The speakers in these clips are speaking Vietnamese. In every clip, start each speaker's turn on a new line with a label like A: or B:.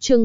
A: Chương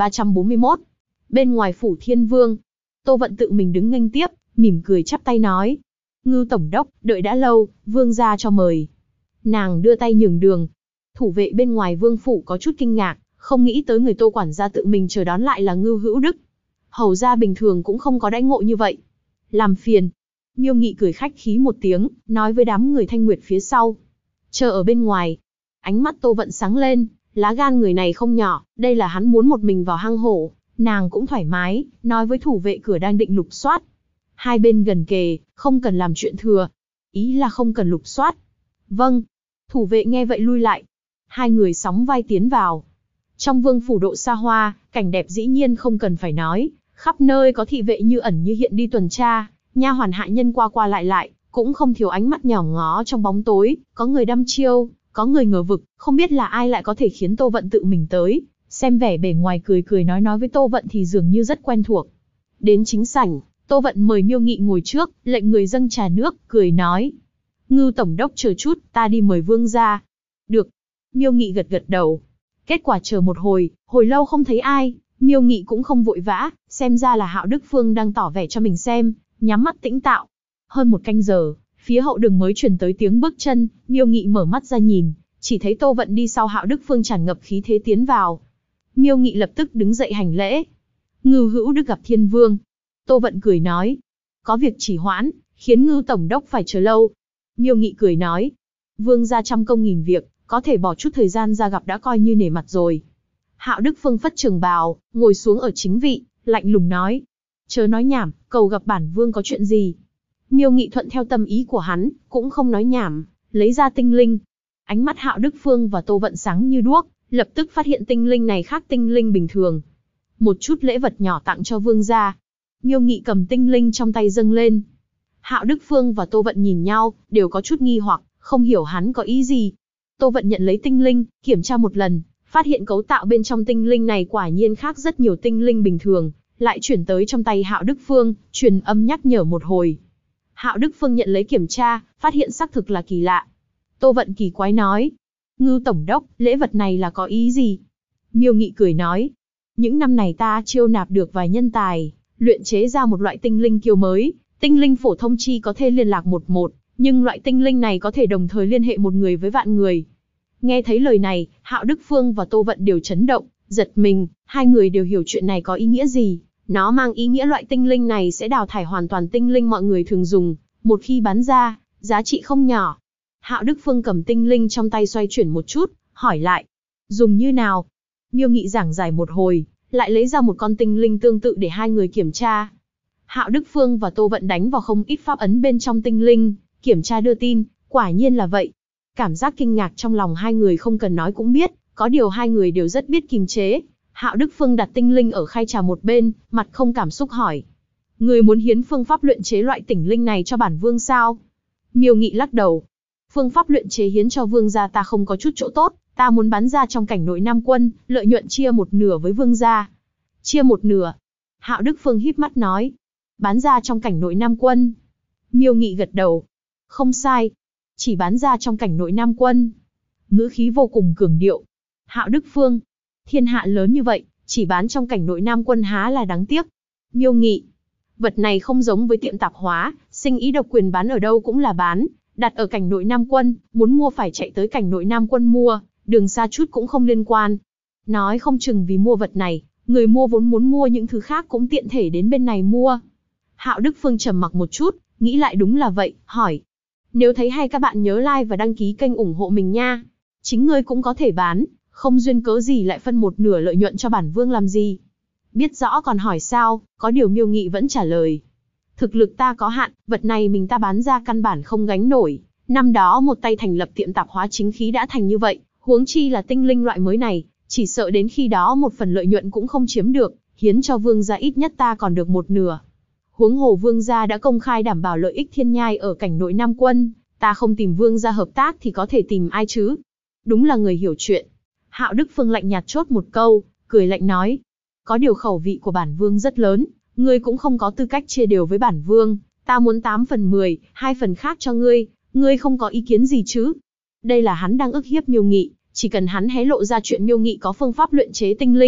A: 3341. Bên ngoài phủ Thiên Vương, Tô Vận tự mình đứng nghênh tiếp, mỉm cười chắp tay nói: "Ngưu tổng đốc, đợi đã lâu, vương gia cho mời." Nàng đưa tay nhường đường. Thủ vệ bên ngoài vương phủ có chút kinh ngạc, không nghĩ tới người Tô quản gia tự mình chờ đón lại là Ngưu Hữu Đức. Hầu gia bình thường cũng không có đãi ngộ như vậy. Làm phiền. Miêu Nghị cười khách khí một tiếng, nói với đám người Thanh Nguyệt phía sau: "Chờ ở bên ngoài." Ánh mắt Tô Vận sáng lên, lá gan người này không nhỏ, đây là hắn muốn một mình vào hang hổ. Nàng cũng thoải mái, nói với thủ vệ cửa đang định lục soát: "Hai bên gần kề, không cần làm chuyện thừa." Ý là không cần lục soát. Vâng. Thủ vệ nghe vậy lui lại. Hai người sóng vai tiến vào. Trong vương phủ độ xa hoa, cảnh đẹp dĩ nhiên không cần phải nói, khắp nơi có thị vệ như ẩn như hiện đi tuần tra, nha hoàn hạ nhân qua qua lại lại, cũng không thiếu ánh mắt nhòm ngó trong bóng tối, có người đăm chiêu, có người ngờ vực, không biết là ai lại có thể khiến Tô Vận tự mình tới, xem vẻ bề ngoài cười cười nói với Tô Vận thì dường như rất quen thuộc. Đến chính sảnh, Tô Vận mời Miêu Nghị ngồi trước, lệnh người dâng trà nước, cười nói: "Ngưu tổng đốc chờ chút, ta đi mời vương gia." "Được." Miêu Nghị gật gật đầu. Kết quả chờ một hồi lâu không thấy ai, Miêu Nghị cũng không vội vã, xem ra là Hạo Đức Phương đang tỏ vẻ cho mình xem, nhắm mắt tĩnh tạo. Hơn một canh giờ, phía hậu đường mới truyền tới tiếng bước chân, Miêu Nghị mở mắt ra nhìn, chỉ thấy Tô Vận đi sau Hạo Đức Phương tràn ngập khí thế tiến vào. Miêu Nghị lập tức đứng dậy hành lễ: "Ngưu Hữu Đức gặp Thiên Vương." Tô Vận cười nói: "Có việc trì hoãn, khiến Ngưu tổng đốc phải chờ lâu." Miêu Nghị cười nói: "Vương gia trăm công nghìn việc, có thể bỏ chút thời gian ra gặp đã coi như nể mặt rồi." Hạo Đức Phương phất trường bào, ngồi xuống ở chính vị, lạnh lùng nói: "Chớ nói nhảm, cầu gặp bản vương có chuyện gì?" Miêu Nghị thuận theo tâm ý của hắn, cũng không nói nhảm, lấy ra tinh linh. Ánh mắt Hạo Đức Phương và Tô Vận sáng như đuốc, lập tức phát hiện tinh linh này khác tinh linh bình thường. "Một chút lễ vật nhỏ tặng cho vương gia." Miêu Nghị cầm tinh linh trong tay dâng lên. Hạo Đức Phương và Tô Vận nhìn nhau, đều có chút nghi hoặc, không hiểu hắn có ý gì. Tô Vận nhận lấy tinh linh, kiểm tra một lần, phát hiện cấu tạo bên trong tinh linh này quả nhiên khác rất nhiều tinh linh bình thường, lại chuyển tới trong tay Hạo Đức Phương, truyền âm nhắc nhở một hồi. Hạo Đức Phương nhận lấy kiểm tra, phát hiện xác thực là kỳ lạ. Tô Vận kỳ quái nói: "Ngưu tổng đốc, lễ vật này là có ý gì?" Miêu Nghị cười nói: "Những năm này ta chiêu nạp được vài nhân tài, luyện chế ra một loại tinh linh kiêu mới. Tinh linh phổ thông chi có thể liên lạc một, nhưng loại tinh linh này có thể đồng thời liên hệ một người với vạn người." Nghe thấy lời này, Hạo Đức Phương và Tô Vận đều chấn động, giật mình, hai người đều hiểu chuyện này có ý nghĩa gì. Nó mang ý nghĩa loại tinh linh này sẽ đào thải hoàn toàn tinh linh mọi người thường dùng, một khi bán ra, giá trị không nhỏ. Hạo Đức Phương cầm tinh linh trong tay xoay chuyển một chút, hỏi lại: "Dùng như nào?" Miêu Nghị giảng giải một hồi, lại lấy ra một con tinh linh tương tự để hai người kiểm tra. Hạo Đức Phương và Tô Vận đánh vào không ít pháp ấn bên trong tinh linh, kiểm tra đưa tin, quả nhiên là vậy. Cảm giác kinh ngạc trong lòng hai người không cần nói cũng biết, có điều hai người đều rất biết kiềm chế. Hạo Đức Phương đặt tinh linh ở khay trà một bên, mặt không cảm xúc hỏi: "Người muốn hiến phương pháp luyện chế loại tinh linh này cho bản vương sao?" Miêu Nghị lắc đầu: "Phương pháp luyện chế hiến cho vương gia ta không có chút chỗ tốt, ta muốn bán ra trong cảnh nội Nam quân, lợi nhuận chia một nửa với vương gia." "Chia một nửa?" Hạo Đức Phương híp mắt nói: "Bán ra trong cảnh nội Nam quân." Miêu Nghị gật đầu: "Không sai, chỉ bán ra trong cảnh nội Nam quân." Ngữ khí vô cùng cường điệu. Hạo Đức Phương: "Thiên hạ lớn như vậy, chỉ bán trong cảnh nội Nam quân há là đáng tiếc." Miêu Nghị: "Vật này không giống với tiệm tạp hóa, sinh ý độc quyền bán ở đâu cũng là bán, đặt ở cảnh nội Nam quân, muốn mua phải chạy tới cảnh nội Nam quân mua, đường xa chút cũng không liên quan. Nói không chừng vì mua vật này, người mua vốn muốn mua những thứ khác cũng tiện thể đến bên này mua." Hạo Đức Phương trầm mặc một chút, nghĩ lại đúng là vậy, hỏi: "Nếu thấy hay các bạn nhớ like và đăng ký kênh ủng hộ mình nha. Chính ngươi cũng có thể bán, không duyên cớ gì lại phân một nửa lợi nhuận cho bản vương làm gì?" Biết rõ còn hỏi sao, có điều Miêu Nghị vẫn trả lời: "Thực lực ta có hạn, vật này mình ta bán ra căn bản không gánh nổi. Năm đó một tay thành lập tiệm tạp hóa chính khí đã thành như vậy, huống chi là tinh linh loại mới này, chỉ sợ đến khi đó một phần lợi nhuận cũng không chiếm được, hiến cho vương gia ít nhất ta còn được một nửa. Huống hồ vương gia đã công khai đảm bảo lợi ích thiên nhai ở cảnh nội Nam quân, ta không tìm vương gia hợp tác thì có thể tìm ai chứ?" Đúng là người hiểu chuyện. Hạo Đức Phương lạnh nhạt chốt một câu, cười lạnh nói: "Có điều khẩu vị của bản vương rất lớn, ngươi cũng không có tư cách chia đều với bản vương, ta muốn 8 phần 10, 2 phần khác cho ngươi không có ý kiến gì chứ?" Đây là hắn đang ức hiếp Miêu Nghị, chỉ cần hắn hé lộ ra chuyện Miêu Nghị có phương pháp luyện chế tinh linh,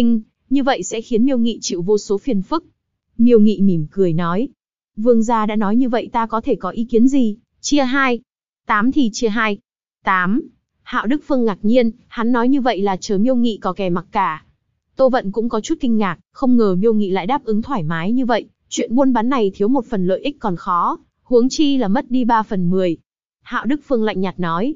A: như vậy sẽ khiến Miêu Nghị chịu vô số phiền phức. Miêu Nghị mỉm cười nói, vương gia đã nói như vậy ta có thể có ý kiến gì, chia 2. 8 thì chia 2. 8. Hạo Đức Phương ngạc nhiên, hắn nói như vậy là chờ Miêu Nghị có kè mặc cả. Tô Vận cũng có chút kinh ngạc, không ngờ Miêu Nghị lại đáp ứng thoải mái như vậy, chuyện buôn bán này thiếu một phần lợi ích còn khó, huống chi là mất đi 3/10. Hạo Đức Phương lạnh nhạt nói,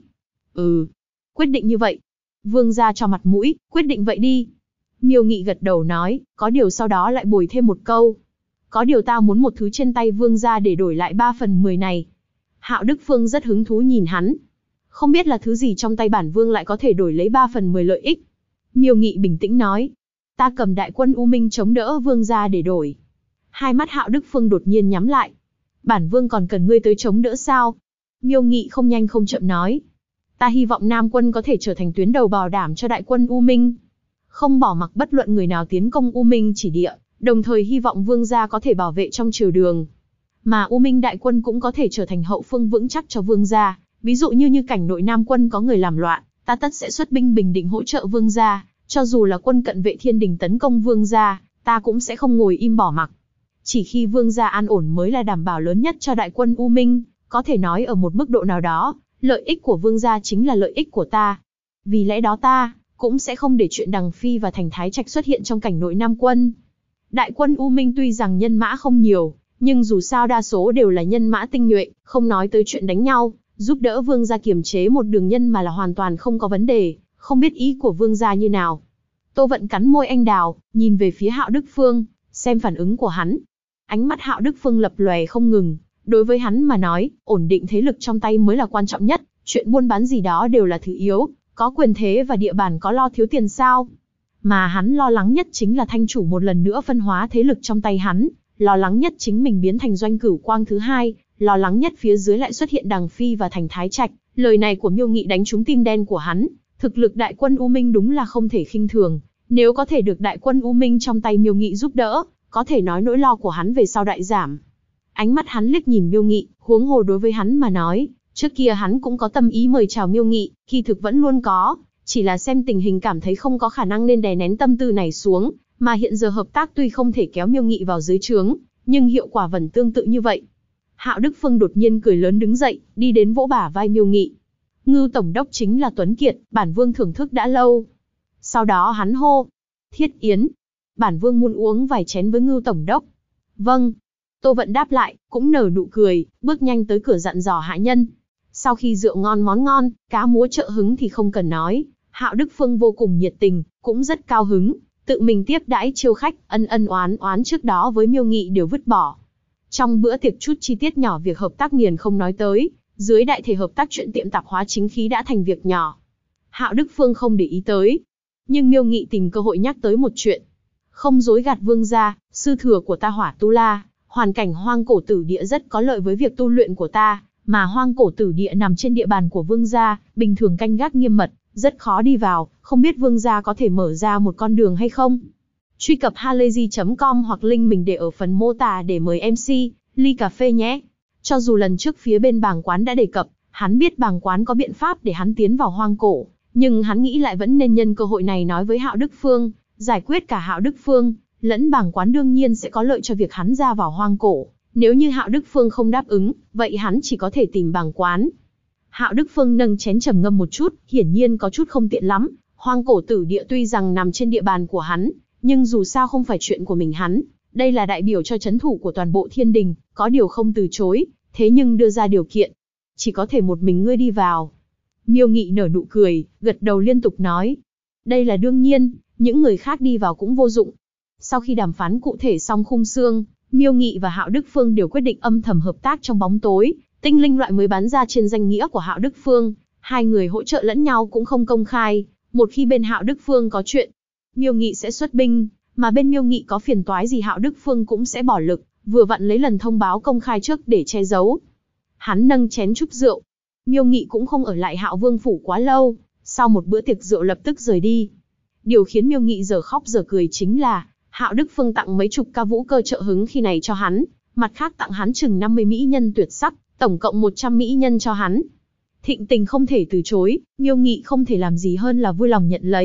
A: quyết định như vậy. Vương gia cho mặt mũi, quyết định vậy đi. Miêu Nghị gật đầu nói, có điều sau đó lại bồi thêm một câu. Có điều ta muốn một thứ trên tay vương gia để đổi lại 3/10 này. Hạo Đức Phương rất hứng thú nhìn hắn. Không biết là thứ gì trong tay bản vương lại có thể đổi lấy 3/10 lợi ích. Miêu Nghị bình tĩnh nói, ta cầm đại quân U Minh chống đỡ vương gia để đổi. Hai mắt Hạo Đức Phương đột nhiên nhắm lại. Bản vương còn cần ngươi tới chống đỡ sao? Miêu Nghị không nhanh không chậm nói. Ta hy vọng Nam quân có thể trở thành tuyến đầu bảo đảm cho đại quân U Minh. Không bỏ mặc bất luận người nào tiến công U Minh chỉ địa, đồng thời hy vọng vương gia có thể bảo vệ trong triều đường. Mà U Minh đại quân cũng có thể trở thành hậu phương vững chắc cho vương gia. Ví dụ như cảnh nội Nam quân có người làm loạn, ta tất sẽ xuất binh bình định hỗ trợ vương gia. Cho dù là quân cận vệ thiên đình tấn công vương gia, ta cũng sẽ không ngồi im bỏ mặc. Chỉ khi vương gia an ổn mới là đảm bảo lớn nhất cho đại quân U Minh, có thể nói ở một mức độ nào đó, lợi ích của vương gia chính là lợi ích của ta. Vì lẽ đó ta cũng sẽ không để chuyện Đằng Phi và Thành Thái Trạch xuất hiện trong cảnh nội Nam quân. Đại quân U Minh tuy rằng nhân mã không nhiều, nhưng dù sao đa số đều là nhân mã tinh nhuệ, không nói tới chuyện đánh nhau, giúp đỡ vương gia kiềm chế một đường nhân mà là hoàn toàn không có vấn đề, không biết ý của vương gia như nào. Tô Vận cắn môi anh đào, nhìn về phía Hạo Đức Phương, xem phản ứng của hắn. Ánh mắt Hạo Đức Phương lập lòe không ngừng, đối với hắn mà nói, ổn định thế lực trong tay mới là quan trọng nhất, chuyện buôn bán gì đó đều là thứ yếu, có quyền thế và địa bàn có lo thiếu tiền sao? Mà hắn lo lắng nhất chính là Thanh chủ một lần nữa phân hóa thế lực trong tay hắn, lo lắng nhất chính mình biến thành Doanh Cửu Quang thứ hai, lo lắng nhất phía dưới lại xuất hiện Đằng Phi và Thành Thái Trạch. Lời này của Miêu Nghị đánh trúng tim đen của hắn, thực lực đại quân U Minh đúng là không thể khinh thường, nếu có thể được đại quân U Minh trong tay Miêu Nghị giúp đỡ, có thể nói nỗi lo của hắn về sau đại giảm. Ánh mắt hắn liếc nhìn Miêu Nghị, huống hồ đối với hắn mà nói, trước kia hắn cũng có tâm ý mời chào Miêu Nghị, kỳ thực vẫn luôn có, chỉ là xem tình hình cảm thấy không có khả năng nên đè nén tâm tư này xuống, mà hiện giờ hợp tác tuy không thể kéo Miêu Nghị vào dưới trướng, nhưng hiệu quả vẫn tương tự như vậy. Hạo Đức Phương đột nhiên cười lớn đứng dậy, đi đến vỗ bả vai Miêu Nghị. Ngưu tổng đốc chính là Tuấn Kiệt, bản vương thưởng thức đã lâu. Sau đó hắn hô, Thiết Yến, bản vương muốn uống vài chén với Ngưu tổng đốc. Vâng. Tô Vận đáp lại, cũng nở nụ cười, bước nhanh tới cửa dặn dò hạ nhân. Sau khi rượu ngon món ngon, cá múa trợ hứng thì không cần nói, Hạo Đức Phương vô cùng nhiệt tình, cũng rất cao hứng, tự mình tiếp đãi chiêu khách, ân oán trước đó với Miêu Nghị đều vứt bỏ. Trong bữa tiệc chút chi tiết nhỏ việc hợp tác liền không nói tới, dưới đại thể hợp tác chuyện tiệm tạp hóa chính khí đã thành việc nhỏ. Hạo Đức Phương không để ý tới, nhưng Miêu Nghị tìm cơ hội nhắc tới một chuyện. Không dối gạt vương gia, sư thừa của ta Hỏa Tu La, hoàn cảnh hoang cổ tử địa rất có lợi với việc tu luyện của ta, mà hoang cổ tử địa nằm trên địa bàn của vương gia, bình thường canh gác nghiêm mật, rất khó đi vào, không biết vương gia có thể mở ra một con đường hay không? Truy cập halayzi.com hoặc link mình để ở phần mô tả để mời MC, ly cà phê nhé. Cho dù lần trước phía bên bàng quán đã đề cập, hắn biết bàng quán có biện pháp để hắn tiến vào hoang cổ, nhưng hắn nghĩ lại vẫn nên nhân cơ hội này nói với Hạo Đức Phương, giải quyết cả Hạo Đức Phương, lẫn bàng quán đương nhiên sẽ có lợi cho việc hắn ra vào hoang cổ. Nếu như Hạo Đức Phương không đáp ứng, vậy hắn chỉ có thể tìm bàng quán. Hạo Đức Phương nâng chén trầm ngâm một chút, hiển nhiên có chút không tiện lắm. Hoang cổ tử địa tuy rằng nằm trên địa bàn của hắn, nhưng dù sao không phải chuyện của mình hắn. Đây là đại biểu cho trấn thủ của toàn bộ thiên đình, có điều không từ chối, thế nhưng đưa ra điều kiện. Chỉ có thể một mình ngươi đi vào. Miêu Nghị nở nụ cười, gật đầu liên tục nói. Đây là đương nhiên, những người khác đi vào cũng vô dụng. Sau khi đàm phán cụ thể xong khung xương, Miêu Nghị và Hạo Đức Phương đều quyết định âm thầm hợp tác trong bóng tối. Tinh linh loại mới bán ra trên danh nghĩa của Hạo Đức Phương, hai người hỗ trợ lẫn nhau cũng không công khai. Một khi bên Hạo Đức Phương có chuyện, Miêu Nghị sẽ xuất binh, mà bên Miêu Nghị có phiền toái gì Hạo Đức Phương cũng sẽ bỏ lực, vừa vặn lấy lần thông báo công khai trước để che giấu. Hắn nâng chén chúc rượu. Miêu Nghị cũng không ở lại Hạo Vương phủ quá lâu, sau một bữa tiệc rượu lập tức rời đi. Điều khiến Miêu Nghị giờ khóc giờ cười chính là Hạo Đức Phương tặng mấy chục ca vũ cơ trợ hứng khi này cho hắn, mặt khác tặng hắn chừng 50 mỹ nhân tuyệt sắc, tổng cộng 100 mỹ nhân cho hắn. Thịnh tình không thể từ chối, Miêu Nghị không thể làm gì hơn là vui lòng nhận lấy.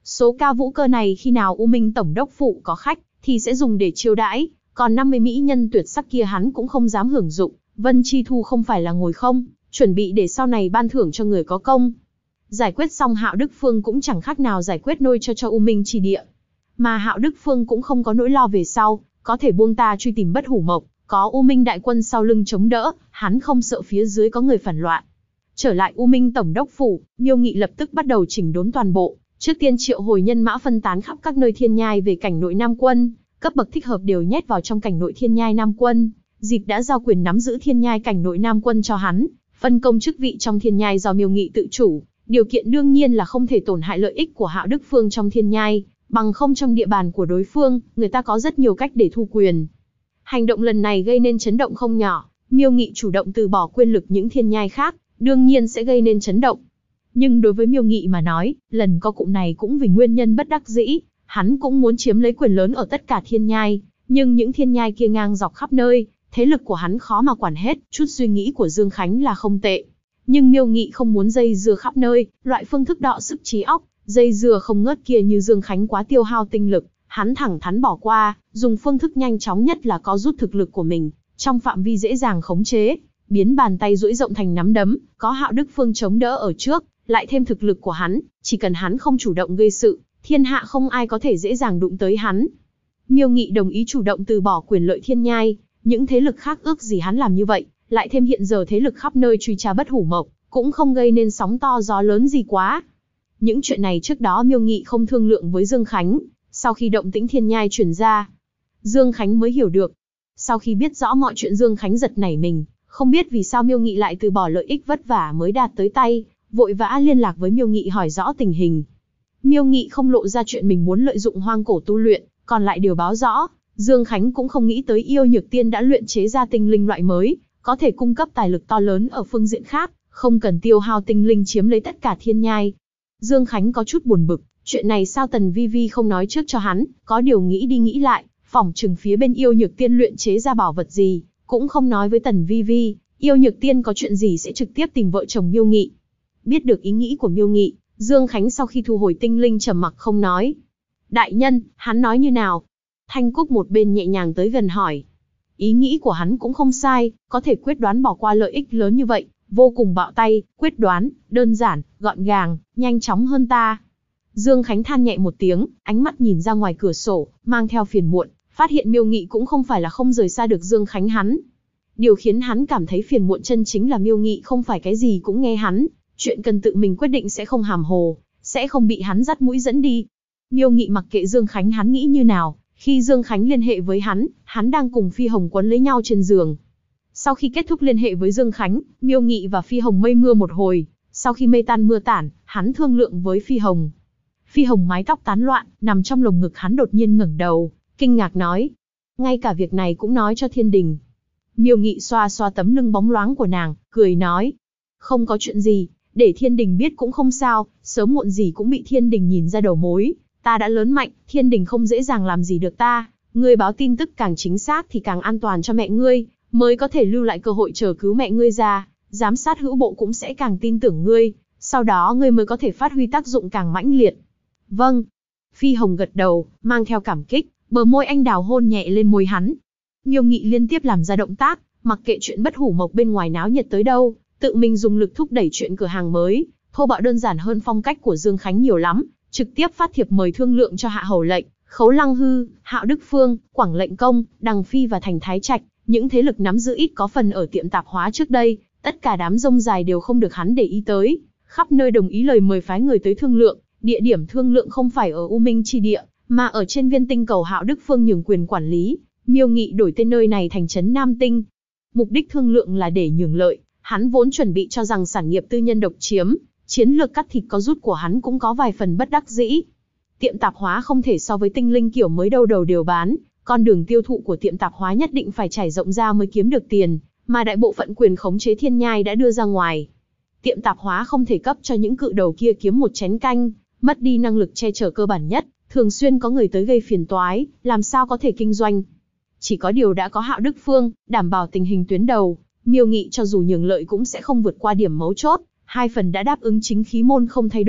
A: Số ca vũ cơ này khi nào U Minh tổng đốc phụ có khách, thì sẽ dùng để chiêu đãi, còn 50 mỹ nhân tuyệt sắc kia hắn cũng không dám hưởng dụng. Vân Chi Thu không phải là ngồi không, chuẩn bị để sau này ban thưởng cho người có công. Giải quyết xong Hạo Đức Phương cũng chẳng khác nào giải quyết nôi cho U Minh Chi Địa. Mà Hạo Đức Phương cũng không có nỗi lo về sau, có thể buông ta truy tìm Bất Hủ Mộc, có U Minh đại quân sau lưng chống đỡ, hắn không sợ phía dưới có người phản loạn. Trở lại U Minh tổng đốc phủ, Miêu Nghị lập tức bắt đầu chỉnh đốn toàn bộ, trước tiên triệu hồi nhân mã phân tán khắp các nơi thiên nhai về cảnh nội Nam Quân, cấp bậc thích hợp đều nhét vào trong cảnh nội thiên nhai Nam Quân. Dịp đã giao quyền nắm giữ thiên nhai cảnh nội Nam Quân cho hắn, phân công chức vị trong thiên nhai do Miêu Nghị tự chủ, điều kiện đương nhiên là không thể tổn hại lợi ích của Hạo Đức Phương trong thiên nhai, bằng không trong địa bàn của đối phương, người ta có rất nhiều cách để thu quyền. Hành động lần này gây nên chấn động không nhỏ, Miêu Nghị chủ động từ bỏ quyền lực những thiên nhai khác, đương nhiên sẽ gây nên chấn động. Nhưng đối với Miêu Nghị mà nói, lần co cụm này cũng vì nguyên nhân bất đắc dĩ, hắn cũng muốn chiếm lấy quyền lớn ở tất cả thiên nhai, nhưng những thiên nhai kia ngang dọc khắp nơi, thế lực của hắn khó mà quản hết, chút suy nghĩ của Dương Khánh là không tệ. Nhưng Miêu Nghị không muốn dây dưa khắp nơi, loại phương thức đọ sức trí óc, dây dưa không ngớt kia như Dương Khánh quá tiêu hao tinh lực, hắn thẳng thắn bỏ qua, dùng phương thức nhanh chóng nhất là có rút thực lực của mình, trong phạm vi dễ dàng khống chế, biến bàn tay duỗi rộng thành nắm đấm, có Hạo Đức Phương chống đỡ ở trước, lại thêm thực lực của hắn, chỉ cần hắn không chủ động gây sự, thiên hạ không ai có thể dễ dàng đụng tới hắn. Miêu Nghị đồng ý chủ động từ bỏ quyền lợi thiên nhai, những thế lực khác ước gì hắn làm như vậy, lại thêm hiện giờ thế lực khắp nơi truy tra Bất Hủ Mộc, cũng không gây nên sóng to gió lớn gì quá. Những chuyện này trước đó Miêu Nghị không thương lượng với Dương Khánh, sau khi động tĩnh thiên nhai truyền ra, Dương Khánh mới hiểu được. Sau khi biết rõ mọi chuyện Dương Khánh giật nảy mình, không biết vì sao Miêu Nghị lại từ bỏ lợi ích vất vả mới đạt tới tay, vội vã liên lạc với Miêu Nghị hỏi rõ tình hình. Miêu Nghị không lộ ra chuyện mình muốn lợi dụng hoang cổ tu luyện, còn lại điều báo rõ, Dương Khánh cũng không nghĩ tới Yêu Nhược Tiên đã luyện chế ra tinh linh loại mới, có thể cung cấp tài lực to lớn ở phương diện khác, không cần tiêu hao tinh linh chiếm lấy tất cả thiên nhai. Dương Khánh có chút buồn bực, chuyện này sao Tần Vi Vi không nói trước cho hắn, có điều nghĩ đi nghĩ lại, phỏng chừng phía bên Yêu Nhược Tiên luyện chế ra bảo vật gì, cũng không nói với Tần Vi Vi, Yêu Nhược Tiên có chuyện gì sẽ trực tiếp tìm vợ chồng Miêu Nghị. Biết được ý nghĩ của Miêu Nghị, Dương Khánh sau khi thu hồi tinh linh trầm mặc không nói. Đại nhân, hắn nói như nào? Thanh Cúc một bên nhẹ nhàng tới gần hỏi. Ý nghĩ của hắn cũng không sai, có thể quyết đoán bỏ qua lợi ích lớn như vậy, vô cùng bạo tay, quyết đoán, đơn giản, gọn gàng, nhanh chóng hơn ta. Dương Khánh than nhẹ một tiếng, ánh mắt nhìn ra ngoài cửa sổ, mang theo phiền muộn, phát hiện Miêu Nghị cũng không phải là không rời xa được Dương Khánh hắn. Điều khiến hắn cảm thấy phiền muộn chân chính là Miêu Nghị không phải cái gì cũng nghe hắn, chuyện cần tự mình quyết định sẽ không hàm hồ, sẽ không bị hắn dắt mũi dẫn đi. Miêu Nghị mặc kệ Dương Khánh hắn nghĩ như nào, khi Dương Khánh liên hệ với hắn đang cùng Phi Hồng quấn lấy nhau trên giường. Sau khi kết thúc liên hệ với Dương Khánh, Miêu Nghị và Phi Hồng mây mưa một hồi, sau khi mây tan mưa tản, hắn thương lượng với Phi Hồng. Phi Hồng mái tóc tán loạn, nằm trong lồng ngực hắn đột nhiên ngẩng đầu, kinh ngạc nói. Ngay cả việc này cũng nói cho Thiên Đình. Miêu Nghị xoa xoa tấm lưng bóng loáng của nàng, cười nói. Không có chuyện gì, để Thiên Đình biết cũng không sao, sớm muộn gì cũng bị Thiên Đình nhìn ra đầu mối. Ta đã lớn mạnh, Thiên Đình không dễ dàng làm gì được ta. Ngươi báo tin tức càng chính xác thì càng an toàn cho mẹ ngươi, mới có thể lưu lại cơ hội chờ cứu mẹ ngươi ra. Giám sát hữu bộ cũng sẽ càng tin tưởng ngươi, sau đó ngươi mới có thể phát huy tác dụng càng mãnh liệt. Vâng. Phi Hồng gật đầu, mang theo cảm kích, bờ môi anh đào hôn nhẹ lên môi hắn. Miêu Nghị liên tiếp làm ra động tác, mặc kệ chuyện Bất Hủ Mộc bên ngoài náo nhiệt tới đâu, tự mình dùng lực thúc đẩy chuyện cửa hàng mới, thô bạo đơn giản hơn phong cách của Dương Khánh nhiều lắm, trực tiếp phát thiệp mời thương lượng cho Hạ Hầu Lệnh, Khấu Lăng Hư, Hạo Đức Phương, Quảng Lệnh Công, Đằng Phi và Thành Thái Trạch, những thế lực nắm giữ ít có phần ở tiệm tạp hóa trước đây, tất cả đám rông dài đều không được hắn để ý tới, khắp nơi đồng ý lời mời phái người tới thương lượng, địa điểm thương lượng không phải ở U Minh Chi Địa, mà ở trên viên tinh cầu Hạo Đức Phương nhường quyền quản lý. Miêu Nghị đổi tên nơi này thành trấn Nam Tinh. Mục đích thương lượng là để nhường lợi, hắn vốn chuẩn bị cho rằng sản nghiệp tư nhân độc chiếm, chiến lược cắt thịt có rút của hắn cũng có vài phần bất đắc dĩ. Tiệm tạp hóa không thể so với tinh linh kiểu mới đâu đầu đều bán, con đường tiêu thụ của tiệm tạp hóa nhất định phải trải rộng ra mới kiếm được tiền, mà đại bộ phận quyền khống chế thiên nhai đã đưa ra ngoài. Tiệm tạp hóa không thể cấp cho những cự đầu kia kiếm một chén canh, mất đi năng lực che chở cơ bản nhất, thường xuyên có người tới gây phiền toái, làm sao có thể kinh doanh. Chỉ có điều đã có Hạo Đức Phương, đảm bảo tình hình tuyến đầu, Miêu Nghị cho dù nhường lợi cũng sẽ không vượt qua điểm mấu chốt, 2 phần đã đáp ứng chính khí môn không thay đổi,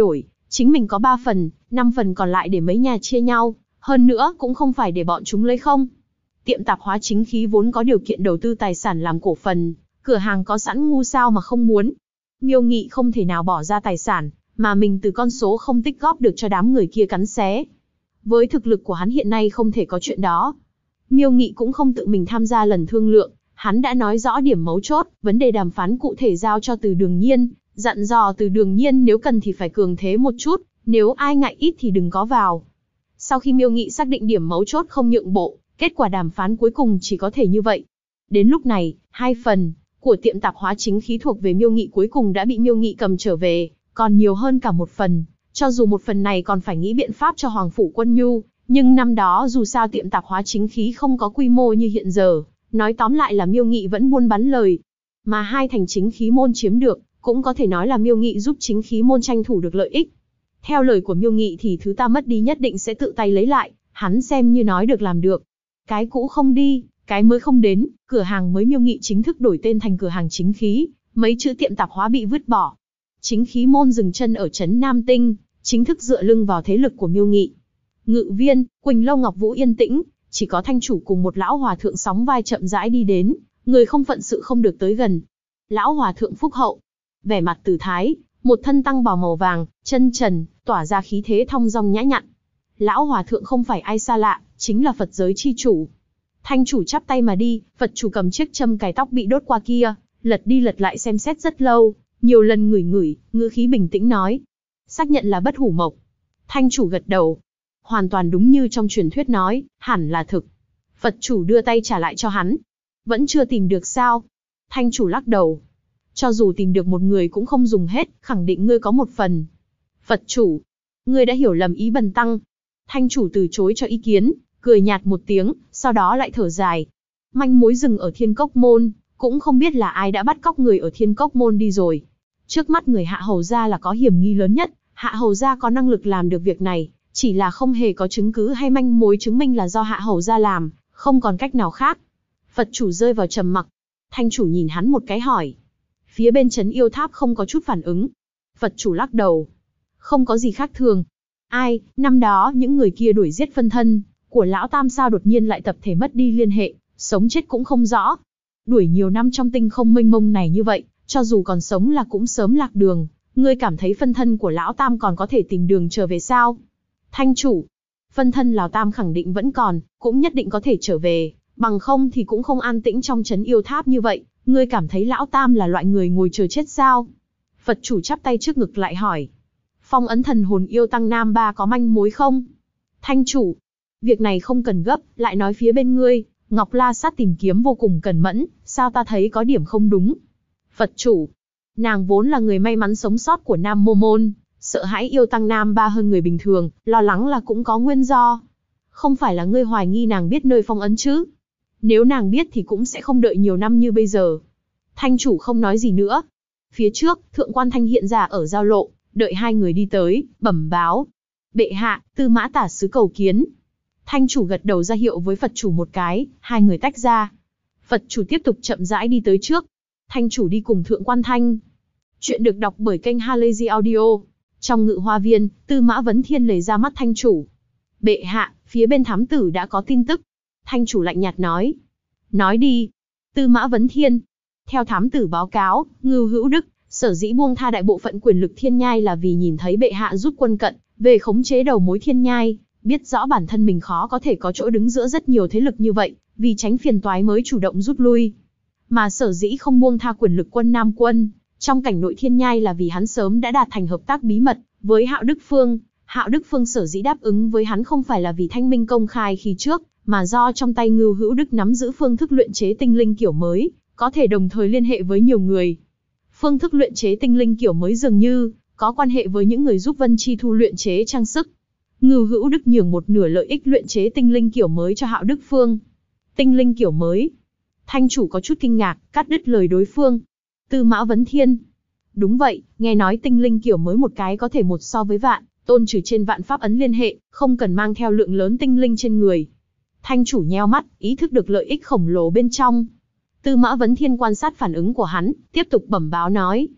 A: Chính mình có 3 phần, 5 phần còn lại để mấy nhà chia nhau, hơn nữa cũng không phải để bọn chúng lấy không. Tiệm tạp hóa chính khí vốn có điều kiện đầu tư tài sản làm cổ phần, cửa hàng có sẵn ngu sao mà không muốn. Miêu Nghị không thể nào bỏ ra tài sản, mà mình từ con số không tích góp được cho đám người kia cắn xé. Với thực lực của hắn hiện nay không thể có chuyện đó. Miêu Nghị cũng không tự mình tham gia lần thương lượng, hắn đã nói rõ điểm mấu chốt, vấn đề đàm phán cụ thể giao cho Từ Đường Nhiên, dặn dò Từ Đường Nhiên nếu cần thì phải cường thế một chút, nếu ai ngại ít thì đừng có vào. Sau khi Miêu Nghị xác định điểm mấu chốt không nhượng bộ, kết quả đàm phán cuối cùng chỉ có thể như vậy. Đến lúc này, 2 phần của tiệm tạp hóa chính khí thuộc về Miêu Nghị cuối cùng đã bị Miêu Nghị cầm trở về, còn nhiều hơn cả 1 phần. Cho dù 1 phần này còn phải nghĩ biện pháp cho Hoàng Phủ Quân Nhu, nhưng năm đó dù sao tiệm tạp hóa chính khí không có quy mô như hiện giờ, nói tóm lại là Miêu Nghị vẫn buôn bán lời. Mà 2 thành chính khí môn chiếm được, cũng có thể nói là Miêu Nghị giúp chính khí môn tranh thủ được lợi ích. Theo lời của Miêu Nghị thì thứ ta mất đi nhất định sẽ tự tay lấy lại, hắn xem như nói được làm được. Cái cũ không đi, cái mới không đến, cửa hàng mới Miêu Nghị chính thức đổi tên thành cửa hàng chính khí, mấy chữ tiệm tạp hóa bị vứt bỏ. Chính khí môn dừng chân ở trấn Nam Tinh, chính thức dựa lưng vào thế lực của Miêu Nghị. Ngự viên, Quỳnh Lâu Ngọc Vũ yên tĩnh, chỉ có thanh chủ cùng một lão hòa thượng sóng vai chậm rãi đi đến, người không phận sự không được tới gần. Lão hòa thượng phúc hậu, vẻ mặt từ thái, một thân tăng bào màu vàng, chân trần, tỏa ra khí thế thong dong nhã nhặn. Lão hòa thượng không phải ai xa lạ, chính là Phật giới chi chủ. Thanh chủ chắp tay mà đi, Phật chủ cầm chiếc châm cài tóc bị đốt qua kia, lật đi lật lại xem xét rất lâu, nhiều lần ngửi ngửi, ngữ khí bình tĩnh nói. Xác nhận là Bất Hủ Mộc. Thanh chủ gật đầu. Hoàn toàn đúng như trong truyền thuyết nói, hẳn là thực. Phật chủ đưa tay trả lại cho hắn. Vẫn chưa tìm được sao? Thanh chủ lắc đầu. Cho dù tìm được một người cũng không dùng hết, khẳng định ngươi có 1 phần. Phật chủ, ngươi đã hiểu lầm ý bần tăng. Thanh chủ từ chối cho ý kiến, cười nhạt một tiếng, sau đó lại thở dài. Manh mối dừng ở Thiên Cốc Môn, cũng không biết là ai đã bắt cóc người ở Thiên Cốc Môn đi rồi. Trước mắt người Hạ Hầu gia là có hiểm nghi lớn nhất, Hạ Hầu gia có năng lực làm được việc này, chỉ là không hề có chứng cứ hay manh mối chứng minh là do Hạ Hầu gia làm, không còn cách nào khác. Phật chủ rơi vào trầm mặc. Thanh chủ nhìn hắn một cái hỏi. Phía bên trấn yêu tháp không có chút phản ứng. Phật chủ lắc đầu. Không có gì khác thường. Ai, năm đó những người kia đuổi giết phân thân của lão tam sao đột nhiên lại tập thể mất đi liên hệ, sống chết cũng không rõ. Đuổi nhiều năm trong tinh không mênh mông này như vậy, cho dù còn sống là cũng sớm lạc đường. Ngươi cảm thấy phân thân của lão tam còn có thể tìm đường trở về sao? Thanh chủ, phân thân lão tam khẳng định vẫn còn, cũng nhất định có thể trở về, bằng không thì cũng không an tĩnh trong trấn yêu tháp như vậy. Ngươi cảm thấy lão tam là loại người ngồi chờ chết sao? Phật chủ chắp tay trước ngực lại hỏi. Phong ấn thần hồn yêu tăng Nam Ba có manh mối không? Thanh chủ, việc này không cần gấp, lại nói phía bên ngươi, Ngọc La Sát tìm kiếm vô cùng cẩn mẫn, sao ta thấy có điểm không đúng? Phật chủ, nàng vốn là người may mắn sống sót của Nam Mô Môn, sợ hãi yêu tăng Nam Ba hơn người bình thường, lo lắng là cũng có nguyên do. Không phải là ngươi hoài nghi nàng biết nơi phong ấn chứ? Nếu nàng biết thì cũng sẽ không đợi nhiều năm như bây giờ. Thanh chủ không nói gì nữa. Phía trước, Thượng Quan Thanh hiện ra ở giao lộ, đợi 2 người đi tới, bẩm báo. Bệ hạ, Tư Mã tả sứ cầu kiến. Thanh chủ gật đầu ra hiệu với Phật chủ một cái, 2 người tách ra. Phật chủ tiếp tục chậm rãi đi tới trước. Thanh chủ đi cùng Thượng Quan Thanh. Chuyện được đọc bởi kênh Halazy Audio. Trong ngự hoa viên, Tư Mã Vấn Thiên lầy ra mắt thanh chủ. Bệ hạ, phía bên thám tử đã có tin tức. Thanh chủ lạnh nhạt nói. Nói đi. Tư Mã Vấn Thiên. Theo thám tử báo cáo, Ngưu Hữu Đức, sở dĩ buông tha đại bộ phận quyền lực thiên nhai là vì nhìn thấy bệ hạ rút quân cận, về khống chế đầu mối thiên nhai, biết rõ bản thân mình khó có thể có chỗ đứng giữa rất nhiều thế lực như vậy, vì tránh phiền toái mới chủ động rút lui. Mà sở dĩ không buông tha quyền lực quân Nam quân, trong cảnh nội thiên nhai là vì hắn sớm đã đạt thành hợp tác bí mật với Hạo Đức Phương. Hạo Đức Phương sở dĩ đáp ứng với hắn không phải là vì thanh minh công khai khi trước, mà do trong tay Ngưu Hữu Đức nắm giữ phương thức luyện chế tinh linh kiểu mới, có thể đồng thời liên hệ với nhiều người. Phương thức luyện chế tinh linh kiểu mới dường như có quan hệ với những người giúp Vân Chi Thu luyện chế trang sức. Ngưu Hữu Đức nhường một nửa lợi ích luyện chế tinh linh kiểu mới cho Hạo Đức Phương. Tinh linh kiểu mới? Thanh chủ có chút kinh ngạc, cắt đứt lời đối phương. Tư Mã Vấn Thiên. Đúng vậy, nghe nói tinh linh kiểu mới một cái có thể 1 so với vạn, tôn trừ trên vạn pháp ấn liên hệ, không cần mang theo lượng lớn tinh linh trên người. Thanh chủ nheo mắt, ý thức được lợi ích khổng lồ bên trong. Tư Mã Vấn Thiên quan sát phản ứng của hắn, tiếp tục bẩm báo nói.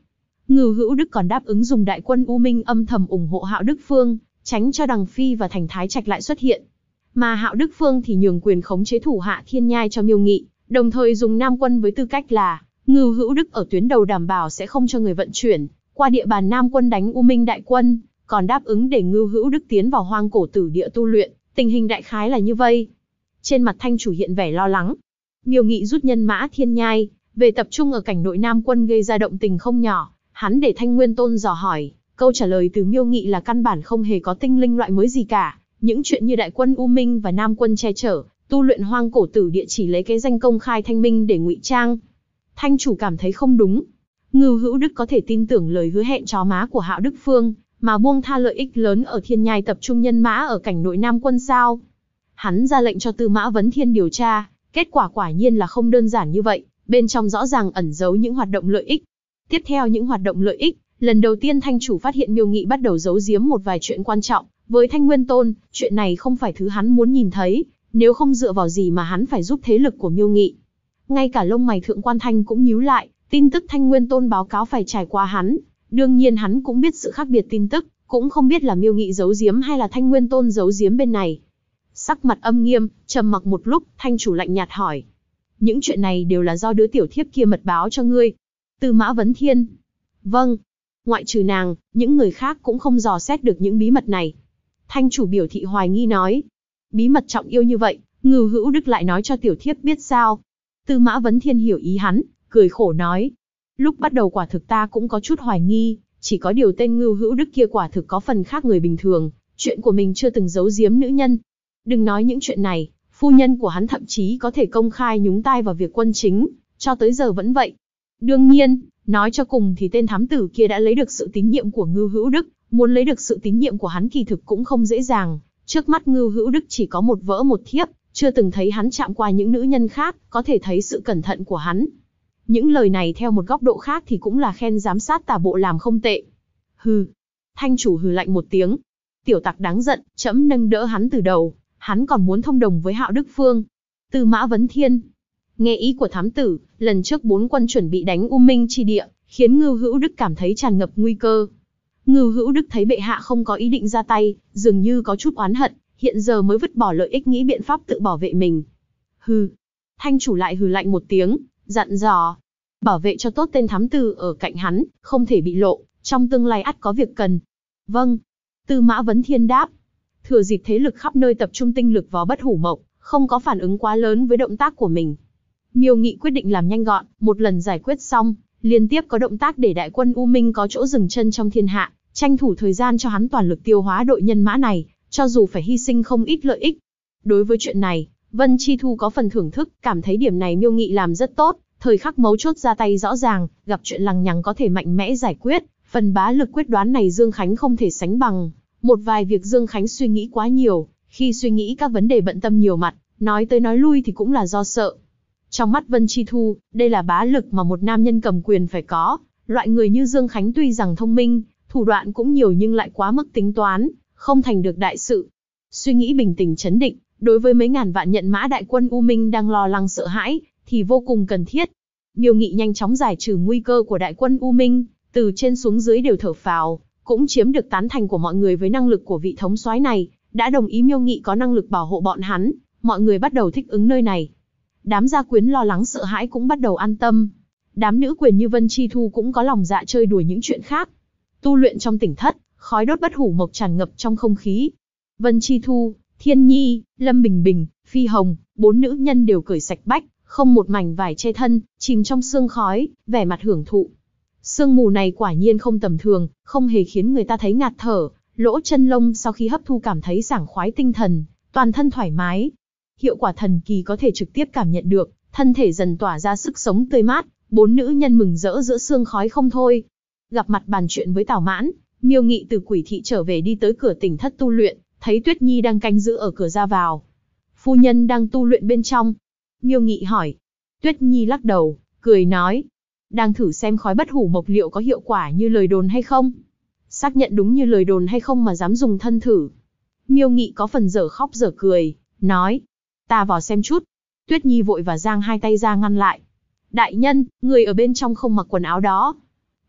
A: Ngưu Hữu Đức còn đáp ứng dùng đại quân U Minh âm thầm ủng hộ Hạo Đức Phương, tránh cho Đằng Phi và Thành Thái Trạch lại xuất hiện. Mà Hạo Đức Phương thì nhường quyền khống chế thủ hạ Thiên Nhai cho Miêu Nghị, đồng thời dùng Nam quân với tư cách là Ngưu Hữu Đức ở tuyến đầu đảm bảo sẽ không cho người vận chuyển qua địa bàn Nam quân đánh U Minh đại quân, còn đáp ứng để Ngưu Hữu Đức tiến vào hoang cổ tử địa tu luyện, tình hình đại khái là như vây. Trên mặt Thanh chủ hiện vẻ lo lắng. Miêu Nghị rút nhân mã Thiên Nhai về tập trung ở cảnh nội Nam quân gây ra động tình không nhỏ, hắn để Thanh Nguyên Tôn dò hỏi, câu trả lời từ Miêu Nghị là căn bản không hề có tinh linh loại mới gì cả, những chuyện như đại quân U Minh và Nam quân che chở, tu luyện hoang cổ tử địa chỉ lấy cái danh công khai thanh minh để ngụy trang. Thanh chủ cảm thấy không đúng. Ngưu Hữu Đức có thể tin tưởng lời hứa hẹn chó má của Hạo Đức Phương, mà buông tha lợi ích lớn ở Thiên Nhai tập trung nhân mã ở cảnh nội Nam quân sao? Hắn ra lệnh cho Tư Mã Vấn Thiên điều tra, kết quả quả nhiên là không đơn giản như vậy, bên trong rõ ràng ẩn giấu những hoạt động lợi ích. Tiếp theo những hoạt động lợi ích, lần đầu tiên Thanh chủ phát hiện Miêu Nghị bắt đầu giấu giếm một vài chuyện quan trọng với Thanh Nguyên Tôn, chuyện này không phải thứ hắn muốn nhìn thấy, nếu không dựa vào gì mà hắn phải giúp thế lực của Miêu Nghị. Ngay cả lông mày Thượng Quan Thanh cũng nhíu lại, tin tức Thanh Nguyên Tôn báo cáo phải trải qua hắn, đương nhiên hắn cũng biết sự khác biệt tin tức, cũng không biết là Miêu Nghị giấu giếm hay là Thanh Nguyên Tôn giấu giếm bên này. Sắc mặt âm nghiêm, trầm mặc một lúc, Thanh chủ lạnh nhạt hỏi: những chuyện này đều là do đứa tiểu thiếp kia mật báo cho ngươi? Tư Mã Vấn Thiên: vâng. Ngoại trừ nàng, những người khác cũng không dò xét được những bí mật này. Thanh chủ biểu thị hoài nghi nói: bí mật trọng yêu như vậy, Ngưu Hữu Đức lại nói cho tiểu thiếp biết sao? Tư Mã Vấn Thiên hiểu ý hắn, cười khổ nói: lúc bắt đầu quả thực ta cũng có chút hoài nghi, chỉ có điều tên Ngưu Hữu Đức kia quả thực có phần khác người bình thường, chuyện của mình chưa từng giấu giếm nữ nhân. Đừng nói những chuyện này, phu nhân của hắn thậm chí có thể công khai nhúng tay vào việc quân chính, cho tới giờ vẫn vậy. Đương nhiên, nói cho cùng thì tên thám tử kia đã lấy được sự tín nhiệm của Ngưu Hữu Đức, muốn lấy được sự tín nhiệm của hắn kỳ thực cũng không dễ dàng. Trước mắt Ngưu Hữu Đức chỉ có một vỡ một thiếp, chưa từng thấy hắn chạm qua những nữ nhân khác, có thể thấy sự cẩn thận của hắn. Những lời này theo một góc độ khác thì cũng là khen giám sát tả bộ làm không tệ. Hừ. Thanh chủ hừ lạnh một tiếng. Tiểu tặc đáng giận, trẫm nâng đỡ hắn từ đầu, hắn còn muốn thông đồng với Hạo Đức Phương. Tư Mã Vấn Thiên: nghe ý của thám tử, lần trước 4 quân chuẩn bị đánh U Minh chi địa, khiến Ngưu Hữu Đức cảm thấy tràn ngập nguy cơ. Ngưu Hữu Đức thấy bệ hạ không có ý định ra tay, dường như có chút oán hận, hiện giờ mới vứt bỏ lợi ích nghĩ biện pháp tự bảo vệ mình. Hừ. Thanh chủ lại hừ lạnh một tiếng, dặn dò: bảo vệ cho tốt tên thám tử ở cạnh hắn, không thể bị lộ, trong tương lai ắt có việc cần. Vâng. Tư Mã Vấn Thiên đáp. Thừa dịp thế lực khắp nơi tập trung tinh lực vào Bất Hủ Mộc, không có phản ứng quá lớn với động tác của mình. Miêu Nghị quyết định làm nhanh gọn, một lần giải quyết xong, liên tiếp có động tác để đại quân U Minh có chỗ dừng chân trong thiên hạ, tranh thủ thời gian cho hắn toàn lực tiêu hóa đội nhân mã này, cho dù phải hy sinh không ít lợi ích. Đối với chuyện này, Vân Chi Thu có phần thưởng thức, cảm thấy điểm này Miêu Nghị làm rất tốt, thời khắc mấu chốt ra tay rõ ràng, gặp chuyện lằng nhằng có thể mạnh mẽ giải quyết, phần bá lực quyết đoán này Dương Khánh không thể sánh bằng. Một vài việc Dương Khánh suy nghĩ quá nhiều, khi suy nghĩ các vấn đề bận tâm nhiều mặt, nói tới nói lui thì cũng là do sợ. Trong mắt Vân Chi Thu, đây là bá lực mà một nam nhân cầm quyền phải có, loại người như Dương Khánh tuy rằng thông minh, thủ đoạn cũng nhiều nhưng lại quá mức tính toán, không thành được đại sự. Suy nghĩ bình tĩnh trấn định, đối với mấy ngàn vạn nhận mã đại quân U Minh đang lo lắng sợ hãi, thì vô cùng cần thiết. Miêu Nghị nhanh chóng giải trừ nguy cơ của đại quân U Minh, từ trên xuống dưới đều thở phào, cũng chiếm được tán thành của mọi người với năng lực của vị thống soái này, đã đồng ý Miêu Nghị có năng lực bảo hộ bọn hắn, mọi người bắt đầu thích ứng nơi này. Đám gia quyến lo lắng sợ hãi cũng bắt đầu an tâm. Đám nữ quyền như Vân Chi Thu cũng có lòng dạ chơi đùa những chuyện khác. Tu luyện trong tỉnh thất, khói đốt Bất Hủ Mộc tràn ngập trong không khí. Vân Chi Thu, Thiên Nhi, Lâm Bình Bình, Phi Hồng, 4 nữ nhân đều cởi sạch bách, không một mảnh vải che thân, chìm trong sương khói, vẻ mặt hưởng thụ. Sương mù này quả nhiên không tầm thường, không hề khiến người ta thấy ngạt thở, lỗ chân lông sau khi hấp thu cảm thấy sảng khoái tinh thần, toàn thân thoải mái. Hiệu quả thần kỳ có thể trực tiếp cảm nhận được, thân thể dần tỏa ra sức sống tươi mát, 4 nữ nhân mừng rỡ giữa sương khói không thôi. Gặp mặt bàn chuyện với Tào Mãn, Miêu Nghị từ Quỷ Thị trở về đi tới cửa tỉnh thất tu luyện, thấy Tuyết Nhi đang canh giữ ở cửa ra vào. Phu nhân đang tu luyện bên trong. Miêu Nghị hỏi. Tuyết Nhi lắc đầu, cười nói. Đang thử xem khói Bất Hủ Mộc liệu có hiệu quả như lời đồn hay không. Xác nhận đúng như lời đồn hay không mà dám dùng thân thử. Miêu Nghị có phần dở khóc dở cười, nói. Ta vào xem chút. Tuyết Nhi vội và giang hai tay ra ngăn lại. Đại nhân, người ở bên trong không mặc quần áo đó.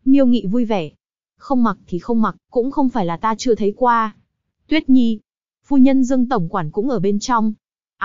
A: Miêu Nghị vui vẻ. Không mặc thì không mặc, cũng không phải là ta chưa thấy qua. Tuyết Nhi, phu nhân Dương tổng quản cũng ở bên trong.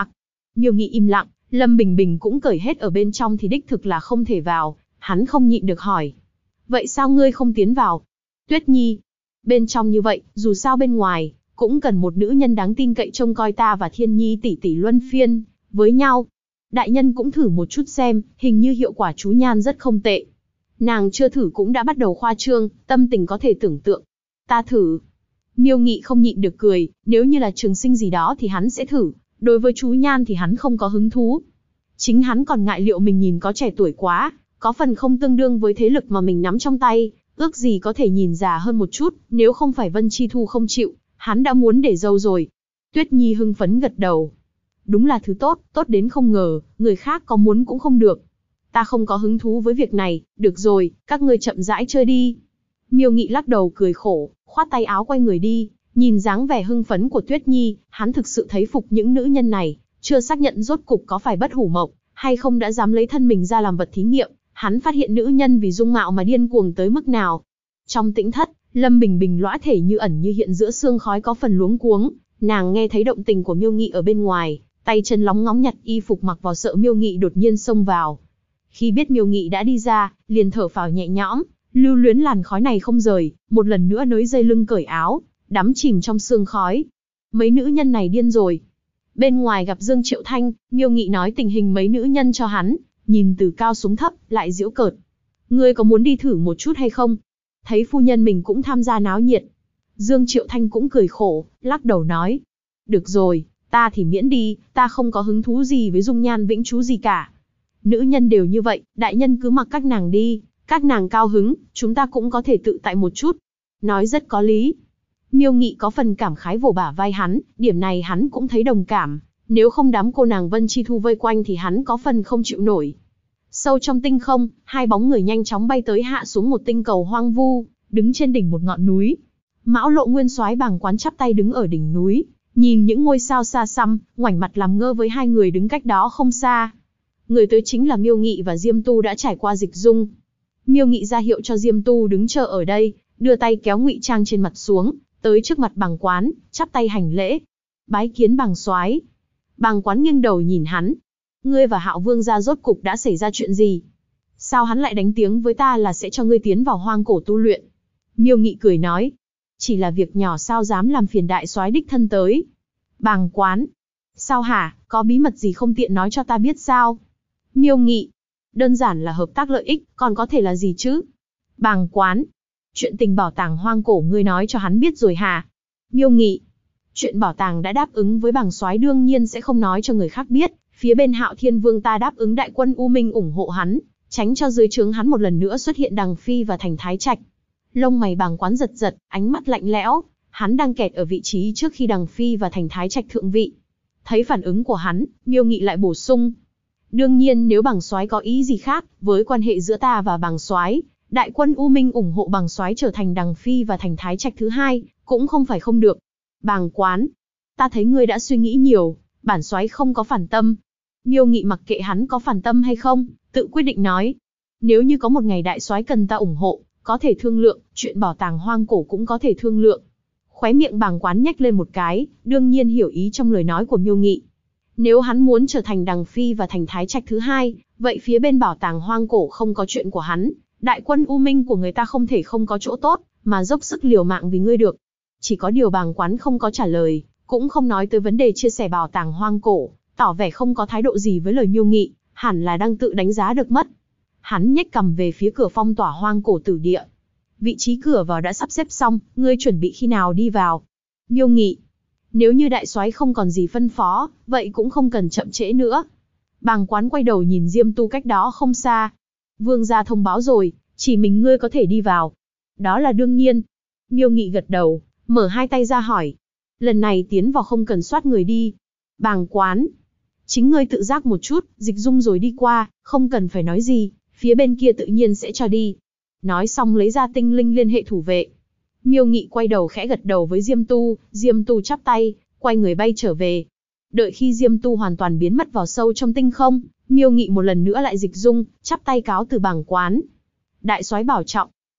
A: Miêu Nghị im lặng, Lâm Bình Bình cũng cởi hết ở bên trong thì đích thực là không thể vào, hắn không nhịn được hỏi. Vậy sao ngươi không tiến vào? Tuyết Nhi, bên trong như vậy, dù sao bên ngoài, cũng cần một nữ nhân đáng tin cậy trông coi ta và Thiên Nhi tỷ tỷ luân phiên với nhau. Đại nhân cũng thử một chút xem, hình như hiệu quả chú nhan rất không tệ. Nàng chưa thử cũng đã bắt đầu khoa trương, tâm tình có thể tưởng tượng. Ta thử. Miêu Nghị không nhịn được cười, nếu như là Trường Sinh gì đó thì hắn sẽ thử, đối với chú nhan thì hắn không có hứng thú. Chính hắn còn ngại liệu mình nhìn có trẻ tuổi quá, có phần không tương đương với thế lực mà mình nắm trong tay, ước gì có thể nhìn già hơn một chút, nếu không phải Vân Chi Thu không chịu, hắn đã muốn để dâu rồi. Tuyết Nhi hưng phấn gật đầu. Đúng là thứ tốt, tốt đến không ngờ, người khác có muốn cũng không được. Ta không có hứng thú với việc này, được rồi, các ngươi chậm rãi chơi đi. Miêu Nghị lắc đầu cười khổ, khoát tay áo quay người đi, nhìn dáng vẻ hưng phấn của Tuyết Nhi, hắn thực sự thấy phục những nữ nhân này, chưa xác nhận rốt cục có phải bất hủ mộc, hay không đã dám lấy thân mình ra làm vật thí nghiệm, hắn phát hiện nữ nhân vì dung mạo mà điên cuồng tới mức nào. Trong tĩnh thất, Lâm Bình Bình lõa thể như ẩn như hiện giữa sương khói có phần luống cuống, nàng nghe thấy động tình của Miêu Nghị ở bên ngoài, tay chân lóng ngóng nhặt y phục mặc vào sợ Miêu Nghị đột nhiên xông vào. Khi biết Miêu Nghị đã đi ra, liền thở phào nhẹ nhõm, lưu luyến làn khói này không rời, một lần nữa nới dây lưng cởi áo, đắm chìm trong sương khói. Mấy nữ nhân này điên rồi. Bên ngoài gặp Dương Triệu Thanh, Miêu Nghị nói tình hình mấy nữ nhân cho hắn, nhìn từ cao xuống thấp, lại giễu cợt. Ngươi có muốn đi thử một chút hay không? Thấy phu nhân mình cũng tham gia náo nhiệt. Dương Triệu Thanh cũng cười khổ, lắc đầu nói. Được rồi, ta thì miễn đi, ta không có hứng thú gì với dung nhan vĩnh chú gì cả. Nữ nhân đều như vậy, đại nhân cứ mặc các nàng đi, các nàng cao hứng, chúng ta cũng có thể tự tại một chút. Nói rất có lý. Miêu Nghị có phần cảm khái vỗ bả vai hắn, điểm này hắn cũng thấy đồng cảm. Nếu không đám cô nàng Vân Chi Thu vây quanh thì hắn có phần không chịu nổi. Sâu trong tinh không, hai bóng người nhanh chóng bay tới hạ xuống một tinh cầu hoang vu, đứng trên đỉnh một ngọn núi. Mão Lộ Nguyên Soái Bàng Quán chắp tay đứng ở đỉnh núi, nhìn những ngôi sao xa xăm, ngoảnh mặt làm ngơ với hai người đứng cách đó không xa. Người tới chính là Miêu Nghị và Diêm Tu đã trải qua dịch dung. Miêu Nghị ra hiệu cho Diêm Tu đứng chờ ở đây, đưa tay kéo ngụy trang trên mặt xuống, tới trước mặt Bàng Quán, chắp tay hành lễ. Bái kiến Bàng soái. Bàng Quán nghiêng đầu nhìn hắn. Ngươi và Hạo Vương gia rốt cục đã xảy ra chuyện gì? Sao hắn lại đánh tiếng với ta là sẽ cho ngươi tiến vào hoang cổ tu luyện? Miêu Nghị cười nói. Chỉ là việc nhỏ sao dám làm phiền đại soái đích thân tới. Bàng Quán. Sao hả, có bí mật gì không tiện nói cho ta biết sao? Miêu Nghị. Đơn giản là hợp tác lợi ích, còn có thể là gì chứ? Bàng Quán. Chuyện tình bảo tàng hoang cổ ngươi nói cho hắn biết rồi hả? Miêu Nghị. Chuyện bảo tàng đã đáp ứng với Bàng soái đương nhiên sẽ không nói cho người khác biết, phía bên Hạo Thiên Vương ta đáp ứng đại quân U Minh ủng hộ hắn, tránh cho dưới trướng hắn một lần nữa xuất hiện Đằng Phi và Thành Thái Trạch. Lông mày Bàng Quán giật giật, ánh mắt lạnh lẽo, hắn đang kẹt ở vị trí trước khi Đằng Phi và Thành Thái Trạch thượng vị. Thấy phản ứng của hắn, Miêu Nghị lại bổ sung. Đương nhiên nếu Bàng soái có ý gì khác, với quan hệ giữa ta và Bàng soái, đại quân U Minh ủng hộ Bàng soái trở thành Đằng Phi và Thành Thái Trạch thứ hai, cũng không phải không được. Bàng Quán, ta thấy ngươi đã suy nghĩ nhiều, bản soái không có phản tâm. Miêu Nghị mặc kệ hắn có phản tâm hay không, tự quyết định nói. Nếu như có một ngày đại soái cần ta ủng hộ, có thể thương lượng, chuyện bảo tàng hoang cổ cũng có thể thương lượng. Khóe miệng Bàng Quán nhếch lên một cái, đương nhiên hiểu ý trong lời nói của Miêu Nghị. Nếu hắn muốn trở thành Đằng Phi và Thành Thái Trạch thứ hai, vậy phía bên bảo tàng hoang cổ không có chuyện của hắn, đại quân U Minh của người ta không thể không có chỗ tốt, mà dốc sức liều mạng vì ngươi được. Chỉ có điều Bàng Quán không có trả lời, cũng không nói tới vấn đề chia sẻ bảo tàng hoang cổ, tỏ vẻ không có thái độ gì với lời Miêu Nghị, hẳn là đang tự đánh giá được mất. Hắn nhếch cằm về phía cửa phong tỏa hoang cổ tử địa. Vị trí cửa vào đã sắp xếp xong, ngươi chuẩn bị khi nào đi vào? Miêu Nghị. Nếu như đại soái không còn gì phân phó, vậy cũng không cần chậm trễ nữa. Bàng Quán quay đầu nhìn Diêm Tu cách đó không xa. Vương gia thông báo rồi, chỉ mình ngươi có thể đi vào. Đó là đương nhiên. Miêu Nghị gật đầu, mở hai tay ra hỏi. Lần này tiến vào không cần soát người đi. Bàng Quán. Chính ngươi tự giác một chút, dịch dung rồi đi qua, không cần phải nói gì, phía bên kia tự nhiên sẽ cho đi. Nói xong lấy ra tinh linh liên hệ thủ vệ. Miêu Nghị quay đầu khẽ gật đầu với Diêm Tu chắp tay, quay người bay trở về. Đợi khi Diêm Tu hoàn toàn biến mất vào sâu trong tinh không, Miêu Nghị một lần nữa lại dịch dung, chắp tay cáo từ Bàng Quán. Đại soái bảo trọng.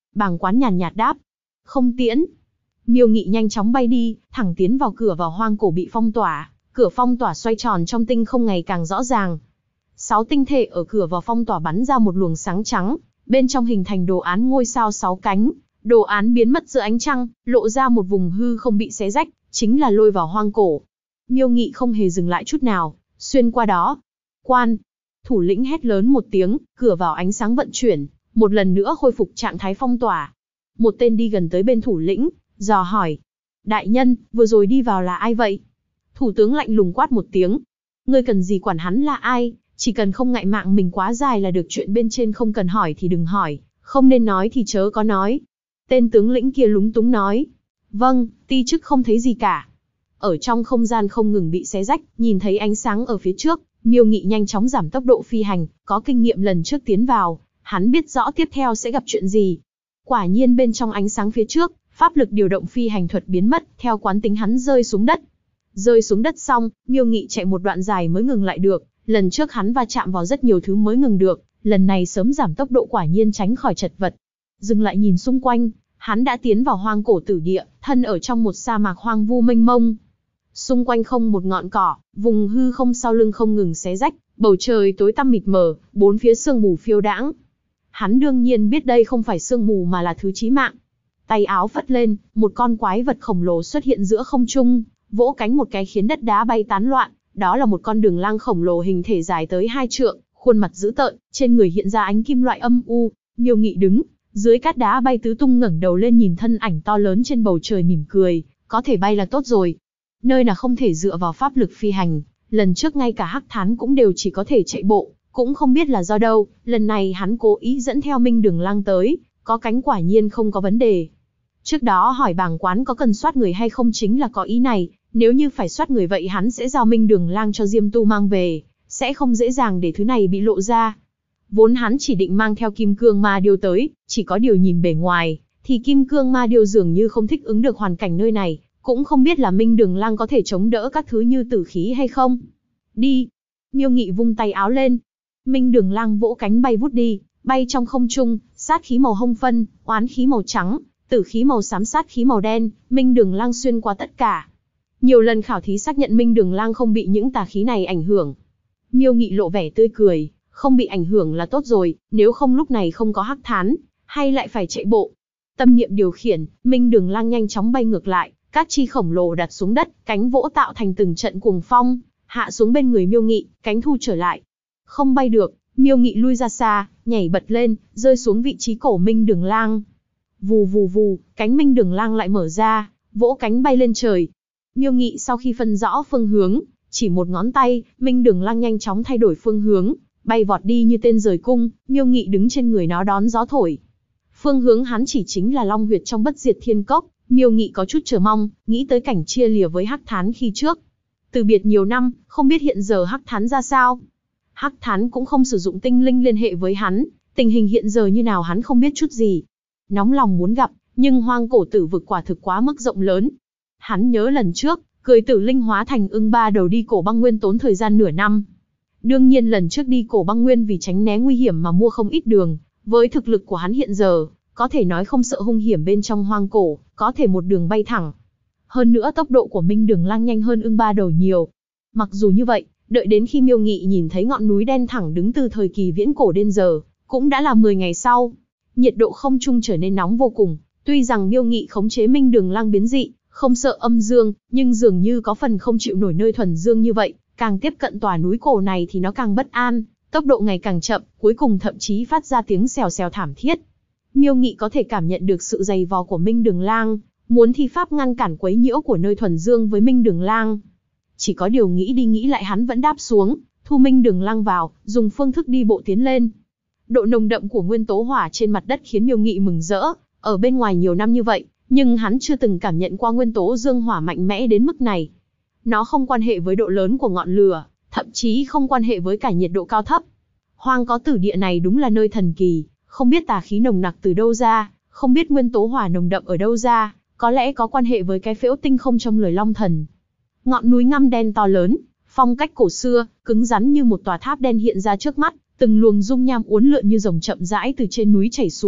A: Bàng Quán nhàn nhạt đáp. Không tiễn. Miêu Nghị nhanh chóng bay đi, thẳng tiến vào cửa vào hoang cổ bị phong tỏa. Cửa phong tỏa xoay tròn trong tinh không ngày càng rõ ràng. 6 tinh thể ở cửa vào phong tỏa bắn ra một luồng sáng trắng, bên trong hình thành đồ án ngôi sao 6 cánh. Đồ án biến mất giữa ánh trăng, lộ ra một vùng hư không bị xé rách, chính là lôi vào hoang cổ. Miêu Nghị không hề dừng lại chút nào, xuyên qua đó. Quan. Thủ lĩnh hét lớn một tiếng, cửa vào ánh sáng vận chuyển, một lần nữa khôi phục trạng thái phong tỏa. Một tên đi gần tới bên thủ lĩnh, dò hỏi. Đại nhân, vừa rồi đi vào là ai vậy? Thủ tướng lạnh lùng quát một tiếng. Ngươi cần gì quản hắn là ai, chỉ cần không ngại mạng mình quá dài là được, chuyện bên trên không cần hỏi thì đừng hỏi, không nên nói thì chớ có nói. Tên tướng lĩnh kia lúng túng nói. Vâng, ti chức không thấy gì cả. Ở trong không gian không ngừng bị xé rách, nhìn thấy ánh sáng ở phía trước, Miêu Nghị nhanh chóng giảm tốc độ phi hành, có kinh nghiệm lần trước tiến vào, hắn biết rõ tiếp theo sẽ gặp chuyện gì. Quả nhiên bên trong ánh sáng phía trước, pháp lực điều động phi hành thuật biến mất, theo quán tính hắn rơi xuống đất. Rơi xuống đất xong, Miêu Nghị chạy một đoạn dài mới ngừng lại được, lần trước hắn va chạm vào rất nhiều thứ mới ngừng được, lần này sớm giảm tốc độ quả nhiên tránh khỏi chật vật. Dừng lại nhìn xung quanh, hắn đã tiến vào hoang cổ tử địa, thân ở trong một sa mạc hoang vu mênh mông. Xung quanh không một ngọn cỏ, vùng hư không sau lưng không ngừng xé rách, bầu trời tối tăm mịt mờ, bốn phía sương mù phiêu đãng. Hắn đương nhiên biết đây không phải sương mù mà là thứ chí mạng. Tay áo phất lên, một con quái vật khổng lồ xuất hiện giữa không trung, vỗ cánh một cái khiến đất đá bay tán loạn. Đó là một con đường lang khổng lồ hình thể dài tới 2 trượng, khuôn mặt dữ tợn, trên người hiện ra ánh kim loại âm u. Miêu Nghị đứng dưới cát đá bay tứ tung, ngẩng đầu lên nhìn thân ảnh to lớn trên bầu trời mỉm cười, có thể bay là tốt rồi. Nơi nào không thể dựa vào pháp lực phi hành, lần trước ngay cả Hắc Thán cũng đều chỉ có thể chạy bộ, cũng không biết là do đâu, lần này hắn cố ý dẫn theo Minh Đường Lang tới, có cánh quả nhiên không có vấn đề. Trước đó hỏi Bàng Quán có cần soát người hay không chính là có ý này, nếu như phải soát người vậy hắn sẽ giao Minh Đường Lang cho Diêm Tu mang về, sẽ không dễ dàng để thứ này bị lộ ra. Vốn hắn chỉ định mang theo Kim Cương Ma Điêu tới, chỉ có điều nhìn bề ngoài, thì Kim Cương Ma Điêu dường như không thích ứng được hoàn cảnh nơi này, cũng không biết là Minh Đường Lang có thể chống đỡ các thứ như tử khí hay không. Đi! Miêu Nghị vung tay áo lên. Minh Đường Lang vỗ cánh bay vút đi, bay trong không trung, sát khí màu hông phân, oán khí màu trắng, tử khí màu xám, sát khí màu đen, Minh Đường Lang xuyên qua tất cả. Nhiều lần khảo thí xác nhận Minh Đường Lang không bị những tà khí này ảnh hưởng. Miêu Nghị lộ vẻ tươi cười, không bị ảnh hưởng là tốt rồi, nếu không lúc này không có Hắc Thán, hay lại phải chạy bộ. Tâm niệm điều khiển, Minh Đường Lang nhanh chóng bay ngược lại, các chi khổng lồ đặt xuống đất, cánh vỗ tạo thành từng trận cuồng phong, hạ xuống bên người Miêu Nghị, cánh thu trở lại. Không bay được, Miêu Nghị lui ra xa, nhảy bật lên, rơi xuống vị trí cổ Minh Đường Lang. Vù vù vù, cánh Minh Đường Lang lại mở ra, vỗ cánh bay lên trời. Miêu Nghị sau khi phân rõ phương hướng, chỉ một ngón tay, Minh Đường Lang nhanh chóng thay đổi phương hướng, bay vọt đi như tên rời cung. Miêu Nghị đứng trên người nó đón gió thổi. Phương hướng hắn chỉ chính là Long Huyệt trong Bất Diệt Thiên Cốc. Miêu Nghị có chút chờ mong, nghĩ tới cảnh chia lìa với Hắc Thán khi trước. Từ biệt nhiều năm, không biết hiện giờ Hắc Thán ra sao. Hắc Thán cũng không sử dụng tinh linh liên hệ với hắn, tình hình hiện giờ như nào hắn không biết chút gì. Nóng lòng muốn gặp, nhưng hoang cổ tử vực quả thực quá mức rộng lớn. Hắn nhớ lần trước, cười tử linh hóa thành ưng ba đầu đi Cổ Băng Nguyên tốn thời gian nửa năm. Đương nhiên lần trước đi Cổ Băng Nguyên vì tránh né nguy hiểm mà mua không ít đường, với thực lực của hắn hiện giờ, có thể nói không sợ hung hiểm bên trong hoang cổ, có thể một đường bay thẳng. Hơn nữa tốc độ của Minh Đường Lang nhanh hơn ưng ba đầu nhiều. Mặc dù như vậy, đợi đến khi Miêu Nghị nhìn thấy ngọn núi đen thẳng đứng từ thời kỳ viễn cổ đến giờ, cũng đã là 10 ngày sau. Nhiệt độ không trung trở nên nóng vô cùng, tuy rằng Miêu Nghị khống chế Minh Đường Lang biến dị, không sợ âm dương, nhưng dường như có phần không chịu nổi nơi thuần dương như vậy, càng tiếp cận tòa núi cổ này thì nó càng bất an, tốc độ ngày càng chậm, cuối cùng thậm chí phát ra tiếng xèo xèo thảm thiết. Miêu Nghị có thể cảm nhận được sự dày vò của Minh Đường Lang, muốn thi pháp ngăn cản quấy nhiễu của nơi thuần dương với Minh Đường Lang. Chỉ có điều nghĩ đi nghĩ lại hắn vẫn đáp xuống, thu Minh Đường Lang vào, dùng phương thức đi bộ tiến lên. Độ nồng đậm của nguyên tố hỏa trên mặt đất khiến Miêu Nghị mừng rỡ, ở bên ngoài nhiều năm như vậy, nhưng hắn chưa từng cảm nhận qua nguyên tố dương hỏa mạnh mẽ đến mức này. Nó không quan hệ với độ lớn của ngọn lửa, thậm chí không quan hệ với cả nhiệt độ cao thấp. Hoang có tử địa này đúng là nơi thần kỳ, không biết tà khí nồng nặc từ đâu ra, không biết nguyên tố hỏa nồng đậm ở đâu ra, có lẽ có quan hệ với cái phễu tinh không trong lời Long Thần. Ngọn núi ngăm đen to lớn, phong cách cổ xưa, cứng rắn như một tòa tháp đen hiện ra trước mắt, từng luồng dung nham uốn lượn như dòng chậm rãi từ trên núi chảy xuống,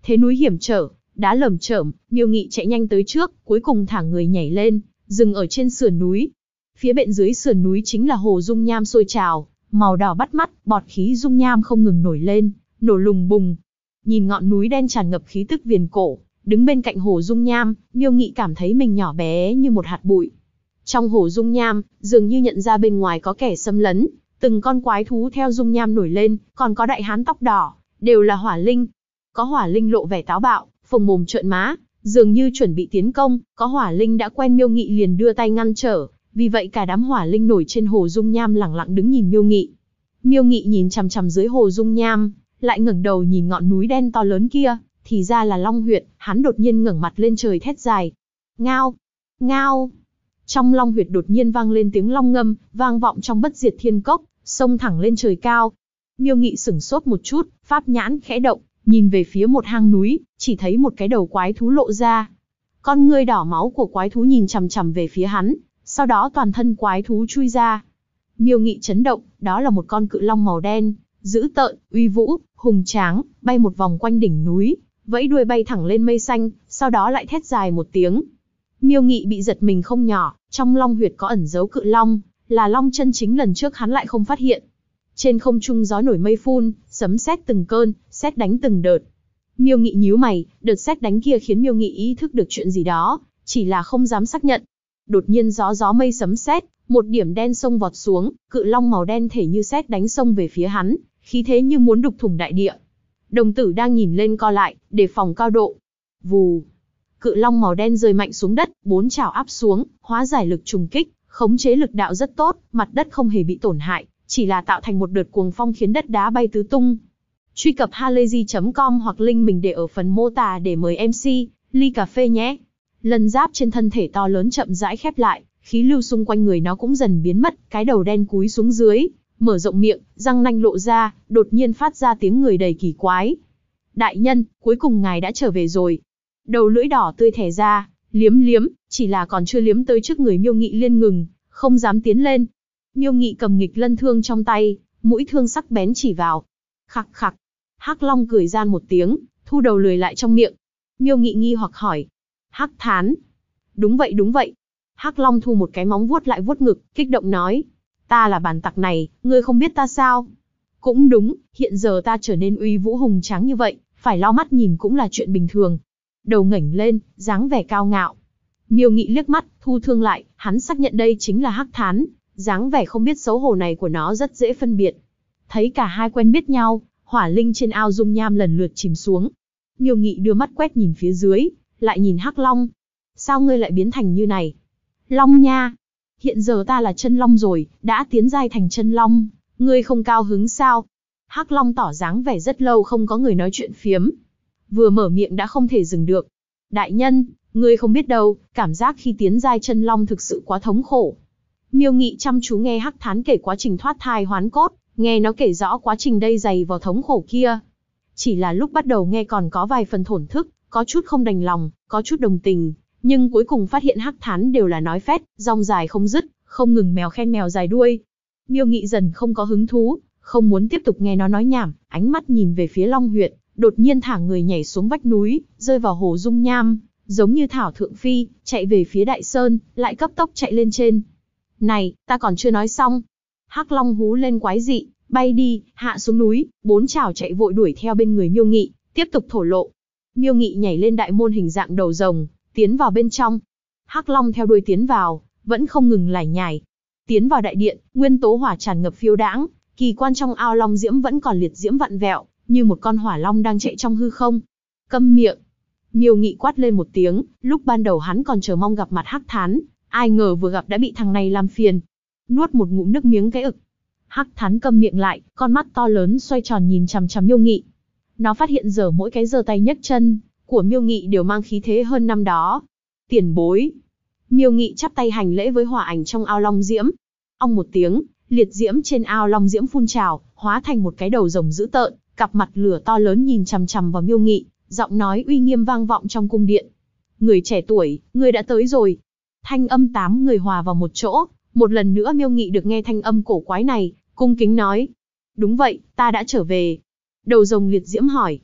A: Thế núi hiểm trở, đá lởm chởm, Miêu Nghị chạy nhanh tới trước, cuối cùng thả người nhảy lên, dừng ở trên sườn núi. Phía bên dưới sườn núi chính là hồ dung nham sôi trào, màu đỏ bắt mắt, bọt khí dung nham không ngừng nổi lên, nổ lùng bùng. Nhìn ngọn núi đen tràn ngập khí tức viền cổ, đứng bên cạnh hồ dung nham, Miêu Nghị cảm thấy mình nhỏ bé như một hạt bụi. Trong hồ dung nham, dường như nhận ra bên ngoài có kẻ xâm lấn, từng con quái thú theo dung nham nổi lên, còn có đại hán tóc đỏ, đều là hỏa linh. Có hỏa linh lộ vẻ táo bạo, phồng mồm trợn má, dường như chuẩn bị tiến công, có hỏa linh đã quen Miêu Nghị liền đưa tay ngăn trở, vì vậy cả đám hỏa linh nổi trên hồ dung nham lẳng lặng đứng nhìn Miêu Nghị. Miêu Nghị nhìn chằm chằm dưới hồ dung nham, lại ngẩng đầu nhìn ngọn núi đen to lớn kia, thì ra là Long Huyệt, hắn đột nhiên ngẩng mặt lên trời thét dài. Ngao! Ngao! Trong Long Huyệt đột nhiên vang lên tiếng long ngâm, vang vọng trong bất diệt thiên cốc, xông thẳng lên trời cao. Miêu Nghị sửng sốt một chút, pháp nhãn khẽ động, nhìn về phía một hang núi, chỉ thấy một cái đầu quái thú lộ ra. Con ngươi đỏ máu của quái thú nhìn chằm chằm về phía hắn, sau đó toàn thân quái thú chui ra. Miêu Nghị chấn động, đó là một con cự long màu đen, dữ tợn, uy vũ, hùng tráng, bay một vòng quanh đỉnh núi, vẫy đuôi bay thẳng lên mây xanh, sau đó lại thét dài một tiếng. Miêu Nghị bị giật mình không nhỏ, trong Long Huyệt có ẩn giấu cự long, là long chân chính lần trước hắn lại không phát hiện. Trên không trung gió nổi mây phun, sấm sét từng cơn, sét đánh từng đợt. Miêu Nghị nhíu mày, đợt sét đánh kia khiến Miêu Nghị ý thức được chuyện gì đó, chỉ là không dám xác nhận. Đột nhiên gió mây sấm sét, một điểm đen xông vọt xuống, cự long màu đen thể như sét đánh xông về phía hắn, khí thế như muốn đục thủng đại địa. Đồng tử đang nhìn lên co lại, đề phòng cao độ. Vù. Cự long màu đen rơi mạnh xuống đất, bốn chảo áp xuống, hóa giải lực trùng kích, khống chế lực đạo rất tốt, mặt đất không hề bị tổn hại, chỉ là tạo thành một đợt cuồng phong khiến đất đá bay tứ tung. Truy cập halayzi.com hoặc link mình để ở phần mô tả để mời MC, ly cà phê nhé. Lân giáp trên thân thể to lớn chậm rãi khép lại, khí lưu xung quanh người nó cũng dần biến mất, cái đầu đen cúi xuống dưới, mở rộng miệng, răng nanh lộ ra, đột nhiên phát ra tiếng người đầy kỳ quái. Đại nhân, cuối cùng ngài đã trở về rồi. Đầu lưỡi đỏ tươi thẻ ra, liếm liếm, chỉ là còn chưa liếm tới trước người Miêu Nghị liền ngừng, không dám tiến lên. Miêu Nghị cầm nghịch lân thương trong tay, mũi thương sắc bén chỉ vào. Khặc khặc. Hắc Long cười gian một tiếng, thu đầu lười lại trong miệng. Miêu Nghị nghi hoặc hỏi. Hắc Thán. Đúng vậy. Hắc Long thu một cái móng vuốt lại vuốt ngực, kích động nói. Ta là bản tặc này, ngươi không biết ta sao? Cũng đúng, hiện giờ ta trở nên uy vũ hùng tráng như vậy, phải lau mắt nhìn cũng là chuyện bình thường. Đầu ngẩng lên, dáng vẻ cao ngạo. Miêu Nghị liếc mắt, thu thương lại, hắn xác nhận đây chính là Hắc Thán, dáng vẻ không biết xấu hổ này của nó rất dễ phân biệt. Thấy cả hai quen biết nhau, hỏa linh trên ao dung nham lần lượt chìm xuống. Miêu Nghị đưa mắt quét nhìn phía dưới, lại nhìn Hắc Long. Sao ngươi lại biến thành như này? Long nha! Hiện giờ ta là chân long rồi, đã tiến giai thành chân long, ngươi không cao hứng sao? Hắc Long tỏ dáng vẻ rất lâu không có người nói chuyện phiếm. Vừa mở miệng đã không thể dừng được. Đại nhân, ngươi không biết đâu, cảm giác khi tiến giai chân long thực sự quá thống khổ. Miêu Nghị chăm chú nghe Hắc Thán kể quá trình thoát thai hoán cốt, nghe nó kể rõ quá trình đây dày vào thống khổ kia. Chỉ là lúc bắt đầu nghe còn có vài phần thổn thức, có chút không đành lòng, có chút đồng tình, nhưng cuối cùng phát hiện Hắc Thán đều là nói phét, rong dài không dứt, không ngừng mèo khen mèo dài đuôi. Miêu Nghị dần không có hứng thú, không muốn tiếp tục nghe nó nói nhảm, ánh mắt nhìn về phía Long Huyệt, đột nhiên thả người nhảy xuống vách núi, rơi vào hồ dung nham, giống như thảo thượng phi, chạy về phía đại sơn, lại cấp tốc chạy lên trên. Này, ta còn chưa nói xong. Hắc Long hú lên quái dị, bay đi, hạ xuống núi, bốn chảo chạy vội đuổi theo bên người Miêu Nghị, tiếp tục thổ lộ. Miêu Nghị nhảy lên đại môn hình dạng đầu rồng, tiến vào bên trong. Hắc Long theo đuôi tiến vào, vẫn không ngừng lải nhải. Tiến vào đại điện, nguyên tố hỏa tràn ngập phiêu đãng, kỳ quan trong ao long diễm vẫn còn liệt diễm vặn vẹo, như một con hỏa long đang chạy trong hư không. Câm miệng! Miêu Nghị quát lên một tiếng, lúc ban đầu hắn còn chờ mong gặp mặt Hắc Thán, ai ngờ vừa gặp đã bị thằng này làm phiền. Nuốt một ngụm nước miếng cái ực. Hắc Thán câm miệng lại, con mắt to lớn xoay tròn nhìn chằm chằm Miêu Nghị. Nó phát hiện giờ mỗi cái giơ tay nhấc chân của Miêu Nghị đều mang khí thế hơn năm đó. Tiền bối! Miêu Nghị chắp tay hành lễ với hỏa ảnh trong ao long diễm. Ong một tiếng, liệt diễm trên ao long diễm phun trào, hóa thành một cái đầu rồng dữ tợn, cặp mặt lửa to lớn nhìn chằm chằm vào Miêu Nghị, giọng nói uy nghiêm vang vọng trong cung điện. Người trẻ tuổi, người đã tới rồi. Thanh âm 8 người hòa vào một chỗ, một lần nữa Miêu Nghị được nghe thanh âm cổ quái này, cung kính nói. Đúng vậy, ta đã trở về. Đầu rồng liệt diễm hỏi.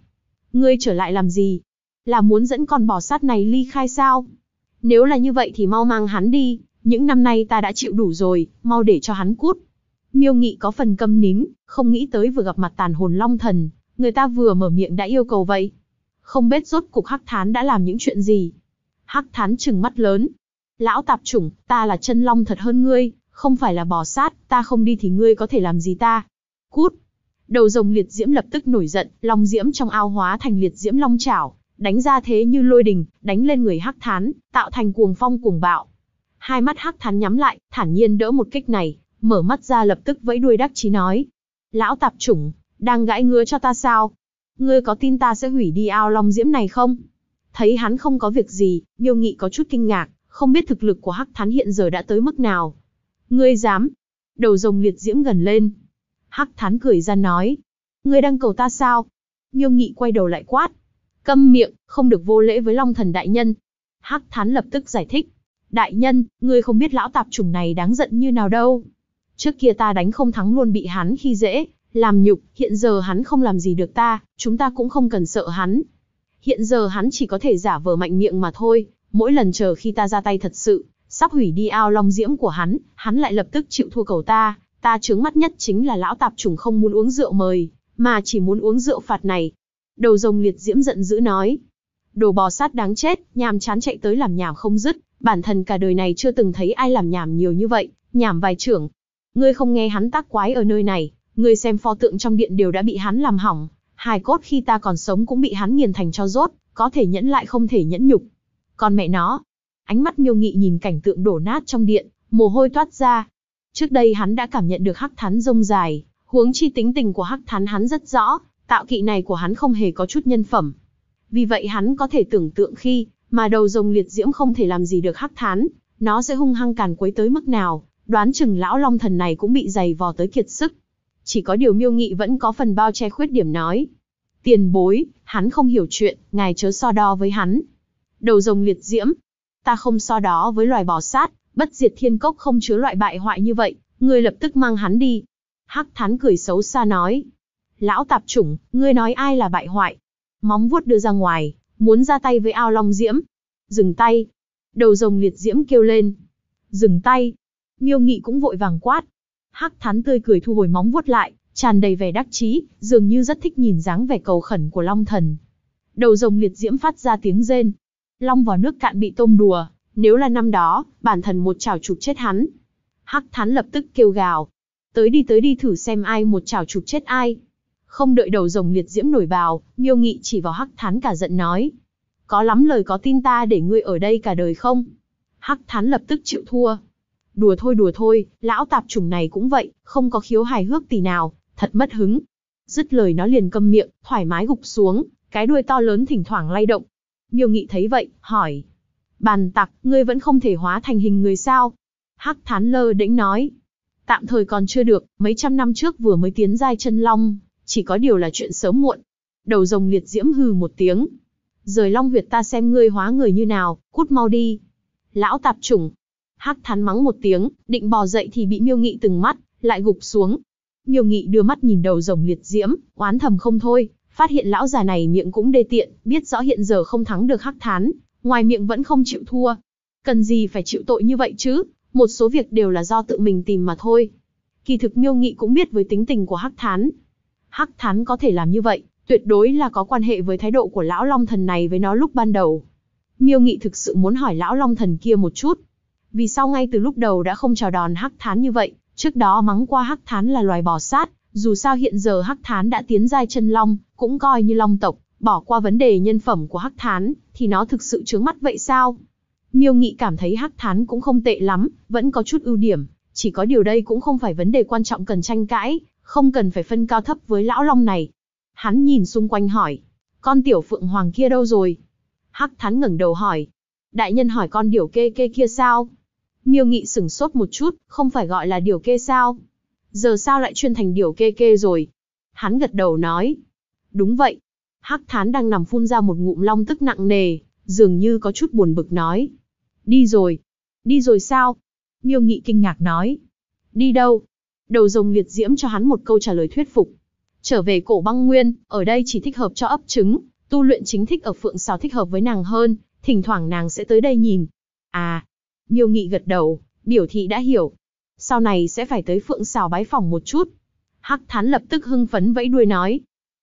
A: Ngươi trở lại làm gì? Là muốn dẫn con bò sát này ly khai sao? Nếu là như vậy thì mau mang hắn đi, những năm nay ta đã chịu đủ rồi, mau để cho hắn cút. Miêu Nghị có phần câm nín, không nghĩ tới vừa gặp mặt tàn hồn long thần, người ta vừa mở miệng đã yêu cầu vậy. Không biết rốt cục Hắc Thán đã làm những chuyện gì. Hắc Thán trừng mắt lớn. Lão tạp chủng, ta là chân long thật hơn ngươi, không phải là bò sát, ta không đi thì ngươi có thể làm gì ta? Cút! Đầu rồng liệt diễm lập tức nổi giận, long diễm trong ao hóa thành liệt diễm long chảo, đánh ra thế như lôi đình, đánh lên người Hắc Thán, tạo thành cuồng phong cuồng bạo. Hai mắt Hắc Thán nhắm lại, thản nhiên đỡ một kích này, mở mắt ra lập tức vẫy đuôi đắc chí nói: Lão tạp chủng, đang gãi ngứa cho ta sao? Ngươi có tin ta sẽ hủy đi ao long diễm này không? Thấy hắn không có việc gì, Miêu Nghị có chút kinh ngạc, không biết thực lực của Hắc Thán hiện giờ đã tới mức nào. Ngươi dám? Đầu rồng liệt diễm gần lên. Hắc Thán cười ra nói: Ngươi đang cầu ta sao? Miêu Nghị quay đầu lại quát: Câm miệng, không được vô lễ với Long Thần đại nhân. Hắc Thán lập tức giải thích: Đại nhân, ngươi không biết lão tạp chủng này đáng giận như nào đâu. Trước kia ta đánh không thắng luôn bị hắn khi dễ, làm nhục, hiện giờ hắn không làm gì được ta, chúng ta cũng không cần sợ hắn. Hiện giờ hắn chỉ có thể giả vờ mạnh miệng mà thôi, mỗi lần chờ khi ta ra tay thật sự, sắp hủy đi ao long diễm của hắn lại lập tức chịu thua cầu ta. Ta chướng mắt nhất chính là lão tạp chủng không muốn uống rượu mời, mà chỉ muốn uống rượu phạt này. Đầu rồng liệt diễm giận dữ nói: Đồ bò sát đáng chết, nhàm chán chạy tới làm nhảm không dứt, bản thân cả đời này chưa từng thấy ai làm nhảm nhiều như vậy, nhảm vài chưởng. Ngươi không nghe hắn tác quái ở nơi này, ngươi xem pho tượng trong điện đều đã bị hắn làm hỏng, hài cốt khi ta còn sống cũng bị hắn nghiền thành tro rốt, có thể nhẫn lại không thể nhẫn nhục. Còn mẹ nó. Ánh mắt Miêu Nghị nhìn cảnh tượng đổ nát trong điện, mồ hôi toát ra. Trước đây hắn đã cảm nhận được Hắc Thán rông dài, huống chi tính tình của Hắc Thán hắn rất rõ, tạo kỵ này của hắn không hề có chút nhân phẩm. Vì vậy hắn có thể tưởng tượng khi mà đầu rồng liệt diễm không thể làm gì được Hắc Thán, nó sẽ hung hăng càn quấy tới mức nào, đoán chừng lão long thần này cũng bị giày vò tới kiệt sức. Chỉ có điều Miêu Nghị vẫn có phần bao che khuyết điểm nói: Tiền bối, hắn không hiểu chuyện, ngài chớ so đo với hắn. Đầu rồng liệt diễm: Ta không so đo với loài bò sát, bất diệt thiên cốc không chứa loại bại hoại như vậy, ngươi lập tức mang hắn đi. Hắc Thán cười xấu xa nói: Lão tạp chủng, ngươi nói ai là bại hoại? Móng vuốt đưa ra ngoài, muốn ra tay với ao long diễm. Dừng tay! Đầu rồng liệt diễm kêu lên. Dừng tay! Miêu Nghị cũng vội vàng quát. Hắc Thán tươi cười thu hồi móng vuốt lại, tràn đầy vẻ đắc chí, dường như rất thích nhìn dáng vẻ cầu khẩn của Long Thần. Đầu rồng liệt diễm phát ra tiếng rên. Long vào nước cạn bị tôm đùa, nếu là năm đó, bản thần một chảo chụp chết hắn. Hắc Thán lập tức kêu gào: Tới đi thử xem ai một chảo chụp chết ai. Không đợi đầu rồng liệt diễm nổi bào, Miêu Nghị chỉ vào Hắc Thán cả giận nói: Có lắm lời có tin ta để ngươi ở đây cả đời không? Hắc Thán lập tức chịu thua. Đùa thôi, lão tạp chủng này cũng vậy, không có khiếu hài hước tì nào, thật mất hứng. Dứt lời nó liền câm miệng, thoải mái gục xuống, cái đuôi to lớn thỉnh thoảng lay động. Miêu Nghị thấy vậy, hỏi: Bàn tặc, ngươi vẫn không thể hóa thành hình người sao? Hắc Thán lơ đễnh nói: Tạm thời còn chưa được, mấy trăm năm trước vừa mới tiến giai chân long, chỉ có điều là chuyện sớm muộn. Đầu rồng liệt diễm hừ một tiếng: Rời long huyệt ta xem ngươi hóa người như nào, cút mau đi. Lão tạp chủng! Hắc Thán mắng một tiếng, định bò dậy thì bị Miêu Nghị từng mắt, lại gục xuống. Miêu Nghị đưa mắt nhìn đầu rồng liệt diễm, oán thầm không thôi, phát hiện lão già này miệng cũng đê tiện, biết rõ hiện giờ không thắng được Hắc Thán, ngoài miệng vẫn không chịu thua. Cần gì phải chịu tội như vậy chứ, một số việc đều là do tự mình tìm mà thôi. Kỳ thực Miêu Nghị cũng biết với tính tình của Hắc Thán. Hắc Thán có thể làm như vậy, tuyệt đối là có quan hệ với thái độ của lão long thần này với nó lúc ban đầu. Miêu Nghị thực sự muốn hỏi lão long thần kia một chút. Vì sao ngay từ lúc đầu đã không chào đón Hắc Thán như vậy, trước đó mắng qua Hắc Thán là loài bò sát, dù sao hiện giờ Hắc Thán đã tiến giai chân long, cũng coi như long tộc, bỏ qua vấn đề nhân phẩm của Hắc Thán, thì nó thực sự chướng mắt vậy sao? Miêu Nghị cảm thấy Hắc Thán cũng không tệ lắm, vẫn có chút ưu điểm, chỉ có điều đây cũng không phải vấn đề quan trọng cần tranh cãi, không cần phải phân cao thấp với lão long này. Hắn nhìn xung quanh hỏi: Con tiểu phượng hoàng kia đâu rồi? Hắc Thán ngẩng đầu hỏi: Đại nhân hỏi con điểu kê kia sao? Miêu Nghị sửng sốt một chút, không phải gọi là điểu kê sao? Giờ sao lại chuyên thành điểu kê rồi? Hắn gật đầu nói: Đúng vậy. Hắc Thán đang nằm phun ra một ngụm long tức nặng nề, dường như có chút buồn bực nói: Đi rồi. Đi rồi sao? Miêu Nghị kinh ngạc nói: Đi đâu? Đầu rồng liệt diễm cho hắn một câu trả lời thuyết phục: Trở về cổ băng nguyên, ở đây chỉ thích hợp cho ấp trứng, Tu luyện chính thích ở Phượng Sào thích hợp với nàng hơn, thỉnh thoảng nàng sẽ tới đây nhìn. À, Miêu Nghị gật đầu, biểu thị đã hiểu. Sau này sẽ phải tới Phượng Sào bái phỏng một chút. Hắc Thán lập tức hưng phấn vẫy đuôi nói.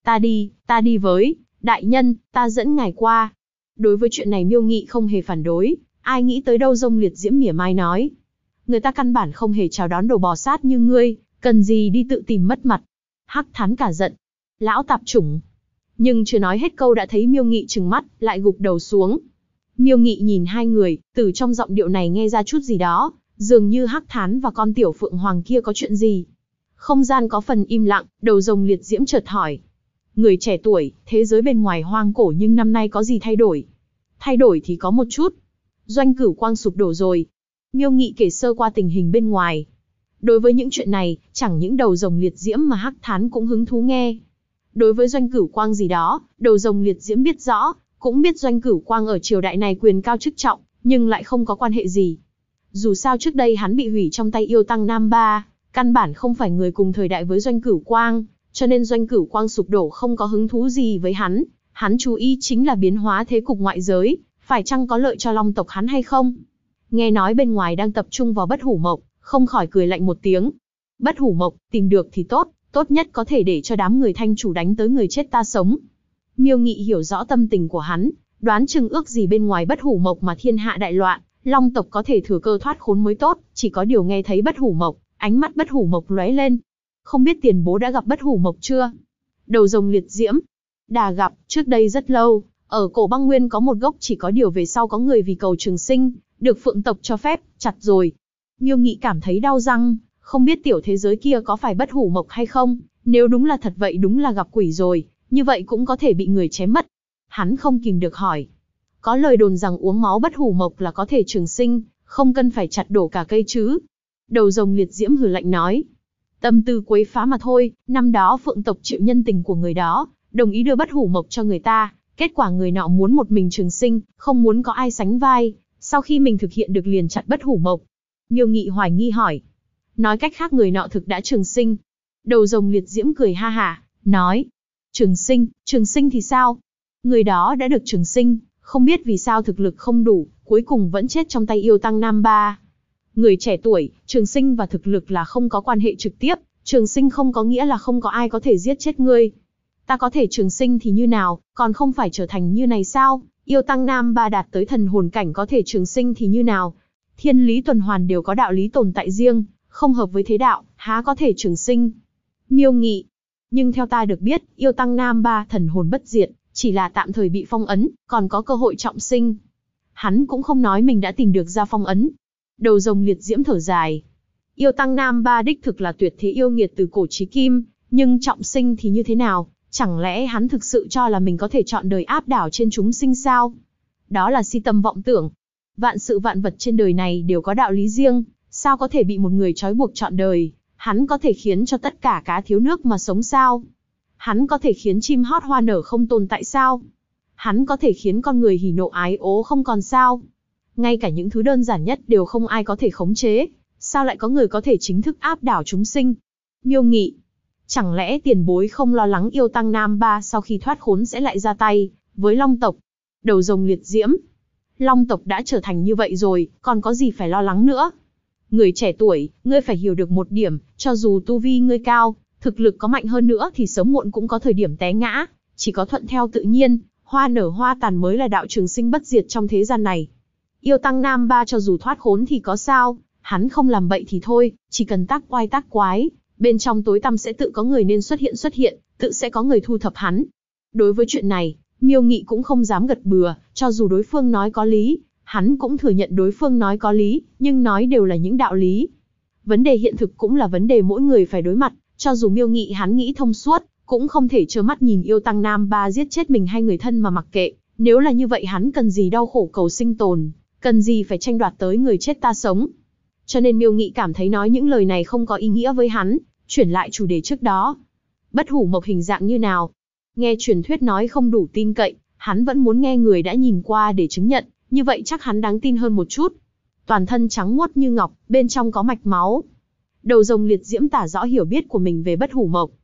A: Ta đi với, đại nhân, ta dẫn ngài qua. Đối với chuyện này Miêu Nghị không hề phản đối, ai nghĩ tới đâu Rông Liệt Diễm mỉa mai nói. Người ta căn bản không hề chào đón đồ bò sát như ngươi, cần gì đi tự tìm mất mặt. Hắc Thán cả giận. Lão tạp chủng. Nhưng chưa nói hết câu đã thấy Miêu Nghị trừng mắt, lại gục đầu xuống. Miêu Nghị nhìn hai người, từ trong giọng điệu này nghe ra chút gì đó, dường như Hắc Thán và con tiểu phượng hoàng kia có chuyện gì. Không gian có phần im lặng, đầu Rồng Liệt Diễm chợt hỏi. Người trẻ tuổi, thế giới bên ngoài hoang cổ nhưng năm nay có gì thay đổi? Thay đổi thì có một chút. Doanh Cửu Quang sụp đổ rồi. Miêu Nghị kể sơ qua tình hình bên ngoài. Đối với những chuyện này, chẳng những đầu Rồng Liệt Diễm mà Hắc Thán cũng hứng thú nghe. Đối với Doanh Cửu Quang gì đó, đầu Rồng Liệt Diễm biết rõ, cũng biết Doanh Cửu Quang ở triều đại này quyền cao chức trọng, nhưng lại không có quan hệ gì. Dù sao trước đây hắn bị hủy trong tay yêu tăng Nam Ba, căn bản không phải người cùng thời đại với Doanh Cửu Quang, cho nên Doanh Cửu Quang sụp đổ không có hứng thú gì với hắn chú ý chính là biến hóa thế cục ngoại giới, phải chăng có lợi cho Long tộc hắn hay không. Nghe nói bên ngoài đang tập trung vào Bất Hủ Mộc, không khỏi cười lạnh một tiếng. Bất Hủ Mộc, tìm được thì tốt, tốt nhất có thể để cho đám người Thanh chủ đánh tới người chết ta sống. Miêu Nghị hiểu rõ tâm tình của hắn, đoán chừng ước gì bên ngoài Bất Hủ Mộc mà thiên hạ đại loạn, Long tộc có thể thừa cơ thoát khốn mới tốt, chỉ có điều nghe thấy Bất Hủ Mộc, ánh mắt Bất Hủ Mộc lóe lên. Không biết tiền bối đã gặp Bất Hủ Mộc chưa? Đầu Rồng Liệt Diễm. Đã gặp, trước đây rất lâu, ở Cổ Băng Nguyên có một gốc, chỉ có điều về sau có người vì cầu trường sinh, được Phượng tộc cho phép, chặt rồi. Miêu Nghị cảm thấy đau răng, không biết tiểu thế giới kia có phải Bất Hủ Mộc hay không, nếu đúng là thật vậy đúng là gặp quỷ rồi, như vậy cũng có thể bị người chém mất. Hắn không kìm được hỏi. Có lời đồn rằng uống máu Bất Hủ Mộc là có thể trường sinh, không cần phải chặt đổ cả cây chứ. Đầu Rồng Liệt Diễm hừ lạnh nói. Tâm tư quấy phá mà thôi, năm đó Phượng tộc chịu nhân tình của người đó, đồng ý đưa Bất Hủ Mộc cho người ta, kết quả người nọ muốn một mình trường sinh, không muốn có ai sánh vai, sau khi mình thực hiện được liền chặt Bất Hủ Mộc. Miêu Nghị hoài nghi hỏi. Nói cách khác người nọ thực đã trường sinh. Đầu Rồng Liệt Diễm cười ha hả, nói. Trường sinh thì sao? Người đó đã được trường sinh, không biết vì sao thực lực không đủ, cuối cùng vẫn chết trong tay yêu tăng Nam Ba. Người trẻ tuổi, trường sinh và thực lực là không có quan hệ trực tiếp, trường sinh không có nghĩa là không có ai có thể giết chết ngươi. Ta có thể trường sinh thì như nào, còn không phải trở thành như này sao? Yêu tăng Nam Ba đạt tới thần hồn cảnh có thể trường sinh thì như nào? Thiên lý tuần hoàn đều có đạo lý tồn tại riêng, không hợp với thế đạo, há có thể trường sinh? Miêu Nghị. Nhưng theo ta được biết, yêu tăng Nam Ba thần hồn bất diệt, chỉ là tạm thời bị phong ấn, còn có cơ hội trọng sinh. Hắn cũng không nói mình đã tìm được ra phong ấn. Đầu Rồng Liệt Diễm thở dài. Yêu tăng Nam Ba đích thực là tuyệt thế yêu nghiệt từ cổ chí kim, nhưng trọng sinh thì như thế nào? Chẳng lẽ hắn thực sự cho là mình có thể chọn đời áp đảo trên chúng sinh sao? Đó là si tâm vọng tưởng. Vạn sự vạn vật trên đời này đều có đạo lý riêng, sao có thể bị một người trói buộc trọn đời? Hắn có thể khiến cho tất cả cá thiếu nước mà sống sao? Hắn có thể khiến chim hót hoa nở không tồn tại sao? Hắn có thể khiến con người hỉ nộ ái ố không còn sao? Ngay cả những thứ đơn giản nhất đều không ai có thể khống chế, sao lại có người có thể chính thức áp đảo chúng sinh? Miêu Nghị. Chẳng lẽ tiền bối không lo lắng yêu tăng Nam Ba sau khi thoát khốn sẽ lại ra tay với Long tộc? Đầu Rồng Liệt Diễm. Long tộc đã trở thành như vậy rồi, còn có gì phải lo lắng nữa? Người trẻ tuổi, ngươi phải hiểu được một điểm, cho dù tu vi ngươi cao, thực lực có mạnh hơn nữa thì sớm muộn cũng có thời điểm té ngã, chỉ có thuận theo tự nhiên, hoa nở hoa tàn mới là đạo trường sinh bất diệt trong thế gian này. Yêu tăng Nam Ba cho dù thoát khốn thì có sao, hắn không làm bậy thì thôi, chỉ cần tác oai tác quái, bên trong tối tăm sẽ tự có người nên xuất hiện, tự sẽ có người thu thập hắn. Đối với chuyện này, Miêu Nghị cũng không dám gật bừa, cho dù đối phương nói có lý, hắn cũng thừa nhận đối phương nói có lý, nhưng nói đều là những đạo lý. Vấn đề hiện thực cũng là vấn đề mỗi người phải đối mặt, cho dù Miêu Nghị hắn nghĩ thông suốt, cũng không thể trơ mắt nhìn yêu tăng Nam Ba giết chết mình hay người thân mà mặc kệ, nếu là như vậy hắn cần gì đau khổ cầu sinh tồn, cần gì phải tranh đoạt tới người chết ta sống. Cho nên Miêu Nghị cảm thấy nói những lời này không có ý nghĩa với hắn, chuyển lại chủ đề trước đó. Bất Hủ Mộc hình dạng như nào? Nghe truyền thuyết nói không đủ tin cậy, hắn vẫn muốn nghe người đã nhìn qua để chứng nhận, như vậy chắc hắn đáng tin hơn một chút. Toàn thân trắng muốt như ngọc, bên trong có mạch máu. Đầu Rồng Liệt Diễm tả rõ hiểu biết của mình về Bất Hủ Mộc.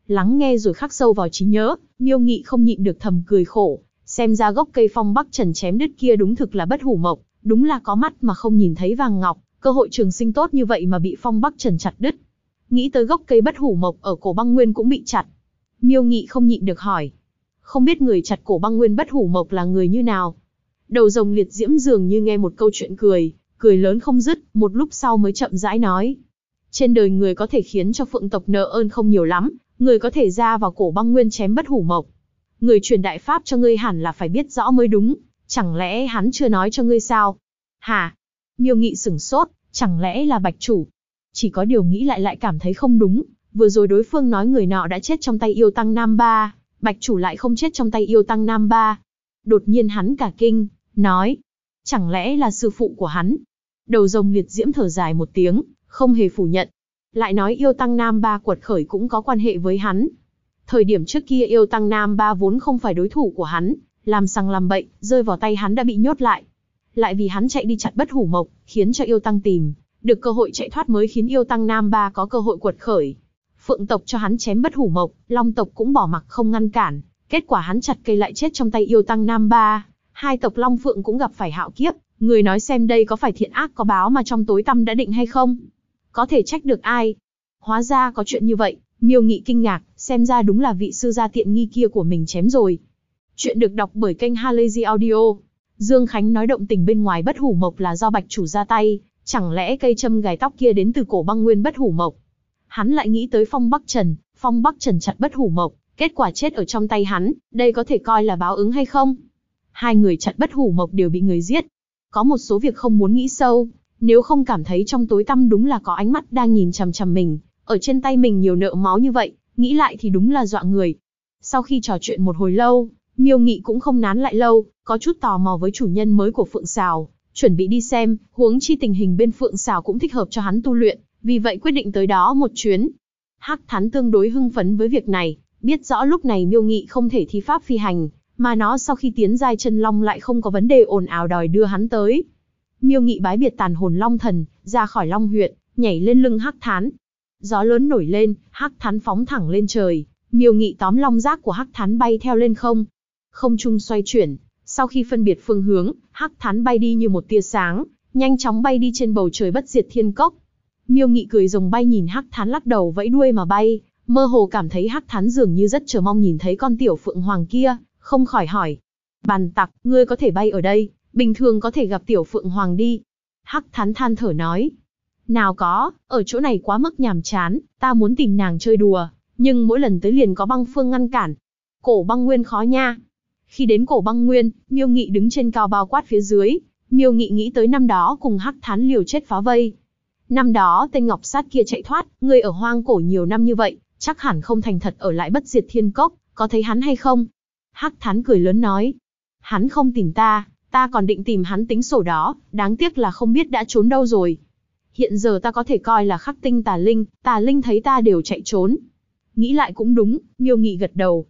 A: Lắng nghe rồi khắc sâu vào trí nhớ, Miêu Nghị không nhịn được thầm cười khổ, xem ra gốc cây phong bắc trần chém đứt kia đúng thực là bất hủ mộc, đúng là có mắt mà không nhìn thấy vàng ngọc, cơ hội trường sinh tốt như vậy mà bị phong bắc trần chặt đứt. Nghĩ tới gốc cây bất hủ mộc ở cổ băng nguyên cũng bị chặt. Miêu Nghị không nhịn được hỏi, không biết người chặt cổ băng nguyên bất hủ mộc là người như nào? Đầu rồng liệt diễm dường như nghe một câu chuyện cười, cười lớn không dứt, một lúc sau mới chậm rãi nói. Trên đời người có thể khiến cho phượng tộc nợ ơn không nhiều lắm, người có thể ra vào cổ băng nguyên chém bất hủ mộc. Người truyền đại pháp cho ngươi hẳn là phải biết rõ mới đúng, chẳng lẽ hắn chưa nói cho ngươi sao? Hả? Miêu Nghị sửng sốt, chẳng lẽ là Bạch Chủ? Chỉ có điều nghĩ lại cảm thấy không đúng, vừa rồi đối phương nói người nọ đã chết trong tay yêu tăng Nam Ba, Bạch Chủ lại không chết trong tay yêu tăng Nam Ba. Đột nhiên hắn cả kinh, nói, chẳng lẽ là sư phụ của hắn? Đầu rồng liệt diễm thở dài một tiếng, không hề phủ nhận. Lại nói yêu tăng Nam Ba quật khởi cũng có quan hệ với hắn. Thời điểm trước kia yêu tăng Nam Ba vốn không phải đối thủ của hắn, làm sằng làm bậy, rơi vào tay hắn đã bị nhốt lại. Lại vì hắn chạy đi chặt bất hủ mộc, khiến cho yêu tăng tìm được cơ hội chạy thoát mới khiến yêu tăng Nam Ba có cơ hội quật khởi. Phượng tộc cho hắn chém bất hủ mộc, Long tộc cũng bỏ mặc không ngăn cản, kết quả hắn chặt cây lại chết trong tay yêu tăng Nam Ba. Hai tộc Long Phượng cũng gặp phải hạo kiếp, người nói xem đây có phải thiện ác có báo mà trong tối tăm đã định hay không? Có thể trách được ai? Hóa ra có chuyện như vậy, Miêu Nghị kinh ngạc, xem ra đúng là vị sư gia tiện nghi kia của mình chém rồi. Chuyện được đọc bởi kênh Halazy Audio. Dương Khánh nói động tình bên ngoài bất hủ mộc là do Bạch Chủ ra tay, chẳng lẽ cây châm gài tóc kia đến từ cổ băng nguyên bất hủ mộc? Hắn lại nghĩ tới Phong Bắc Trần chặt bất hủ mộc, kết quả chết ở trong tay hắn, đây có thể coi là báo ứng hay không? Hai người chặt bất hủ mộc đều bị người giết. Có một số việc không muốn nghĩ sâu, nếu không cảm thấy trong tối tăm đúng là có ánh mắt đang nhìn chằm chằm mình, ở trên tay mình nhiều nợ máu như vậy, nghĩ lại thì đúng là dọa người. Sau khi trò chuyện một hồi lâu, Miêu Nghị cũng không nán lại lâu, có chút tò mò với chủ nhân mới của Phượng Sào, chuẩn bị đi xem, huống chi tình hình bên Phượng Sào cũng thích hợp cho hắn tu luyện, vì vậy quyết định tới đó một chuyến. Hắc Thán tương đối hưng phấn với việc này, biết rõ lúc này Miêu Nghị không thể thi pháp phi hành, mà nó sau khi tiến giai chân long lại không có vấn đề ồn ào đòi đưa hắn tới. Miêu Nghị bái biệt tàn hồn long thần, ra khỏi long huyện, nhảy lên lưng Hắc Thán. Gió lớn nổi lên, Hắc Thán phóng thẳng lên trời, Miêu Nghị tóm long giác của Hắc Thán bay theo lên không. Không trung xoay chuyển, sau khi phân biệt phương hướng, Hắc Thán bay đi như một tia sáng, nhanh chóng bay đi trên bầu trời bất diệt thiên cốc. Miêu Nghị cười rồng bay nhìn Hắc Thán lắc đầu vẫy đuôi mà bay, mơ hồ cảm thấy Hắc Thán dường như rất chờ mong nhìn thấy con tiểu phượng hoàng kia, không khỏi hỏi: "Bàn tặc, ngươi có thể bay ở đây, bình thường có thể gặp tiểu phượng hoàng đi." Hắc Thán than thở nói: "Nào có, ở chỗ này quá mức nhàm chán, ta muốn tìm nàng chơi đùa, nhưng mỗi lần tới liền có băng phương ngăn cản. Cổ băng nguyên khó nha." Khi đến cổ băng nguyên, Miêu Nghị đứng trên cao bao quát phía dưới, Miêu Nghị nghĩ tới năm đó cùng Hắc Thán liều chết phá vây. Năm đó tên Ngọc Sát kia chạy thoát, ngươi ở hoang cổ nhiều năm như vậy, chắc hẳn không thành thật ở lại bất diệt thiên cốc, có thấy hắn hay không? Hắc Thán cười lớn nói: "Hắn không tìm ta, ta còn định tìm hắn tính sổ đó, đáng tiếc là không biết đã trốn đâu rồi. Hiện giờ ta có thể coi là khắc tinh tà linh thấy ta đều chạy trốn." Nghĩ lại cũng đúng, Miêu Nghị gật đầu.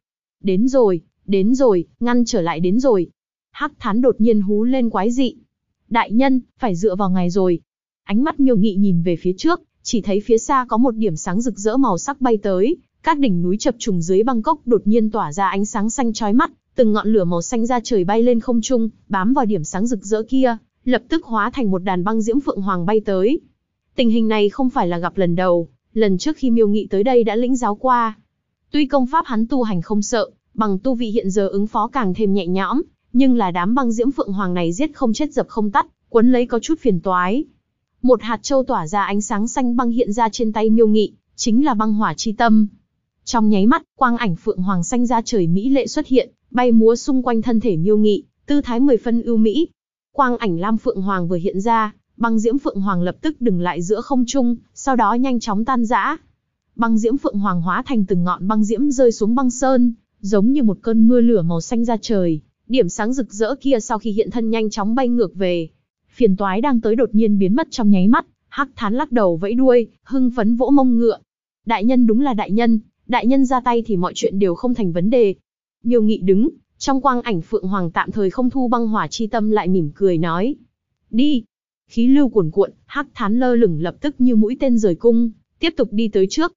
A: Đến rồi, ngăn trở lại đến rồi. Hắc Thán đột nhiên hú lên quái dị: "Đại nhân, phải dựa vào ngài rồi." Ánh mắt Miêu Nghị nhìn về phía trước, chỉ thấy phía xa có một điểm sáng rực rỡ màu sắc bay tới, các đỉnh núi chập trùng dưới băng cốc đột nhiên tỏa ra ánh sáng xanh chói mắt, từng ngọn lửa màu xanh ra trời bay lên không trung, bám vào điểm sáng rực rỡ kia, lập tức hóa thành một đàn băng diễm phượng hoàng bay tới. Tình hình này không phải là gặp lần đầu, lần trước khi Miêu Nghị tới đây đã lĩnh giáo qua. Tuy công pháp hắn tu hành không sợ, bằng tu vị hiện giờ ứng phó càng thêm nhẹ nhõm, nhưng là đám băng diễm phượng hoàng này giết không chết dập không tắt, quấn lấy có chút phiền toái. Một hạt châu tỏa ra ánh sáng xanh băng hiện ra trên tay Miêu Nghị, chính là băng hỏa chi tâm. Trong nháy mắt, quang ảnh phượng hoàng xanh ra trời mỹ lệ xuất hiện, bay múa xung quanh thân thể Miêu Nghị, tư thái 10 phân ưu mỹ. Quang ảnh lam phượng hoàng vừa hiện ra, băng diễm phượng hoàng lập tức dừng lại giữa không trung, sau đó nhanh chóng tan rã. Băng diễm phượng hoàng hóa thành từng ngọn băng diễm rơi xuống băng sơn, giống như một cơn mưa lửa màu xanh ra trời. Điểm sáng rực rỡ kia sau khi hiện thân nhanh chóng bay ngược về. Phiền toái đang tới đột nhiên biến mất trong nháy mắt, Hắc Thán lắc đầu vẫy đuôi, hưng phấn vỗ mông ngựa. "Đại nhân đúng là đại nhân ra tay thì mọi chuyện đều không thành vấn đề." Miêu Nghị đứng trong quang ảnh phượng hoàng tạm thời không thu băng hỏa chi tâm lại mỉm cười nói: "Đi." Khí lưu cuồn cuộn, Hắc Thán lơ lửng lập tức như mũi tên rời cung, tiếp tục đi tới trước.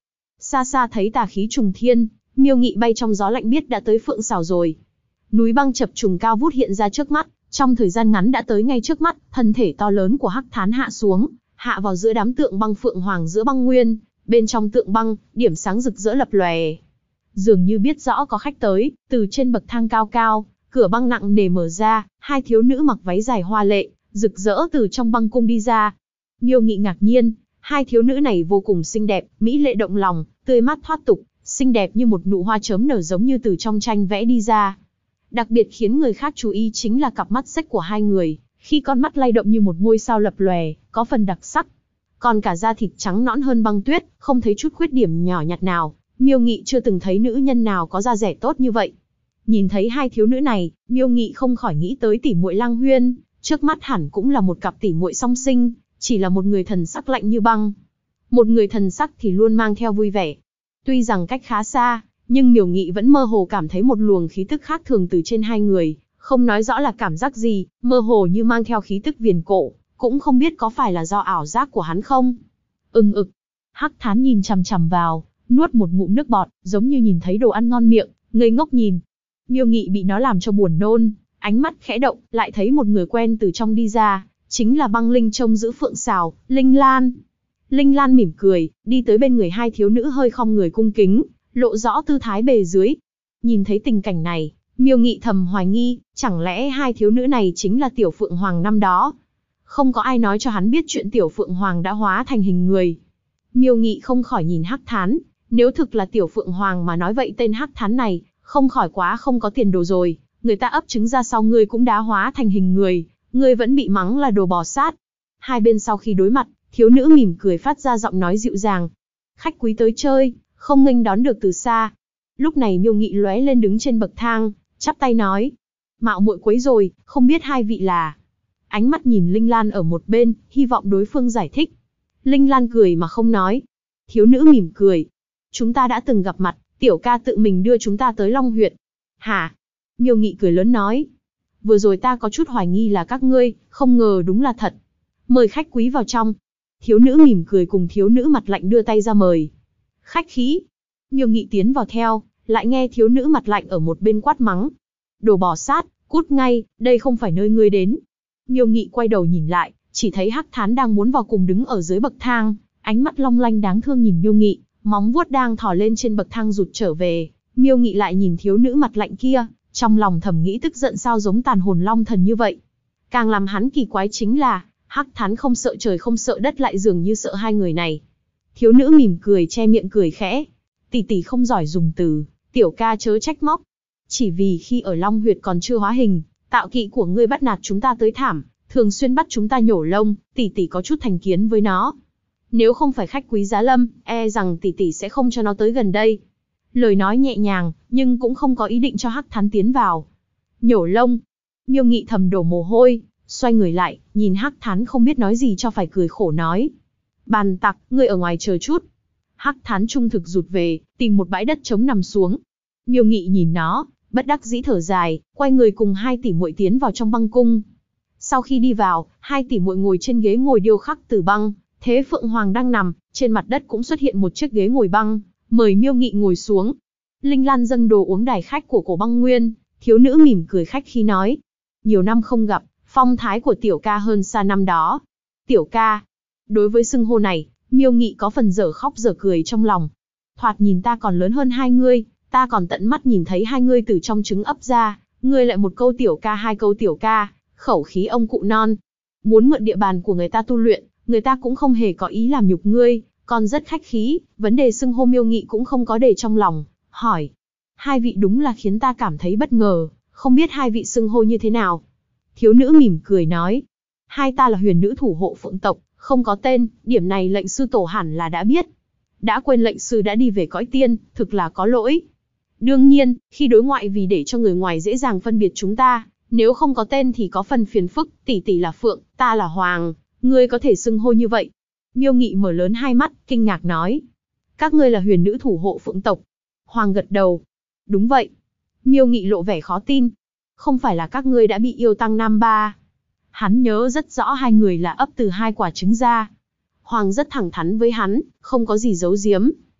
A: Xa xa thấy tà khí trùng thiên, Miêu Nghị bay trong gió lạnh biết đã tới Phượng Sào rồi. Núi băng chập trùng cao vút hiện ra trước mắt, trong thời gian ngắn đã tới ngay trước mắt, thân thể to lớn của Hắc Thán hạ xuống, hạ vào giữa đám tượng băng Phượng Hoàng giữa băng nguyên, bên trong tượng băng, điểm sáng rực rỡ lập lòe. Dường như biết rõ có khách tới, từ trên bậc thang cao cao, cửa băng nặng nề mở ra, hai thiếu nữ mặc váy dài hoa lệ, rực rỡ từ trong băng cung đi ra. Miêu Nghị ngạc nhiên, hai thiếu nữ này vô cùng xinh đẹp, mỹ lệ động lòng, tươi mát thoát tục, xinh đẹp như một nụ hoa chớm nở giống như từ trong tranh vẽ đi ra. Đặc biệt khiến người khác chú ý chính là cặp mắt xếch của hai người, khi con mắt lay động như một ngôi sao lập lòe, có phần đặc sắc. Còn cả da thịt trắng nõn hơn băng tuyết, không thấy chút khuyết điểm nhỏ nhặt nào. Miêu Nghị chưa từng thấy nữ nhân nào có da dẻ tốt như vậy. Nhìn thấy hai thiếu nữ này, Miêu Nghị không khỏi nghĩ tới tỷ muội Lang Huyên, trước mắt hẳn cũng là một cặp tỷ muội song sinh, chỉ là một người thần sắc lạnh như băng, một người thần sắc thì luôn mang theo vui vẻ. Tuy rằng cách khá xa, nhưng Miêu Nghị vẫn mơ hồ cảm thấy một luồng khí tức khác thường từ trên hai người, không nói rõ là cảm giác gì, mơ hồ như mang theo khí tức viền cổ, cũng không biết có phải là do ảo giác của hắn không. Ực. Hắc Thán nhìn chằm chằm vào, nuốt một ngụm nước bọt, giống như nhìn thấy đồ ăn ngon miệng, ngây ngốc nhìn. Miêu Nghị bị nó làm cho buồn nôn, ánh mắt khẽ động, lại thấy một người quen từ trong đi ra, chính là băng linh trông giữ Phượng Sào, Linh Lan. Linh Lan mỉm cười, đi tới bên người hai thiếu nữ hơi khom người cung kính, lộ rõ tư thái bề dưới. Nhìn thấy tình cảnh này, Miêu Nghị thầm hoài nghi, chẳng lẽ hai thiếu nữ này chính là Tiểu Phượng Hoàng năm đó? Không có ai nói cho hắn biết chuyện Tiểu Phượng Hoàng đã hóa thành hình người. Miêu Nghị không khỏi nhìn Hắc Thán, nếu thực là Tiểu Phượng Hoàng mà nói vậy tên Hắc Thán này, không khỏi quá không có tiền đồ rồi, người ta ấp trứng ra sau ngươi cũng đã hóa thành hình người, ngươi vẫn bị mắng là đồ bò sát. Hai bên sau khi đối mặt, thiếu nữ mỉm cười phát ra giọng nói dịu dàng. Khách quý tới chơi, không nghênh đón được từ xa. Lúc này Miêu Nghị lóe lên đứng trên bậc thang, chắp tay nói. Mạo muội quấy rồi, không biết hai vị là. Ánh mắt nhìn Linh Lan ở một bên, hy vọng đối phương giải thích. Linh Lan cười mà không nói. Thiếu nữ mỉm cười. Chúng ta đã từng gặp mặt, tiểu ca tự mình đưa chúng ta tới Long Huyệt. Hả? Miêu Nghị cười lớn nói. Vừa rồi ta có chút hoài nghi là các ngươi, không ngờ đúng là thật. Mời khách quý vào trong. Thiếu nữ mỉm cười cùng thiếu nữ mặt lạnh đưa tay ra mời. Khách khí. Miêu Nghị tiến vào theo, lại nghe thiếu nữ mặt lạnh ở một bên quát mắng. Đồ bò sát, cút ngay, đây không phải nơi ngươi đến. Miêu Nghị quay đầu nhìn lại, chỉ thấy Hắc Thán đang muốn vào cùng đứng ở dưới bậc thang, ánh mắt long lanh đáng thương nhìn Miêu Nghị, móng vuốt đang thò lên trên bậc thang rụt trở về. Miêu Nghị lại nhìn thiếu nữ mặt lạnh kia, trong lòng thầm nghĩ tức giận sao giống tàn hồn long thần như vậy. Càng làm hắn kỳ quái chính là, Hắc Thán không sợ trời không sợ đất lại dường như sợ hai người này. Thiếu nữ mỉm cười che miệng cười khẽ. Tỷ tỷ không giỏi dùng từ, tiểu ca chớ trách móc. Chỉ vì khi ở Long Huyệt còn chưa hóa hình, tạo kỵ của ngươi bắt nạt chúng ta tới thảm, thường xuyên bắt chúng ta nhổ lông, tỷ tỷ có chút thành kiến với nó. Nếu không phải khách quý giá lâm, e rằng tỷ tỷ sẽ không cho nó tới gần đây. Lời nói nhẹ nhàng, nhưng cũng không có ý định cho Hắc Thán tiến vào. Nhổ lông. Miêu Nghị thầm đổ mồ hôi, xoay người lại, nhìn Hắc Thán không biết nói gì cho phải cười khổ nói. Bàn tặc, ngươi ở ngoài chờ chút. Hắc Thán trung thực rụt về, tìm một bãi đất trống nằm xuống. Miêu Nghị nhìn nó, bất đắc dĩ thở dài, quay người cùng hai tỷ muội tiến vào trong băng cung. Sau khi đi vào, hai tỷ muội ngồi trên ghế ngồi điêu khắc từ băng, thế Phượng Hoàng đang nằm, trên mặt đất cũng xuất hiện một chiếc ghế ngồi băng, mời Miêu Nghị ngồi xuống. Linh Lan dâng đồ uống đài khách của cổ băng nguyên, thiếu nữ mỉm cười khách khi nói. Nhiều năm không gặp, phong thái của tiểu ca hơn xa năm đó. Tiểu ca. Đối với xưng hô này, Miêu Nghị có phần dở khóc dở cười trong lòng. Thoạt nhìn ta còn lớn hơn hai ngươi, ta còn tận mắt nhìn thấy hai ngươi từ trong trứng ấp ra, ngươi lại một câu tiểu ca hai câu tiểu ca, khẩu khí ông cụ non. Muốn mượn địa bàn của người ta tu luyện, người ta cũng không hề có ý làm nhục ngươi, còn rất khách khí, vấn đề xưng hô Miêu Nghị cũng không có để trong lòng, hỏi. Hai vị đúng là khiến ta cảm thấy bất ngờ, không biết hai vị xưng hô như thế nào. Thiếu nữ mỉm cười nói. Hai ta là huyền nữ thủ hộ Phượng tộc, không có tên, điểm này lệnh sư tổ hẳn là đã biết. Đã quên lệnh sư đã đi về cõi tiên, thực là có lỗi. Đương nhiên, khi đối ngoại vì để cho người ngoài dễ dàng phân biệt chúng ta, nếu không có tên thì có phần phiền phức, tỷ tỷ là Phượng, ta là Hoàng, ngươi có thể xưng hô như vậy. Miêu Nghị mở lớn hai mắt, kinh ngạc nói. Các ngươi là huyền nữ thủ hộ Phượng tộc. Hoàng gật đầu. Đúng vậy. Miêu Nghị lộ vẻ khó tin. Không phải là các ngươi đã bị yêu tăng nam ba. Hắn nhớ rất rõ hai người là ấp từ hai quả trứng ra. Hoàng rất thẳng thắn với hắn, không có gì giấu giếm.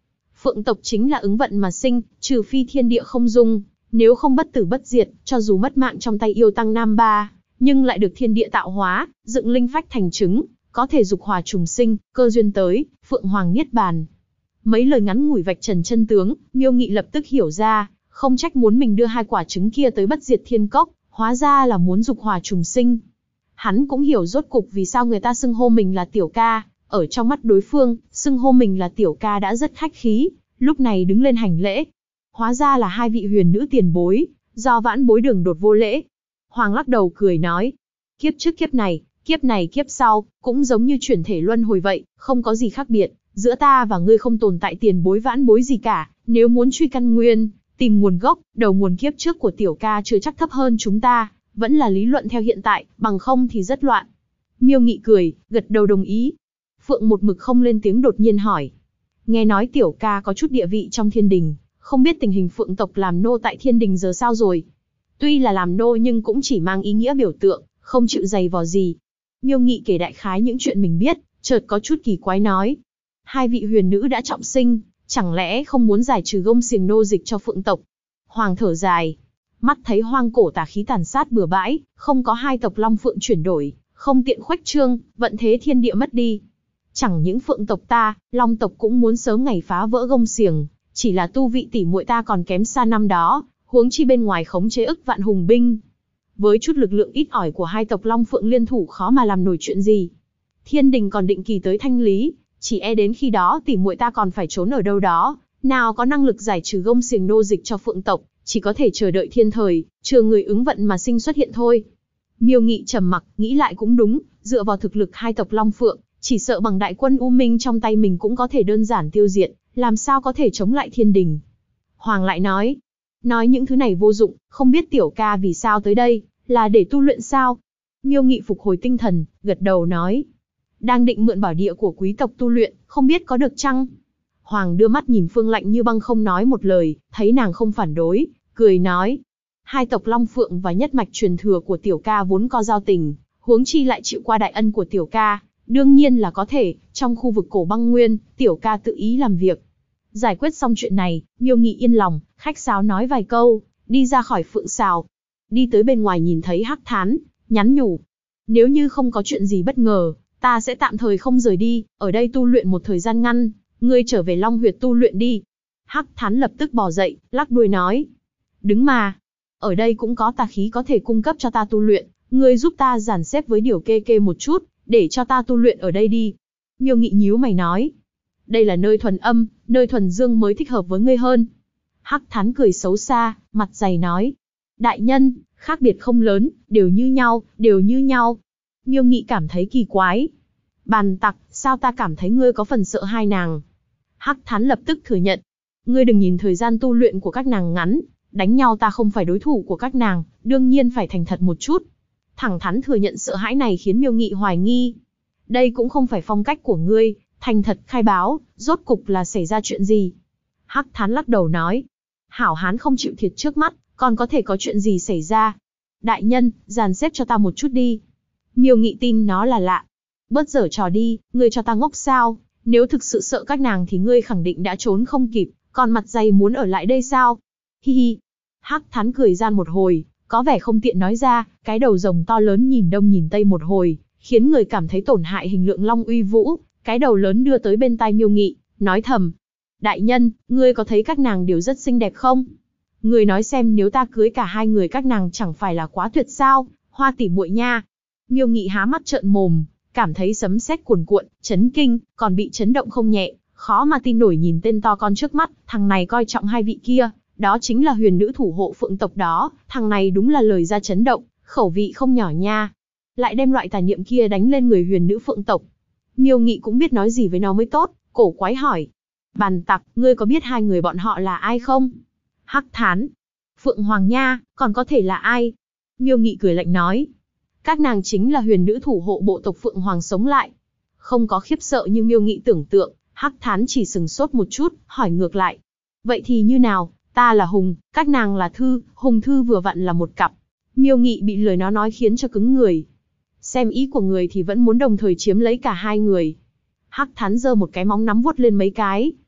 A: Phượng tộc chính là ứng vận mà sinh, trừ phi thiên địa không dung, nếu không bất tử bất diệt, cho dù mất mạng trong tay yêu tăng Nam Ba, nhưng lại được thiên địa tạo hóa, dựng linh phách thành trứng, có thể dục hỏa trùng sinh, cơ duyên tới, Phượng Hoàng niết bàn. Mấy lời ngắn ngủi vạch trần chân tướng, Miêu Nghị lập tức hiểu ra, không trách muốn mình đưa 2 quả trứng kia tới bất diệt thiên cốc, hóa ra là muốn dục hỏa trùng sinh. Hắn cũng hiểu rốt cục vì sao người ta xưng hô mình là tiểu ca, ở trong mắt đối phương, xưng hô mình là tiểu ca đã rất khách khí, lúc này đứng lên hành lễ. Hóa ra là 2 vị huyền nữ tiền bối, do vãn bối đường đột vô lễ. Hoàng lắc đầu cười nói, kiếp trước kiếp này kiếp sau, cũng giống như chuyển thể luân hồi vậy, không có gì khác biệt, giữa ta và ngươi không tồn tại tiền bối vãn bối gì cả, nếu muốn truy căn nguyên, tìm nguồn gốc, đầu nguồn kiếp trước của tiểu ca chưa chắc thấp hơn chúng ta, vẫn là lý luận theo hiện tại, bằng không thì rất loạn. Miêu Nghị cười, gật đầu đồng ý. Phượng một mực không lên tiếng đột nhiên hỏi, nghe nói tiểu ca có chút địa vị trong thiên đình, không biết tình hình Phượng tộc làm nô tại thiên đình giờ sao rồi? Tuy là làm nô nhưng cũng chỉ mang ý nghĩa biểu tượng, không chịu giày vò gì. Miêu Nghị kể đại khái những chuyện mình biết, chợt có chút kỳ quái nói, 2 vị huyền nữ đã trọng sinh, chẳng lẽ không muốn giải trừ gông xiềng nô dịch cho Phượng tộc? Hoàng thở dài, mắt thấy hoang cổ tà khí tàn sát bừa bãi, không có 2 tộc Long Phượng chuyển đổi, không tiện khuếch trương, vận thế thiên địa mất đi. Chẳng những Phượng tộc ta, Long tộc cũng muốn sớm ngày phá vỡ gông xiềng, chỉ là tu vị tỷ muội ta còn kém xa năm đó, huống chi bên ngoài khống chế ức vạn hùng binh. Với chút lực lượng ít ỏi của 2 tộc Long Phượng liên thủ khó mà làm nổi chuyện gì. Thiên đình còn định kỳ tới thanh lý, chỉ e đến khi đó tỷ muội ta còn phải trốn ở đâu đó, nào có năng lực giải trừ gông xiềng nô dịch cho Phượng tộc, chỉ có thể chờ đợi thiên thời, chờ người ứng vận mà sinh xuất hiện thôi. Miêu Nghị trầm mặc, nghĩ lại cũng đúng, dựa vào thực lực 2 tộc Long Phượng, chỉ sợ bằng đại quân U Minh trong tay mình cũng có thể đơn giản tiêu diệt, làm sao có thể chống lại thiên đình. Hoàng lại nói những thứ này vô dụng, không biết tiểu ca vì sao tới đây, là để tu luyện sao? Miêu Nghị phục hồi tinh thần, gật đầu nói, đang định mượn bảo địa của quý tộc tu luyện, không biết có được chăng? Hoàng đưa mắt nhìn Phương Lạnh như băng không nói một lời, thấy nàng không phản đối, cười nói, 2 tộc Long Phượng và nhất mạch truyền thừa của tiểu ca vốn có giao tình, huống chi lại chịu qua đại ân của tiểu ca, đương nhiên là có thể, trong khu vực cổ băng nguyên, tiểu ca tự ý làm việc. Giải quyết xong chuyện này, Miêu Nghị yên lòng, khách sáo nói vài câu, đi ra khỏi phượng sào. Đi tới bên ngoài nhìn thấy Hắc Thán, nhắn nhủ, nếu như không có chuyện gì bất ngờ, ta sẽ tạm thời không rời đi, ở đây tu luyện một thời gian ngắn, ngươi trở về Long Huyệt tu luyện đi. Hắc Thán lập tức bò dậy, lắc đuôi nói, đứng mà, ở đây cũng có tà khí có thể cung cấp cho ta tu luyện, ngươi giúp ta dàn xếp với Điểu Kê Kê một chút, để cho ta tu luyện ở đây đi. Miêu Nghị nhíu mày nói, đây là nơi thuần âm, nơi thuần dương mới thích hợp với ngươi hơn. Hắc Thán cười xấu xa, mặt dày nói, đại nhân, khác biệt không lớn, đều như nhau, đều như nhau. Miêu Nghị cảm thấy kỳ quái. Bàn tặc, sao ta cảm thấy ngươi có phần sợ hai nàng? Hắc Thán lập tức thừa nhận, ngươi đừng nhìn thời gian tu luyện của các nàng ngắn, đánh nhau ta không phải đối thủ của các nàng, đương nhiên phải thành thật một chút. Thẳng thắn thừa nhận sợ hãi này khiến Miêu Nghị hoài nghi. Đây cũng không phải phong cách của ngươi, thành thật khai báo, rốt cục là xảy ra chuyện gì? Hắc Thán lắc đầu nói, hảo hán không chịu thiệt trước mắt, còn có thể có chuyện gì xảy ra? Đại nhân, dàn xếp cho ta một chút đi. Miêu Nghị tin nó là lạ. Bớt giở trò đi, ngươi cho ta ngốc sao? Nếu thực sự sợ các nàng thì ngươi khẳng định đã trốn không kịp, còn mặt dày muốn ở lại đây sao? Hi hi. Hắc Thán cười gian một hồi, có vẻ không tiện nói ra, cái đầu rồng to lớn nhìn đông nhìn tây một hồi, khiến người cảm thấy tổn hại hình lượng Long Uy Vũ, cái đầu lớn đưa tới bên tai Miêu Nghị, nói thầm, đại nhân, ngươi có thấy các nàng đều rất xinh đẹp không? Ngươi nói xem nếu ta cưới cả 2 người các nàng chẳng phải là quá tuyệt sao, Hoa tỷ muội nha. Miêu Nghị há mắt trợn mồm, cảm thấy sấm sét cuồn cuộn, chấn kinh, còn bị chấn động không nhẹ, khó mà tin nổi nhìn tên to con trước mắt, thằng này coi trọng 2 vị kia, đó chính là huyền nữ thủ hộ Phượng tộc đó, thằng này đúng là lời ra chấn động, khẩu vị không nhỏ nha. Lại đem loại tà niệm kia đánh lên người huyền nữ Phượng tộc. Miêu Nghị cũng biết nói gì với nó mới tốt, cổ quái hỏi, bàn tặc, ngươi có biết 2 người bọn họ là ai không? Hắc Thán, Phượng Hoàng nha, còn có thể là ai? Miêu Nghị cười lạnh nói, các nàng chính là huyền nữ thủ hộ bộ tộc Phượng Hoàng sống lại. Không có khiếp sợ như Miêu Nghị tưởng tượng, Hắc Thán chỉ sừng sốt một chút, hỏi ngược lại, vậy thì như nào? Ta là Hùng, các nàng là Thư, Hùng Thư vừa vặn là một cặp. Miêu Nghị bị lời nó nói khiến cho cứng người. Xem ý của người thì vẫn muốn đồng thời chiếm lấy cả 2 người. Hắc Thán giơ một cái móng nắm vuốt lên mấy cái.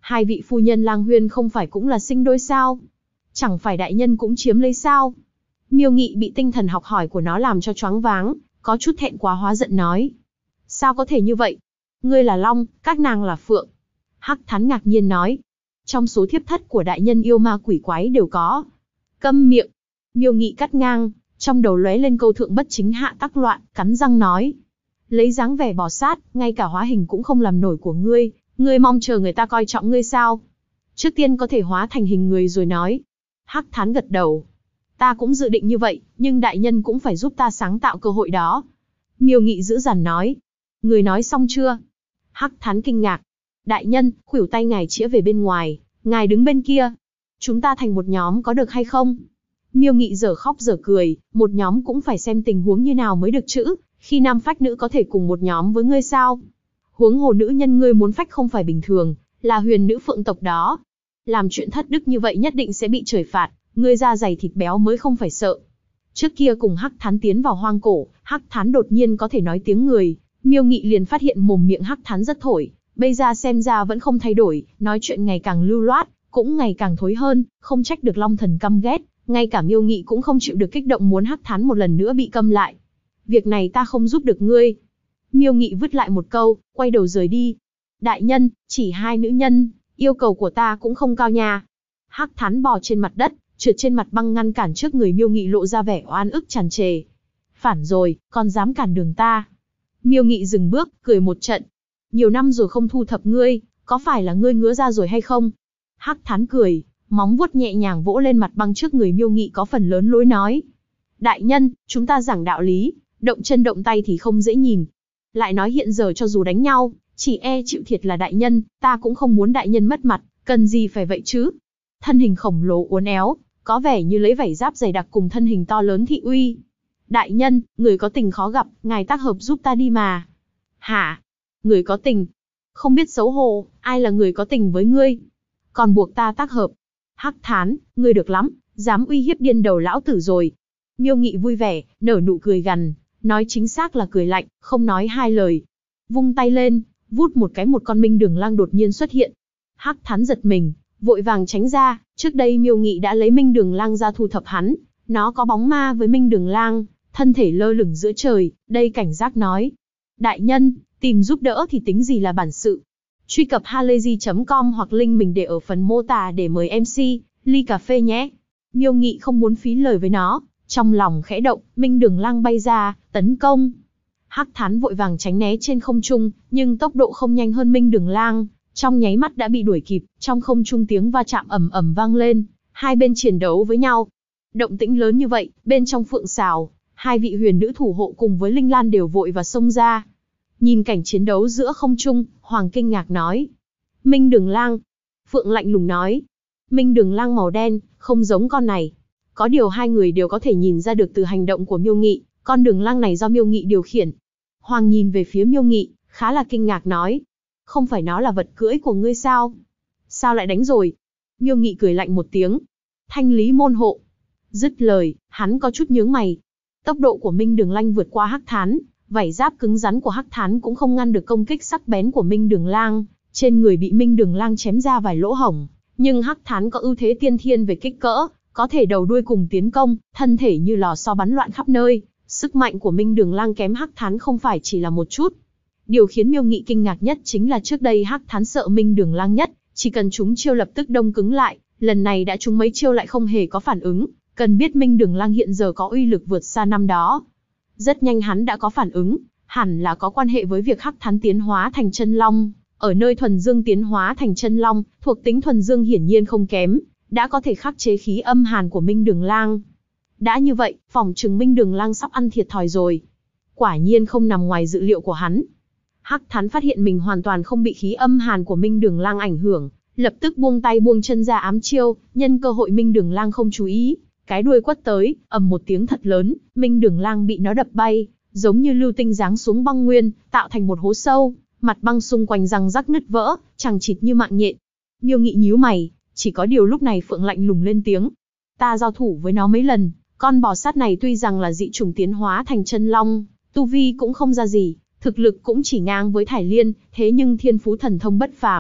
A: Hai vị phu nhân Lang Huyên không phải cũng là sinh đôi sao? Chẳng phải đại nhân cũng chiếm lấy sao? Miêu Nghị bị tinh thần học hỏi của nó làm cho choáng váng, có chút thẹn quá hóa giận nói. Sao có thể như vậy? Ngươi là long, các nàng là phượng. Hắc Thán ngạc nhiên nói. Trong số thiếp thất của đại nhân yêu ma quỷ quái đều có. Câm miệng. Miêu Nghị cắt ngang, trong đầu lóe lên câu thượng bất chính hạ tắc loạn, cắn răng nói. Lấy dáng vẻ bò sát, ngay cả hóa hình cũng không làm nổi của ngươi, ngươi mong chờ người ta coi trọng ngươi sao? Trước tiên có thể hóa thành hình người rồi nói. Hắc Thán gật đầu. Ta cũng dự định như vậy, nhưng đại nhân cũng phải giúp ta sáng tạo cơ hội đó. Miêu Nghị dữ dằn nói. Người nói xong chưa? Hắc Thán kinh ngạc. Đại nhân, khuỷu tay ngài chĩa về bên ngoài, ngài đứng bên kia. Chúng ta thành một nhóm có được hay không? Miêu Nghị dở khóc dở cười, một nhóm cũng phải xem tình huống như nào mới được chứ, khi nam phách nữ có thể cùng một nhóm với ngươi sao? Huống hồ nữ nhân ngươi muốn phách không phải bình thường, là huyền nữ phượng tộc đó. Làm chuyện thất đức như vậy nhất định sẽ bị trời phạt, ngươi da dày thịt béo mới không phải sợ. Trước kia cùng Hắc Thán tiến vào hoang cổ, Hắc Thán đột nhiên có thể nói tiếng người, Miêu Nghị liền phát hiện mồm miệng Hắc Thán rất thổi, bây giờ xem ra vẫn không thay đổi, nói chuyện ngày càng lưu loát, cũng ngày càng thối hơn, không trách được Long Thần căm ghét, ngay cả Miêu Nghị cũng không chịu được kích động muốn Hắc Thán một lần nữa bị câm lại. Việc này ta không giúp được ngươi. Miêu Nghị vứt lại một câu, quay đầu rời đi. Đại nhân, chỉ hai nữ nhân, yêu cầu của ta cũng không cao nha. Hắc Thán bò trên mặt đất, trượt trên mặt băng ngăn cản trước người Miêu Nghị lộ ra vẻ oan ức tràn trề. Phản rồi, còn dám cản đường ta. Miêu Nghị dừng bước, cười một trận. Nhiều năm rồi không thu thập ngươi, có phải là ngươi ngứa ra rồi hay không? Hắc Thán cười, móng vuốt nhẹ nhàng vỗ lên mặt băng trước người Miêu Nghị có phần lớn lối nói. Đại nhân, chúng ta giảng đạo lý, động chân động tay thì không dễ nhìn. Lại nói hiện giờ cho dù đánh nhau, chỉ e chịu thiệt là đại nhân, ta cũng không muốn đại nhân mất mặt, cần gì phải vậy chứ? Thân hình khổng lồ uốn éo, có vẻ như lấy vảy giáp dày đặc cùng thân hình to lớn thị uy. Đại nhân, người có tình khó gặp, ngài tác hợp giúp ta đi mà. Hả? Người có tình? Không biết xấu hổ, ai là người có tình với ngươi? Còn buộc ta tác hợp. Hắc Thán, ngươi được lắm, dám uy hiếp điên đầu lão tử rồi. Miêu Nghị vui vẻ, nở nụ cười gằn, nói chính xác là cười lạnh, không nói hai lời. Vung tay lên, vút một cái một con minh đường lang đột nhiên xuất hiện. Hắc Thán giật mình, vội vàng tránh ra, trước đây Miêu Nghị đã lấy minh đường lang ra thu thập hắn, nó có bóng ma với minh đường lang, thân thể lơ lửng giữa trời, đây cảnh giác nói. Đại nhân, tìm giúp đỡ thì tính gì là bản sự. Truy cập halayzi.com hoặc link mình để ở phần mô tả để mời MC, ly cà phê nhé. Miêu Nghị không muốn phí lời với nó, trong lòng khẽ động, minh đường lang bay ra, tấn công. Hắc Thán vội vàng tránh né trên không trung, nhưng tốc độ không nhanh hơn minh đường lang, trong nháy mắt đã bị đuổi kịp, trong không trung tiếng va chạm ầm ầm vang lên, hai bên chiến đấu với nhau. Động tĩnh lớn như vậy, bên trong phượng sào, hai vị huyền nữ thủ hộ cùng với Linh Lan đều vội và xông ra. Nhìn cảnh chiến đấu giữa không trung, Hoàng kinh ngạc nói. Minh đường lang. Phượng lạnh lùng nói. Minh đường lang màu đen, không giống con này. Có điều hai người đều có thể nhìn ra được từ hành động của Miêu Nghị, con đường lang này do Miêu Nghị điều khiển. Hoàng nhìn về phía Miêu Nghị, khá là kinh ngạc nói. Không phải nó là vật cưỡi của ngươi sao? Sao lại đánh rồi? Miêu Nghị cười lạnh một tiếng. Thanh lý môn hộ. Dứt lời, hắn có chút nhướng mày. Tốc độ của Minh Đường Lang vượt qua Hắc Thán, vảy giáp cứng rắn của Hắc Thán cũng không ngăn được công kích sắc bén của Minh Đường Lang, trên người bị Minh Đường Lang chém ra vài lỗ hổng, nhưng Hắc Thán có ưu thế tiên thiên về kích cỡ, có thể đầu đuôi cùng tiến công, thân thể như lò xo bắn loạn khắp nơi, sức mạnh của Minh Đường Lang kém Hắc Thán không phải chỉ là một chút. Điều khiến Miêu Nghị kinh ngạc nhất chính là trước đây Hắc Thán sợ Minh Đường Lang nhất, chỉ cần chúng chiêu lập tức đông cứng lại, lần này đã trúng mấy chiêu lại không hề có phản ứng, cần biết Minh Đường Lang hiện giờ có uy lực vượt xa năm đó. Rất nhanh hắn đã có phản ứng, hẳn là có quan hệ với việc Hắc Thán tiến hóa thành chân long, ở nơi thuần dương tiến hóa thành chân long, thuộc tính thuần dương hiển nhiên không kém, đã có thể khắc chế khí âm hàn của Minh Đường Lang. Đã như vậy, phỏng chừng Minh Đường Lang sắp ăn thiệt thòi rồi. Quả nhiên không nằm ngoài dự liệu của hắn. Hắc Thán phát hiện mình hoàn toàn không bị khí âm hàn của Minh Đường Lang ảnh hưởng, lập tức buông tay buông chân ra ám chiêu, nhân cơ hội Minh Đường Lang không chú ý, cái đuôi quất tới, ầm một tiếng thật lớn, Minh Đường Lang bị nó đập bay, giống như lưu tinh giáng xuống băng nguyên, tạo thành một hố sâu, mặt băng xung quanh răng rắc nứt vỡ, chằng chịt như mạng nhện. Miêu Nghị nhíu mày, chỉ có điều lúc này Phượng lạnh lùng lên tiếng. Ta giao thủ với nó mấy lần, con bò sát này tuy rằng là dị chủng tiến hóa thành chân long, tu vi cũng không ra gì, thực lực cũng chỉ ngang với Thải Liên, thế nhưng thiên phú thần thông bất phàm,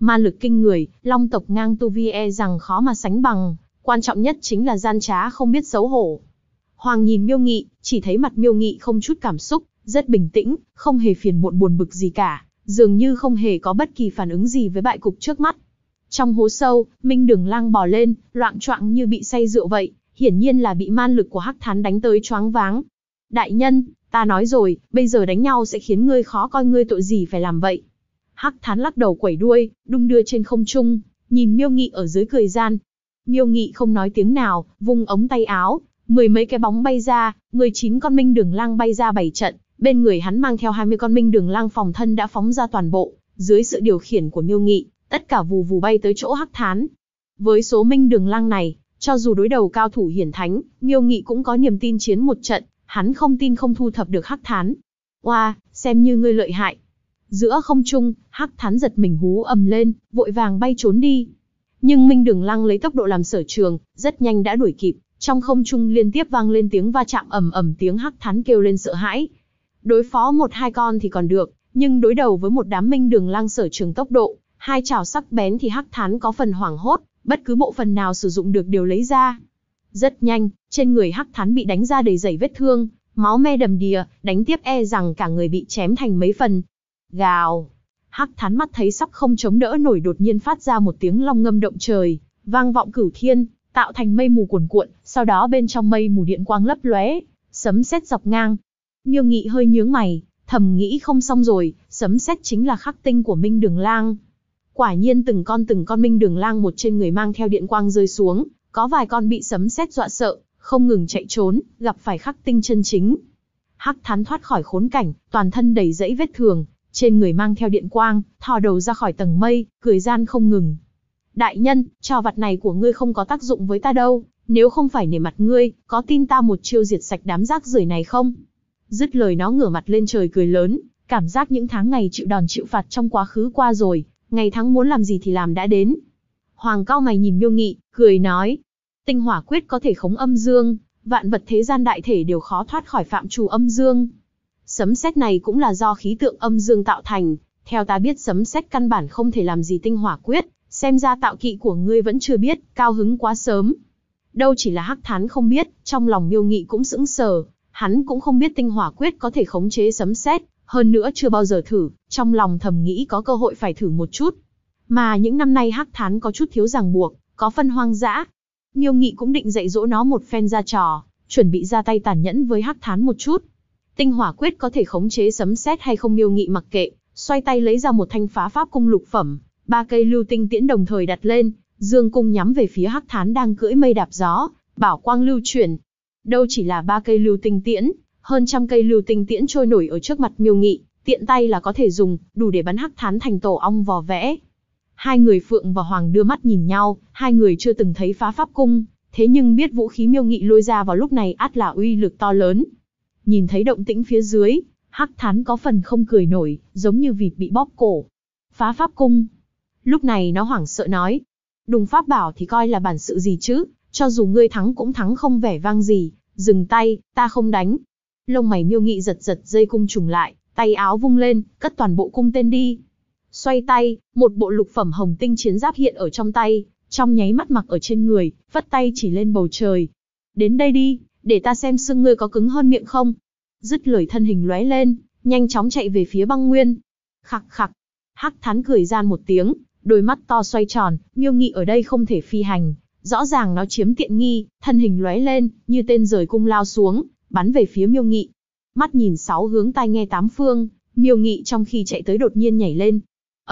A: Ma lực kinh người, long tộc ngang tu vi e rằng khó mà sánh bằng, quan trọng nhất chính là gian trá không biết xấu hổ. Hoàng nhìn Miêu Nghị, chỉ thấy mặt Miêu Nghị không chút cảm xúc, rất bình tĩnh, không hề phiền muộn buồn bực gì cả, dường như không hề có bất kỳ phản ứng gì với bại cục trước mắt. Trong hố sâu, Minh Đường Lang bò lên, loạng choạng như bị say rượu vậy, hiển nhiên là bị man lực của Hắc Thán đánh tới choáng váng. Đại nhân, ta nói rồi, bây giờ đánh nhau sẽ khiến ngươi khó coi, ngươi tội gì phải làm vậy. Hắc Thán lắc đầu quẩy đuôi, đung đưa trên không trung, nhìn Miêu Nghị ở dưới cười gian. Miêu Nghị không nói tiếng nào, vung ống tay áo, 10 mấy cái bóng bay ra, 19 con Minh Đường Lang bay ra bày trận, bên người hắn mang theo 20 con Minh Đường Lang phòng thân đã phóng ra toàn bộ, dưới sự điều khiển của Miêu Nghị, tất cả vù vù bay tới chỗ Hắc Thán. Với số Minh Đường Lang này, cho dù đối đầu cao thủ hiển thánh, Miêu Nghị cũng có niềm tin chiến một trận, hắn không tin không thu thập được Hắc Thán. Oa, xem như ngươi lợi hại. Giữa không trung, Hắc Thán giật mình hú ầm lên, vội vàng bay trốn đi. Nhưng Minh Đường Lang lấy tốc độ làm sở trường, rất nhanh đã đuổi kịp, trong không trung liên tiếp vang lên tiếng va chạm ầm ầm, tiếng Hắc Thán kêu lên sợ hãi. Đối phó 1-2 con thì còn được, nhưng đối đầu với một đám Minh Đường Lang sở trường tốc độ, hai chảo sắc bén thì Hắc Thán có phần hoảng hốt, bất cứ bộ phận nào sử dụng được đều lấy ra. Rất nhanh, trên người Hắc Thán bị đánh ra đầy dày vết thương, máu me đầm đìa, đánh tiếp e rằng cả người bị chém thành mấy phần. Gào! Hắc Thán mắt thấy sắp không chống đỡ nổi, đột nhiên phát ra một tiếng long ngâm động trời, vang vọng cửu thiên, tạo thành mây mù cuồn cuộn, sau đó bên trong mây mù điện quang lấp lóe, sấm sét dọc ngang. Miêu Nghị hơi nhướng mày, thầm nghĩ không xong rồi, sấm sét chính là khắc tinh của Minh Đường Lang. Quả nhiên từng con Minh Đường Lang một trên người mang theo điện quang rơi xuống, có vài con bị sấm sét dọa sợ, không ngừng chạy trốn, gặp phải khắc tinh chân chính. Hắc Thán thoát khỏi khốn cảnh, toàn thân đầy dẫy vết thương, trên người mang theo điện quang, thò đầu ra khỏi tầng mây, cười gian không ngừng. Đại nhân, trò vặt này của ngươi không có tác dụng với ta đâu, nếu không phải nể mặt ngươi, có tin ta một chiêu diệt sạch đám rác rưởi này không? Dứt lời nó ngửa mặt lên trời cười lớn, cảm giác những tháng ngày chịu đòn chịu phạt trong quá khứ qua rồi, ngày tháng muốn làm gì thì làm đã đến. Hoàng cau mày nhìn Miêu Nghị, cười nói, tinh hỏa quyết có thể khống âm dương, vạn vật thế gian đại thể đều khó thoát khỏi phạm trù âm dương. Sấm sét này cũng là do khí tượng âm dương tạo thành, theo ta biết sấm sét căn bản không thể làm gì tinh hỏa quyết, xem ra tạo kỵ của ngươi vẫn chưa biết, cao hứng quá sớm. Đâu chỉ là Hắc Thán không biết, trong lòng Miêu Nghị cũng sững sờ, hắn cũng không biết tinh hỏa quyết có thể khống chế sấm sét, hơn nữa chưa bao giờ thử, trong lòng thầm nghĩ có cơ hội phải thử một chút. Mà những năm nay Hắc Thán có chút thiếu ràng buộc, có phân hoang dã. Miêu Nghị cũng định dạy dỗ nó một phen ra trò, chuẩn bị ra tay tàn nhẫn với Hắc Thán một chút. Tinh hỏa quyết có thể khống chế sấm sét hay không Miêu Nghị mặc kệ, xoay tay lấy ra một thanh phá pháp cung lục phẩm, 3 cây lưu tinh tiễn đồng thời đặt lên, dương cung nhắm về phía Hắc Thán đang cưỡi mây đạp gió, bảo quang lưu chuyển. Đâu chỉ là 3 cây lưu tinh tiễn, hơn trăm cây lưu tinh tiễn trôi nổi ở trước mặt Miêu Nghị, tiện tay là có thể dùng, đủ để bắn Hắc Thán thành tổ ong vò vẽ. Hai người Phượng và Hoàng đưa mắt nhìn nhau, hai người chưa từng thấy phá pháp cung, thế nhưng biết vũ khí Miêu Nghị lôi ra vào lúc này ắt là uy lực to lớn. Nhìn thấy động tĩnh phía dưới, Hắc Thán có phần không cười nổi, giống như vịt bị bóp cổ. Phá pháp cung. Lúc này nó hoảng sợ nói, đùng pháp bảo thì coi là bản sự gì chứ, cho dù ngươi thắng cũng thắng không vẻ vang gì, dừng tay, ta không đánh. Lông mày Miêu Nghị giật giật, dây cung trùng lại, tay áo vung lên, cất toàn bộ cung tên đi. Xoay tay, một bộ lục phẩm hồng tinh chiến giáp hiện ở trong tay, trong nháy mắt mặc ở trên người, vất tay chỉ lên bầu trời. Đến đây đi, để ta xem xương ngươi có cứng hơn miệng không. Dứt lời thân hình lóe lên, nhanh chóng chạy về phía băng nguyên. Khặc khặc, Hắc Thán cười gian một tiếng, đôi mắt to xoay tròn, Miêu Nghị ở đây không thể phi hành, rõ ràng nó chiếm tiện nghi, thân hình lóe lên, như tên rời cung lao xuống, bắn về phía Miêu Nghị. Mắt nhìn 6 hướng, tai nghe 8 phương, Miêu Nghị trong khi chạy tới đột nhiên nhảy lên.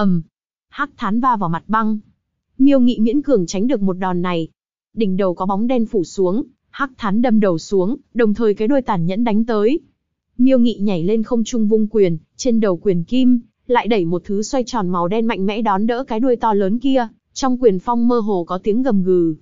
A: Hắc Thán va vào mặt băng. Miêu Nghị miễn cường tránh được một đòn này. Đỉnh đầu có bóng đen phủ xuống, Hắc Thán đâm đầu xuống, đồng thời cái đuôi tàn nhẫn đánh tới. Miêu Nghị nhảy lên không trung vung quyền, trên đầu quyền kim, lại đẩy một thứ xoay tròn màu đen mạnh mẽ đón đỡ cái đuôi to lớn kia, trong quyền phong mơ hồ có tiếng gầm gừ.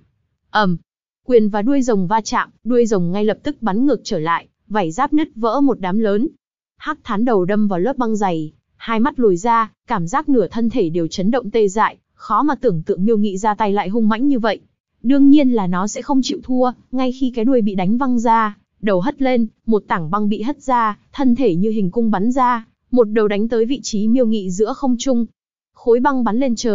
A: Quyền và đuôi rồng va chạm, đuôi rồng ngay lập tức bắn ngược trở lại, vảy giáp nứt vỡ một đám lớn. Hắc Thán đầu đâm vào lớp băng dày, hai mắt lồi ra, cảm giác nửa thân thể đều chấn động tê dại, khó mà tưởng tượng Miêu Nghị ra tay lại hung mãnh như vậy. Đương nhiên là nó sẽ không chịu thua, ngay khi cái đuôi bị đánh văng ra, đầu hất lên, một tảng băng bị hất ra, thân thể như hình cung bắn ra, một đầu đánh tới vị trí Miêu Nghị giữa không trung. Khối băng bắn lên trời,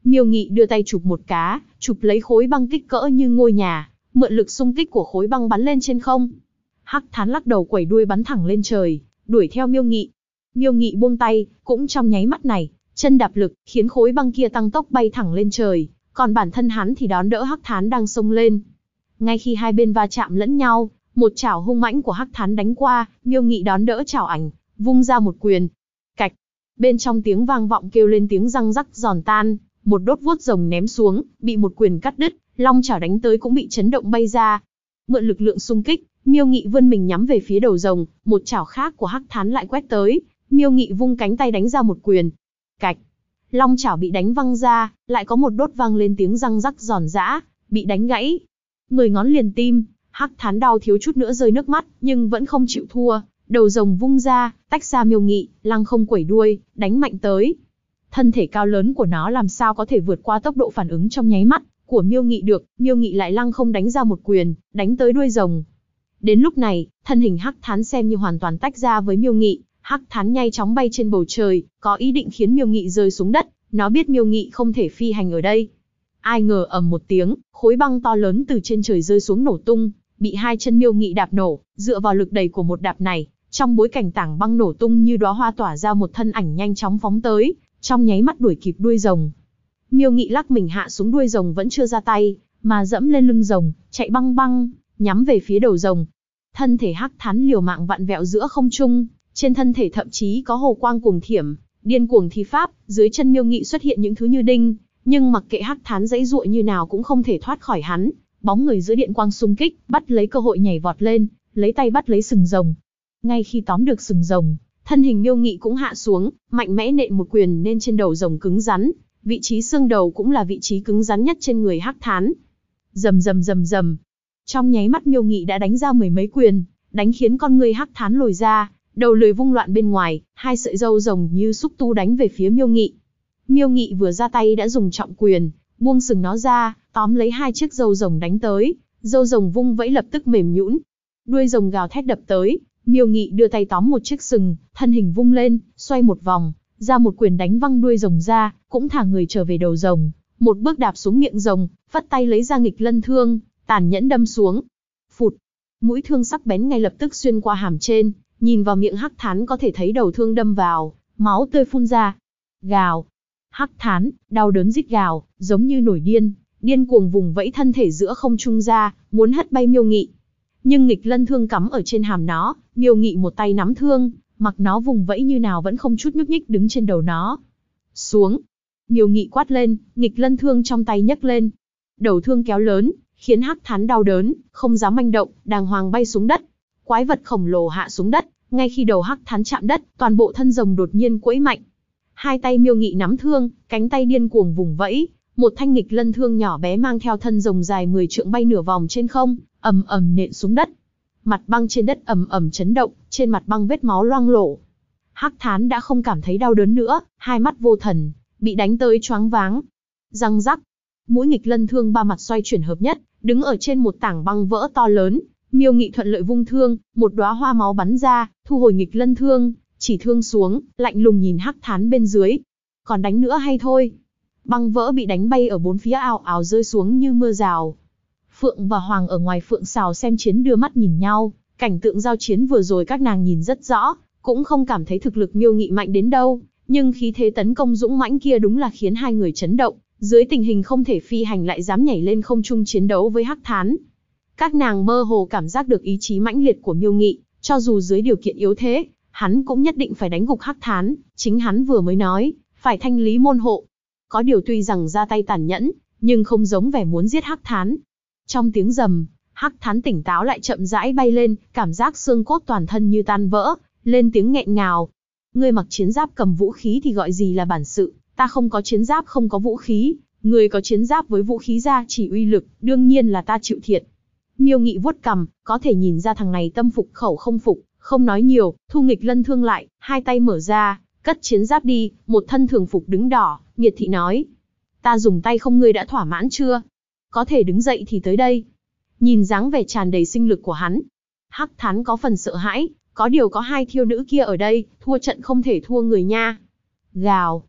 A: Miêu Nghị đưa tay chụp một cá, chụp lấy khối băng kích cỡ như ngôi nhà, mượn lực xung kích của khối băng bắn lên trên không. Hắc Thán lắc đầu quẩy đuôi bắn thẳng lên trời, đuổi theo Miêu Nghị. Miêu Nghị buông tay, cũng trong nháy mắt này, chân đạp lực, khiến khối băng kia tăng tốc bay thẳng lên trời, còn bản thân hắn thì đón đỡ Hắc Thán đang xông lên. Ngay khi hai bên va chạm lẫn nhau, một chảo hung mãnh của Hắc Thán đánh qua, Miêu Nghị đón đỡ chảo ảnh, vung ra một quyền. Cạch, bên trong tiếng vang vọng kêu lên tiếng răng rắc giòn tan, một đốt vuốt rồng ném xuống, bị một quyền cắt đứt, long chảo đánh tới cũng bị chấn động bay ra. Mượn lực lượng xung kích, Miêu Nghị vươn mình nhắm về phía đầu rồng, một chảo khác của Hắc Thán lại quét tới, Miêu Nghị vung cánh tay đánh ra một quyền. Cạch, long chảo bị đánh văng ra, lại có một đốt vang lên tiếng răng rắc giòn giã, bị đánh gãy. 10 ngón liền tim, Hắc Thán đau thiếu chút nữa rơi nước mắt, nhưng vẫn không chịu thua, đầu rồng vung ra, tách ra Miêu Nghị, lăng không quẩy đuôi, đánh mạnh tới. Thân thể cao lớn của nó làm sao có thể vượt qua tốc độ phản ứng trong nháy mắt của Miêu Nghị được, Miêu Nghị lại lăng không đánh ra một quyền, đánh tới đuôi rồng. Đến lúc này, thân hình Hắc Thán xem như hoàn toàn tách ra với Miêu Nghị, Hắc Thán nhanh chóng bay trên bầu trời, có ý định khiến Miêu Nghị rơi xuống đất, nó biết Miêu Nghị không thể phi hành ở đây. Ai ngờ ầm một tiếng, khối băng to lớn từ trên trời rơi xuống nổ tung, bị hai chân Miêu Nghị đạp nổ, dựa vào lực đẩy của một đạp này, trong bối cảnh tảng băng nổ tung như đóa hoa tỏa ra một thân ảnh nhanh chóng phóng tới, trong nháy mắt đuổi kịp đuôi rồng. Miêu Nghị lắc mình hạ xuống đuôi rồng vẫn chưa ra tay, mà dẫm lên lưng rồng, chạy băng băng, nhắm về phía đầu rồng. Thân thể Hắc Thán liều mạng vặn vẹo giữa không trung, trên thân thể thậm chí có hồ quang cuồng thiểm, điên cuồng thi pháp, dưới chân Miêu Nghị xuất hiện những thứ như đinh, nhưng mặc kệ Hắc Thán giãy giụa như nào cũng không thể thoát khỏi hắn. Bóng người giữa điện quang xung kích, bắt lấy cơ hội nhảy vọt lên, lấy tay bắt lấy sừng rồng. Ngay khi tóm được sừng rồng, thân hình Miêu Nghị cũng hạ xuống, mạnh mẽ nện một quyền lên trên đầu rồng cứng rắn, vị trí xương đầu cũng là vị trí cứng rắn nhất trên người Hắc Thán. Rầm rầm rầm rầm. Trong nháy mắt Miêu Nghị đã đánh ra mười mấy quyền, đánh khiến con người Hắc Thán lồi ra, đầu lưỡi vung loạn bên ngoài, hai sợi râu rồng như xúc tu đánh về phía Miêu Nghị. Miêu Nghị vừa ra tay đã dùng trọng quyền, buông sừng nó ra, tóm lấy hai chiếc râu rồng đánh tới, râu rồng vung vẫy lập tức mềm nhũn. Đuôi rồng gào thét đập tới, Miêu Nghị đưa tay tóm một chiếc sừng, thân hình vung lên, xoay một vòng, ra một quyền đánh văng đuôi rồng ra, cũng thả người trở về đầu rồng, một bước đạp xuống miệng rồng, phất tay lấy ra nghịch lân thương, tàn nhẫn đâm xuống. Phụt, mũi thương sắc bén ngay lập tức xuyên qua hàm trên, nhìn vào miệng Hắc Thán có thể thấy đầu thương đâm vào, máu tươi phun ra. Gào. Hắc Thán đau đớn rít gào, giống như nổi điên, điên cuồng vùng vẫy thân thể giữa không trung ra, muốn hất bay Miêu Nghị. Nhưng nghịch lân thương cắm ở trên hàm nó, Miêu Nghị một tay nắm thương, mặc nó vùng vẫy như nào vẫn không chút nhúc nhích đứng trên đầu nó. Xuống. Miêu Nghị quát lên, nghịch lân thương trong tay nhấc lên. Đầu thương kéo lớn, khiến Hắc Thán đau đớn, không dám manh động, đàng hoàng bay xuống đất. Quái vật khổng lồ hạ xuống đất, ngay khi đầu Hắc Thán chạm đất, toàn bộ thân rồng đột nhiên quẫy mạnh. Hai tay Miêu Nghị nắm thương, cánh tay điên cuồng vùng vẫy, một thanh nghịch lân thương nhỏ bé mang theo thân rồng dài 10 trượng bay nửa vòng trên không, ầm ầm nện xuống đất. Mặt băng trên đất ầm ầm chấn động, trên mặt băng vết máu loang lổ. Hắc Thán đã không cảm thấy đau đớn nữa, hai mắt vô thần, bị đánh tới choáng váng. Răng rắc, mũi nghịch lân thương ba mặt xoay chuyển hợp nhất, đứng ở trên một tảng băng vỡ to lớn. Miêu Nghị thuận lợi vung thương, một đóa hoa máu bắn ra, thu hồi nghịch lân thương, chỉ thương xuống, lạnh lùng nhìn Hắc Thán bên dưới. Còn đánh nữa hay thôi? Băng vỡ bị đánh bay ở bốn phía ào ào rơi xuống như mưa rào. Phượng và Hoàng ở ngoài phượng sào xem chiến đưa mắt nhìn nhau, cảnh tượng giao chiến vừa rồi các nàng nhìn rất rõ, cũng không cảm thấy thực lực Miêu Nghị mạnh đến đâu, nhưng khí thế tấn công dũng mãnh kia đúng là khiến hai người chấn động, dưới tình hình không thể phi hành lại dám nhảy lên không trung chiến đấu với Hắc Thán. Các nàng mơ hồ cảm giác được ý chí mãnh liệt của Miêu Nghị, cho dù dưới điều kiện yếu thế, hắn cũng nhất định phải đánh gục Hắc Thán, chính hắn vừa mới nói, phải thanh lý môn hộ. Có điều tuy rằng ra tay tàn nhẫn, nhưng không giống vẻ muốn giết Hắc Thán. Trong tiếng rầm, Hắc Thán tỉnh táo lại chậm rãi bay lên, cảm giác xương cốt toàn thân như tan vỡ, lên tiếng nghẹn ngào. Ngươi mặc chiến giáp cầm vũ khí thì gọi gì là bản sự, ta không có chiến giáp không có vũ khí, ngươi có chiến giáp với vũ khí ra chỉ uy lực, đương nhiên là ta chịu thiệt. Miêu Nghị vuốt cằm, có thể nhìn ra thằng này tâm phục khẩu không phục, không nói nhiều, thu nghịch lân thương lại, hai tay mở ra, cất chiến giáp đi, một thân thường phục đứng đỏ, miệt thị nói. Ta dùng tay không ngươi đã thỏa mãn chưa? Có thể đứng dậy thì tới đây. Nhìn dáng vẻ tràn đầy sinh lực của hắn, Hắc Thán có phần sợ hãi, có điều có hai thiêu nữ kia ở đây, thua trận không thể thua người nha. Gào.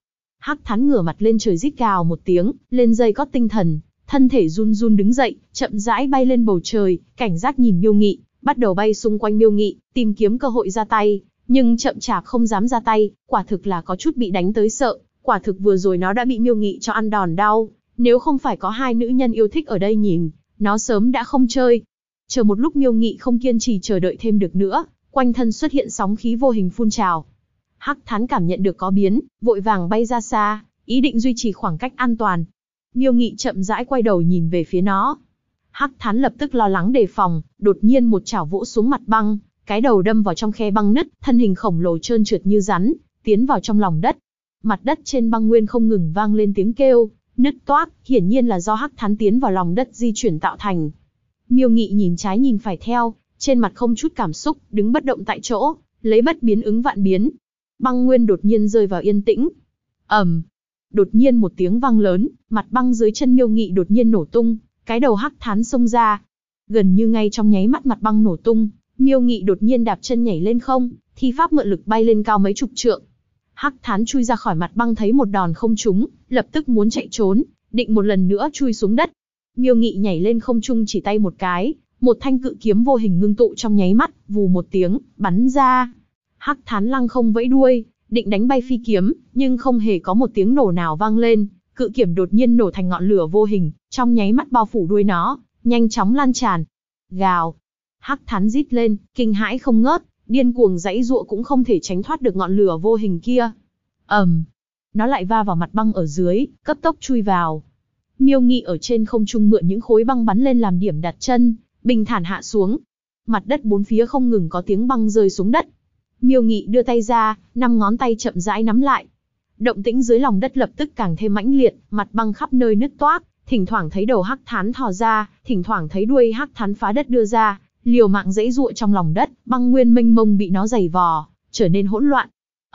A: Hắc Thán ngửa mặt lên trời rít gào một tiếng, lên dây cót tinh thần, thân thể run run đứng dậy, chậm rãi bay lên bầu trời, cảnh giác nhìn Miêu Nghị, bắt đầu bay xung quanh Miêu Nghị, tìm kiếm cơ hội ra tay, nhưng chậm chạp không dám ra tay, quả thực là có chút bị đánh tới sợ, quả thực vừa rồi nó đã bị Miêu Nghị cho ăn đòn đau, nếu không phải có hai nữ nhân yêu thích ở đây nhìn, nó sớm đã không chơi. Chờ một lúc Miêu Nghị không kiên trì chờ đợi thêm được nữa, quanh thân xuất hiện sóng khí vô hình phun trào. Hắc Thán cảm nhận được có biến, vội vàng bay ra xa, ý định duy trì khoảng cách an toàn. Miêu Nghị chậm rãi quay đầu nhìn về phía nó. Hắc Thán lập tức lo lắng đề phòng, đột nhiên một chảo vỗ xuống mặt băng, cái đầu đâm vào trong khe băng nứt, thân hình khổng lồ trơn trượt như rắn, tiến vào trong lòng đất. Mặt đất trên băng nguyên không ngừng vang lên tiếng kêu, nứt toác, hiển nhiên là do Hắc Thán tiến vào lòng đất di chuyển tạo thành. Miêu Nghị nhìn trái nhìn phải theo, trên mặt không chút cảm xúc, đứng bất động tại chỗ, lấy bất biến ứng vạn biến. Băng nguyên đột nhiên rơi vào yên tĩnh. Đột nhiên một tiếng vang lớn, mặt băng dưới chân Miêu Nghị đột nhiên nổ tung, cái đầu Hắc Thán xông ra. Gần như ngay trong nháy mắt mặt băng nổ tung, Miêu Nghị đột nhiên đạp chân nhảy lên không, thi pháp mượn lực bay lên cao mấy chục trượng. Hắc Thán chui ra khỏi mặt băng thấy một đòn không trúng, lập tức muốn chạy trốn, định một lần nữa chui xuống đất. Miêu Nghị nhảy lên không trung chỉ tay một cái, một thanh cự kiếm vô hình ngưng tụ trong nháy mắt, vù một tiếng, bắn ra. Hắc Thán lăng không vẫy đuôi, định đánh bay phi kiếm, nhưng không hề có một tiếng nổ nào vang lên, cự kiếm đột nhiên nổ thành ngọn lửa vô hình, trong nháy mắt bao phủ đuôi nó, nhanh chóng lan tràn. Gào! Hắc Thán rít lên, kinh hãi không ngớt, điên cuồng giãy giụa cũng không thể tránh thoát được ngọn lửa vô hình kia. Nó lại va vào mặt băng ở dưới, cấp tốc chui vào. Miêu Nghị ở trên không trung mượn những khối băng bắn lên làm điểm đặt chân, bình thản hạ xuống. Mặt đất bốn phía không ngừng có tiếng băng rơi xuống đất. Miêu Nghị đưa tay ra, 5 ngón tay chậm rãi nắm lại. Động tĩnh dưới lòng đất lập tức càng thêm mãnh liệt, mặt băng khắp nơi nứt toác, thỉnh thoảng thấy đầu Hắc Thán thò ra, thỉnh thoảng thấy đuôi Hắc Thán phá đất đưa ra, liều mạng giãy giụa trong lòng đất, băng nguyên mênh mông bị nó giày vò, trở nên hỗn loạn.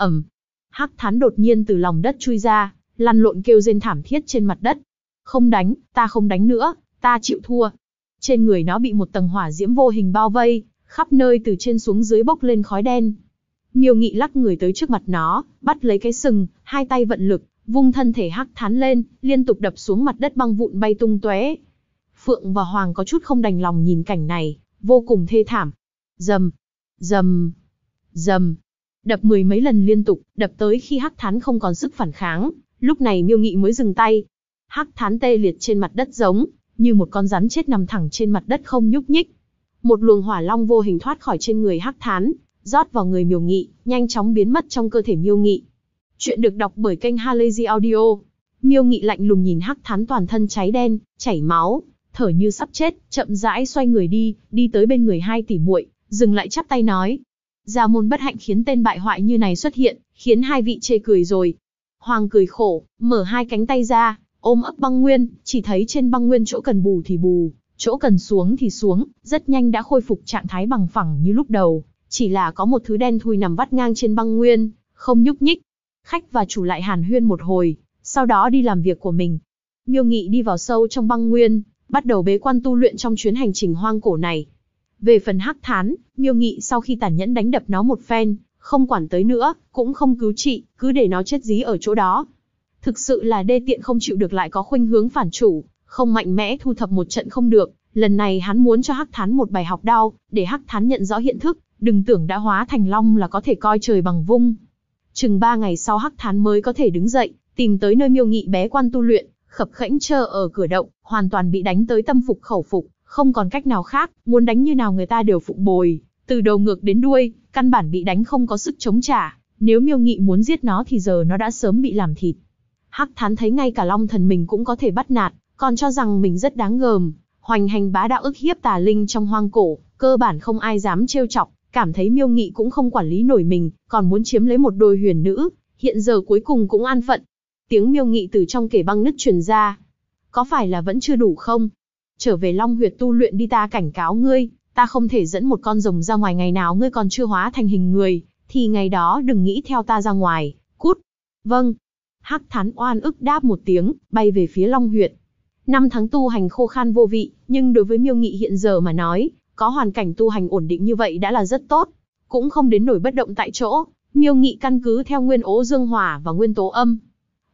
A: Hắc Thán đột nhiên từ lòng đất chui ra, lăn lộn kêu rên thảm thiết trên mặt đất. Không đánh, ta không đánh nữa, ta chịu thua. Trên người nó bị một tầng hỏa diễm vô hình bao vây, khắp nơi từ trên xuống dưới bốc lên khói đen. Miêu Nghị lắc người tới trước mặt nó, bắt lấy cái sừng, hai tay vận lực, vung thân thể Hắc Thán lên, liên tục đập xuống mặt đất băng vụn bay tung tóe. Phượng và Hoàng có chút không đành lòng nhìn cảnh này, vô cùng thê thảm. Rầm, rầm, rầm, đập 10 mấy lần liên tục, đập tới khi Hắc Thán không còn sức phản kháng, lúc này Miêu Nghị mới dừng tay. Hắc Thán tê liệt trên mặt đất giống như một con rắn chết nằm thẳng trên mặt đất không nhúc nhích. Một luồng hỏa long vô hình thoát khỏi trên người Hắc Thán, rót vào người Miêu Nghị, nhanh chóng biến mất trong cơ thể Miêu Nghị. Chuyện được đọc bởi kênh Halazy Audio. Miêu Nghị lạnh lùng nhìn Hắc Thán toàn thân cháy đen, chảy máu, thở như sắp chết, chậm rãi xoay người đi tới bên người hai tỷ muội, dừng lại chắp tay nói: "Gia môn bất hạnh khiến tên bại hoại như này xuất hiện, khiến hai vị chê cười rồi." Hoàng cười khổ, mở hai cánh tay ra, ôm ấp băng nguyên, chỉ thấy trên băng nguyên chỗ cần bù thì bù, chỗ cần xuống thì xuống, rất nhanh đã khôi phục trạng thái bằng phẳng như lúc đầu, chỉ là có một thứ đen thui nằm vắt ngang trên băng nguyên, không nhúc nhích. Khách và chủ lại hàn huyên một hồi, sau đó đi làm việc của mình. Miêu Nghị đi vào sâu trong băng nguyên, bắt đầu bế quan tu luyện trong chuyến hành trình hoang cổ này. Về phần Hắc Thán, Miêu Nghị sau khi tàn nhẫn đánh đập nó một phen, không quản tới nữa, cũng không cứu trị, cứ để nó chết dí ở chỗ đó. Thực sự là đê tiện không chịu được lại có khuynh hướng phản chủ, không mạnh mẽ thu thập một trận không được. Lần này hắn muốn cho Hắc Thán một bài học đau, để Hắc Thán nhận rõ hiện thức, đừng tưởng đã hóa thành long là có thể coi trời bằng vung. Chừng 3 ngày sau Hắc Thán mới có thể đứng dậy, tìm tới nơi Miêu Nghị bế quan tu luyện, khập khẽnh chờ ở cửa động, hoàn toàn bị đánh tới tâm phục khẩu phục, không còn cách nào khác, muốn đánh như nào người ta đều phụng bồi, từ đầu ngược đến đuôi, căn bản bị đánh không có sức chống trả, nếu Miêu Nghị muốn giết nó thì giờ nó đã sớm bị làm thịt. Hắc Thán thấy ngay cả long thần mình cũng có thể bắt nạt, còn cho rằng mình rất đáng gờm, hoành hành bá đạo ức hiếp tà linh trong hoang cổ, cơ bản không ai dám trêu chọc, cảm thấy Miêu Nghị cũng không quản lý nổi mình, còn muốn chiếm lấy một đôi huyền nữ, hiện giờ cuối cùng cũng an phận. Tiếng Miêu Nghị từ trong kẻ băng nứt truyền ra. Có phải là vẫn chưa đủ không? Trở về Long Huyệt tu luyện đi, ta cảnh cáo ngươi, ta không thể dẫn một con rồng ra ngoài, ngày nào ngươi còn chưa hóa thành hình người, thì ngày đó đừng nghĩ theo ta ra ngoài, cút. Vâng. Hắc Thán oan ức đáp một tiếng, bay về phía Long Huyệt. 5 tháng tu hành khô khan vô vị, nhưng đối với Miêu Nghị hiện giờ mà nói, có hoàn cảnh tu hành ổn định như vậy đã là rất tốt, cũng không đến nổi bất động tại chỗ. Miêu Nghị căn cứ theo nguyên ố dương hỏa và nguyên tố âm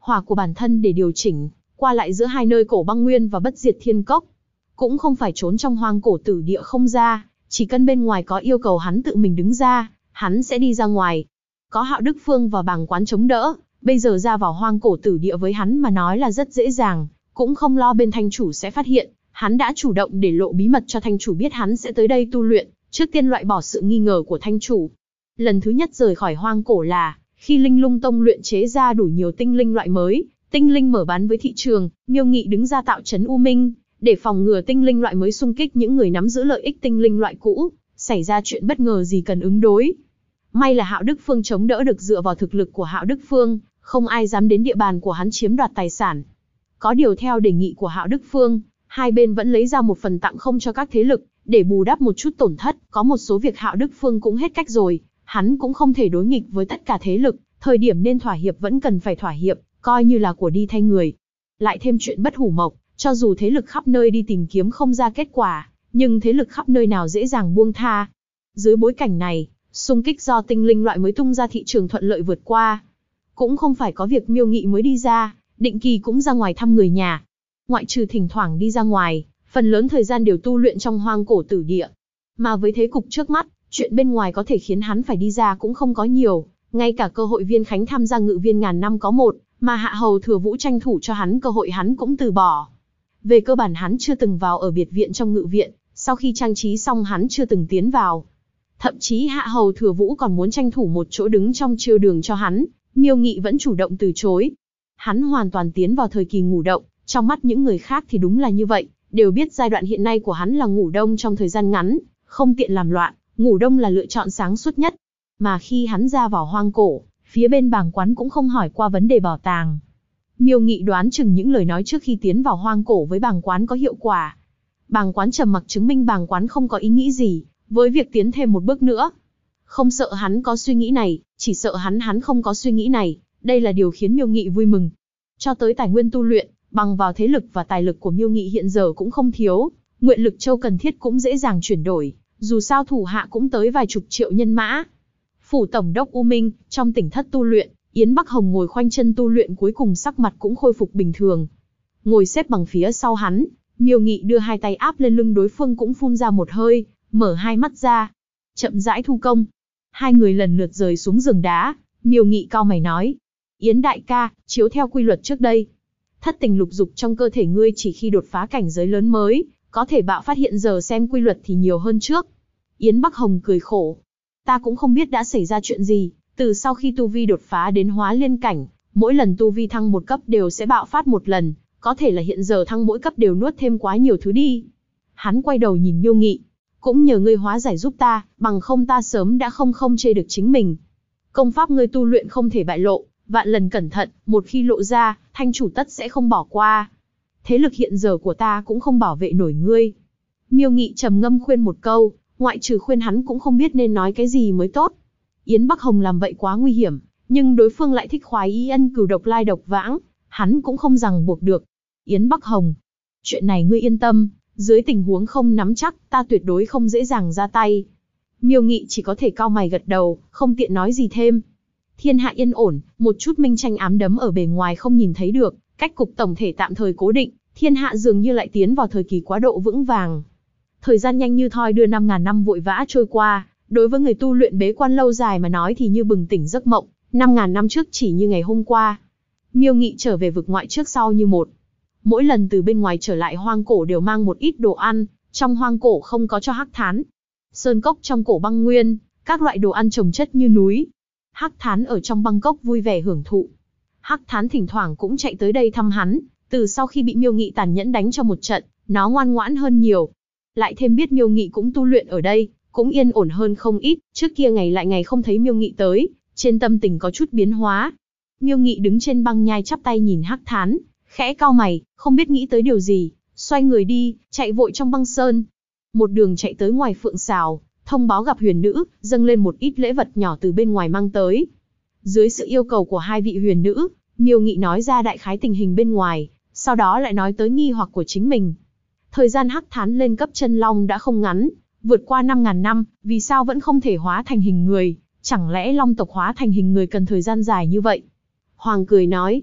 A: hỏa của bản thân để điều chỉnh, qua lại giữa hai nơi Cổ Băng Nguyên và Bất Diệt Thiên Cốc. Cũng không phải trốn trong hoang cổ tử địa không ra, chỉ cần bên ngoài có yêu cầu hắn tự mình đứng ra, hắn sẽ đi ra ngoài. Có Hạo Đức Phương và Bàng Quán chống đỡ, bây giờ ra vào hoang cổ tử địa với hắn mà nói là rất dễ dàng, cũng không lo bên thanh chủ sẽ phát hiện. Hắn đã chủ động để lộ bí mật cho thanh chủ biết hắn sẽ tới đây tu luyện, trước tiên loại bỏ sự nghi ngờ của thanh chủ. Lần thứ nhất rời khỏi hoang cổ là khi Linh Lung Tông luyện chế ra đủ nhiều tinh linh loại mới, tinh linh mở bán với thị trường, Miêu Nghị đứng ra tạo trấn U Minh, để phòng ngừa tinh linh loại mới xung kích những người nắm giữ lợi ích tinh linh loại cũ, xảy ra chuyện bất ngờ gì cần ứng đối. May là Hạo Đức Phương chống đỡ được, dựa vào thực lực của Hạo Đức Phương, không ai dám đến địa bàn của hắn chiếm đoạt tài sản. Có điều theo đề nghị của Hạo Đức Phương, hai bên vẫn lấy ra một phần tặng không cho các thế lực, để bù đắp một chút tổn thất. Có một số việc Hạo Đức Phương cũng hết cách rồi, hắn cũng không thể đối nghịch với tất cả thế lực, thời điểm nên thỏa hiệp vẫn cần phải thỏa hiệp, coi như là của đi thay người. Lại thêm chuyện Bất Hủ Mộc, cho dù thế lực khắp nơi đi tìm kiếm không ra kết quả, nhưng thế lực khắp nơi nào dễ dàng buông tha. Dưới bối cảnh này, xung kích do tinh linh loại mới tung ra thị trường thuận lợi vượt qua. Cũng không phải có việc Miêu Nghị mới đi ra, định kỳ cũng ra ngoài thăm người nhà. Ngoại trừ thỉnh thoảng đi ra ngoài, phần lớn thời gian đều tu luyện trong hoang cổ tử địa. Mà với thế cục trước mắt, chuyện bên ngoài có thể khiến hắn phải đi ra cũng không có nhiều. Ngay cả cơ hội Viên Khánh tham gia ngự viên ngàn năm có một, mà Hạ Hầu Thừa Vũ tranh thủ cho hắn cơ hội hắn cũng từ bỏ. Về cơ bản hắn chưa từng vào ở biệt viện trong ngự viện, sau khi trang trí xong hắn chưa từng tiến vào. Thậm chí Hạ Hầu Thừa Vũ còn muốn tranh thủ một chỗ đứng trong chiêu đường cho hắn, Miêu Nghị vẫn chủ động từ chối. Hắn hoàn toàn tiến vào thời kỳ ngủ động, trong mắt những người khác thì đúng là như vậy, đều biết giai đoạn hiện nay của hắn là ngủ đông trong thời gian ngắn, không tiện làm loạn, ngủ đông là lựa chọn sáng suốt nhất. Mà khi hắn ra vào hoang cổ, phía bên Bàng Quán cũng không hỏi qua vấn đề bảo tàng. Miêu Nghị đoán chừng những lời nói trước khi tiến vào hoang cổ với Bàng Quán có hiệu quả. Bàng Quán trầm mặc chứng minh Bàng Quán không có ý nghĩ gì với việc tiến thêm một bước nữa. Không sợ hắn có suy nghĩ này, chỉ sợ hắn không có suy nghĩ này, đây là điều khiến Miêu Nghị vui mừng. Cho tới tài nguyên tu luyện, bằng vào thế lực và tài lực của Miêu Nghị hiện giờ cũng không thiếu, nguyện lực châu cần thiết cũng dễ dàng chuyển đổi, dù sao thủ hạ cũng tới vài chục triệu nhân mã. Phủ tổng đốc U Minh, trong tỉnh thất tu luyện, Yến Bắc Hồng ngồi khoanh chân tu luyện, cuối cùng sắc mặt cũng khôi phục bình thường. Ngồi xếp bằng phía sau hắn, Miêu Nghị đưa hai tay áp lên lưng đối phương, cũng phun ra một hơi, mở hai mắt ra, chậm rãi thu công. Hai người lần lượt rời xuống giường đá, Miêu Nghị cau mày nói: Yến đại ca, chiếu theo quy luật trước đây, thất tình lục dục trong cơ thể ngươi chỉ khi đột phá cảnh giới lớn mới có thể bạo phát, hiện giờ xem quy luật thì nhiều hơn trước. Yến Bắc Hồng cười khổ: Ta cũng không biết đã xảy ra chuyện gì, từ sau khi tu vi đột phá đến hóa liên cảnh, mỗi lần tu vi thăng một cấp đều sẽ bạo phát một lần, có thể là hiện giờ thăng mỗi cấp đều nuốt thêm quá nhiều thứ đi. Hắn quay đầu nhìn Miêu Nghị: Cũng nhờ ngươi hóa giải giúp ta, bằng không ta sớm đã không chê được chính mình. Công pháp ngươi tu luyện không thể bại lộ, vạn lần cẩn thận, một khi lộ ra, thanh chủ tất sẽ không bỏ qua. Thế lực hiện giờ của ta cũng không bảo vệ nổi ngươi. Miêu Nghị trầm ngâm khuyên một câu, ngoại trừ khuyên hắn cũng không biết nên nói cái gì mới tốt. Yến Bắc Hồng làm vậy quá nguy hiểm, nhưng đối phương lại thích khoái y ân cửu độc lai độc vãng, hắn cũng không ràng buộc được. Yến Bắc Hồng, chuyện này ngươi yên tâm, dưới tình huống không nắm chắc, ta tuyệt đối không dễ dàng ra tay. Miêu Nghị chỉ có thể cau mày gật đầu, không tiện nói gì thêm. Thiên hạ yên ổn, một chút minh tranh ám đấm ở bề ngoài không nhìn thấy được, cách cục tổng thể tạm thời cố định, thiên hạ dường như lại tiến vào thời kỳ quá độ vững vàng. Thời gian nhanh như thoi đưa 5.000 năm vội vã trôi qua, đối với người tu luyện bế quan lâu dài mà nói thì như bừng tỉnh giấc mộng, 5.000 năm trước chỉ như ngày hôm qua. Miêu Nghị trở về vực ngoại trước sau như một. Mỗi lần từ bên ngoài trở lại hoang cổ đều mang một ít đồ ăn, trong hoang cổ không có cho Hắc Thán. Sơn cốc trong Cổ Băng Nguyên, các loại đồ ăn chồng chất như núi. Hắc Thán ở trong băng cốc vui vẻ hưởng thụ. Hắc Thán thỉnh thoảng cũng chạy tới đây thăm hắn, từ sau khi bị Miêu Nghị tàn nhẫn đánh cho một trận, nó ngoan ngoãn hơn nhiều. Lại thêm biết Miêu Nghị cũng tu luyện ở đây, cũng yên ổn hơn không ít, trước kia ngày lại ngày không thấy Miêu Nghị tới, trên tâm tình có chút biến hóa. Miêu Nghị đứng trên băng nhai chắp tay nhìn Hắc Thán, khẽ cau mày, không biết nghĩ tới điều gì, xoay người đi, chạy vội trong băng sơn. Một đường chạy tới ngoài Phượng Sào, thông báo gặp huyền nữ, dâng lên một ít lễ vật nhỏ từ bên ngoài mang tới. Dưới sự yêu cầu của hai vị huyền nữ, Miêu Nghị nói ra đại khái tình hình bên ngoài, sau đó lại nói tới nghi hoặc của chính mình. Thời gian Hắc Thán lên cấp chân long đã không ngắn, vượt qua 5.000 năm, vì sao vẫn không thể hóa thành hình người, chẳng lẽ long tộc hóa thành hình người cần thời gian dài như vậy? Hoàng cười nói,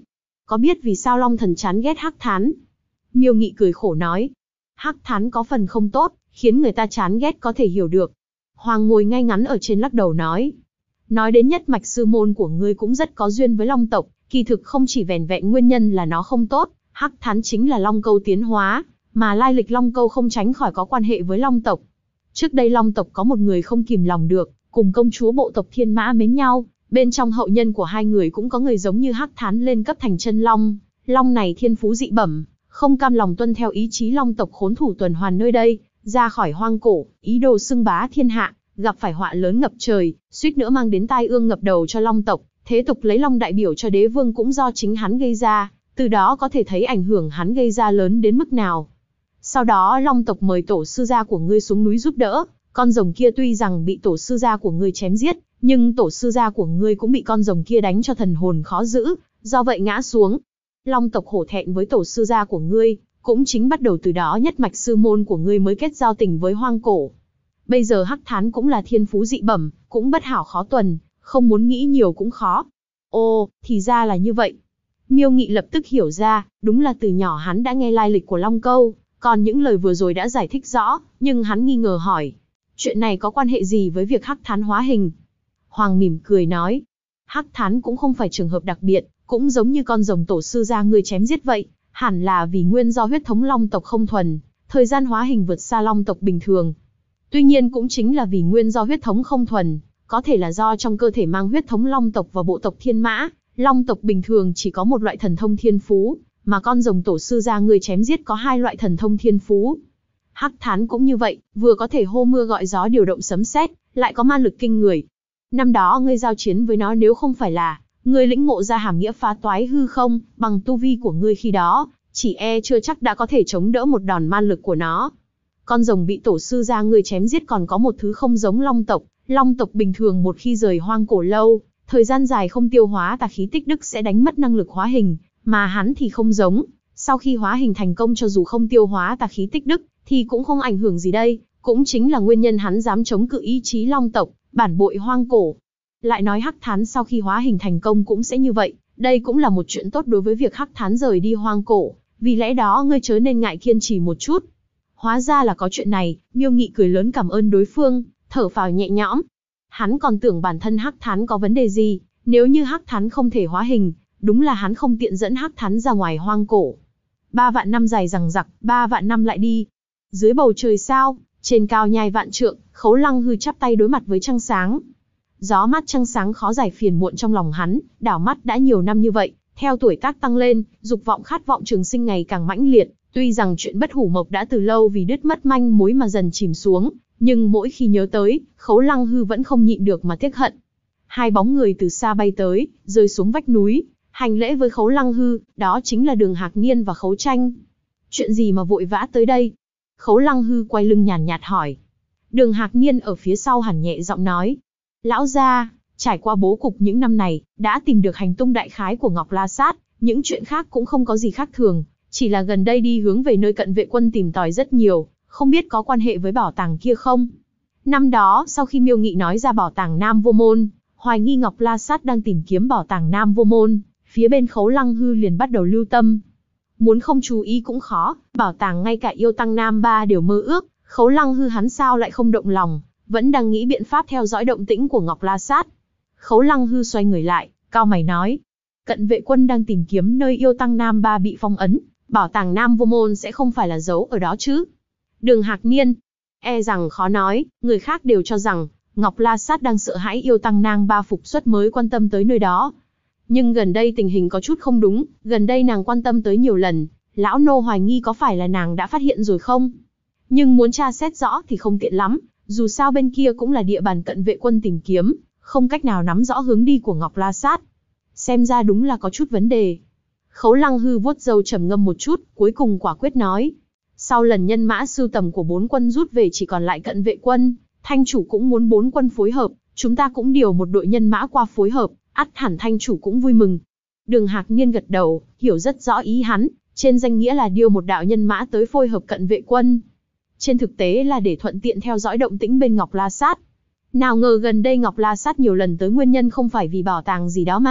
A: có biết vì sao Long Thần chán ghét Hắc Thán? Miêu Nghị cười khổ nói. Hắc Thán có phần không tốt, khiến người ta chán ghét có thể hiểu được. Hoàng ngồi ngay ngắn ở trên lắc đầu nói. Nói đến nhất mạch sư môn của ngươi cũng rất có duyên với Long tộc, kỳ thực không chỉ vẻn vẹn nguyên nhân là nó không tốt, Hắc Thán chính là Long Câu tiến hóa, mà lai lịch Long Câu không tránh khỏi có quan hệ với Long tộc. Trước đây Long tộc có một người không kìm lòng được, cùng công chúa bộ tộc Thiên Mã mến nhau, bên trong hậu nhân của hai người cũng có người giống như Hắc Thán lên cấp thành chân Long. Long này thiên phú dị bẩm, không cam lòng tuân theo ý chí Long tộc khốn thủ tuần hoàn nơi đây, ra khỏi hoang cổ, ý đồ xưng bá thiên hạ, gặp phải họa lớn ngập trời, suýt nữa mang đến tai ương ngập đầu cho Long tộc. Thế tục lấy Long đại biểu cho đế vương cũng do chính hắn gây ra, từ đó có thể thấy ảnh hưởng hắn gây ra lớn đến mức nào. Sau đó Long tộc mời tổ sư gia của ngươi xuống núi giúp đỡ, con rồng kia tuy rằng bị tổ sư gia của ngươi chém giết, nhưng tổ sư gia của ngươi cũng bị con rồng kia đánh cho thần hồn khó giữ, do vậy ngã xuống. Long tộc hổ thẹn với tổ sư gia của ngươi, cũng chính bắt đầu từ đó nhất mạch sư môn của ngươi mới kết giao tình với hoang cổ. Bây giờ Hắc Thán cũng là thiên phú dị bẩm, cũng bất hảo khó tuần, không muốn nghĩ nhiều cũng khó. Ồ, thì ra là như vậy. Miêu Nghị lập tức hiểu ra, đúng là từ nhỏ hắn đã nghe lai lịch của Long Câu, còn những lời vừa rồi đã giải thích rõ, nhưng hắn nghi ngờ hỏi. Chuyện này có quan hệ gì với việc Hắc Thán hóa hình? Hoàng mỉm cười nói. Hắc Thán cũng không phải trường hợp đặc biệt, cũng giống như con rồng tổ sư gia ngươi chém giết vậy, hẳn là vì nguyên do huyết thống Long tộc không thuần, thời gian hóa hình vượt xa Long tộc bình thường. Tuy nhiên cũng chính là vì nguyên do huyết thống không thuần, có thể là do trong cơ thể mang huyết thống Long tộc và bộ tộc Thiên Mã, Long tộc bình thường chỉ có một loại thần thông thiên phú, mà con rồng tổ sư gia ngươi chém giết có hai loại thần thông thiên phú. Hắc Thán cũng như vậy, vừa có thể hô mưa gọi gió điều động sấm sét, lại có ma lực kinh người. Năm đó ngươi giao chiến với nó nếu không phải là ngươi lĩnh ngộ ra hàm nghĩa phá toái hư không, bằng tu vi của ngươi khi đó, chỉ chưa chắc đã có thể chống đỡ một đòn man lực của nó. Con rồng bị tổ sư gia ngươi chém giết còn có một thứ không giống Long tộc bình thường một khi rời hoang cổ lâu, thời gian dài không tiêu hóa tà khí tích đức sẽ đánh mất năng lực hóa hình, mà hắn thì không giống, sau khi hóa hình thành công cho dù không tiêu hóa tà khí tích đức, thì cũng không ảnh hưởng gì đây, cũng chính là nguyên nhân hắn dám chống cự ý chí Long tộc, bản bội hoang cổ. Lại nói Hắc Thán sau khi hóa hình thành công cũng sẽ như vậy, đây cũng là một chuyện tốt đối với việc Hắc Thán rời đi hoang cổ, vì lẽ đó ngươi chớ nên ngại kiên trì một chút. Hóa ra là có chuyện này, Miêu Nghị cười lớn cảm ơn đối phương, thở phào nhẹ nhõm. Hắn còn tưởng bản thân Hắc Thán có vấn đề gì, nếu như Hắc Thán không thể hóa hình, đúng là hắn không tiện dẫn Hắc Thán ra ngoài hoang cổ. 3 vạn năm dài dằng dặc, 3 vạn năm lại đi. Dưới bầu trời sao, trên cao nhai vạn trượng, Khấu Lăng Hư chắp tay đối mặt với trăng sáng. Gió mát trăng sáng khó giải phiền muộn trong lòng hắn, đảo mắt đã nhiều năm như vậy, theo tuổi tác tăng lên, dục vọng khát vọng trường sinh ngày càng mãnh liệt, tuy rằng chuyện bất hủ mộc đã từ lâu vì đứt mất manh mối mà dần chìm xuống, nhưng mỗi khi nhớ tới, Khấu Lăng Hư vẫn không nhịn được mà tiếc hận. Hai bóng người từ xa bay tới, rơi xuống vách núi, hành lễ với Khấu Lăng Hư, đó chính là Đường Hạc Niên và Khấu Tranh. Chuyện gì mà vội vã tới đây? Khấu Lăng Hư quay lưng nhàn nhạt hỏi. Đường Hạc Niên ở phía sau hẳn nhẹ giọng nói. Lão gia, trải qua bố cục những năm này, đã tìm được hành tung đại khái của Ngọc La Sát, những chuyện khác cũng không có gì khác thường, chỉ là gần đây đi hướng về nơi Cận Vệ Quân tìm tòi rất nhiều, không biết có quan hệ với bảo tàng kia không? Năm đó, sau khi Miêu Nghị nói ra bảo tàng Nam Vô Môn, hoài nghi Ngọc La Sát đang tìm kiếm bảo tàng Nam Vô Môn, phía bên Khấu Lăng Hư liền bắt đầu lưu tâm. Muốn không chú ý cũng khó, bảo tàng ngay cả yêu tăng Nam Ba đều mơ ước, Khấu Lăng Hư hắn sao lại không động lòng, vẫn đang nghĩ biện pháp theo dõi động tĩnh của Ngọc La Sát. Khấu Lăng Hư xoay người lại, cau mày nói, Cận Vệ Quân đang tìm kiếm nơi yêu tăng Nam Ba bị phong ấn, bảo tàng Nam Vô Môn sẽ không phải là giấu ở đó chứ? Đường Hạc Niên, rằng khó nói, người khác đều cho rằng Ngọc La Sát đang sợ hãi yêu tăng Nam Ba phục xuất mới quan tâm tới nơi đó. Nhưng gần đây tình hình có chút không đúng, gần đây nàng quan tâm tới nhiều lần, lão nô hoài nghi có phải là nàng đã phát hiện rồi không? Nhưng muốn tra xét rõ thì không tiện lắm, dù sao bên kia cũng là địa bàn Cận Vệ Quân tìm kiếm, không cách nào nắm rõ hướng đi của Ngọc La Sát. Xem ra đúng là có chút vấn đề. Khấu Lăng Hư vuốt râu trầm ngâm một chút, cuối cùng quả quyết nói. Sau lần nhân mã sưu tầm của 4 quân rút về chỉ còn lại Cận Vệ Quân, Thanh chủ cũng muốn 4 quân phối hợp, chúng ta cũng điều một đội nhân mã qua phối hợp, ắt hẳn Thanh chủ cũng vui mừng. Đường Hạc Niên gật đầu, hiểu rất rõ ý hắn, trên danh nghĩa là điều một đạo nhân mã tới phối hợp Cận Vệ Quân. Trên thực tế là để thuận tiện theo dõi động tĩnh bên Ngọc La Sát. Nào ngờ gần đây Ngọc La Sát nhiều lần tới nguyên nhân không phải vì bảo tàng gì đó mà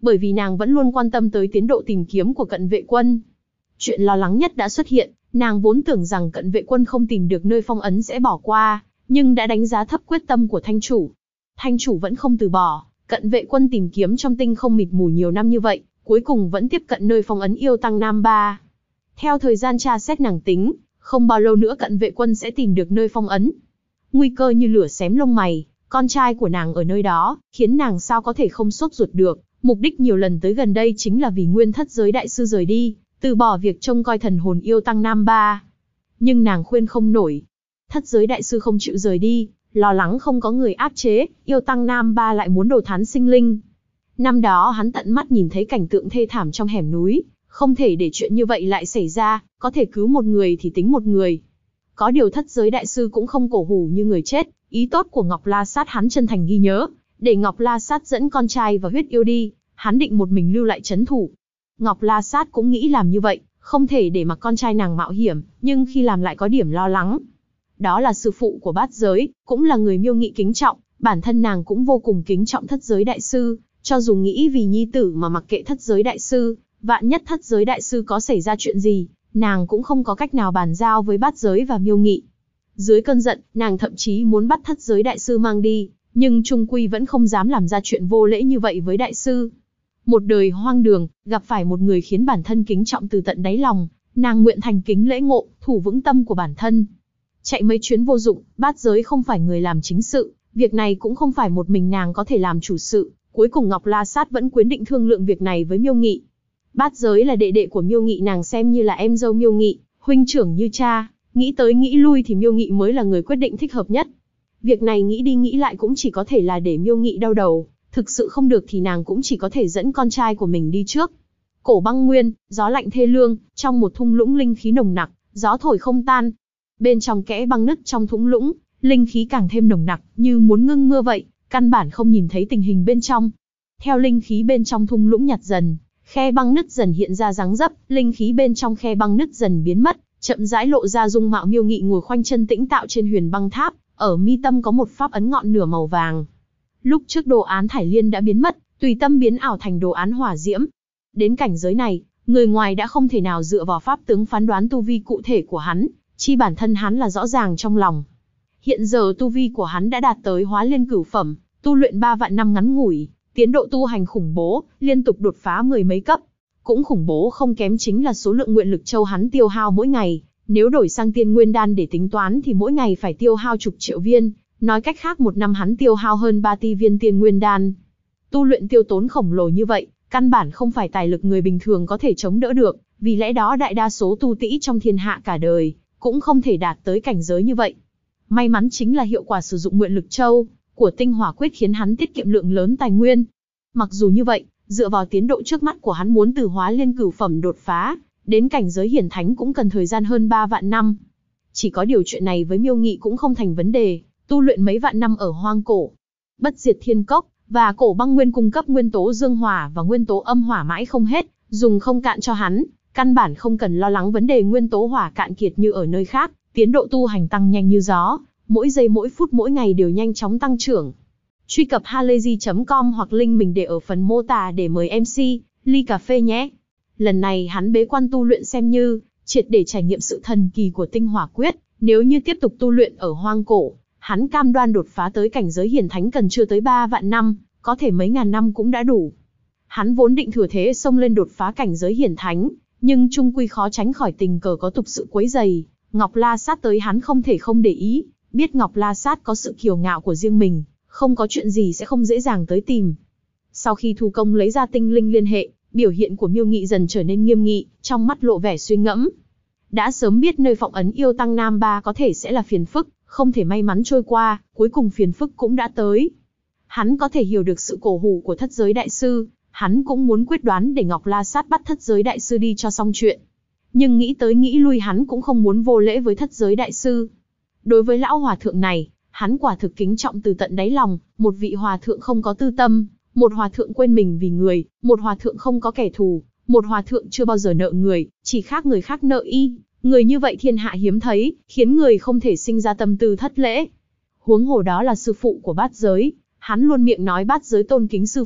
A: bởi vì nàng vẫn luôn quan tâm tới tiến độ tìm kiếm của Cận Vệ Quân. Chuyện lo lắng nhất đã xuất hiện, nàng vốn tưởng rằng Cận Vệ Quân không tìm được nơi phong ấn sẽ bỏ qua, nhưng đã đánh giá thấp quyết tâm của Thanh chủ. Thanh chủ vẫn không từ bỏ, Cận Vệ Quân tìm kiếm trong tinh không mịt mù nhiều năm như vậy, cuối cùng vẫn tiếp cận nơi phong ấn yêu tăng Nam Ba. Theo thời gian tra xét nàng tính, không bao lâu nữa Cận Vệ Quân sẽ tìm được nơi phong ấn. Nguy cơ như lửa xém lông mày, con trai của nàng ở nơi đó, khiến nàng sao có thể không sốt ruột được. Mục đích nhiều lần tới gần đây chính là vì Nguyên Thất Giới Đại Sư rời đi, từ bỏ việc trông coi thần hồn yêu tăng Nam Ba. Nhưng nàng khuyên không nổi. Thất Giới Đại Sư không chịu rời đi, lo lắng không có người áp chế, yêu tăng Nam Ba lại muốn đồ thán sinh linh. Năm đó hắn tận mắt nhìn thấy cảnh tượng thê thảm trong hẻm núi, không thể để chuyện như vậy lại xảy ra, có thể cứu một người thì tính một người. Có điều Thất Giới Đại Sư cũng không cổ hủ như người chết, ý tốt của Ngọc La Sát hắn chân thành ghi nhớ, để Ngọc La Sát dẫn con trai và huyết yêu đi, hắn định một mình lưu lại trấn thủ. Ngọc La Sát cũng nghĩ làm như vậy, không thể để mặc con trai nàng mạo hiểm, nhưng khi làm lại có điểm lo lắng. Đó là sư phụ của bát giới, cũng là người Miêu Nghị kính trọng, bản thân nàng cũng vô cùng kính trọng Thất Giới Đại Sư, cho dù nghĩ vì nhi tử mà mặc kệ Thất Giới Đại Sư, vạn nhất Thất Giới Đại Sư có xảy ra chuyện gì, nàng cũng không có cách nào bàn giao với bát giới và Miêu Nghị. Dưới cơn giận, nàng thậm chí muốn bắt Thất Giới Đại Sư mang đi, nhưng trung quy vẫn không dám làm ra chuyện vô lễ như vậy với đại sư. Một đời hoang đường, gặp phải một người khiến bản thân kính trọng từ tận đáy lòng, nàng nguyện thành kính lễ ngộ, thủ vững tâm của bản thân. Chạy mấy chuyến vô dụng, bát giới không phải người làm chính sự, việc này cũng không phải một mình nàng có thể làm chủ sự, cuối cùng Ngọc La Sát vẫn quyết định thương lượng việc này với Miêu Nghị. Bát giới là đệ đệ của Miêu Nghị, nàng xem như là em dâu Miêu Nghị, huynh trưởng như cha, nghĩ tới nghĩ lui thì Miêu Nghị mới là người quyết định thích hợp nhất. Việc này nghĩ đi nghĩ lại cũng chỉ có thể là để Miêu Nghị đau đầu, thực sự không được thì nàng cũng chỉ có thể dẫn con trai của mình đi trước. Cổ băng nguyên, gió lạnh thê lương, trong một thung lũng linh khí nồng nặc, gió thổi không tan. Bên trong kẽ băng nứt trong thung lũng, linh khí càng thêm nồng nặc, như muốn ngưng mưa vậy, căn bản không nhìn thấy tình hình bên trong. Theo linh khí bên trong thung lũng nhạt dần, khe băng nứt dần hiện ra dáng dấp, linh khí bên trong khe băng nứt dần biến mất, chậm rãi lộ ra dung mạo Miêu Nghị ngồi khoanh chân tĩnh tạo trên huyền băng tháp, ở mi tâm có một pháp ấn ngọn lửa màu vàng. Lúc trước đồ án thải liên đã biến mất, tùy tâm biến ảo thành đồ án hỏa diễm. Đến cảnh giới này, người ngoài đã không thể nào dựa vào pháp tướng phán đoán tu vi cụ thể của hắn, chi bản thân hắn là rõ ràng trong lòng. Hiện giờ tu vi của hắn đã đạt tới Hóa Liên Cửu phẩm, tu luyện 3 vạn năm ngắn ngủi, tiến độ tu hành khủng bố, liên tục đột phá 10 mấy cấp. Cũng khủng bố không kém chính là số lượng nguyện lực châu hắn tiêu hao mỗi ngày, nếu đổi sang tiên nguyên đan để tính toán thì mỗi ngày phải tiêu hao chục triệu viên, nói cách khác một năm hắn tiêu hao hơn 3 tỷ viên tiên nguyên đan. Tu luyện tiêu tốn khổng lồ như vậy, căn bản không phải tài lực người bình thường có thể chống đỡ được, vì lẽ đó đại đa số tu tĩ trong thiên hạ cả đời, cũng không thể đạt tới cảnh giới như vậy. May mắn chính là hiệu quả sử dụng nguyện lực châu của tinh hỏa quyết khiến hắn tiết kiệm lượng lớn tài nguyên. Mặc dù như vậy, dựa vào tiến độ trước mắt của hắn muốn từ Hóa Liên Cửu phẩm đột phá đến cảnh giới hiển thánh cũng cần thời gian hơn 3 vạn năm. Chỉ có điều chuyện này với Miêu Nghị cũng không thành vấn đề, tu luyện mấy vạn năm ở hoang cổ, Bất Diệt Thiên Cốc và cổ băng nguyên cung cấp nguyên tố dương hỏa và nguyên tố âm hỏa mãi không hết, dùng không cạn cho hắn, căn bản không cần lo lắng vấn đề nguyên tố hỏa cạn kiệt như ở nơi khác, tiến độ tu hành tăng nhanh như gió, mỗi giây mỗi phút mỗi ngày đều nhanh chóng tăng trưởng. Truy cập halayzi.com hoặc link mình để ở phần mô tả để mời MC ly cà phê nhé. Lần này hắn bế quan tu luyện xem như triệt để trải nghiệm sự thần kỳ của tinh hỏa quyết, nếu như tiếp tục tu luyện ở hoang cổ, hắn cam đoan đột phá tới cảnh giới hiển thánh cần chưa tới 3 vạn năm, có thể mấy ngàn năm cũng đã đủ. Hắn vốn định thừa thế xông lên đột phá cảnh giới hiển thánh, nhưng chung quy khó tránh khỏi tình cờ có tục sự quấy rầy. Ngọc La Sát tới hắn không thể không để ý, biết Ngọc La Sát có sự kiêu ngạo của riêng mình, không có chuyện gì sẽ không dễ dàng tới tìm. Sau khi thu công lấy ra tinh linh liên hệ, biểu hiện của Miêu Nghị dần trở nên nghiêm nghị, trong mắt lộ vẻ suy ngẫm. Đã sớm biết nơi phong ấn yêu tăng Nam Ba có thể sẽ là phiền phức, không thể may mắn trôi qua, cuối cùng phiền phức cũng đã tới. Hắn có thể hiểu được sự cổ hủ của Thất Giới Đại Sư, hắn cũng muốn quyết đoán để Ngọc La Sát bắt Thất Giới Đại Sư đi cho xong chuyện. Nhưng nghĩ tới nghĩ lui hắn cũng không muốn vô lễ với Thất Giới Đại Sư. Đối với lão hòa thượng này, hắn quả thực kính trọng từ tận đáy lòng, một vị hòa thượng không có tư tâm, một hòa thượng quên mình vì người, một hòa thượng không có kẻ thù, một hòa thượng chưa bao giờ nợ người, chỉ khác người khác nợ y. Người như vậy thiên hạ hiếm thấy, khiến người không thể sinh ra tâm tư thất lễ. Huống hồ đó là sư phụ của bát giới, hắn luôn miệng nói bát giới tôn kính sư phụ,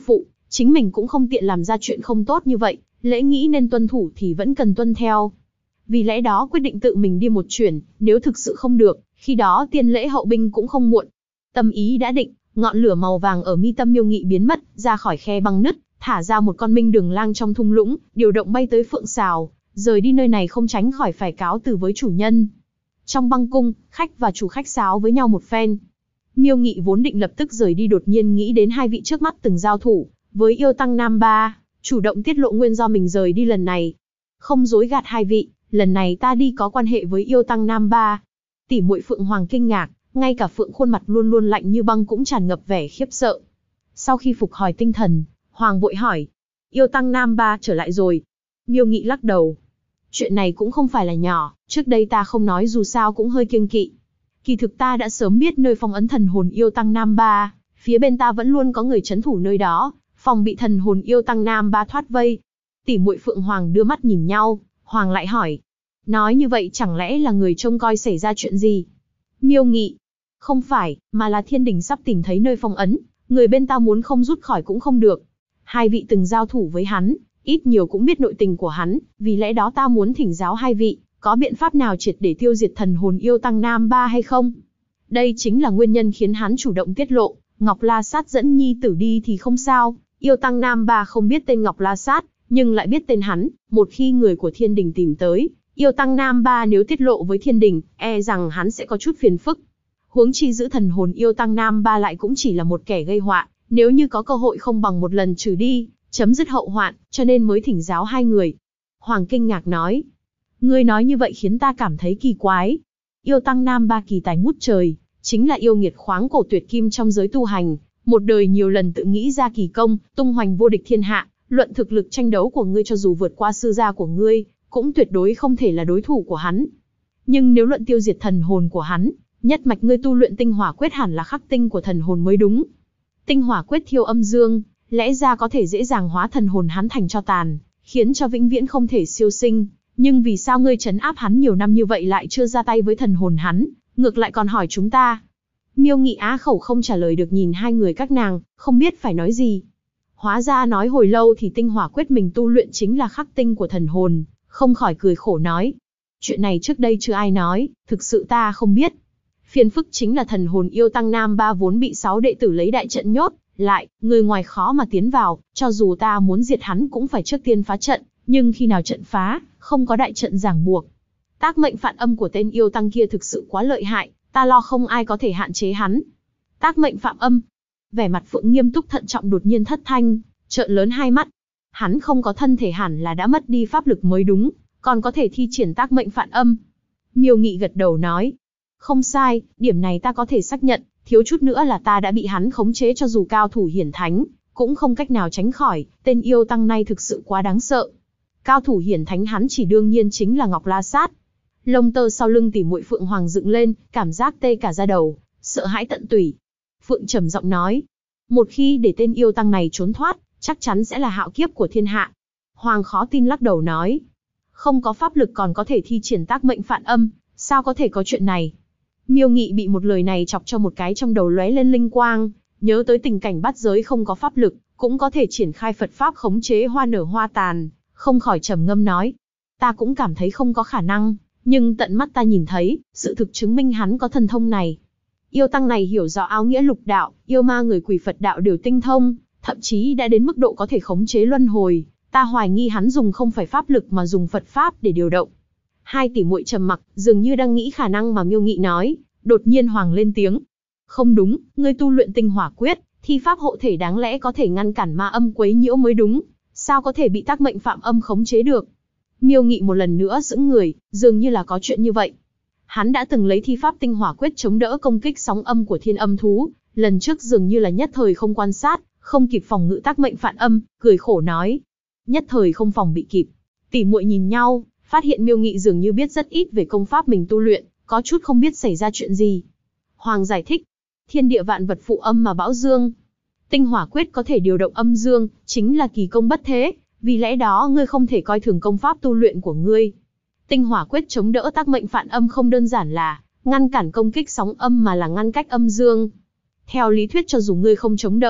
A: Chính mình cũng không tiện làm ra chuyện không tốt như vậy, lễ nghĩ nên tuân thủ thì vẫn cần tuân theo. Vì lẽ đó quyết định tự mình đi một chuyến, nếu thực sự không được, khi đó tiên lễ hậu binh cũng không muộn. Tâm ý đã định, ngọn lửa màu vàng ở mi tâm Miêu Nghị biến mất, ra khỏi khe băng nứt, thả ra một con minh đường lang trong thung lũng, điều động bay tới Phượng Sào, rời đi nơi này không tránh khỏi phải cáo từ với chủ nhân. Trong băng cung, khách và chủ khách sáo với nhau một phen. Miêu Nghị vốn định lập tức rời đi đột nhiên nghĩ đến hai vị trước mắt từng giao thủ với yêu tăng Nam Ba, chủ động tiết lộ nguyên do mình rời đi lần này. Không dối gạt hai vị, lần này ta đi có quan hệ với yêu tăng Nam Ba. Tỷ muội Phượng Hoàng kinh ngạc, ngay cả Phượng khuôn mặt luôn luôn lạnh như băng cũng tràn ngập vẻ khiếp sợ. Sau khi phục hồi tinh thần, Hoàng vội hỏi, yêu tăng Nam Ba trở lại rồi. Miêu Nghị lắc đầu. Chuyện này cũng không phải là nhỏ, trước đây ta không nói dù sao cũng hơi kiêng kỵ. Kỳ thực ta đã sớm biết nơi phong ấn thần hồn yêu tăng Nam Ba, phía bên ta vẫn luôn có người trấn thủ nơi đó, phòng bị thần hồn yêu tăng Nam Ba thoát vây. Tỷ muội Phượng Hoàng đưa mắt nhìn nhau, Hoàng lại hỏi, nói như vậy chẳng lẽ là người trông coi xảy ra chuyện gì? Miêu Nghị, không phải, mà là thiên đình sắp tìm thấy nơi phong ấn, người bên ta muốn không rút khỏi cũng không được. Hai vị từng giao thủ với hắn, ít nhiều cũng biết nội tình của hắn, vì lẽ đó ta muốn thỉnh giáo hai vị, có biện pháp nào triệt để tiêu diệt thần hồn yêu tăng Nam Ba hay không? Đây chính là nguyên nhân khiến hắn chủ động tiết lộ, Ngọc La Sát dẫn nhi tử đi thì không sao, yêu tăng Nam Ba không biết tên Ngọc La Sát, nhưng lại biết tên hắn, một khi người của thiên đình tìm tới, yêu tăng Nam Ba nếu tiết lộ với thiên đình, e rằng hắn sẽ có chút phiền phức. Huống chi giữ thần hồn yêu tăng Nam Ba lại cũng chỉ là một kẻ gây họa, nếu như có cơ hội không bằng một lần trừ đi, chấm dứt hậu hoạn, cho nên mới thỉnh giáo hai người. Hoàng kinh ngạc nói, ngươi nói như vậy khiến ta cảm thấy kỳ quái. Yêu tăng Nam Ba kỳ tài ngút trời, chính là yêu nghiệt khoáng cổ tuyệt kim trong giới tu hành, một đời nhiều lần tự nghĩ ra kỳ công, tung hoành vô địch thiên hạ, luận thực lực tranh đấu của ngươi cho dù vượt qua sư gia của ngươi, cũng tuyệt đối không thể là đối thủ của hắn. Nhưng nếu luận tiêu diệt thần hồn của hắn, nhất mạch ngươi tu luyện tinh hỏa quyết hẳn là khắc tinh của thần hồn mới đúng. Tinh hỏa quyết thiêu âm dương, lẽ ra có thể dễ dàng hóa thần hồn hắn thành tro tàn, khiến cho vĩnh viễn không thể siêu sinh. Nhưng vì sao ngươi trấn áp hắn nhiều năm như vậy lại chưa ra tay với thần hồn hắn, ngược lại còn hỏi chúng ta? Miêu Nghị á khẩu không trả lời được nhìn hai người các nàng, không biết phải nói gì. Hóa ra nói hồi lâu thì tinh hỏa quyết mình tu luyện chính là khắc tinh của thần hồn, không khỏi cười khổ nói. Chuyện này trước đây chưa ai nói, thực sự ta không biết. Phiền phức chính là thần hồn yêu tăng Nam Ba vốn bị 6 đệ tử lấy đại trận nhốt, lại, người ngoài khó mà tiến vào, cho dù ta muốn diệt hắn cũng phải trước tiên phá trận, nhưng khi nào trận phá, không có đại trận ràng buộc. Tác mệnh phản âm của tên yêu tăng kia thực sự quá lợi hại, ta lo không ai có thể hạn chế hắn. Tác mệnh phạm âm. Vẻ mặt Phượng nghiêm túc thận trọng đột nhiên thất thanh, trợn lớn hai mắt. Hắn không có thân thể hẳn là đã mất đi pháp lực mới đúng, còn có thể thi triển tác mệnh phản âm. Miêu Nghị gật đầu nói, không sai, điểm này ta có thể xác nhận, thiếu chút nữa là ta đã bị hắn khống chế cho dù cao thủ hiển thánh, cũng không cách nào tránh khỏi, tên yêu tăng này thực sự quá đáng sợ. Cao thủ hiển thánh hắn chỉ đương nhiên chính là Ngọc La Sát. Lông tơ sau lưng tỷ muội Phượng Hoàng dựng lên, cảm giác tê cả da đầu, sợ hãi tận tủy. Phượng trầm giọng nói, một khi để tên yêu tăng này trốn thoát, chắc chắn sẽ là hạo kiếp của thiên hạ. Hoàng khó tin lắc đầu nói, không có pháp lực còn có thể thi triển tác mệnh phản âm, sao có thể có chuyện này? Miêu Nghị bị một lời này chọc cho một cái trong đầu lóe lên linh quang, nhớ tới tình cảnh bát giới không có pháp lực, cũng có thể triển khai Phật pháp khống chế hoa nở hoa tàn, không khỏi trầm ngâm nói, ta cũng cảm thấy không có khả năng, nhưng tận mắt ta nhìn thấy, sự thực chứng minh hắn có thần thông này. Yêu tăng này hiểu rõ áo nghĩa lục đạo, yêu ma người quỷ Phật đạo đều tinh thông, thậm chí đã đến mức độ có thể khống chế luân hồi, ta hoài nghi hắn dùng không phải pháp lực mà dùng Phật pháp để điều động. Hai tỷ muội trầm mặc, dường như đang nghĩ khả năng mà Miêu Nghị nói, đột nhiên Hoàng lên tiếng. Không đúng, ngươi tu luyện tinh hỏa quyết, thi pháp hộ thể đáng lẽ có thể ngăn cản ma âm quấy nhiễu mới đúng, sao có thể bị tác mệnh phạm âm khống chế được? Miêu Nghị một lần nữa sững người, dường như là có chuyện như vậy. Hắn đã từng lấy thi pháp tinh hỏa quyết chống đỡ công kích sóng âm của thiên âm thú, lần trước dường như là nhất thời không quan sát, không kịp phòng ngự tác mệnh phản âm, cười khổ nói. Nhất thời không phòng bị kịp. Tỷ muội nhìn nhau, phát hiện Miêu Nghị dường như biết rất ít về công pháp mình tu luyện, có chút không biết xảy ra chuyện gì. Hoàng giải thích, thiên địa vạn vật phụ âm mà bão dương. Tinh hỏa quyết có thể điều động âm dương, chính là kỳ công bất thế, vì lẽ đó ngươi không thể coi thường công pháp tu luyện của ngươi. Tinh hỏa quyết chống đỡ tác mệnh phản âm không đơn giản là ngăn cản công kích sóng âm mà là ngăn cách âm dương. Theo lý thuyết cho dù ngươi không chống đỡ,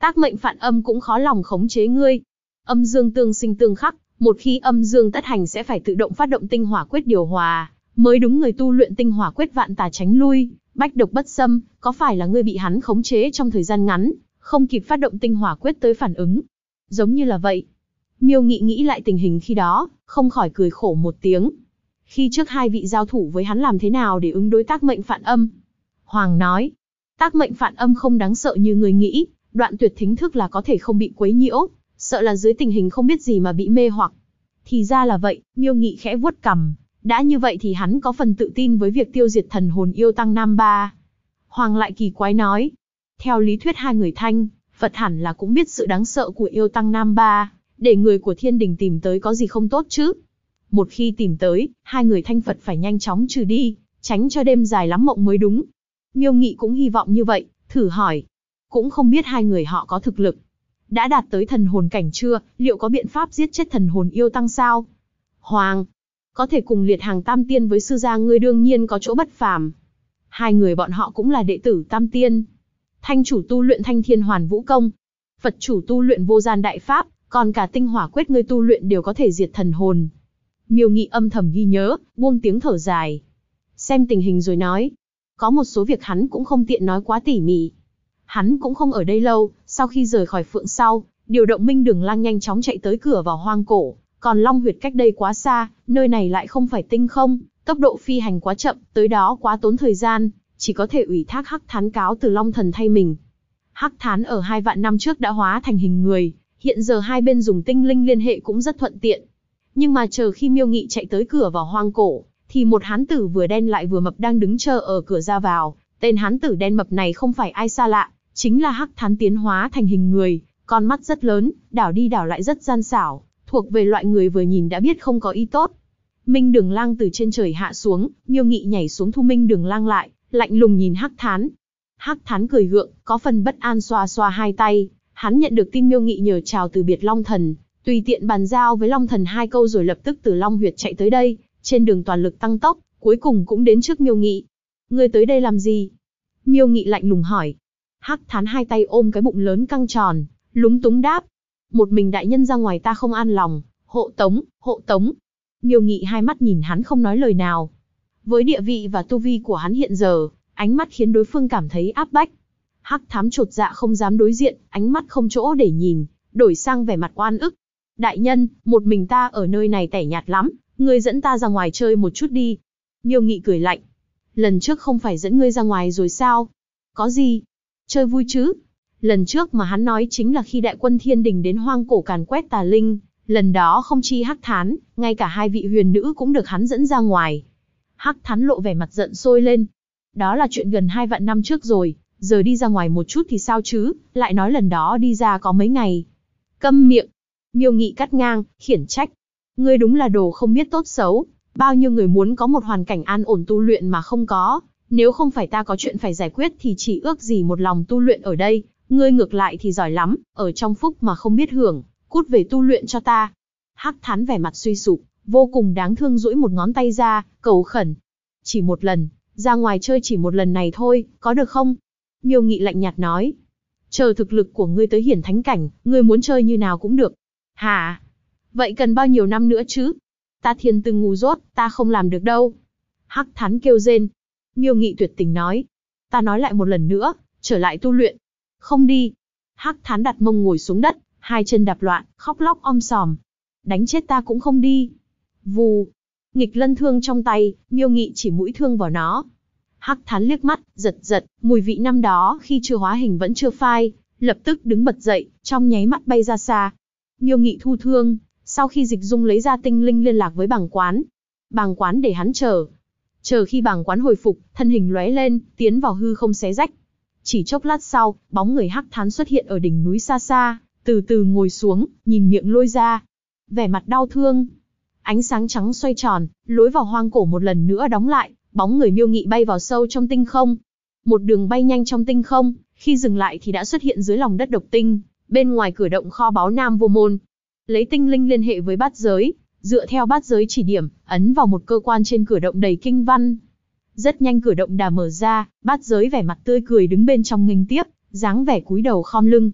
A: Tác mệnh phản âm cũng khó lòng khống chế ngươi. Âm dương tương sinh tương khắc, một khi âm dương tất hành sẽ phải tự động phát động tinh hỏa quyết điều hòa, mới đúng người tu luyện tinh hỏa quyết vạn tà tránh lui, bách độc bất xâm, có phải là ngươi bị hắn khống chế trong thời gian ngắn, không kịp phát động tinh hỏa quyết tới phản ứng? Giống như là vậy. Miêu Nghị nghĩ lại tình hình khi đó, không khỏi cười khổ một tiếng. Khi trước hai vị giao thủ với hắn làm thế nào để ứng đối tác mệnh phản âm? Hoàng nói, tác mệnh phản âm không đáng sợ như người nghĩ, đoạn tuyệt thính thức là có thể không bị quấy nhiễu, sợ là dưới tình hình không biết gì mà bị mê hoặc. Thì ra là vậy, Miêu Nghị khẽ vuốt cằm, đã như vậy thì hắn có phần tự tin với việc tiêu diệt thần hồn yêu tăng Nam Ba. Hoàng lại kỳ quái nói, theo lý thuyết hai người Thanh, Phật hẳn là cũng biết sự đáng sợ của yêu tăng Nam Ba, để người của thiên đình tìm tới có gì không tốt chứ. Một khi tìm tới, hai người Thanh Phật phải nhanh chóng trừ đi, tránh cho đêm dài lắm mộng mới đúng. Miêu Nghị cũng hy vọng như vậy, thử hỏi. Cũng không biết hai người họ có thực lực. Đã đạt tới thần hồn cảnh chưa, liệu có biện pháp giết chết thần hồn yêu tăng sao? Hoàng, có thể cùng liệt hàng tam tiên với sư gia ngươi đương nhiên có chỗ bất phàm. Hai người bọn họ cũng là đệ tử tam tiên. Thanh chủ tu luyện Thanh Thiên Hoàn Vũ Công, Phật chủ tu luyện Vô Gian Đại Pháp, còn cả tinh hỏa quyết ngươi tu luyện đều có thể diệt thần hồn. Miêu Nghị âm thầm ghi nhớ, buông tiếng thở dài. Xem tình hình rồi nói. Có một số việc hắn cũng không tiện nói quá tỉ mỉ. Hắn cũng không ở đây lâu, sau khi rời khỏi Phượng Sau, điều động Minh Đường Lang nhanh chóng chạy tới cửa vào hoang cổ. Còn Long Huyệt cách đây quá xa, nơi này lại không phải tinh không, tốc độ phi hành quá chậm, tới đó quá tốn thời gian, chỉ có thể ủy thác Hắc Thán cáo từ Long Thần thay mình. Hắc Thán ở 2 vạn năm trước đã hóa thành hình người, hiện giờ hai bên dùng tinh linh liên hệ cũng rất thuận tiện. Nhưng mà chờ khi Miêu Nghị chạy tới cửa vào hoang cổ, thì một hán tử vừa đen lại vừa mập đang đứng chờ ở cửa ra vào. Tên hán tử đen mập này không phải ai xa lạ, chính là Hắc Thán tiến hóa thành hình người, con mắt rất lớn, đảo đi đảo lại rất gian xảo, thuộc về loại người vừa nhìn đã biết không có ý tốt. Minh Đường Lang từ trên trời hạ xuống, Miêu Nghị nhảy xuống thu Minh Đường Lang lại, lạnh lùng nhìn Hắc Thán. Hắc Thán cười gượng, có phần bất an xoa xoa hai tay, hắn nhận được tin Miêu Nghị nhờ chào từ biệt Long Thần, tùy tiện bàn giao với Long Thần 2 câu rồi lập tức từ Long Huyệt chạy tới đây, trên đường toàn lực tăng tốc, cuối cùng cũng đến trước Miêu Nghị. Ngươi tới đây làm gì? Miêu Nghị lạnh lùng hỏi. Hắc Thán hai tay ôm cái bụng lớn căng tròn, lúng túng đáp. Một mình đại nhân ra ngoài ta không an lòng, hộ tống, hộ tống. Miêu Nghị hai mắt nhìn hắn không nói lời nào. Với địa vị và tu vi của hắn hiện giờ, ánh mắt khiến đối phương cảm thấy áp bách. Hắc Thám chột dạ không dám đối diện, ánh mắt không chỗ để nhìn, đổi sang vẻ mặt oan ức. Đại nhân, một mình ta ở nơi này tẻ nhạt lắm, ngươi dẫn ta ra ngoài chơi một chút đi. Miêu Nghị cười lạnh. Lần trước không phải dẫn ngươi ra ngoài rồi sao? Có gì? Chơi vui chứ? Lần trước mà hắn nói chính là khi đại quân thiên đình đến hoang cổ càn quét tà linh, lần đó không chi Hắc Thán, ngay cả hai vị huyền nữ cũng được hắn dẫn ra ngoài. Hắc Thán lộ vẻ mặt giận sôi lên. Đó là chuyện gần 2 vạn năm trước rồi, giờ đi ra ngoài một chút thì sao chứ, lại nói lần đó đi ra có mấy ngày. Câm miệng. Miêu Nghị cắt ngang, khiển trách. Ngươi đúng là đồ không biết tốt xấu, bao nhiêu người muốn có một hoàn cảnh an ổn tu luyện mà không có, nếu không phải ta có chuyện phải giải quyết thì chỉ ước gì một lòng tu luyện ở đây, ngươi ngược lại thì giỏi lắm, ở trong phúc mà không biết hưởng, cút về tu luyện cho ta. Hắc Thán vẻ mặt suy sụp, vô cùng đáng thương duỗi một ngón tay ra, cầu khẩn. Chỉ một lần, ra ngoài chơi chỉ một lần này thôi, có được không? Miêu Nghị lạnh nhạt nói. Chờ thực lực của ngươi tới hiển thánh cảnh, ngươi muốn chơi như nào cũng được. Hả? Vậy cần bao nhiêu năm nữa chứ? Ta thiên tư ngu dốt, ta không làm được đâu. Hắc Thán kêu rên. Miêu Nghị tuyệt tình nói. Ta nói lại một lần nữa, trở lại tu luyện. Không đi. Hắc Thán đặt mông ngồi xuống đất, hai chân đạp loạn, khóc lóc om sòm. Đánh chết ta cũng không đi. Vù. Nghịch lân thương trong tay, Miêu Nghị chỉ mũi thương vào nó. Hắc Thán liếc mắt, giật giật, mùi vị năm đó khi chưa hóa hình vẫn chưa phai, lập tức đứng bật dậy, trong nháy mắt bay ra xa. Miêu Nghị thu thương, sau khi Dịch Dung lấy ra tinh linh liên lạc với bàng quán. Bàng quán để hắn chờ. Chờ khi bàng quán hồi phục, thân hình lóe lên, tiến vào hư không xé rách. Chỉ chốc lát sau, bóng người Hắc Thán xuất hiện ở đỉnh núi xa xa, từ từ ngồi xuống, nhìn miệng lôi ra. Vẻ mặt đau thương. Ánh sáng trắng xoay tròn, lối vào hoang cổ một lần nữa đóng lại, bóng người Miêu Nghị bay vào sâu trong tinh không. Một đường bay nhanh trong tinh không, khi dừng lại thì đã xuất hiện dưới lòng đất độc tinh, bên ngoài cửa động kho báu Nam Vô Môn. Lấy tinh linh liên hệ với bát giới, dựa theo bát giới chỉ điểm, ấn vào một cơ quan trên cửa động đầy kinh văn. Rất nhanh cửa động đà mở ra, bát giới vẻ mặt tươi cười đứng bên trong nghênh tiếp, dáng vẻ cúi đầu khom lưng.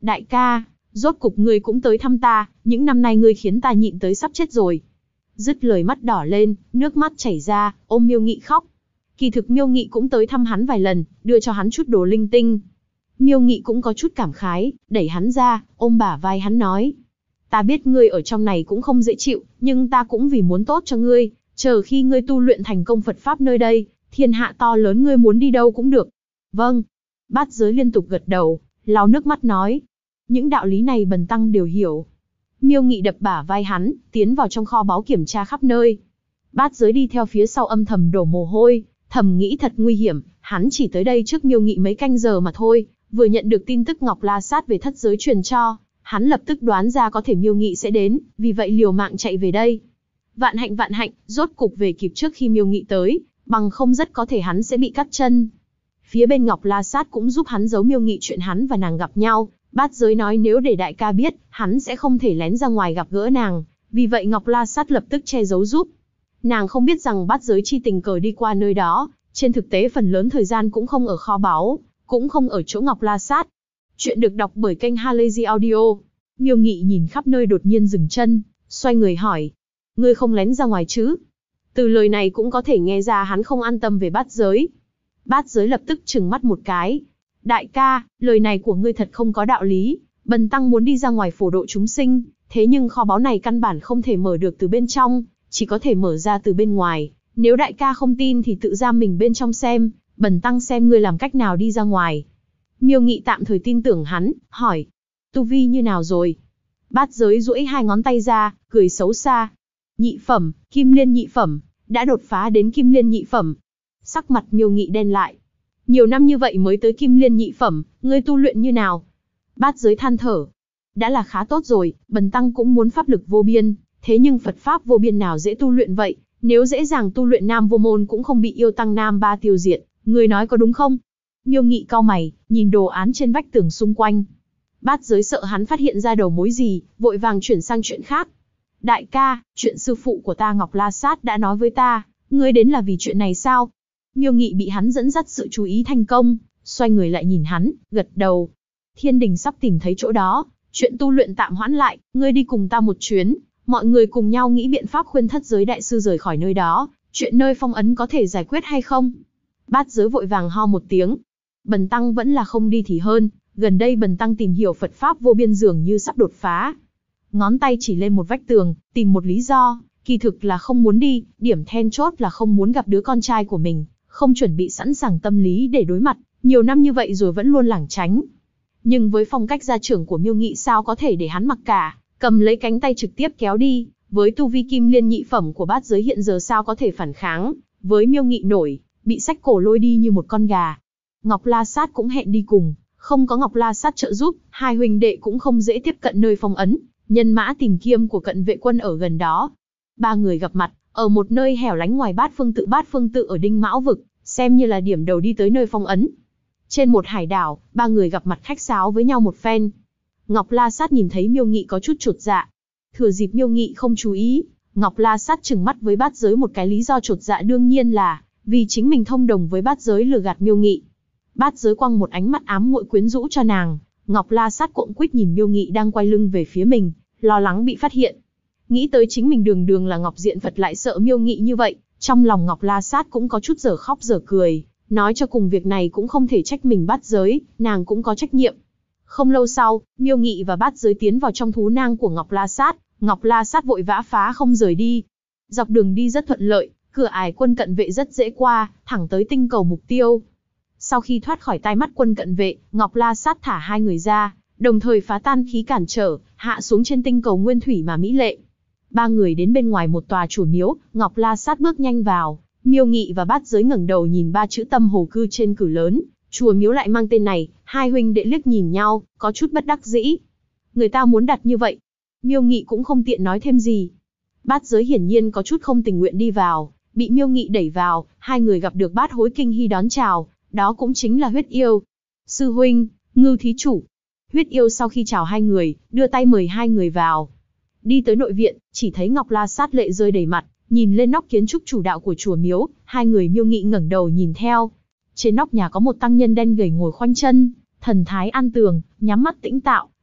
A: Đại ca, rốt cục ngươi cũng tới thăm ta, những năm nay ngươi khiến ta nhịn tới sắp chết rồi. Dứt lời mắt đỏ lên, nước mắt chảy ra, ôm Miêu Nghị khóc. Kỳ thực Miêu Nghị cũng tới thăm hắn vài lần, đưa cho hắn chút đồ linh tinh. Miêu Nghị cũng có chút cảm khái, đẩy hắn ra, ôm bả vai hắn nói. Ta biết ngươi ở trong này cũng không dễ chịu, nhưng ta cũng vì muốn tốt cho ngươi, chờ khi ngươi tu luyện thành công Phật Pháp nơi đây, thiên hạ to lớn ngươi muốn đi đâu cũng được. Vâng. Bát Giới liên tục gật đầu, lau nước mắt nói. Những đạo lý này bần tăng đều hiểu. Miêu Nghị đập bả vai hắn, tiến vào trong kho báu kiểm tra khắp nơi. Bát Giới đi theo phía sau âm thầm đổ mồ hôi, thầm nghĩ thật nguy hiểm, hắn chỉ tới đây trước Miêu Nghị mấy canh giờ mà thôi, vừa nhận được tin tức Ngọc La Sát về thất giới truyền cho, hắn lập tức đoán ra có thể Miêu Nghị sẽ đến, vì vậy liều mạng chạy về đây. Vạn hạnh, rốt cục về kịp trước khi Miêu Nghị tới, bằng không rất có thể hắn sẽ bị cắt chân. Phía bên Ngọc La Sát cũng giúp hắn giấu Miêu Nghị chuyện hắn và nàng gặp nhau, Bát Giới nói nếu để đại ca biết, hắn sẽ không thể lén ra ngoài gặp gỡ nàng, vì vậy Ngọc La Sát lập tức che giấu giúp. Nàng không biết rằng Bát Giới chi tình cờ đi qua nơi đó, trên thực tế phần lớn thời gian cũng không ở kho báu, cũng không ở chỗ Ngọc La Sát. Chuyện được đọc bởi kênh Halazy Audio. Miêu Nghị nhìn khắp nơi đột nhiên dừng chân, xoay người hỏi. Ngươi không lén ra ngoài chứ? Từ lời này cũng có thể nghe ra hắn không an tâm về Bát Giới. Bát Giới lập tức trừng mắt một cái. Đại ca, lời này của ngươi thật không có đạo lý, bần tăng muốn đi ra ngoài phổ độ chúng sinh, thế nhưng kho báu này căn bản không thể mở được từ bên trong, chỉ có thể mở ra từ bên ngoài. Nếu đại ca không tin thì tự giam mình bên trong xem, bần tăng xem ngươi làm cách nào đi ra ngoài. Miêu Nghị tạm thời tin tưởng hắn, hỏi. Tu vi như nào rồi? Bát Giới duỗi hai ngón tay ra, cười xấu xa. Nhị phẩm, Kim Liên nhị phẩm, đã đột phá đến Kim Liên nhị phẩm. Sắc mặt Miêu Nghị đen lại. Nhiều năm như vậy mới tới Kim Liên nhị phẩm, ngươi tu luyện như nào? Bát Giới than thở. Đã là khá tốt rồi, bần tăng cũng muốn pháp lực vô biên, thế nhưng Phật Pháp vô biên nào dễ tu luyện vậy, nếu dễ dàng tu luyện Nam Vô Môn cũng không bị yêu tăng Nam Ba tiêu diệt, ngươi nói có đúng không? Miêu Nghị cau mày, nhìn đồ án trên vách tường xung quanh. Bát Giới sợ hắn phát hiện ra đầu mối gì, vội vàng chuyển sang chuyện khác. Đại ca, chuyện sư phụ của ta Ngọc La Sát đã nói với ta, ngươi đến là vì chuyện này sao? Miêu Nghị bị hắn dẫn dắt sự chú ý thành công, xoay người lại nhìn hắn, gật đầu. Thiên đình sắp tìm thấy chỗ đó, chuyện tu luyện tạm hoãn lại, ngươi đi cùng ta một chuyến, mọi người cùng nhau nghĩ biện pháp khuyên thất giới đại sư rời khỏi nơi đó, chuyện nơi phong ấn có thể giải quyết hay không? Bát Giới vội vàng ho một tiếng. Bần tăng vẫn là không đi thì hơn, gần đây bần tăng tìm hiểu Phật Pháp vô biên dường như sắp đột phá. Ngón tay chỉ lên một vách tường, tìm một lý do, kỳ thực là không muốn đi, điểm then chốt là không muốn gặp đứa con trai của mình, không chuẩn bị sẵn sàng tâm lý để đối mặt, nhiều năm như vậy rồi vẫn luôn lảng tránh. Nhưng với phong cách gia trưởng của Miêu Nghị sao có thể để hắn mặc cả, cầm lấy cánh tay trực tiếp kéo đi, với tu vi Kim Liên nhị phẩm của Bát Giới hiện giờ sao có thể phản kháng, với Miêu Nghị nổi, bị xách cổ lôi đi như một con gà. Ngọc La Sát cũng hẹn đi cùng, không có Ngọc La Sát trợ giúp, hai huynh đệ cũng không dễ tiếp cận nơi phong ấn, nhân mã tìm kiếm của cận vệ quân ở gần đó. Ba người gặp mặt, ở một nơi hẻo lánh ngoài Bát Phương Tự ở Đinh Mão Vực, xem như là điểm đầu đi tới nơi phong ấn. Trên một hải đảo, ba người gặp mặt khách sáo với nhau một phen. Ngọc La Sát nhìn thấy Miêu Nghị có chút chột dạ. Thừa dịp Miêu Nghị không chú ý, Ngọc La Sát trừng mắt với Bát Giới một cái lý do chột dạ đương nhiên là vì chính mình thông đồng với Bát Giới lừa gạt Miêu Nghị. Bát Giới quăng một ánh mắt ám muội quyến rũ cho nàng, Ngọc La Sát cuộn quýt nhìn Miêu Nghị đang quay lưng về phía mình, lo lắng bị phát hiện. Nghĩ tới chính mình đường đường là Ngọc Diện Phật lại sợ Miêu Nghị như vậy, trong lòng Ngọc La Sát cũng có chút dở khóc dở cười, nói cho cùng việc này cũng không thể trách mình Bát Giới, nàng cũng có trách nhiệm. Không lâu sau, Miêu Nghị và Bát Giới tiến vào trong thú nang của Ngọc La Sát vội vã phá không rời đi. Dọc đường đi rất thuận lợi, cửa ải quân cận vệ rất dễ qua, thẳng tới tinh cầu mục tiêu. Sau khi thoát khỏi tai mắt quân cận vệ, Ngọc La Sát thả hai người ra, đồng thời phá tan khí cản trở, hạ xuống trên tinh cầu nguyên thủy mà mỹ lệ. Ba người đến bên ngoài một tòa chùa miếu, Ngọc La Sát bước nhanh vào, Miêu Nghị và Bát Giới ngẩng đầu nhìn ba chữ Tâm Hồ Cư trên cửa lớn, chùa miếu lại mang tên này, hai huynh đệ liếc nhìn nhau, có chút bất đắc dĩ. Người ta muốn đặt như vậy. Miêu Nghị cũng không tiện nói thêm gì. Bát Giới hiển nhiên có chút không tình nguyện đi vào, bị Miêu Nghị đẩy vào, hai người gặp được Bát Hối Kinh Hy đón chào, đó cũng chính là Huyết Yêu. Sư huynh, Ngưu thí chủ. Huyết Yêu sau khi chào hai người, đưa tay mời hai người vào. Đi tới nội viện, chỉ thấy Ngọc La Sát lệ rơi đầy mặt, nhìn lên nóc kiến trúc chủ đạo của chùa miếu, hai người Miêu Nghị ngẩng đầu nhìn theo. Trên nóc nhà có một tăng nhân đen gầy ngồi khoanh chân, thần thái an tường, nhắm mắt tĩnh tạo,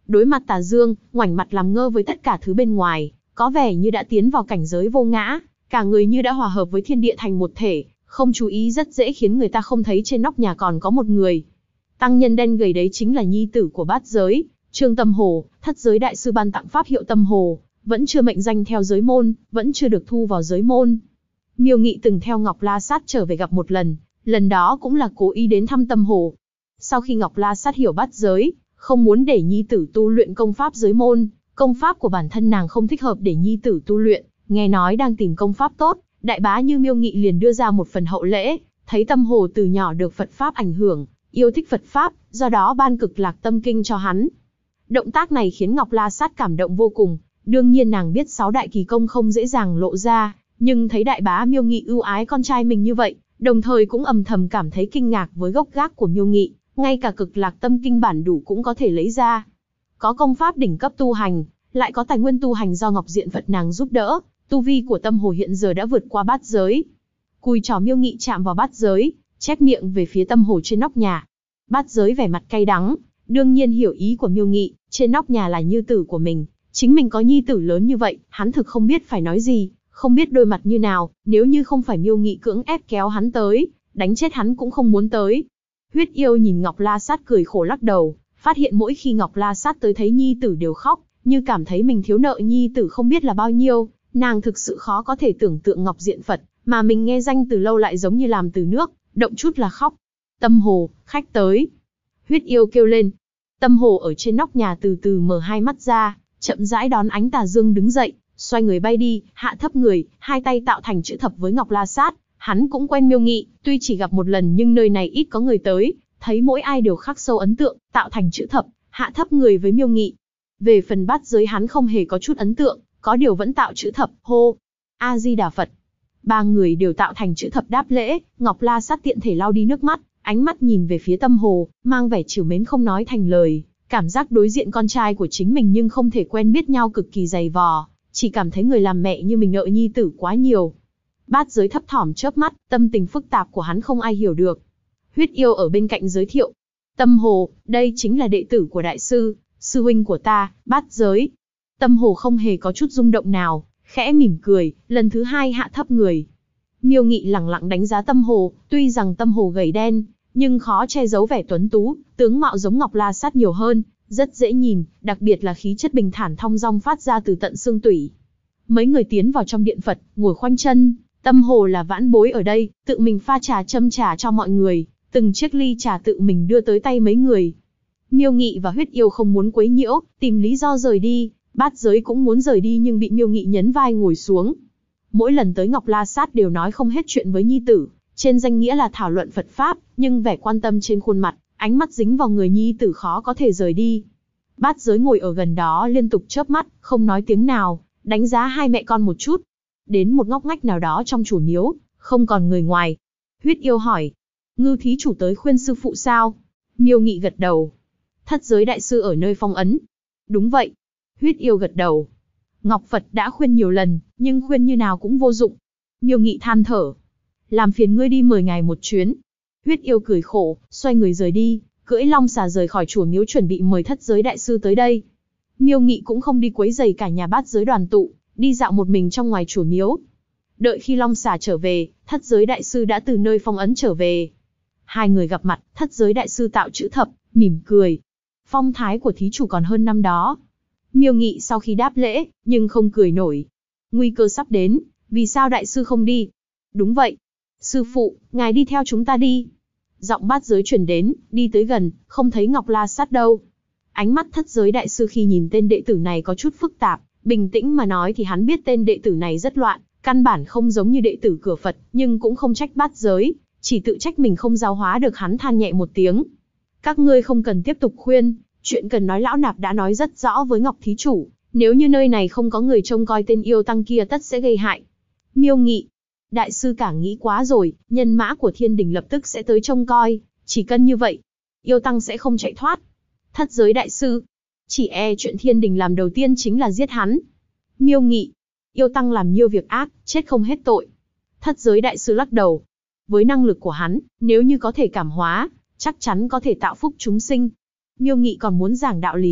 A: đối mặt tà dương, ngoảnh mặt làm ngơ với tất cả thứ bên ngoài, có vẻ như đã tiến vào cảnh giới vô ngã, cả người như đã hòa hợp với thiên địa thành một thể, không chú ý rất dễ khiến người ta không thấy trên nóc nhà còn có một người. Tăng nhân đen gầy đấy chính là nhi tử của bát giới, Trương Tâm Hồ, thất giới đại sư ban tặng pháp hiệu Tâm Hồ, vẫn chưa mệnh danh theo giới môn, vẫn chưa được thu vào giới môn. Miêu Nghị từng theo Ngọc La Sát trở về gặp một lần đó cũng là cố ý đến thăm Tâm Hồ. Sau khi Ngọc La Sát hiểu bát giới, không muốn để nhi tử tu luyện công pháp giới môn, công pháp của bản thân nàng không thích hợp để nhi tử tu luyện, nghe nói đang tìm công pháp tốt, đại bá như Miêu Nghị liền đưa ra một phần hậu lễ, thấy Tâm Hồ từ nhỏ được Phật pháp ảnh hưởng, yêu thích Phật pháp, do đó ban Cực Lạc Tâm Kinh cho hắn. Động tác này khiến Ngọc La Sát cảm động vô cùng, đương nhiên nàng biết 6 đại kỳ công không dễ dàng lộ ra, nhưng thấy đại bá Miêu Nghị ưu ái con trai mình như vậy, đồng thời cũng âm thầm cảm thấy kinh ngạc với gốc gác của Miêu Nghị, ngay cả Cực Lạc Tâm Kinh bản đủ cũng có thể lấy ra. Có công pháp đỉnh cấp tu hành, lại có tài nguyên tu hành do Ngọc Diện Phật nàng giúp đỡ, tu vi của Tâm Hồ hiện giờ đã vượt qua bát giới. Cùi trỏ Miêu Nghị chạm vào bát giới, chép miệng về phía Tâm Hồ trên nóc nhà. Bát giới vẻ mặt cay đắng, đương nhiên hiểu ý của Miêu Nghị, trên nóc nhà là như tử của mình, chính mình có nhi tử lớn như vậy, hắn thực không biết phải nói gì, không biết đôi mặt như nào, nếu như không phải Miêu Nghị cưỡng ép kéo hắn tới, đánh chết hắn cũng không muốn tới. Huyết yêu nhìn Ngọc La Sát cười khổ lắc đầu, phát hiện mỗi khi Ngọc La Sát tới thấy nhi tử đều khóc, như cảm thấy mình thiếu nợ nhi tử không biết là bao nhiêu, nàng thực sự khó có thể tưởng tượng Ngọc Diện Phật, mà mình nghe danh từ lâu lại giống như làm từ nước, động chút là khóc. Tâm Hồ, khách tới. Huyết yêu kêu lên. Tâm Hồ ở trên nóc nhà từ từ mở hai mắt ra, chậm rãi đón ánh tà dương đứng dậy, xoay người bay đi, hạ thấp người, hai tay tạo thành chữ thập với Ngọc La Sát. Hắn cũng quen Miêu Nghị, tuy chỉ gặp một lần nhưng nơi này ít có người tới, thấy mỗi ai đều khắc sâu ấn tượng, tạo thành chữ thập, hạ thấp người với Miêu Nghị. Về phần bát giới hắn không hề có chút ấn tượng, có điều vẫn tạo chữ thập, hô. A Di Đà Phật. Ba người đều tạo thành chữ thập đáp lễ, Ngọc La Sát tiện thể lau đi nước mắt, ánh mắt nhìn về phía Tâm Hồ, mang vẻ trìu mến không nói thành lời, cảm giác đối diện con trai của chính mình nhưng không thể quen biết nhau cực kỳ dày vò, chỉ cảm thấy người làm mẹ như mình nợ nhi tử quá nhiều. Bát giới thấp thỏm chớp mắt, tâm tình phức tạp của hắn không ai hiểu được. Huyết yêu ở bên cạnh giới thiệu. Tâm Hồ, đây chính là đệ tử của đại sư, sư huynh của ta, Bát giới. Tâm Hồ không hề có chút rung động nào, khẽ mỉm cười, lần thứ hai hạ thấp người. Miêu Nghị lẳng lặng đánh giá Tâm Hồ, tuy rằng Tâm Hồ gầy đen, nhưng khó che giấu vẻ tuấn tú, tướng mạo giống Ngọc La Sát nhiều hơn, rất dễ nhìn, đặc biệt là khí chất bình thản thong dong phát ra từ tận xương tủy. Mấy người tiến vào trong điện Phật, ngồi khoanh chân. Tâm Hồ là vãn bối ở đây, tự mình pha trà châm trà cho mọi người, từng chiếc ly trà tự mình đưa tới tay mấy người. Miêu Nghị và Huyết yêu không muốn quấy nhiễu, tìm lý do rời đi, Bát giới cũng muốn rời đi nhưng bị Miêu Nghị nhấn vai ngồi xuống. Mỗi lần tới Ngọc La Sát đều nói không hết chuyện với nhi tử, trên danh nghĩa là thảo luận Phật Pháp, nhưng vẻ quan tâm trên khuôn mặt, ánh mắt dính vào người nhi tử khó có thể rời đi. Bát giới ngồi ở gần đó liên tục chớp mắt, không nói tiếng nào, đánh giá hai mẹ con một chút. Đến một ngóc ngách nào đó trong chùa miếu, không còn người ngoài. Huyết yêu hỏi, Ngư thí chủ tới khuyên sư phụ sao? Miêu Nghị gật đầu. Thất giới đại sư ở nơi phong ấn. Đúng vậy. Huyết yêu gật đầu. Ngọc Phật đã khuyên nhiều lần, nhưng khuyên như nào cũng vô dụng. Miêu Nghị than thở. Làm phiền ngươi đi mời ngài một chuyến. Huyết yêu cười khổ, xoay người rời đi, cưỡi long xà rời khỏi chùa miếu chuẩn bị mời thất giới đại sư tới đây. Miêu Nghị cũng không đi quấy rầy cả nhà Bát giới đoàn tụ, đi dạo một mình trong ngoài chùa miếu. Đợi khi long xà trở về, thất giới đại sư đã từ nơi phong ấn trở về. Hai người gặp mặt, thất giới đại sư tạo chữ thập, mỉm cười. Phong thái của thí chủ còn hơn năm đó. Miêu Nghị sau khi đáp lễ, nhưng không cười nổi. Nguy cơ sắp đến, vì sao đại sư không đi? Đúng vậy. Sư phụ, ngài đi theo chúng ta đi. Giọng Bát giới truyền đến, đi tới gần, không thấy Ngọc La Sát đâu. Ánh mắt thất giới đại sư khi nhìn tên đệ tử này có chút phức tạp, bình tĩnh mà nói thì hắn biết tên đệ tử này rất loạn, căn bản không giống như đệ tử cửa Phật, nhưng cũng không trách Bát giới, chỉ tự trách mình không giáo hóa được hắn, than nhẹ một tiếng. Các ngươi không cần tiếp tục khuyên, chuyện cần nói lão nạp đã nói rất rõ với Ngọc thí chủ, nếu như nơi này không có người trông coi tên yêu tăng kia tất sẽ gây hại. Miêu Nghị, đại sư cả nghĩ quá rồi, nhân mã của thiên đình lập tức sẽ tới trông coi, chỉ cần như vậy, yêu tăng sẽ không chạy thoát. Thất giới đại sư, chỉ e chuyện thiên đình làm đầu tiên chính là giết hắn. Miêu Nghị, yêu tăng làm nhiều việc ác, chết không hết tội. Thất giới đại sư lắc đầu. Với năng lực của hắn, nếu như có thể cảm hóa, chắc chắn có thể tạo phúc chúng sinh. Miêu Nghị còn muốn giảng đạo lý,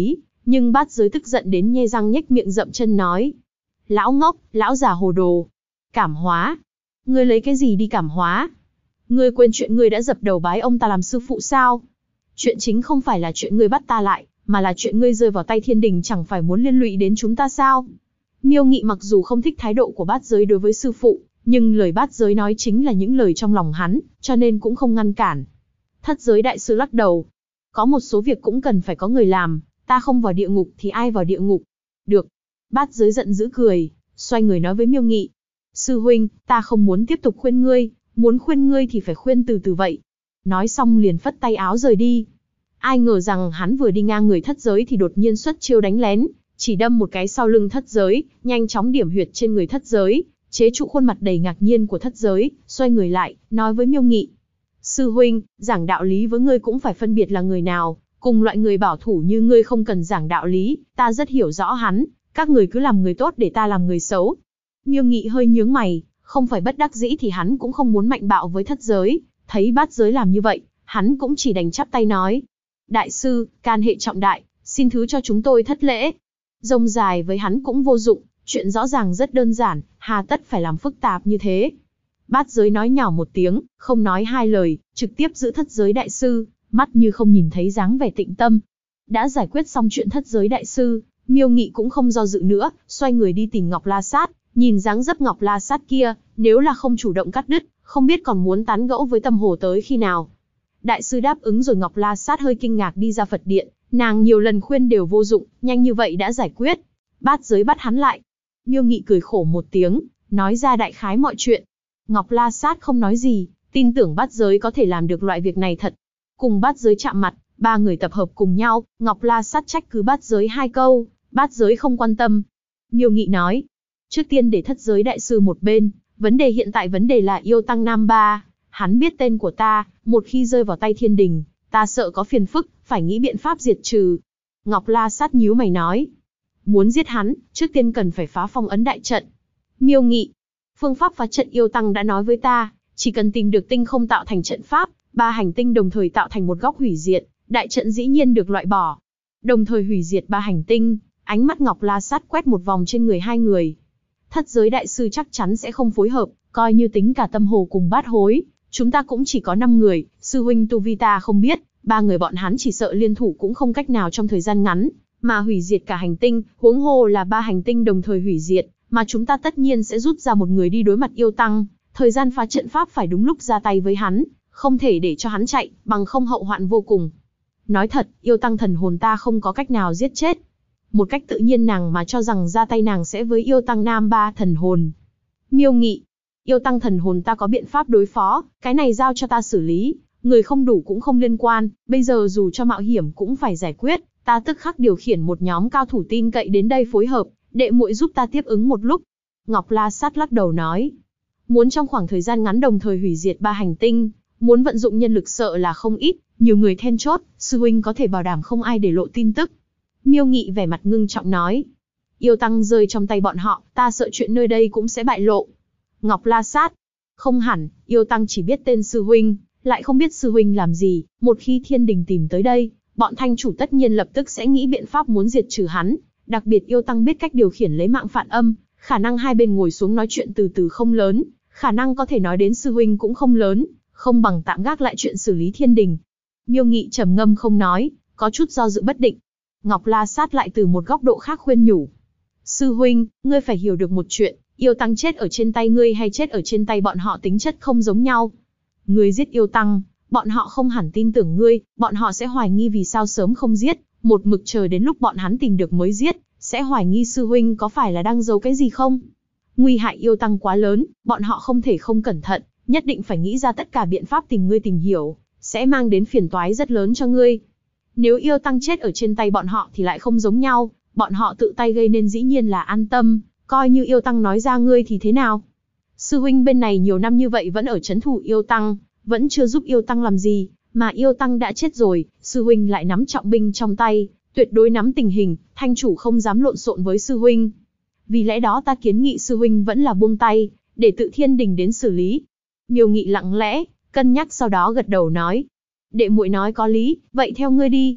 A: Nhưng Bát Giới tức giận đến nhe răng nhếch miệng dậm chân nói. Lão ngốc, lão già hồ đồ. Cảm hóa. Ngươi lấy cái gì đi cảm hóa? Ngươi quên chuyện ngươi đã dập đầu bái ông ta làm sư phụ sao? Chuyện chính không phải là chuyện ngươi bắt ta lại, mà là chuyện ngươi rơi vào tay thiên đình chẳng phải muốn liên lụy đến chúng ta sao? Miêu Nghị mặc dù không thích thái độ của Bát Giới đối với sư phụ, nhưng lời Bát Giới nói chính là những lời trong lòng hắn, cho nên cũng không ngăn cản. Thất Giới đại sư lắc đầu. Có một số việc cũng cần phải có người làm, ta không vào địa ngục thì ai vào địa ngục? Được. Bát Giới giận dữ cười, xoay người nói với Miêu Nghị. Sư huynh, ta không muốn tiếp tục khuyên ngươi, muốn khuyên ngươi thì phải khuyên từ từ vậy. Nói xong liền phất tay áo rời đi. Ai ngờ rằng hắn vừa đi ngang người Thất Giới thì đột nhiên xuất chiêu đánh lén, chỉ đâm một cái sau lưng Thất Giới, nhanh chóng điểm huyệt trên người Thất Giới, chế trụ khuôn mặt đầy ngạc nhiên của Thất Giới, xoay người lại, nói với Miêu Nghị. Sư huynh, giảng đạo lý với ngươi cũng phải phân biệt là người nào, cùng loại người bảo thủ như ngươi không cần giảng đạo lý, ta rất hiểu rõ hắn, các người cứ làm người tốt để ta làm người xấu. Miêu Nghị hơi nhướng mày, không phải bất đắc dĩ thì hắn cũng không muốn mạnh bạo với Thất Giới, thấy Bát Giới làm như vậy, hắn cũng chỉ đành chắp tay nói. Đại sư, can hệ trọng đại, xin thứ cho chúng tôi thất lễ. Rông dài với hắn cũng vô dụng, chuyện rõ ràng rất đơn giản, hà tất phải làm phức tạp như thế. Bát Giới nói nhỏ một tiếng, không nói hai lời, trực tiếp giữ Thất Giới đại sư, mắt như không nhìn thấy dáng vẻ tịnh tâm. Đã giải quyết xong chuyện Thất Giới đại sư, Miêu Nghị cũng không do dự nữa, xoay người đi tìm Ngọc La Sát, nhìn dáng dấp Ngọc La Sát kia, nếu là không chủ động cắt đứt, không biết còn muốn tán gẫu với Tâm Hồ tới khi nào. Đại sư đáp ứng rồi Ngọc La Sát hơi kinh ngạc đi ra Phật điện, nàng nhiều lần khuyên đều vô dụng, nhanh như vậy đã giải quyết. Bát Giới bắt hắn lại. Miêu Nghị cười khổ một tiếng, nói ra đại khái mọi chuyện. Ngọc La Sát không nói gì, tin tưởng Bát Giới có thể làm được loại việc này thật. Cùng Bát Giới chạm mặt, ba người tập hợp cùng nhau, Ngọc La Sát trách cứ Bát Giới hai câu, Bát Giới không quan tâm. Miêu Nghị nói, trước tiên để Thất Giới đại sư một bên, vấn đề hiện tại vấn đề là yêu tăng Nam Ba. Hắn biết tên của ta, một khi rơi vào tay thiên đình, ta sợ có phiền phức, phải nghĩ biện pháp diệt trừ. Ngọc La Sát nhíu mày nói, muốn giết hắn, trước tiên cần phải phá phong ấn đại trận. Miêu Nghị, phương pháp phá trận yêu tăng đã nói với ta, chỉ cần tìm được tinh không tạo thành trận pháp, ba hành tinh đồng thời tạo thành một góc hủy diệt, đại trận dĩ nhiên được loại bỏ. Đồng thời hủy diệt ba hành tinh, ánh mắt Ngọc La Sát quét một vòng trên người hai người. Thất Giới đại sư chắc chắn sẽ không phối hợp, coi như tính cả Tâm Hồ cùng Bát Hối, chúng ta cũng chỉ có 5 người, sư huynh tu vi ta không biết, ba người bọn hắn chỉ sợ liên thủ cũng không cách nào trong thời gian ngắn, mà hủy diệt cả hành tinh, huống hồ là ba hành tinh đồng thời hủy diệt, mà chúng ta tất nhiên sẽ rút ra một người đi đối mặt yêu tăng, thời gian phá trận pháp phải đúng lúc ra tay với hắn, không thể để cho hắn chạy, bằng không hậu hoạn vô cùng. Nói thật, yêu tăng thần hồn ta không có cách nào giết chết. Một cách tự nhiên nàng mà cho rằng ra tay nàng sẽ với yêu tăng Nam Ba thần hồn. Miêu Nghị, yêu tăng thần hồn ta có biện pháp đối phó, cái này giao cho ta xử lý, người không đủ cũng không liên quan, bây giờ dù cho mạo hiểm cũng phải giải quyết, ta tức khắc điều khiển một nhóm cao thủ tin cậy đến đây phối hợp, đệ muội giúp ta tiếp ứng một lúc. Ngọc La Sát lắc đầu nói, muốn trong khoảng thời gian ngắn đồng thời hủy diệt ba hành tinh, muốn vận dụng nhân lực sợ là không ít, nhiều người then chốt, sư huynh có thể bảo đảm không ai để lộ tin tức. Miêu Nghị vẻ mặt ngưng trọng nói, yêu tăng rơi trong tay bọn họ, ta sợ chuyện nơi đây cũng sẽ bại lộ. Ngọc La Sát, không hẳn, yêu tăng chỉ biết tên sư huynh, lại không biết sư huynh làm gì, một khi thiên đình tìm tới đây, bọn thanh chủ tất nhiên lập tức sẽ nghĩ biện pháp muốn diệt trừ hắn, đặc biệt yêu tăng biết cách điều khiển lấy mạng phản âm, khả năng hai bên ngồi xuống nói chuyện từ từ không lớn, khả năng có thể nói đến sư huynh cũng không lớn, không bằng tạm gác lại chuyện xử lý thiên đình. Miêu Nghị trầm ngâm không nói, có chút do dự bất định. Ngọc La Sát lại từ một góc độ khác khuyên nhủ. Sư huynh, ngươi phải hiểu được một chuyện, yêu tăng chết ở trên tay ngươi hay chết ở trên tay bọn họ tính chất không giống nhau. Ngươi giết yêu tăng, bọn họ không hẳn tin tưởng ngươi, bọn họ sẽ hoài nghi vì sao sớm không giết, một mực chờ đến lúc bọn hắn tìm được mới giết, sẽ hoài nghi sư huynh có phải là đang giấu cái gì không. Nguy hại yêu tăng quá lớn, bọn họ không thể không cẩn thận, nhất định phải nghĩ ra tất cả biện pháp tìm ngươi tìm hiểu, sẽ mang đến phiền toái rất lớn cho ngươi. Nếu yêu tăng chết ở trên tay bọn họ thì lại không giống nhau, bọn họ tự tay gây nên dĩ nhiên là an tâm, coi như yêu tăng nói ra ngươi thì thế nào. Sư huynh bên này nhiều năm như vậy vẫn ở trấn thủ yêu tăng, vẫn chưa giúp yêu tăng làm gì, mà yêu tăng đã chết rồi, sư huynh lại nắm trọng binh trong tay, tuyệt đối nắm tình hình, thanh chủ không dám lộn xộn với sư huynh. Vì lẽ đó ta kiến nghị sư huynh vẫn là buông tay, để tự thiên đình đến xử lý. Miêu Nghị lặng lẽ, cân nhắc sau đó gật đầu nói. Đệ muội nói có lý, vậy theo ngươi đi.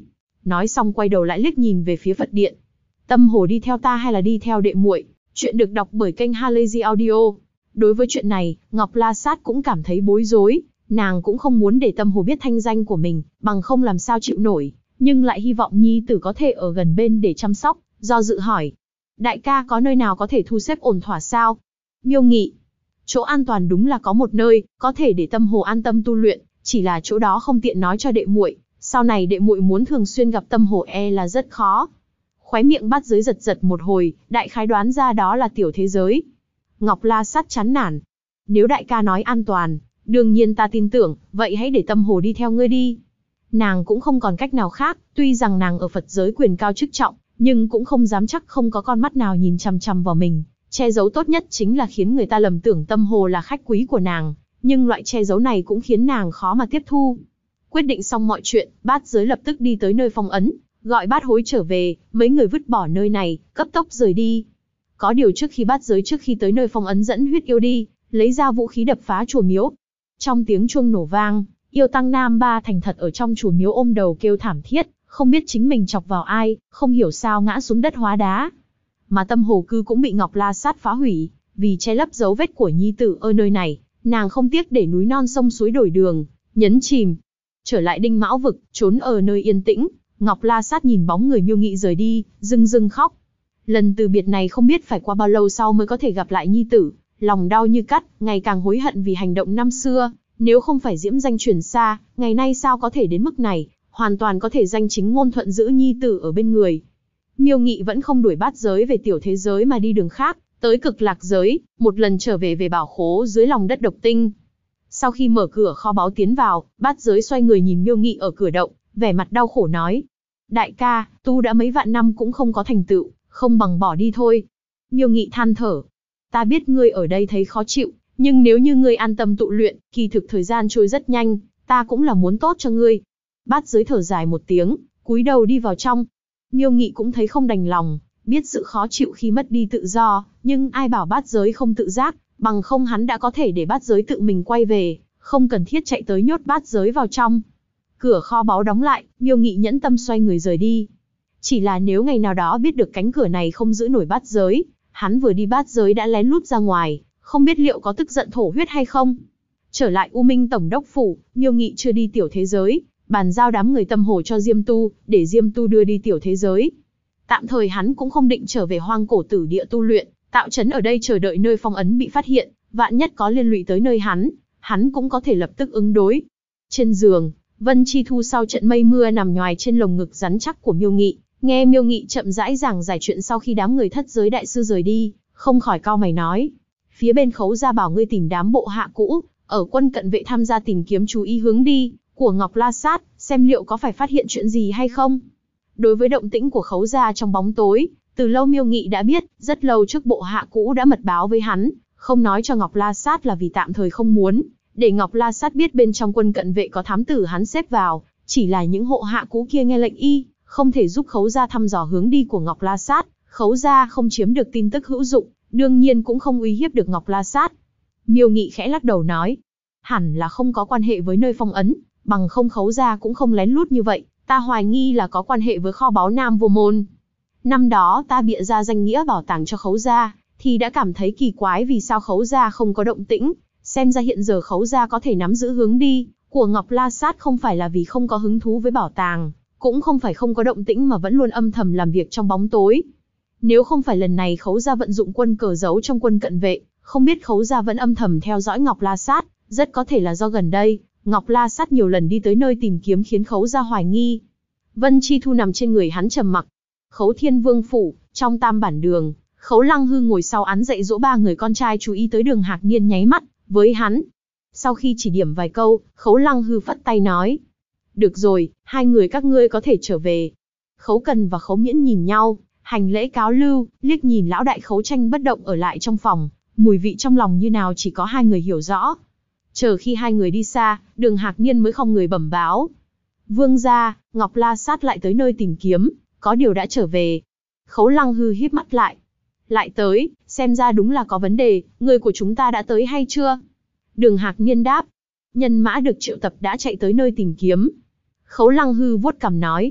A: Nói xong quay đầu lại liếc nhìn về phía Phật điện. Tâm Hồ đi theo ta hay là đi theo đệ muội? Chuyện được đọc bởi kênh Halazy Audio. Đối với chuyện này, Ngọc La Sát cũng cảm thấy bối rối, nàng cũng không muốn để Tâm Hồ biết thanh danh của mình, bằng không làm sao chịu nổi, nhưng lại hy vọng nhi tử có thể ở gần bên để chăm sóc, do dự hỏi. Đại ca có nơi nào có thể thu xếp ổn thỏa sao? Miêu Nghị. Chỗ an toàn đúng là có một nơi, có thể để Tâm Hồ an tâm tu luyện, chỉ là chỗ đó không tiện nói cho đệ muội, sau này đệ muội muốn thường xuyên gặp Tâm Hồ là rất khó. Khóe miệng Bát Giới giật giật một hồi, đại khái đoán ra đó là tiểu thế giới. Ngọc La Sát chán nản. Nếu đại ca nói an toàn, đương nhiên ta tin tưởng, vậy hãy để Tâm Hồ đi theo ngươi đi. Nàng cũng không còn cách nào khác, tuy rằng nàng ở Phật giới quyền cao chức trọng, nhưng cũng không dám chắc không có con mắt nào nhìn chằm chằm vào mình. Che giấu tốt nhất chính là khiến người ta lầm tưởng Tâm Hồ là khách quý của nàng, nhưng loại che giấu này cũng khiến nàng khó mà tiếp thu. Quyết định xong mọi chuyện, Bát Giới lập tức đi tới nơi phong ấn, gọi Bát Hối trở về, mấy người vứt bỏ nơi này, cấp tốc rời đi. Có điều trước khi Bát Giới trước khi tới nơi phong ấn dẫn huyết yêu đi, lấy ra vũ khí đập phá chùa miếu. Trong tiếng chuông nổ vang, yêu tăng Nam Ba thành thật ở trong chùa miếu ôm đầu kêu thảm thiết, không biết chính mình chọc vào ai, không hiểu sao ngã xuống đất hóa đá. Mà Tâm Hồ Cư cũng bị Ngọc La Sát phá hủy, vì che lấp dấu vết của nhi tử ở nơi này, nàng không tiếc để núi non sông suối đổi đường, nhấn chìm. Trở lại Đinh Mão vực, trốn ở nơi yên tĩnh, Ngọc La Sát nhìn bóng người Miêu Nghị rời đi, rưng rưng khóc. Lần từ biệt này không biết phải qua bao lâu sau mới có thể gặp lại nhi tử, lòng đau như cắt, ngày càng hối hận vì hành động năm xưa, nếu không phải diễm danh truyền xa, ngày nay sao có thể đến mức này, hoàn toàn có thể danh chính ngôn thuận giữ nhi tử ở bên người. Miêu Nghị vẫn không đuổi Bát Giới về tiểu thế giới mà đi đường khác, tới Cực Lạc giới, một lần trở về bảo khố dưới lòng đất độc tinh. Sau khi mở cửa kho báu tiến vào, Bát Giới xoay người nhìn Miêu Nghị ở cửa động, vẻ mặt đau khổ nói: Đại ca, tu đã mấy vạn năm cũng không có thành tựu, không bằng bỏ đi thôi. Miêu Nghị than thở: Ta biết ngươi ở đây thấy khó chịu, nhưng nếu như ngươi an tâm tụ luyện, kỳ thực thời gian trôi rất nhanh, ta cũng là muốn tốt cho ngươi. Bát Giới thở dài một tiếng, cúi đầu đi vào trong. Miêu Nghị cũng thấy không đành lòng, biết sự khó chịu khi mất đi tự do, nhưng ai bảo Bát Giới không tự giác, bằng không hắn đã có thể để Bát Giới tự mình quay về, không cần thiết chạy tới nhốt Bát Giới vào trong. Cửa kho báu đóng lại, Miêu Nghị nhẫn tâm xoay người rời đi. Chỉ là nếu ngày nào đó biết được cánh cửa này không giữ nổi Bát Giới, hắn vừa đi Bát Giới đã lén lút ra ngoài, không biết liệu có tức giận thổ huyết hay không. Trở lại U Minh Tổng đốc phủ, Miêu Nghị chưa đi tiểu thế giới, bàn giao đám người Tâm Hồ cho Diêm Tu, để Diêm Tu đưa đi tiểu thế giới. Tạm thời hắn cũng không định trở về Hoang Cổ Tử Địa tu luyện, tạo trấn ở đây chờ đợi nơi phong ấn bị phát hiện, vạn nhất có liên lụy tới nơi hắn cũng có thể lập tức ứng đối. Trên giường, Vân Chi Thu sau trận mây mưa nằm nhoài trên lồng ngực rắn chắc của Miêu Nghị, nghe Miêu Nghị chậm rãi giảng giải chuyện sau khi đám người Thất Giới đại sư rời đi, không khỏi cau mày nói: Phía bên Khấu gia bảo ngươi tìm đám bộ hạ cũ, ở quân cận vệ tham gia tìm kiếm chú ý hướng đi của Ngọc La Sát, xem liệu có phải phát hiện chuyện gì hay không. Đối với động tĩnh của Khấu gia trong bóng tối, từ lâu Miêu Nghị đã biết, rất lâu trước bộ hạ cũ đã mật báo với hắn, không nói cho Ngọc La Sát là vì tạm thời không muốn để Ngọc La Sát biết bên trong quân cận vệ có thám tử hắn xếp vào, chỉ là những hộ hạ cũ kia nghe lệnh y, không thể giúp Khấu gia thăm dò hướng đi của Ngọc La Sát, Khấu gia không chiếm được tin tức hữu dụng, đương nhiên cũng không uy hiếp được Ngọc La Sát. Miêu Nghị khẽ lắc đầu nói: Hẳn là không có quan hệ với nơi phong ấn, bằng không Khấu gia cũng không lén lút như vậy, ta hoài nghi là có quan hệ với kho báu Nam Vô Môn. Năm đó ta bịa ra danh nghĩa bảo tàng cho Khấu gia, thì đã cảm thấy kỳ quái vì sao Khấu gia không có động tĩnh, xem ra hiện giờ Khấu gia có thể nắm giữ hướng đi của Ngọc La Sát không phải là vì không có hứng thú với bảo tàng, cũng không phải không có động tĩnh mà vẫn luôn âm thầm làm việc trong bóng tối. Nếu không phải lần này Khấu gia vận dụng quân cờ giấu trong quân cận vệ, không biết Khấu gia vẫn âm thầm theo dõi Ngọc La Sát, rất có thể là do gần đây Ngọc La Sát nhiều lần đi tới nơi tìm kiếm khiến Khấu gia hoài nghi. Vân Chi Thu nằm trên người hắn trầm mặc. Khấu Thiên Vương phủ, trong Tam Bản Đường, Khấu Lăng Hư ngồi sau án dạy dỗ ba người con trai chú ý tới Đường Hạc Niên nháy mắt với hắn. Sau khi chỉ điểm vài câu, Khấu Lăng Hư phất tay nói: Được rồi, hai người các ngươi có thể trở về. Khấu Cần và Khấu Miễn nhìn nhau, hành lễ cáo lưu, liếc nhìn lão đại Khấu Tranh bất động ở lại trong phòng, mùi vị trong lòng như nào chỉ có hai người hiểu rõ. Chờ khi hai người đi xa, Đường Hạc Niên mới không người bẩm báo: Vương gia, Ngọc La Sát lại tới nơi tìm kiếm, có điều đã trở về. Khấu Lăng Hư híp mắt lại. Lại tới, xem ra đúng là có vấn đề, người của chúng ta đã tới hay chưa? Đường Hạc Niên đáp: Nhân mã được triệu tập đã chạy tới nơi tìm kiếm. Khấu Lăng Hư vuốt cằm nói: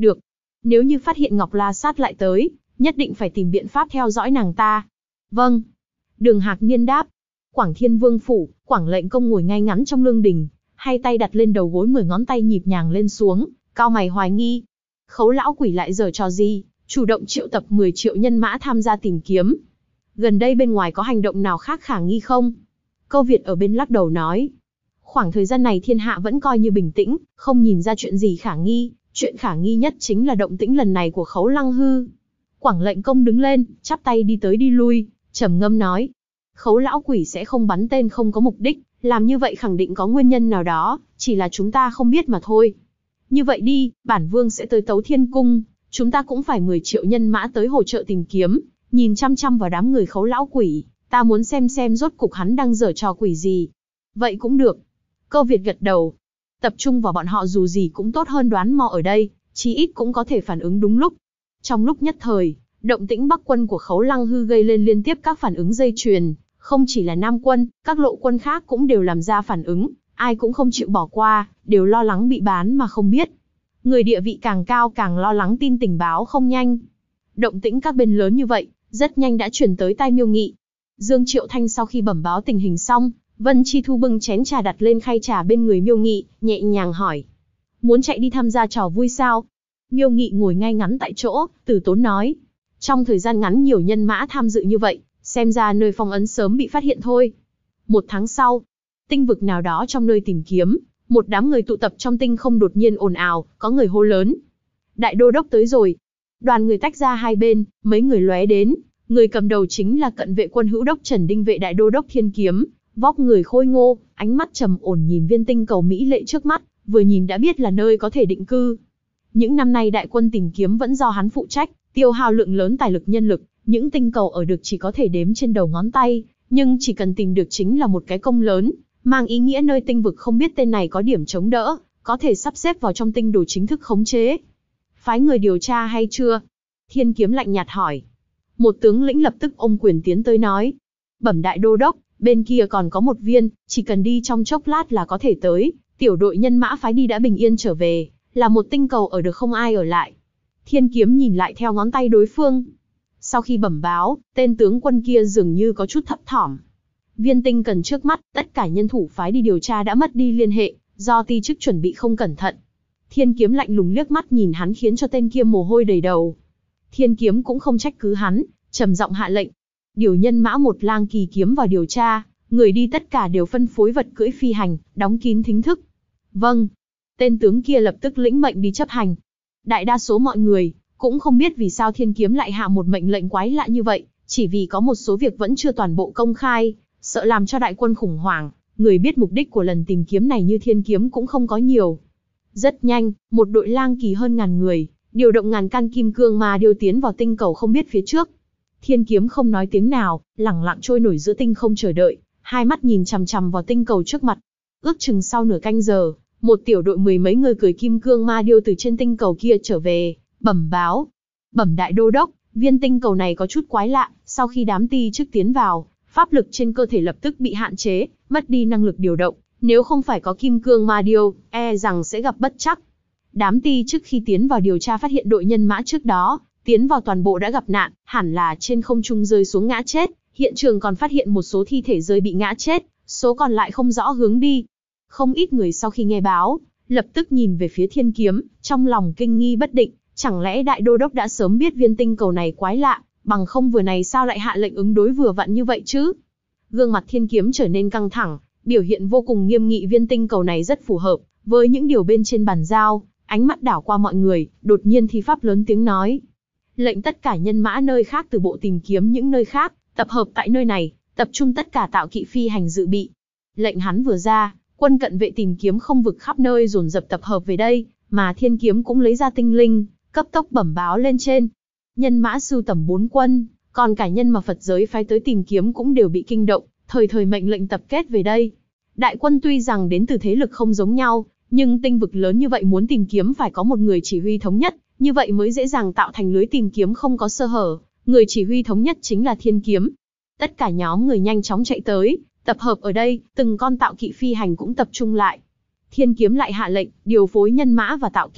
A: Được. Nếu như phát hiện Ngọc La Sát lại tới, nhất định phải tìm biện pháp theo dõi nàng ta. Vâng. Đường Hạc Niên đáp. Quảng Thiên Vương phủ, Quảng Lệnh Công ngồi ngay ngắn trong lương đình, hai tay đặt lên đầu gối 10 ngón tay nhịp nhàng lên xuống, cau mày hoài nghi. Khấu lão quỷ lại giở trò gì, chủ động triệu tập 10 triệu nhân mã tham gia tìm kiếm. Gần đây bên ngoài có hành động nào khác khả nghi không? Câu Việt ở bên lắc đầu nói. Khoảng thời gian này thiên hạ vẫn coi như bình tĩnh, không nhìn ra chuyện gì khả nghi. Chuyện khả nghi nhất chính là động tĩnh lần này của Khấu Lăng Hư. Quảng Lệnh Công đứng lên, chắp tay đi tới đi lui, trầm ngâm nói. Khấu lão quỷ sẽ không bắn tên không có mục đích, làm như vậy khẳng định có nguyên nhân nào đó, chỉ là chúng ta không biết mà thôi. Như vậy đi, bản vương sẽ tới Tấu Thiên Cung, chúng ta cũng phải 10 triệu nhân mã tới hỗ trợ tìm kiếm, nhìn chăm chăm vào đám người Khấu lão quỷ, ta muốn xem rốt cục hắn đang giở trò quỷ gì. Vậy cũng được. Câu Việt gật đầu. Tập trung vào bọn họ dù gì cũng tốt hơn đoán mò ở đây, chí ít cũng có thể phản ứng đúng lúc. Trong lúc nhất thời, động tĩnh Bắc quân của Khấu Lăng Hư gây lên liên tiếp các phản ứng dây chuyền, không chỉ là Nam quân, các lộ quân khác cũng đều làm ra phản ứng, ai cũng không chịu bỏ qua, đều lo lắng bị bán mà không biết. Người địa vị càng cao càng lo lắng tin tình báo không nhanh. Động tĩnh các bên lớn như vậy, rất nhanh đã chuyển tới tai Miêu Nghị. Dương Triệu Thanh sau khi bẩm báo tình hình xong, Vân Chi Thu bưng chén trà đặt lên khay trà bên người Miêu Nghị, nhẹ nhàng hỏi. Muốn chạy đi tham gia trò vui sao? Miêu Nghị ngồi ngay ngắn tại chỗ, từ tốn nói. Trong thời gian ngắn nhiều nhân mã tham dự như vậy, xem ra nơi phong ấn sớm bị phát hiện thôi. 1 tháng sau, tinh vực nào đó trong nơi tìm kiếm, một đám người tụ tập trong tinh không đột nhiên ồn ào, có người hô lớn. Đại đô đốc tới rồi. Đoàn người tách ra hai bên, mấy người lóe đến, người cầm đầu chính là cận vệ quân hữu đốc Trần Đinh vệ đại đô đốc Thiên Kiếm, vóc người khôi ngô, ánh mắt trầm ổn nhìn viên tinh cầu mỹ lệ trước mắt, vừa nhìn đã biết là nơi có thể định cư. Những năm nay đại quân tìm kiếm vẫn do hắn phụ trách, tiêu hao lượng lớn tài lực nhân lực, những tinh cầu ở được chỉ có thể đếm trên đầu ngón tay, nhưng chỉ cần tìm được chính là một cái công lớn, mang ý nghĩa nơi tinh vực không biết tên này có điểm chống đỡ, có thể sắp xếp vào trong tinh đồ chính thức khống chế. Phái người điều tra hay chưa? Thiên Kiếm lạnh nhạt hỏi. Một tướng lĩnh lập tức ôm quyền tiến tới nói. Bẩm đại đô đốc, bên kia còn có một viên, chỉ cần đi trong chốc lát là có thể tới, tiểu đội nhân mã phái đi đã bình yên trở về, là một tinh cầu ở được không ai ở lại. Thiên Kiếm nhìn lại theo ngón tay đối phương. Sau khi bẩm báo, tên tướng quân kia dường như có chút thấp thỏm. Viên tinh cần trước mắt, tất cả nhân thủ phái đi điều tra đã mất đi liên hệ, do ti chức chuẩn bị không cẩn thận. Thiên Kiếm lạnh lùng liếc mắt nhìn hắn khiến cho tên kia mồ hôi đầy đầu. Thiên Kiếm cũng không trách cứ hắn, trầm giọng hạ lệnh. Điều nhân mã một lang kỳ kiếm vào điều tra, người đi tất cả đều phân phối vật cưỡi phi hành, đóng kín thính thức. Vâng. Tên tướng kia lập tức lĩnh mệnh đi chấp hành. Đại đa số mọi người cũng không biết vì sao Thiên Kiếm lại hạ một mệnh lệnh quái lạ như vậy, chỉ vì có một số việc vẫn chưa toàn bộ công khai, sợ làm cho đại quân khủng hoảng, người biết mục đích của lần tìm kiếm này như Thiên Kiếm cũng không có nhiều. Rất nhanh, một đội lang kỳ hơn 1000 người, điều động ngàn căn kim cương ma điêu tiến vào tinh cầu không biết phía trước. Thiên Kiếm không nói tiếng nào, lẳng lặng trôi nổi giữa tinh không chờ đợi, hai mắt nhìn chằm chằm vào tinh cầu trước mặt. Ước chừng sau nửa canh giờ, một tiểu đội 10 mấy người cười kim cương ma điêu từ trên tinh cầu kia trở về, bẩm báo. Bẩm đại đô đốc, viên tinh cầu này có chút quái lạ, sau khi đám ti chức tiến vào, pháp lực trên cơ thể lập tức bị hạn chế, mất đi năng lực điều động, nếu không phải có kim cương ma điêu, e rằng sẽ gặp bất trắc. Đám ti chức khi tiến vào điều tra phát hiện đội nhân mã trước đó, tiến vào toàn bộ đã gặp nạn, hẳn là trên không trung rơi xuống ngã chết, hiện trường còn phát hiện một số thi thể rơi bị ngã chết, số còn lại không rõ hướng đi. Không ít người sau khi nghe báo, lập tức nhìn về phía Thiên Kiếm, trong lòng kinh nghi bất định, chẳng lẽ đại đô đốc đã sớm biết viên tinh cầu này quái lạ, bằng không vừa này sao lại hạ lệnh ứng đối vừa vặn như vậy chứ? Gương mặt Thiên Kiếm trở nên căng thẳng, biểu hiện vô cùng nghiêm nghị, viên tinh cầu này rất phù hợp với những điều bên trên bàn giao, ánh mắt đảo qua mọi người, đột nhiên thi pháp lớn tiếng nói. Lệnh tất cả nhân mã nơi khác từ bộ tìm kiếm những nơi khác, tập hợp tại nơi này, tập trung tất cả tạo kỵ phi hành dự bị. Lệnh hắn vừa ra, quân cận vệ tìm kiếm không vực khắp nơi dồn dập tập hợp về đây, mà Thiên Kiếm cũng lấy ra tinh linh, cấp tốc bẩm báo lên trên. Nhân mã sưu tầm 4 quân, còn cả nhân mà Phật giới phái tới tìm kiếm cũng đều bị kinh động, thời thời mệnh lệnh tập kết về đây. Đại quân tuy rằng đến từ thế lực không giống nhau, nhưng tinh vực lớn như vậy muốn tìm kiếm phải có một người chỉ huy thống nhất, như vậy mới dễ dàng tạo thành lưới tìm kiếm không có sơ hở. Người chỉ huy thống nhất chính là Thiên Kiếm. Tất cả nhóm người nhanh chóng chạy tới, tập hợp ở đây, từng con tạo kỵ phi hành cũng tập trung lại. Thiên Kiếm lại hạ lệnh, điều phối nhân mã và tạo kỵ,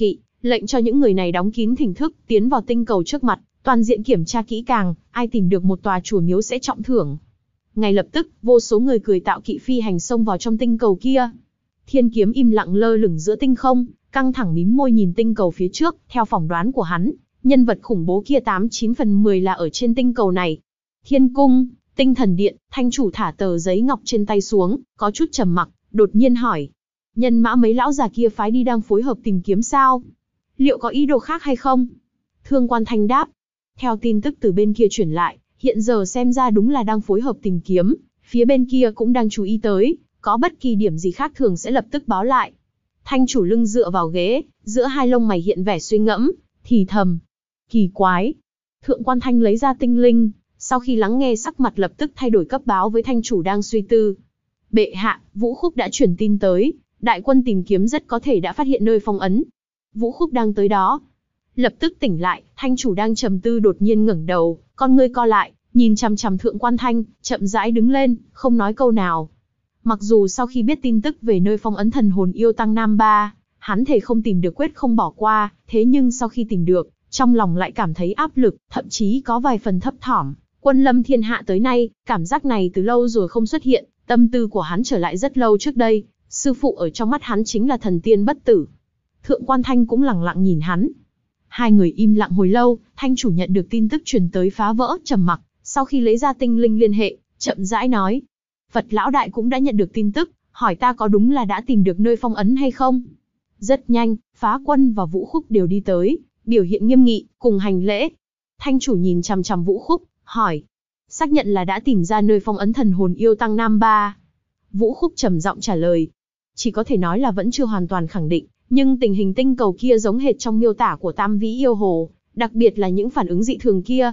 A: lệnh cho những người này đóng kín thỉnh thức, tiến vào tinh cầu trước mặt, toàn diện kiểm tra kỹ càng, ai tìm được một tòa chùa miếu sẽ trọng thưởng. Ngay lập tức, vô số người cười tạo kỵ phi hành xông vào trong tinh cầu kia. Thiên Kiếm im lặng lơ lửng giữa tinh không, căng thẳng mím môi nhìn tinh cầu phía trước, theo phỏng đoán của hắn, nhân vật khủng bố kia 89/10 là ở trên tinh cầu này. Thiên Cung, Tinh Thần Điện, Thanh chủ thả tờ giấy ngọc trên tay xuống, có chút trầm mặc, đột nhiên hỏi. Nhân mã mấy lão già kia phái đi đang phối hợp tìm kiếm sao? Liệu có ý đồ khác hay không? Thương Quan Thanh đáp. Theo tin tức từ bên kia chuyển lại, hiện giờ xem ra đúng là đang phối hợp tìm kiếm, phía bên kia cũng đang chú ý tới, có bất kỳ điểm gì khác thường sẽ lập tức báo lại. Thanh chủ lưng dựa vào ghế, giữa hai lông mày hiện vẻ suy ngẫm, thì thầm. Kỳ quái. Thượng Quan Thanh lấy ra tinh linh, sau khi lắng nghe sắc mặt lập tức thay đổi cấp báo với thanh chủ đang suy tư. Bệ hạ, Vũ Khúc đã chuyển tin tới, đại quân tìm kiếm rất có thể đã phát hiện nơi phong ấn. Vũ Khúc đang tới đó. Lập tức tỉnh lại, thanh chủ đang trầm tư đột nhiên ngẩng đầu, con ngươi co lại, nhìn chằm chằm Thượng Quan Thanh, chậm rãi đứng lên, không nói câu nào. Mặc dù sau khi biết tin tức về nơi phong ấn thần hồn yêu tăng Nam Ba, hắn thể không tìm được quyết không bỏ qua, thế nhưng sau khi tìm được, trong lòng lại cảm thấy áp lực, thậm chí có vài phần thấp thỏm. Quân lâm thiên hạ tới nay, cảm giác này từ lâu rồi không xuất hiện, tâm tư của hắn trở lại rất lâu trước đây, sư phụ ở trong mắt hắn chính là thần tiên bất tử. Thượng Quan Thanh cũng lặng lặng nhìn hắn. Hai người im lặng hồi lâu, thanh chủ nhận được tin tức truyền tới phá vỡ trầm mặc, sau khi lấy ra tinh linh liên hệ, chậm rãi nói. Phật lão đại cũng đã nhận được tin tức, hỏi ta có đúng là đã tìm được nơi phong ấn hay không? Rất nhanh, Phá Quân và Vũ Khúc đều đi tới, biểu hiện nghiêm nghị, cùng hành lễ. Thanh chủ nhìn chằm chằm Vũ Khúc, hỏi. Xác nhận là đã tìm ra nơi phong ấn thần hồn yêu tăng Nam Ba. Vũ Khúc trầm giọng trả lời. Chỉ có thể nói là vẫn chưa hoàn toàn khẳng định, nhưng tình hình tinh cầu kia giống hệt trong miêu tả của Tam Vĩ Yêu Hồ, đặc biệt là những phản ứng dị thường kia,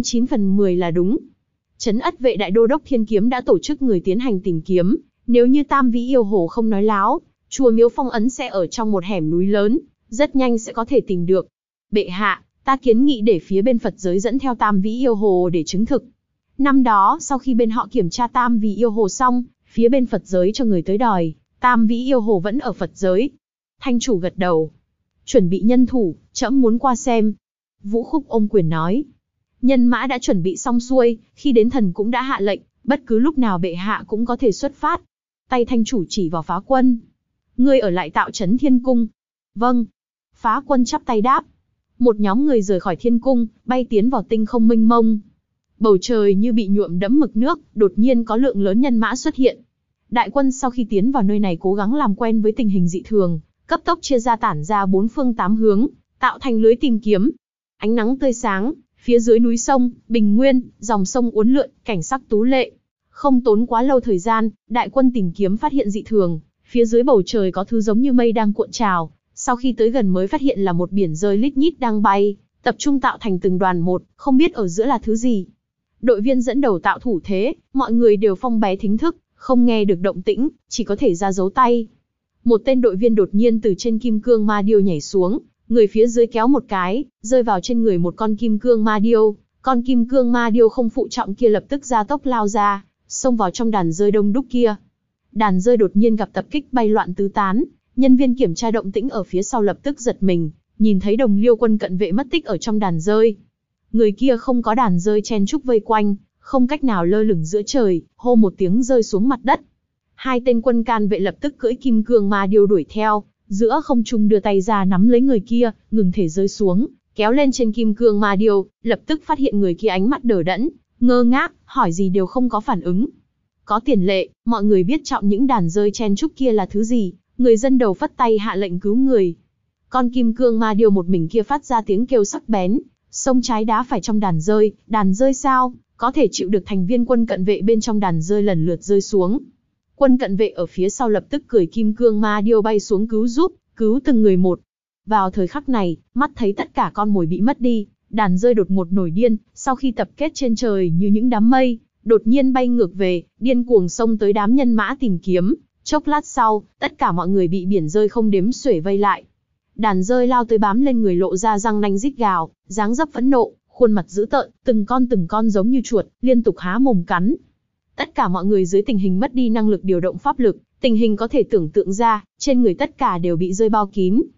A: 89/10 là đúng. Trấn Ất vệ đại đô đốc Thiên Kiếm đã tổ chức người tiến hành tìm kiếm, nếu như Tam Vĩ Yêu Hồ không nói láo, chùa miếu phong ấn sẽ ở trong một hẻm núi lớn, rất nhanh sẽ có thể tìm được. Bệ hạ, ta kiến nghị để phía bên Phật giới dẫn theo Tam Vĩ Yêu Hồ để chứng thực. Năm đó, sau khi bên họ kiểm tra Tam Vĩ Yêu Hồ xong, phía bên Phật giới cho người tới đòi, Tam Vĩ Yêu Hồ vẫn ở Phật giới. Thanh chủ gật đầu. Chuẩn bị nhân thủ, trẫm muốn qua xem. Vũ Khúc ôm quyền nói. Nhân mã đã chuẩn bị xong xuôi, khi đến thần cũng đã hạ lệnh, bất cứ lúc nào bệ hạ cũng có thể xuất phát. Tay thanh chủ chỉ vào Phá Quân. Ngươi ở lại tạo trấn Thiên Cung. Vâng. Phá Quân chắp tay đáp. Một nhóm người rời khỏi Thiên Cung, bay tiến vào tinh không mênh mông. Bầu trời như bị nhuộm đẫm mực nước, đột nhiên có lượng lớn nhân mã xuất hiện. Đại quân sau khi tiến vào nơi này cố gắng làm quen với tình hình dị thường, cấp tốc chia ra tản ra bốn phương tám hướng, tạo thành lưới tìm kiếm. Ánh nắng tươi sáng, phía dưới núi sông, bình nguyên, dòng sông uốn lượn, cảnh sắc tú lệ. Không tốn quá lâu thời gian, đại quân tìm kiếm phát hiện dị thường, phía dưới bầu trời có thứ giống như mây đang cuộn trào, sau khi tới gần mới phát hiện là một biển rơi lít nhít đang bay, tập trung tạo thành từng đoàn một, không biết ở giữa là thứ gì. Đội viên dẫn đầu tạo thủ thế, mọi người đều phong bé thính thức, không nghe được động tĩnh, chỉ có thể ra dấu tay. Một tên đội viên đột nhiên từ trên kim cương ma điêu nhảy xuống, người phía dưới kéo một cái, rơi vào trên người một con kim cương ma điêu. Con kim cương ma điêu không phụ trọng kia lập tức ra tốc lao ra, xông vào trong đàn rơi đông đúc kia. Đàn rơi đột nhiên gặp tập kích bay loạn tứ tán, nhân viên kiểm tra động tĩnh ở phía sau lập tức giật mình, nhìn thấy đồng liêu quân cận vệ mất tích ở trong đàn rơi. Người kia không có đàn rơi chen chúc vây quanh, không cách nào lơ lửng giữa trời, hô một tiếng rơi xuống mặt đất. Hai tên quân can vệ lập tức cưỡi kim cương ma điêu đuổi theo, giữa không trung đưa tay ra nắm lấy người kia, ngừng thể rơi xuống, kéo lên trên kim cương ma điêu, lập tức phát hiện người kia ánh mắt đờ đẫn, ngơ ngác, hỏi gì đều không có phản ứng. Có tiền lệ, mọi người biết trọng những đàn rơi chen chúc kia là thứ gì, người dân đầu phất tay hạ lệnh cứu người. Con kim cương ma điêu một mình kia phát ra tiếng kêu sắc bén, xông trái đá phải trong đàn rơi sao, có thể chịu được thành viên quân cận vệ bên trong đàn rơi lần lượt rơi xuống. Quân cận vệ ở phía sau lập tức cười kim cương ma điêu bay xuống cứu giúp, cứu từng người một. Vào thời khắc này, mắt thấy tất cả con mồi bị mất đi, đàn rơi đột ngột nổi điên, sau khi tập kết trên trời như những đám mây, đột nhiên bay ngược về, điên cuồng xông tới đám nhân mã tìm kiếm. Chốc lát sau, tất cả mọi người bị biển rơi không đếm xuể vây lại. Đàn rơi lao tới bám lên người lộ ra răng nanh rít gào, dáng dấp phẫn nộ, khuôn mặt dữ tợn, từng con giống như chuột, liên tục há mồm cắn. Tất cả mọi người dưới tình hình mất đi năng lực điều động pháp lực, tình hình có thể tưởng tượng ra, trên người tất cả đều bị rơi bao kín.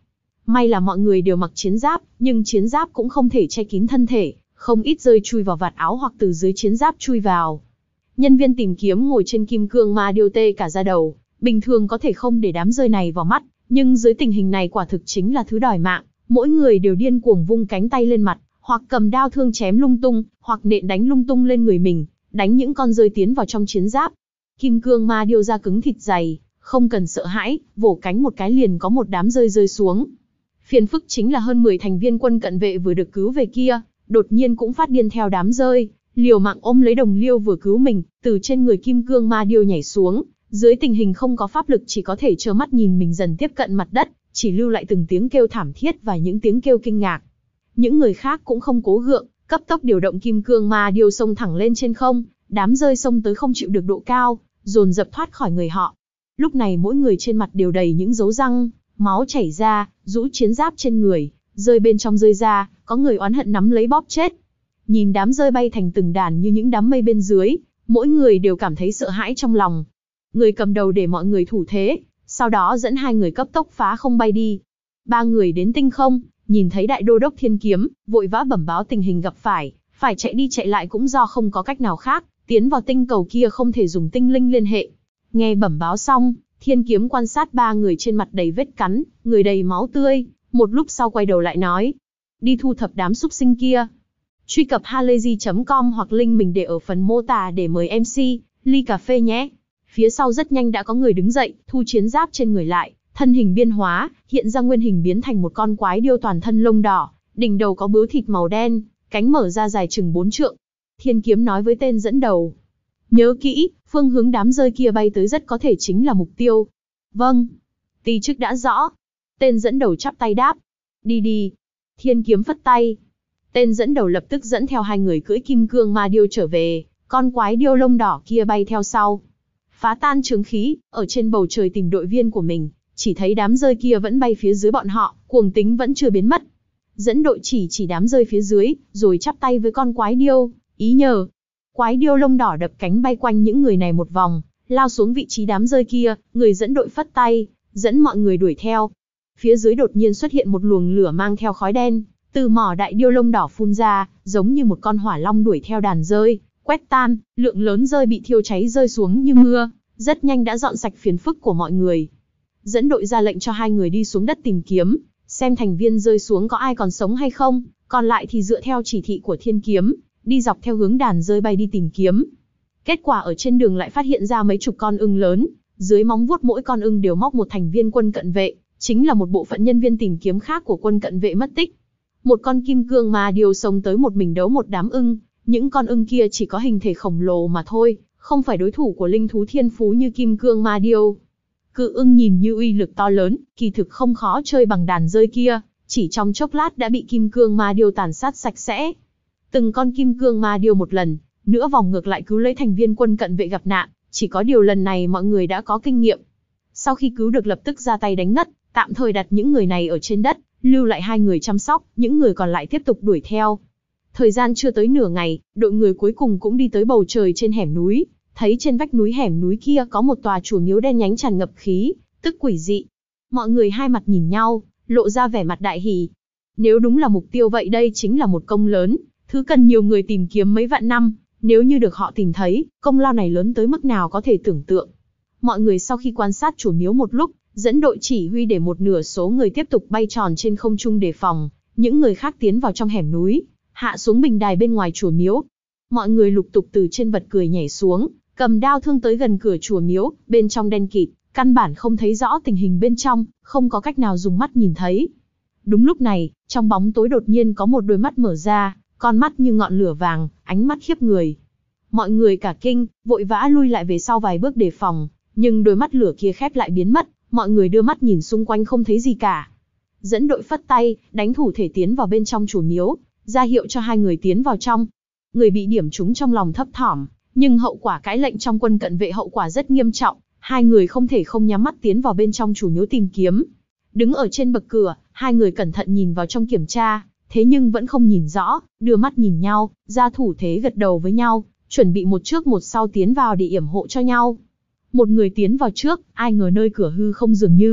A: May là mọi người đều mặc chiến giáp, nhưng chiến giáp cũng không thể che kín thân thể, không ít rơi chui vào vạt áo hoặc từ dưới chiến giáp chui vào. Nhân viên tìm kiếm ngồi trên kim cương ma điêu tê cả da đầu, bình thường có thể không để đám rơi này vào mắt, nhưng dưới tình hình này quả thực chính là thứ đòi mạng, mỗi người đều điên cuồng vung cánh tay lên mặt, hoặc cầm đao thương chém lung tung, hoặc nện đánh lung tung lên người mình, đánh những con rơi tiến vào trong chiến giáp. Kim cương ma điêu da cứng thịt dày, không cần sợ hãi, vỗ cánh một cái liền có một đám rơi rơi xuống. Phiền phức chính là hơn 10 thành viên quân cận vệ vừa được cứu về kia, đột nhiên cũng phát điên theo đám rơi, liều mạng ôm lấy đồng liêu vừa cứu mình, từ trên người kim cương ma điêu nhảy xuống, dưới tình hình không có pháp lực chỉ có thể trơ mắt nhìn mình dần tiếp cận mặt đất, chỉ lưu lại từng tiếng kêu thảm thiết và những tiếng kêu kinh ngạc. Những người khác cũng không cố gượng, cấp tốc điều động kim cương ma điêu xông thẳng lên trên không, đám rơi xông tới không chịu được độ cao, dồn dập thoát khỏi người họ. Lúc này mỗi người trên mặt đều đầy những dấu răng, máu chảy ra, rũ chiến giáp trên người, rơi bên trong rơi ra, có người oán hận nắm lấy bóp chết. Nhìn đám rơi bay thành từng đàn như những đám mây bên dưới, mỗi người đều cảm thấy sợ hãi trong lòng. Người cầm đầu để mọi người thủ thế, sau đó dẫn 2 người cấp tốc phá không bay đi. 3 người đến tinh không, nhìn thấy đại đô đốc Thiên Kiếm, vội vã bẩm báo tình hình gặp phải chạy đi chạy lại cũng do không có cách nào khác, tiến vào tinh cầu kia không thể dùng tinh linh liên hệ. Nghe bẩm báo xong, Thiên Kiếm quan sát 3 người trên mặt đầy vết cắn, người đầy máu tươi, một lúc sau quay đầu lại nói: đi thu thập đám súc sinh kia. Truy cập halayzi.com hoặc link mình để ở phần mô tả để mời MC ly cà phê nhé. Phía sau rất nhanh đã có người đứng dậy, thu chiến giáp trên người lại, thân hình biên hóa, hiện ra nguyên hình biến thành một con quái điêu toàn thân lông đỏ, đỉnh đầu có bướu thịt màu đen, cánh mở ra dài chừng 4 trượng. Thiên Kiếm nói với tên dẫn đầu: nhớ kỹ, phương hướng đám rơi kia bay tới rất có thể chính là mục tiêu. Vâng. Ti chức đã rõ. Tên dẫn đầu chắp tay đáp. Đi đi. Thiên Kiếm phất tay. Tên dẫn đầu lập tức dẫn theo 2 người cưỡi kim cương ma điêu trở về, con quái điêu lông đỏ kia bay theo sau. Phá tan chướng khí, ở trên bầu trời tìm đội viên của mình, chỉ thấy đám rơi kia vẫn bay phía dưới bọn họ, cuồng tính vẫn chưa biến mất. Dẫn đội chỉ đám rơi phía dưới, rồi chắp tay với con quái điêu, ý nhờ. Quái điêu lông đỏ đập cánh bay quanh những người này một vòng, lao xuống vị trí đám rơi kia, người dẫn đội phất tay, dẫn mọi người đuổi theo. Phía dưới đột nhiên xuất hiện một luồng lửa mang theo khói đen, từ mỏ đại điêu lông đỏ phun ra, giống như một con hỏa long đuổi theo đàn rơi, quét tan, lượng lớn rơi bị thiêu cháy rơi xuống như mưa, rất nhanh đã dọn sạch phiền phức của mọi người. Dẫn đội ra lệnh cho 2 người đi xuống đất tìm kiếm, xem thành viên rơi xuống có ai còn sống hay không, còn lại thì dựa theo chỉ thị của Thiên Kiếm, đi dọc theo hướng đàn rơi bay đi tìm kiếm. Kết quả ở trên đường lại phát hiện ra mấy chục con ưng lớn, dưới móng vuốt mỗi con ưng đều móc một thành viên quân cận vệ, chính là một bộ phận nhân viên tìm kiếm khác của quân cận vệ mất tích. Một con kim cương ma điêu xông tới một mình đấu một đám ưng, những con ưng kia chỉ có hình thể khổng lồ mà thôi, không phải đối thủ của linh thú thiên phú như kim cương ma điêu. Cự ưng nhìn như uy lực to lớn, kỳ thực không khó chơi bằng đàn rơi kia, chỉ trong chốc lát đã bị kim cương ma điêu tàn sát sạch sẽ. Từng con kim cương ma điêu một lần nữa vòng ngược lại cứu lấy thành viên quân cận vệ gặp nạn, chỉ có điều lần này mọi người đã có kinh nghiệm. Sau khi cứu được lập tức ra tay đánh ngất, tạm thời đặt những người này ở trên đất, lưu lại 2 người chăm sóc, những người còn lại tiếp tục đuổi theo. Thời gian chưa tới nửa ngày, đội người cuối cùng cũng đi tới bầu trời trên hẻm núi, thấy trên vách núi hẻm núi kia có một tòa chùa miếu đen nhánh tràn ngập khí, tức quỷ dị. Mọi người hai mặt nhìn nhau, lộ ra vẻ mặt đại hỉ. Nếu đúng là mục tiêu vậy đây chính là một công lớn, thứ cần nhiều người tìm kiếm mấy vạn năm, nếu như được họ tìm thấy, công lao này lớn tới mức nào có thể tưởng tượng. Mọi người sau khi quan sát chùa miếu một lúc, dẫn đội chỉ huy để một nửa số người tiếp tục bay tròn trên không trung đề phòng, những người khác tiến vào trong hẻm núi, hạ xuống bình đài bên ngoài chùa miếu. Mọi người lục tục từ trên vật cười nhảy xuống, cầm đao thương tới gần cửa chùa miếu, bên trong đen kịt, căn bản không thấy rõ tình hình bên trong, không có cách nào dùng mắt nhìn thấy. Đúng lúc này, trong bóng tối đột nhiên có một đôi mắt mở ra, con mắt như ngọn lửa vàng, ánh mắt khiếp người. Mọi người cả kinh, vội vã lui lại về sau vài bước đề phòng, nhưng đôi mắt lửa kia khép lại biến mất, mọi người đưa mắt nhìn xung quanh không thấy gì cả. Dẫn đội phất tay, đánh thủ thể tiến vào bên trong chùa miếu, ra hiệu cho 2 người tiến vào trong. Người bị điểm trúng trong lòng thấp thỏm, nhưng hậu quả cãi lệnh trong quân cận vệ hậu quả rất nghiêm trọng, 2 người không thể không nhắm mắt tiến vào bên trong chùa miếu tìm kiếm. Đứng ở trên bậc cửa, 2 người cẩn thận nhìn vào trong kiểm tra, thế nhưng vẫn không nhìn rõ, đưa mắt nhìn nhau, ra thủ thế gật đầu với nhau, chuẩn bị một trước một sau tiến vào để yểm hộ cho nhau. Một người tiến vào trước, ai ngờ nơi cửa hư không dường như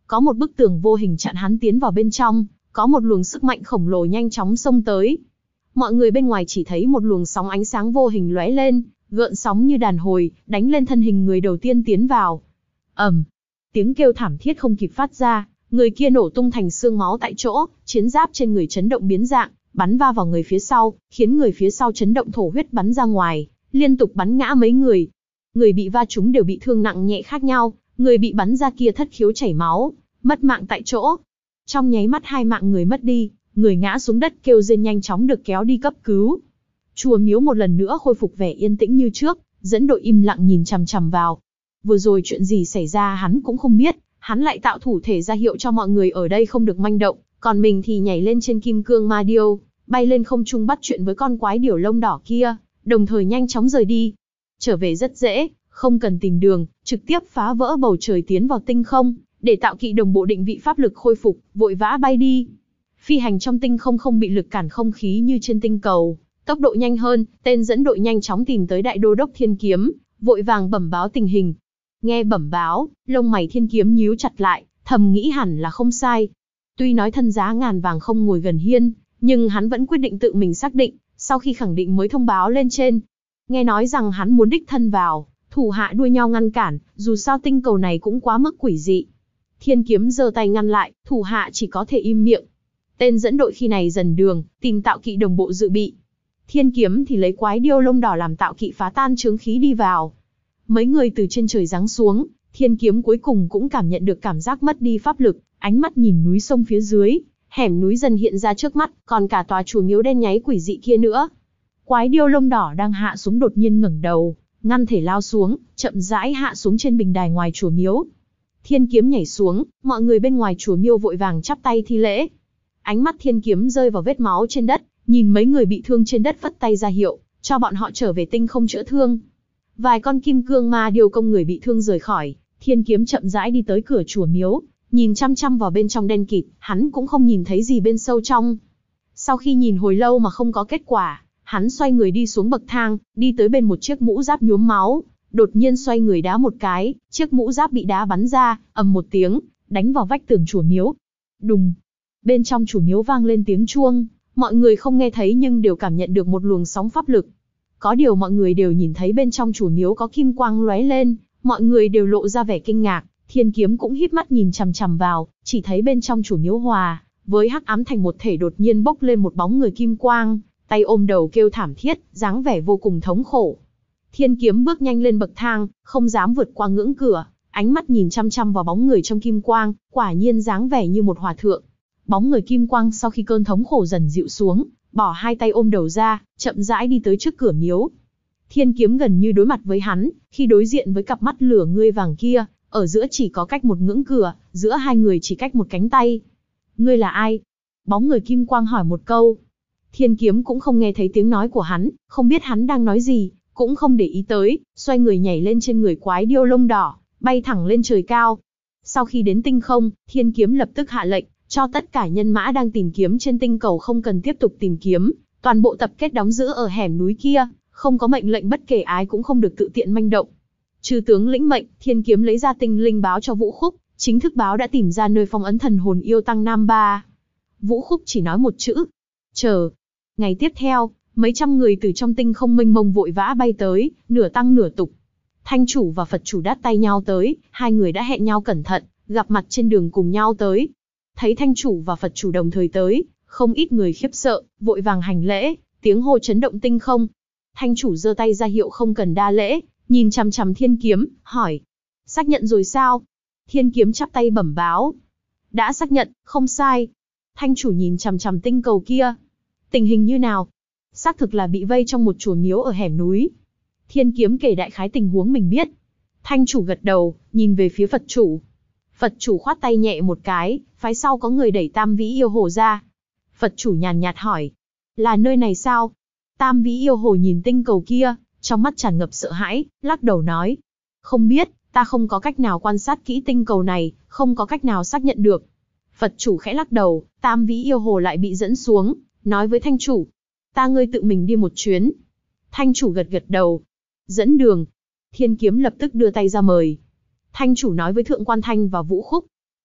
A: có một bức tường vô hình chặn hắn tiến vào bên trong, có một luồng sức mạnh khổng lồ nhanh chóng xông tới. Mọi người bên ngoài chỉ thấy một luồng sóng ánh sáng vô hình lóe lên, gợn sóng như đàn hồi, đánh lên thân hình người đầu tiên tiến vào. Ầm, tiếng kêu thảm thiết không kịp phát ra, người kia nổ tung thành xương máu tại chỗ, chiến giáp trên người chấn động biến dạng, bắn va vào người phía sau, khiến người phía sau chấn động thổ huyết bắn ra ngoài, liên tục bắn ngã mấy người. Người bị va trúng đều bị thương nặng nhẹ khác nhau, người bị bắn ra kia thất khiếu chảy máu, mất mạng tại chỗ. Trong nháy mắt 2 mạng người mất đi, người ngã xuống đất kêu rên nhanh chóng được kéo đi cấp cứu. Chùa miếu một lần nữa khôi phục vẻ yên tĩnh như trước, dẫn đội im lặng nhìn chằm chằm vào. Vừa rồi chuyện gì xảy ra hắn cũng không biết, hắn lại tạo thủ thể ra hiệu cho mọi người ở đây không được manh động, còn mình thì nhảy lên trên kim cương ma điêu, bay lên không trung bắt chuyện với con quái điểu lông đỏ kia, đồng thời nhanh chóng rời đi. Trở về rất dễ, không cần tìm đường, trực tiếp phá vỡ bầu trời tiến vào tinh không, để tạo kỵ đồng bộ định vị pháp lực khôi phục, vội vã bay đi. Phi hành trong tinh không không bị lực cản không khí như trên tinh cầu, tốc độ nhanh hơn, tên dẫn đội nhanh chóng tìm tới đại đô đốc Thiên Kiếm, vội vàng bẩm báo tình hình. Nghe bẩm báo, lông mày Thiên Kiếm nhíu chặt lại, thầm nghĩ hẳn là không sai. Tuy nói thân giá ngàn vàng không ngồi gần hiên, nhưng hắn vẫn quyết định tự mình xác định, sau khi khẳng định mới thông báo lên trên. Nghe nói rằng hắn muốn đích thân vào, thủ hạ đua nhau ngăn cản, dù sao tinh cầu này cũng quá mức quỷ dị. Thiên Kiếm giơ tay ngăn lại, thủ hạ chỉ có thể im miệng. Tên dẫn đội khi này dần đường, tìm tạo kỵ đồng bộ dự bị. Thiên Kiếm thì lấy quái điêu lông đỏ làm tạo kỵ phá tan chướng khí đi vào. Mấy người từ trên trời giáng xuống, Thiên Kiếm cuối cùng cũng cảm nhận được cảm giác mất đi pháp lực, ánh mắt nhìn núi sông phía dưới, hẻm núi dần hiện ra trước mắt, còn cả tòa chùa miếu đen nháy quỷ dị kia nữa. Quái điêu lông đỏ đang hạ xuống đột nhiên ngẩng đầu, ngăn thể lao xuống, chậm rãi hạ xuống trên bình đài ngoài chùa miếu. Thiên Kiếm nhảy xuống, mọi người bên ngoài chùa miếu vội vàng chắp tay thi lễ. Ánh mắt Thiên Kiếm rơi vào vết máu trên đất, nhìn mấy người bị thương trên đất phất tay ra hiệu, cho bọn họ trở về tinh không chữa thương. Vài con kim cương ma điêu công người bị thương rời khỏi, Thiên Kiếm chậm rãi đi tới cửa chùa miếu, nhìn chăm chăm vào bên trong đen kịt, hắn cũng không nhìn thấy gì bên sâu trong. Sau khi nhìn hồi lâu mà không có kết quả, hắn xoay người đi xuống bậc thang, đi tới bên một chiếc mũ giáp nhuốm máu, đột nhiên xoay người đá một cái, chiếc mũ giáp bị đá bắn ra, ầm một tiếng, đánh vào vách tường chùa miếu. Đùng! Bên trong chùa miếu vang lên tiếng chuông, mọi người không nghe thấy nhưng đều cảm nhận được một luồng sóng pháp lực. Có điều mọi người đều nhìn thấy bên trong chùa miếu có kim quang lóe lên, mọi người đều lộ ra vẻ kinh ngạc. Thiên Kiếm cũng híp mắt nhìn chằm chằm vào, chỉ thấy bên trong chùa miếu hòa với hắc ám thành một thể, đột nhiên bốc lên một bóng người kim quang, tay ôm đầu kêu thảm thiết, dáng vẻ vô cùng thống khổ. Thiên Kiếm bước nhanh lên bậc thang, không dám vượt qua ngưỡng cửa, ánh mắt nhìn chăm chăm vào bóng người trong kim quang, quả nhiên dáng vẻ như một hòa thượng. Bóng người kim quang sau khi cơn thống khổ dần dịu xuống, bỏ hai tay ôm đầu ra, chậm rãi đi tới trước cửa miếu. Thiên Kiếm gần như đối mặt với hắn, khi đối diện với cặp mắt lửa ngươi vàng kia, ở giữa chỉ có cách một ngưỡng cửa, giữa hai người chỉ cách một cánh tay. Ngươi là ai? Bóng người kim quang hỏi một câu. Thiên Kiếm cũng không nghe thấy tiếng nói của hắn, không biết hắn đang nói gì, cũng không để ý tới, xoay người nhảy lên trên người quái điêu lông đỏ, bay thẳng lên trời cao. Sau khi đến tinh không, Thiên Kiếm lập tức hạ lệnh, cho tất cả nhân mã đang tìm kiếm trên tinh cầu không cần tiếp tục tìm kiếm, toàn bộ tập kết đóng giữ ở hẻm núi kia, không có mệnh lệnh bất kể ai cũng không được tự tiện manh động. Chư tướng lĩnh mệnh, Thiên Kiếm lấy ra tinh linh báo cho Vũ Khúc, chính thức báo đã tìm ra nơi phong ấn thần hồn yêu tăng Nam Ba. Vũ Khúc chỉ nói một chữ: chờ. Ngày tiếp theo, mấy trăm người từ trong tinh không mênh mông vội vã bay tới, nửa tăng nửa tục. Thanh chủ và Phật chủ đắt tay nhau tới, hai người đã hẹn nhau cẩn thận, gặp mặt trên đường cùng nhau tới. Thấy Thanh chủ và Phật chủ đồng thời tới, không ít người khiếp sợ, vội vàng hành lễ, tiếng hô chấn động tinh không. Thanh chủ giơ tay ra hiệu không cần đa lễ, nhìn chằm chằm Thiên Kiếm, hỏi: xác nhận rồi sao? Thiên Kiếm chắp tay bẩm báo: đã xác nhận, không sai. Thanh chủ nhìn chằm chằm tinh cầu kia: tình hình như nào? Xác thực là bị vây trong một chùa miếu ở hẻm núi. Thiên Kiếm kể đại khái tình huống mình biết. Thanh chủ gật đầu, nhìn về phía Phật chủ. Phật chủ khoát tay nhẹ một cái, phái sau có người đẩy Tam Vĩ Yêu Hồ ra. Phật chủ nhàn nhạt hỏi: là nơi này sao? Tam Vĩ Yêu Hồ nhìn tinh cầu kia, trong mắt tràn ngập sợ hãi, lắc đầu nói: không biết, ta không có cách nào quan sát kỹ tinh cầu này, không có cách nào xác nhận được. Phật chủ khẽ lắc đầu, Tam Vĩ Yêu Hồ lại bị dẫn xuống, nói với Thanh chủ: ta ngươi tự mình đi một chuyến. Thanh chủ gật gật đầu. Dẫn đường. Thiên Kiếm lập tức đưa tay ra mời. Thanh chủ nói với Thượng Quan Thanh và Vũ Khúc: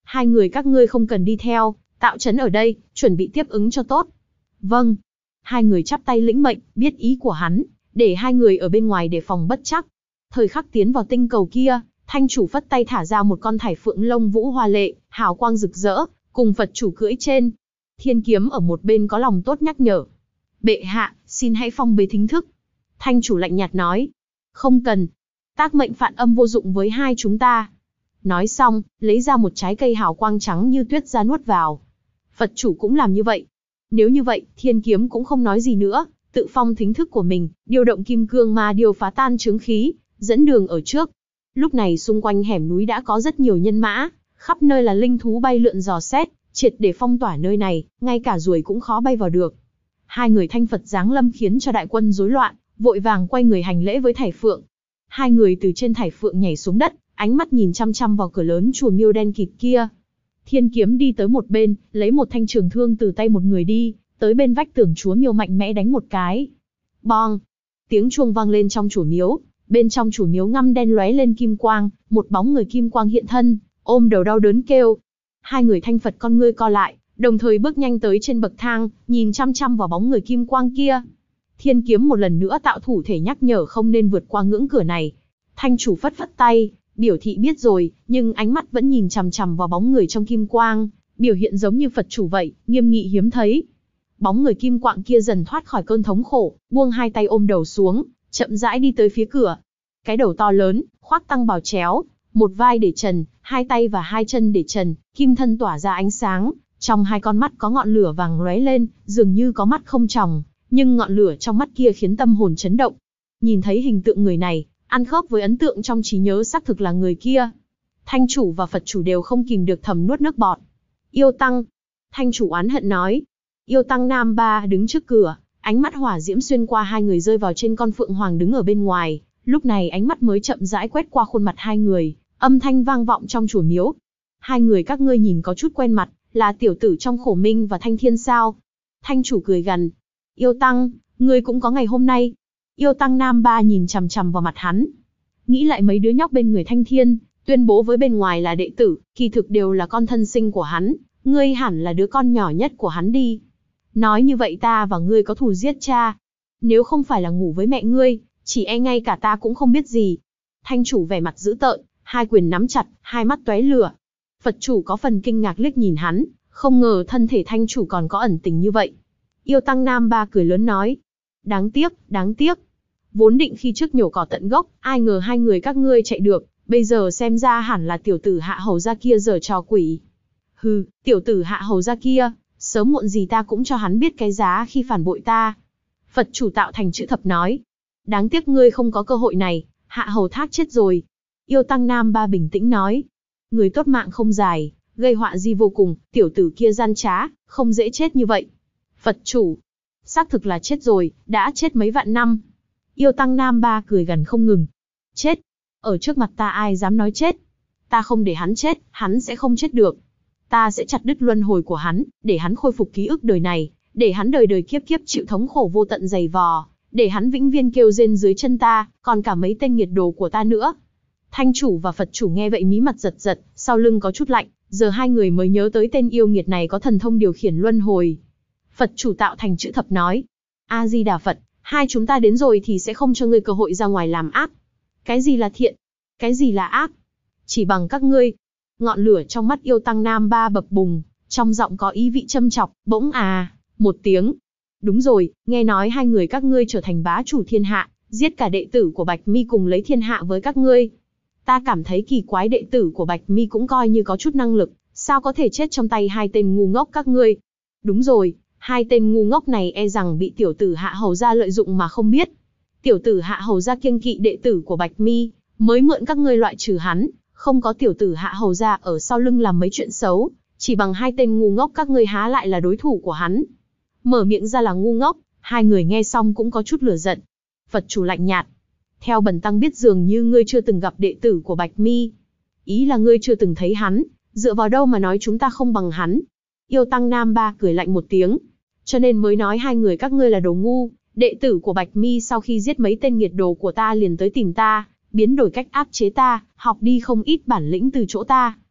A: Hai người các ngươi không cần đi theo, tạo trấn ở đây, chuẩn bị tiếp ứng cho tốt. Vâng. Hai người chắp tay lĩnh mệnh, biết ý của hắn, để hai người ở bên ngoài đề phòng bất trắc. Thời khắc tiến vào tinh cầu kia, Thanh chủ phất tay thả ra một con thải phượng lông vũ hoa lệ, hào quang rực rỡ, cùng Phật chủ cưỡi trên. Thiên kiếm ở một bên có lòng tốt nhắc nhở. Bệ hạ, xin hãy phong bế thính thức. Thanh chủ lạnh nhạt nói. Không cần. Tác mệnh phản âm vô dụng với hai chúng ta. Nói xong, lấy ra một trái cây hào quang trắng như tuyết ra nuốt vào. Phật chủ cũng làm như vậy. Nếu như vậy, thiên kiếm cũng không nói gì nữa, tự phong thính thức của mình, điều động kim cương ma điều phá tan chướng khí, dẫn đường ở trước. Lúc này xung quanh hẻm núi đã có rất nhiều nhân mã, khắp nơi là linh thú bay lượn dò xét, triệt để phong tỏa nơi này, ngay cả ruồi cũng khó bay vào được. Hai người thanh Phật giáng lâm khiến cho đại quân rối loạn, vội vàng quay người hành lễ với thải phượng. Hai người từ trên thải phượng nhảy xuống đất, ánh mắt nhìn chăm chăm vào cửa lớn chùa miêu đen kịt kia. Thiên kiếm đi tới một bên, lấy một thanh trường thương từ tay một người đi, tới bên vách tường chúa miêu mạnh mẽ đánh một cái. Bong! Tiếng chuông vang lên trong chùa miếu, bên trong chùa miếu ngăm đen lóe lên kim quang, một bóng người kim quang hiện thân, ôm đầu đau đớn kêu. Hai người thanh Phật con ngươi co lại, đồng thời bước nhanh tới trên bậc thang, nhìn chăm chăm vào bóng người kim quang kia. Thiên kiếm một lần nữa tạo thủ thể nhắc nhở không nên vượt qua ngưỡng cửa này. Thanh chủ phất phất tay, biểu thị biết rồi, nhưng ánh mắt vẫn nhìn chằm chằm vào bóng người trong kim quang, biểu hiện giống như Phật chủ vậy, nghiêm nghị hiếm thấy. Bóng người kim quang kia dần thoát khỏi cơn thống khổ, buông hai tay ôm đầu xuống, chậm rãi đi tới phía cửa. Cái đầu to lớn, khoác tăng bào chéo, một vai để trần, hai tay và hai chân để trần, kim thân tỏa ra ánh sáng, trong hai con mắt có ngọn lửa vàng lóe lên, dường như có mắt không tròng, nhưng ngọn lửa trong mắt kia khiến tâm hồn chấn động. Nhìn thấy hình tượng người này, ăn khớp với ấn tượng trong trí nhớ xác thực là người kia. Thanh chủ và Phật chủ đều không kìm được thầm nuốt nước bọt. Yêu tăng. Thanh chủ oán hận nói. Yêu tăng nam ba đứng trước cửa, ánh mắt hỏa diễm xuyên qua hai người rơi vào trên con phượng hoàng đứng ở bên ngoài. Lúc này ánh mắt mới chậm rãi quét qua khuôn mặt hai người, âm thanh vang vọng trong chùa miếu. Hai người các ngươi nhìn có chút quen mặt, là tiểu tử trong Khổ Minh và Thanh Thiên sao? Thanh chủ cười gằn. Yêu tăng, ngươi cũng có ngày hôm nay. Yêu tăng nam ba nhìn chằm chằm vào mặt hắn. Nghĩ lại mấy đứa nhóc bên người Thanh Thiên, tuyên bố với bên ngoài là đệ tử, kỳ thực đều là con thân sinh của hắn. Ngươi hẳn là đứa con nhỏ nhất của hắn đi. Nói như vậy ta và ngươi có thù giết cha. Nếu không phải là ngủ với mẹ ngươi, chỉ e ngay cả ta cũng không biết gì. Thanh chủ vẻ mặt dữ tợn, hai quyền nắm chặt, hai mắt tóe lửa. Phật chủ có phần kinh ngạc liếc nhìn hắn, không ngờ thân thể thanh chủ còn có ẩn tình như vậy. Yêu tăng nam ba cười lớn nói. Đáng tiếc, đáng tiếc. Vốn định khi trước nhổ cỏ tận gốc, ai ngờ hai người các ngươi chạy được, bây giờ xem ra hẳn là tiểu tử hạ hầu gia kia giở trò quỷ. Hừ, tiểu tử hạ hầu gia kia, sớm muộn gì ta cũng cho hắn biết cái giá khi phản bội ta. Phật chủ tạo thành chữ thập nói. Đáng tiếc ngươi không có cơ hội này, hạ hầu thác chết rồi. Yêu tăng nam ba bình tĩnh nói. Người tốt mạng không dài, gây họa di vô cùng, tiểu tử kia gian trá, không dễ chết như vậy. Phật chủ, xác thực là chết rồi, đã chết mấy vạn năm. Yêu tăng nam ba cười gằn không ngừng. Chết? Ở trước mặt ta ai dám nói chết? Ta không để hắn chết, hắn sẽ không chết được. Ta sẽ chặt đứt luân hồi của hắn, để hắn khôi phục ký ức đời này, để hắn đời đời kiếp kiếp chịu thống khổ vô tận dày vò, để hắn vĩnh viễn kêu rên dưới chân ta, còn cả mấy tên nghiệt đồ của ta nữa. Thanh chủ và Phật chủ nghe vậy mí mặt giật giật, sau lưng có chút lạnh, giờ hai người mới nhớ tới tên yêu nghiệt này có thần thông điều khiển luân hồi. Phật chủ tạo thành chữ thập nói. A-di-đà Phật, hai chúng ta đến rồi thì sẽ không cho ngươi cơ hội ra ngoài làm ác. Cái gì là thiện? Cái gì là ác? Chỉ bằng các ngươi. Ngọn lửa trong mắt yêu tăng nam ba bập bùng, trong giọng có ý vị châm chọc, bỗng một tiếng. Đúng rồi, nghe nói hai người các ngươi trở thành bá chủ thiên hạ, giết cả đệ tử của Bạch Mi cùng lấy thiên hạ với các ngươi. Ta cảm thấy kỳ quái, đệ tử của Bạch Mi cũng coi như có chút năng lực, sao có thể chết trong tay hai tên ngu ngốc các ngươi? Đúng rồi, hai tên ngu ngốc này e rằng bị tiểu tử hạ hầu gia lợi dụng mà không biết. Tiểu tử hạ hầu gia kiêng kỵ đệ tử của Bạch Mi, mới mượn các ngươi loại trừ hắn, không có tiểu tử hạ hầu gia ở sau lưng làm mấy chuyện xấu, chỉ bằng hai tên ngu ngốc các ngươi há lại là đối thủ của hắn. Mở miệng ra là ngu ngốc, hai người nghe xong cũng có chút lửa giận. Phật chủ lạnh nhạt. Theo bần tăng biết dường như ngươi chưa từng gặp đệ tử của Bạch Mi. Ý là ngươi chưa từng thấy hắn, dựa vào đâu mà nói chúng ta không bằng hắn? Yêu tăng nam ba cười lạnh một tiếng. Cho nên mới nói hai người các ngươi là đồ ngu, đệ tử của Bạch Mi sau khi giết mấy tên nghiệt đồ của ta liền tới tìm ta, biến đổi cách áp chế ta, học đi không ít bản lĩnh từ chỗ ta.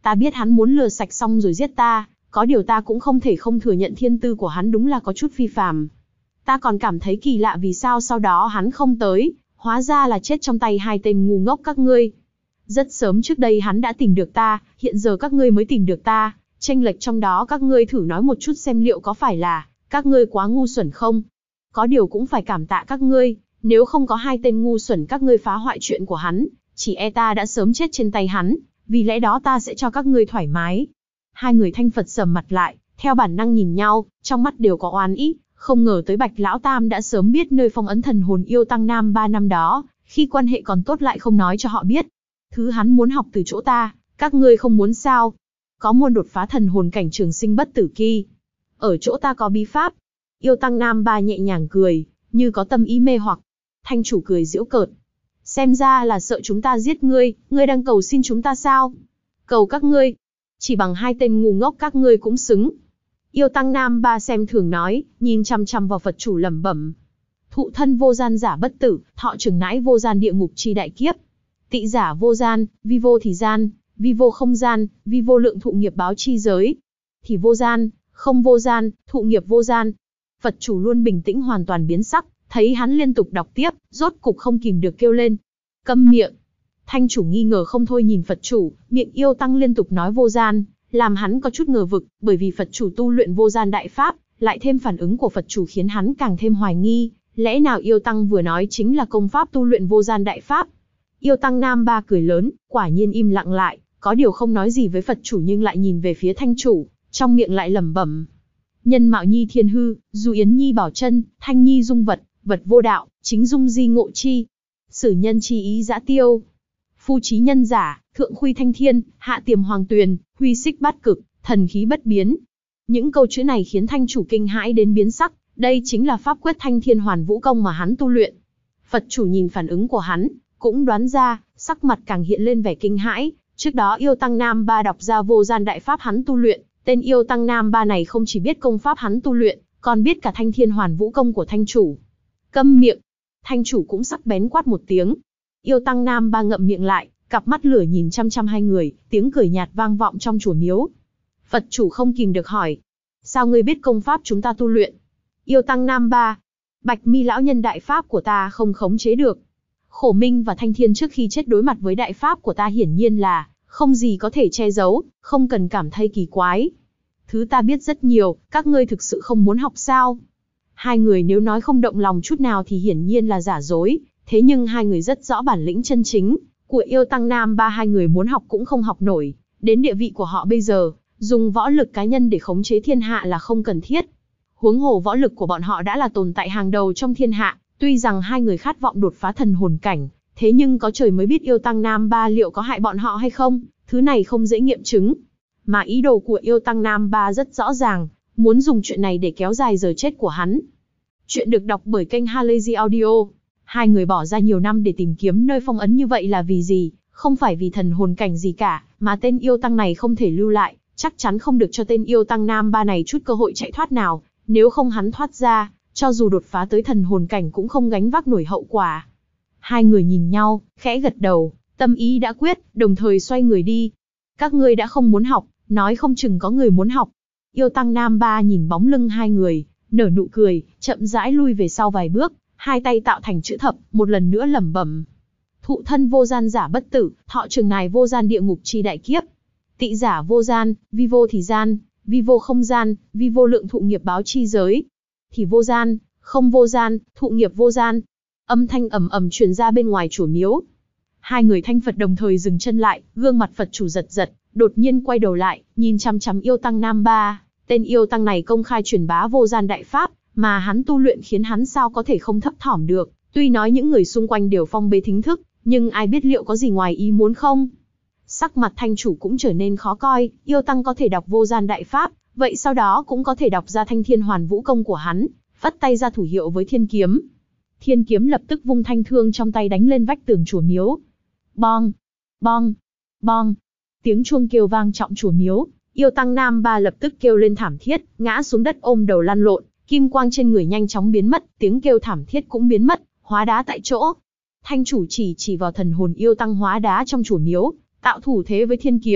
A: Ta biết hắn muốn lừa sạch xong rồi giết ta, có điều ta cũng không thể không thừa nhận thiên tư của hắn đúng là có chút phi phàm. Ta còn cảm thấy kỳ lạ vì sao sau đó hắn không tới, hóa ra là chết trong tay hai tên ngu ngốc các ngươi. Rất sớm trước đây hắn đã tìm được ta, hiện giờ các ngươi mới tìm được ta, chênh lệch trong đó các ngươi thử nói một chút xem liệu có phải là các ngươi quá ngu xuẩn không? Có điều cũng phải cảm tạ các ngươi, nếu không có hai tên ngu xuẩn các ngươi phá hoại chuyện của hắn, chỉ e ta đã sớm chết trên tay hắn, vì lẽ đó ta sẽ cho các ngươi thoải mái. Hai người Thanh Phật sầm mặt lại, theo bản năng nhìn nhau, trong mắt đều có oán ý, không ngờ tới Bạch Lão Tam đã sớm biết nơi phong ấn thần hồn yêu tăng Nam 3 năm đó, khi quan hệ còn tốt lại không nói cho họ biết. Thứ hắn muốn học từ chỗ ta, các ngươi không muốn sao? Có môn đột phá thần hồn cảnh trường sinh bất tử kỳ. Ở chỗ ta có bí pháp. Yêu tăng Nam 3 nhẹ nhàng cười, như có tâm ý mê hoặc. Thanh chủ cười giễu cợt. Xem ra là sợ chúng ta giết ngươi, ngươi đang cầu xin chúng ta sao? Cầu các ngươi. Chỉ bằng hai tên ngu ngốc các ngươi cũng xứng. Yêu tăng Nam 3 xem thường nói, nhìn chăm chăm vào Phật chủ lẩm bẩm. Thụ thân vô gian giả bất tử, thọ trường nãi vô gian địa ngục chi đại kiếp. Tị giả vô gian, vi vô thì gian, vi vô không gian, vi vô lượng thụ nghiệp báo chi giới. Thì vô gian, không vô gian, thụ nghiệp vô gian. Phật chủ luôn bình tĩnh hoàn toàn biến sắc, thấy hắn liên tục đọc tiếp, rốt cục không kìm được kêu lên. Câm miệng. Thanh chủ nghi ngờ không thôi nhìn Phật chủ, miệng yêu tăng liên tục nói vô gian, làm hắn có chút ngờ vực, bởi vì Phật chủ tu luyện vô gian đại pháp, lại thêm phản ứng của Phật chủ khiến hắn càng thêm hoài nghi, lẽ nào yêu tăng vừa nói chính là công pháp tu luyện vô gian đại pháp. Yêu tăng Nam 3 cười lớn, quả nhiên im lặng lại, có điều không nói gì với Phật chủ nhưng lại nhìn về phía Thanh chủ, trong miệng lại lẩm bẩm. Nhân mạo nhi thiên hư, du yến nhi bảo chân, thanh nhi dung vật, vật vô đạo, chính dung di ngộ chi. Sử nhân chi ý dã tiêu. Phu trí nhân giả, thượng khuy thanh thiên, hạ tiềm hoàng tuyền, huy xích bát cực, thần khí bất biến. Những câu chữ này khiến Thanh chủ kinh hãi đến biến sắc, đây chính là pháp quyết Thanh Thiên Hoàn Vũ Công mà hắn tu luyện. Phật chủ nhìn phản ứng của hắn, cũng đoán ra, sắc mặt càng hiện lên vẻ kinh hãi. Trước đó yêu tăng Nam 3 đọc ra vô gian đại pháp hắn tu luyện, tên yêu tăng Nam 3 này không chỉ biết công pháp hắn tu luyện, còn biết cả Thanh Thiên Hoàn Vũ Công của Thanh chủ. Câm miệng. Thanh chủ cũng sắc bén quát một tiếng. Yêu tăng Nam 3 ngậm miệng lại, cặp mắt lửa nhìn chăm chăm hai người, tiếng cười nhạt vang vọng trong chùa miếu. Phật chủ không kìm được hỏi. Sao ngươi biết công pháp chúng ta tu luyện? Yêu tăng Nam 3. Bạch mi lão nhân đại pháp của ta không khống chế được. Khổ Minh và Thanh Thiên trước khi chết đối mặt với đại pháp của ta hiển nhiên là không gì có thể che giấu, không cần cảm thấy kỳ quái. Thứ ta biết rất nhiều, các ngươi thực sự không muốn học sao? Hai người nếu nói không động lòng chút nào thì hiển nhiên là giả dối, thế nhưng hai người rất rõ bản lĩnh chân chính của yêu tăng Nam 3, hai người muốn học cũng không học nổi, đến địa vị của họ bây giờ, dùng võ lực cá nhân để khống chế thiên hạ là không cần thiết. Huống hồ võ lực của bọn họ đã là tồn tại hàng đầu trong thiên hạ, tuy rằng hai người khát vọng đột phá thần hồn cảnh, thế nhưng có trời mới biết yêu tăng Nam 3 liệu có hại bọn họ hay không, thứ này không dễ nghiệm chứng. Mà ý đồ của yêu tăng Nam 3 rất rõ ràng, muốn dùng chuyện này để kéo dài giờ chết của hắn. Chuyện được đọc bởi kênh Halazy Audio. Hai người bỏ ra nhiều năm để tìm kiếm nơi phong ấn như vậy là vì gì? Không phải vì thần hồn cảnh gì cả, mà tên yêu tăng này không thể lưu lại, chắc chắn không được cho tên yêu tăng Nam 3 này chút cơ hội chạy thoát nào, nếu không hắn thoát ra, cho dù đột phá tới thần hồn cảnh cũng không gánh vác nổi hậu quả. Hai người nhìn nhau, khẽ gật đầu, tâm ý đã quyết, đồng thời xoay người đi. Các ngươi đã không muốn học, nói không chừng có người muốn học. Yêu tăng Nam 3 nhìn bóng lưng hai người, nở nụ cười, chậm rãi lui về sau vài bước, hai tay tạo thành chữ thập, một lần nữa lẩm bẩm. Thụ thân vô gian giả bất tử, thọ trường nài vô gian địa ngục chi đại kiếp. Tị giả vô gian, vi vô thì gian, vi vô không gian, vi vô lượng thụ nghiệp báo chi giới. Thì vô gian, không vô gian, thụ nghiệp vô gian. Âm thanh ầm ầm truyền ra bên ngoài chùa miếu. Hai người Thanh Phật đồng thời dừng chân lại, gương mặt Phật chủ giật giật, đột nhiên quay đầu lại, nhìn chăm chăm yêu tăng Nam 3. Tên yêu tăng này công khai truyền bá vô gian đại pháp, mà hắn tu luyện khiến hắn sao có thể không thấp thỏm được. Tuy nói những người xung quanh đều phong bế thính thức, nhưng ai biết liệu có gì ngoài ý muốn không? Sắc mặt Thanh chủ cũng trở nên khó coi, yêu tăng có thể đọc vô gian đại pháp, vậy sau đó cũng có thể đọc ra Thanh Thiên Hoàn Vũ Công của hắn, vắt tay ra thủ hiệu với thiên kiếm. Thiên kiếm lập tức vung thanh thương trong tay đánh lên vách tường chùa miếu. Bong, bong, bong. Tiếng chuông kêu vang trọng chùa miếu, yêu tăng Nam 3 lập tức kêu lên thảm thiết, ngã xuống đất ôm đầu lăn lộn, kim quang trên người nhanh chóng biến mất, tiếng kêu thảm thiết cũng biến mất, hóa đá tại chỗ. Thanh chủ chỉ vào thần hồn yêu tăng hóa đá trong chùa miếu, tạo thủ thế với thiên kiếm,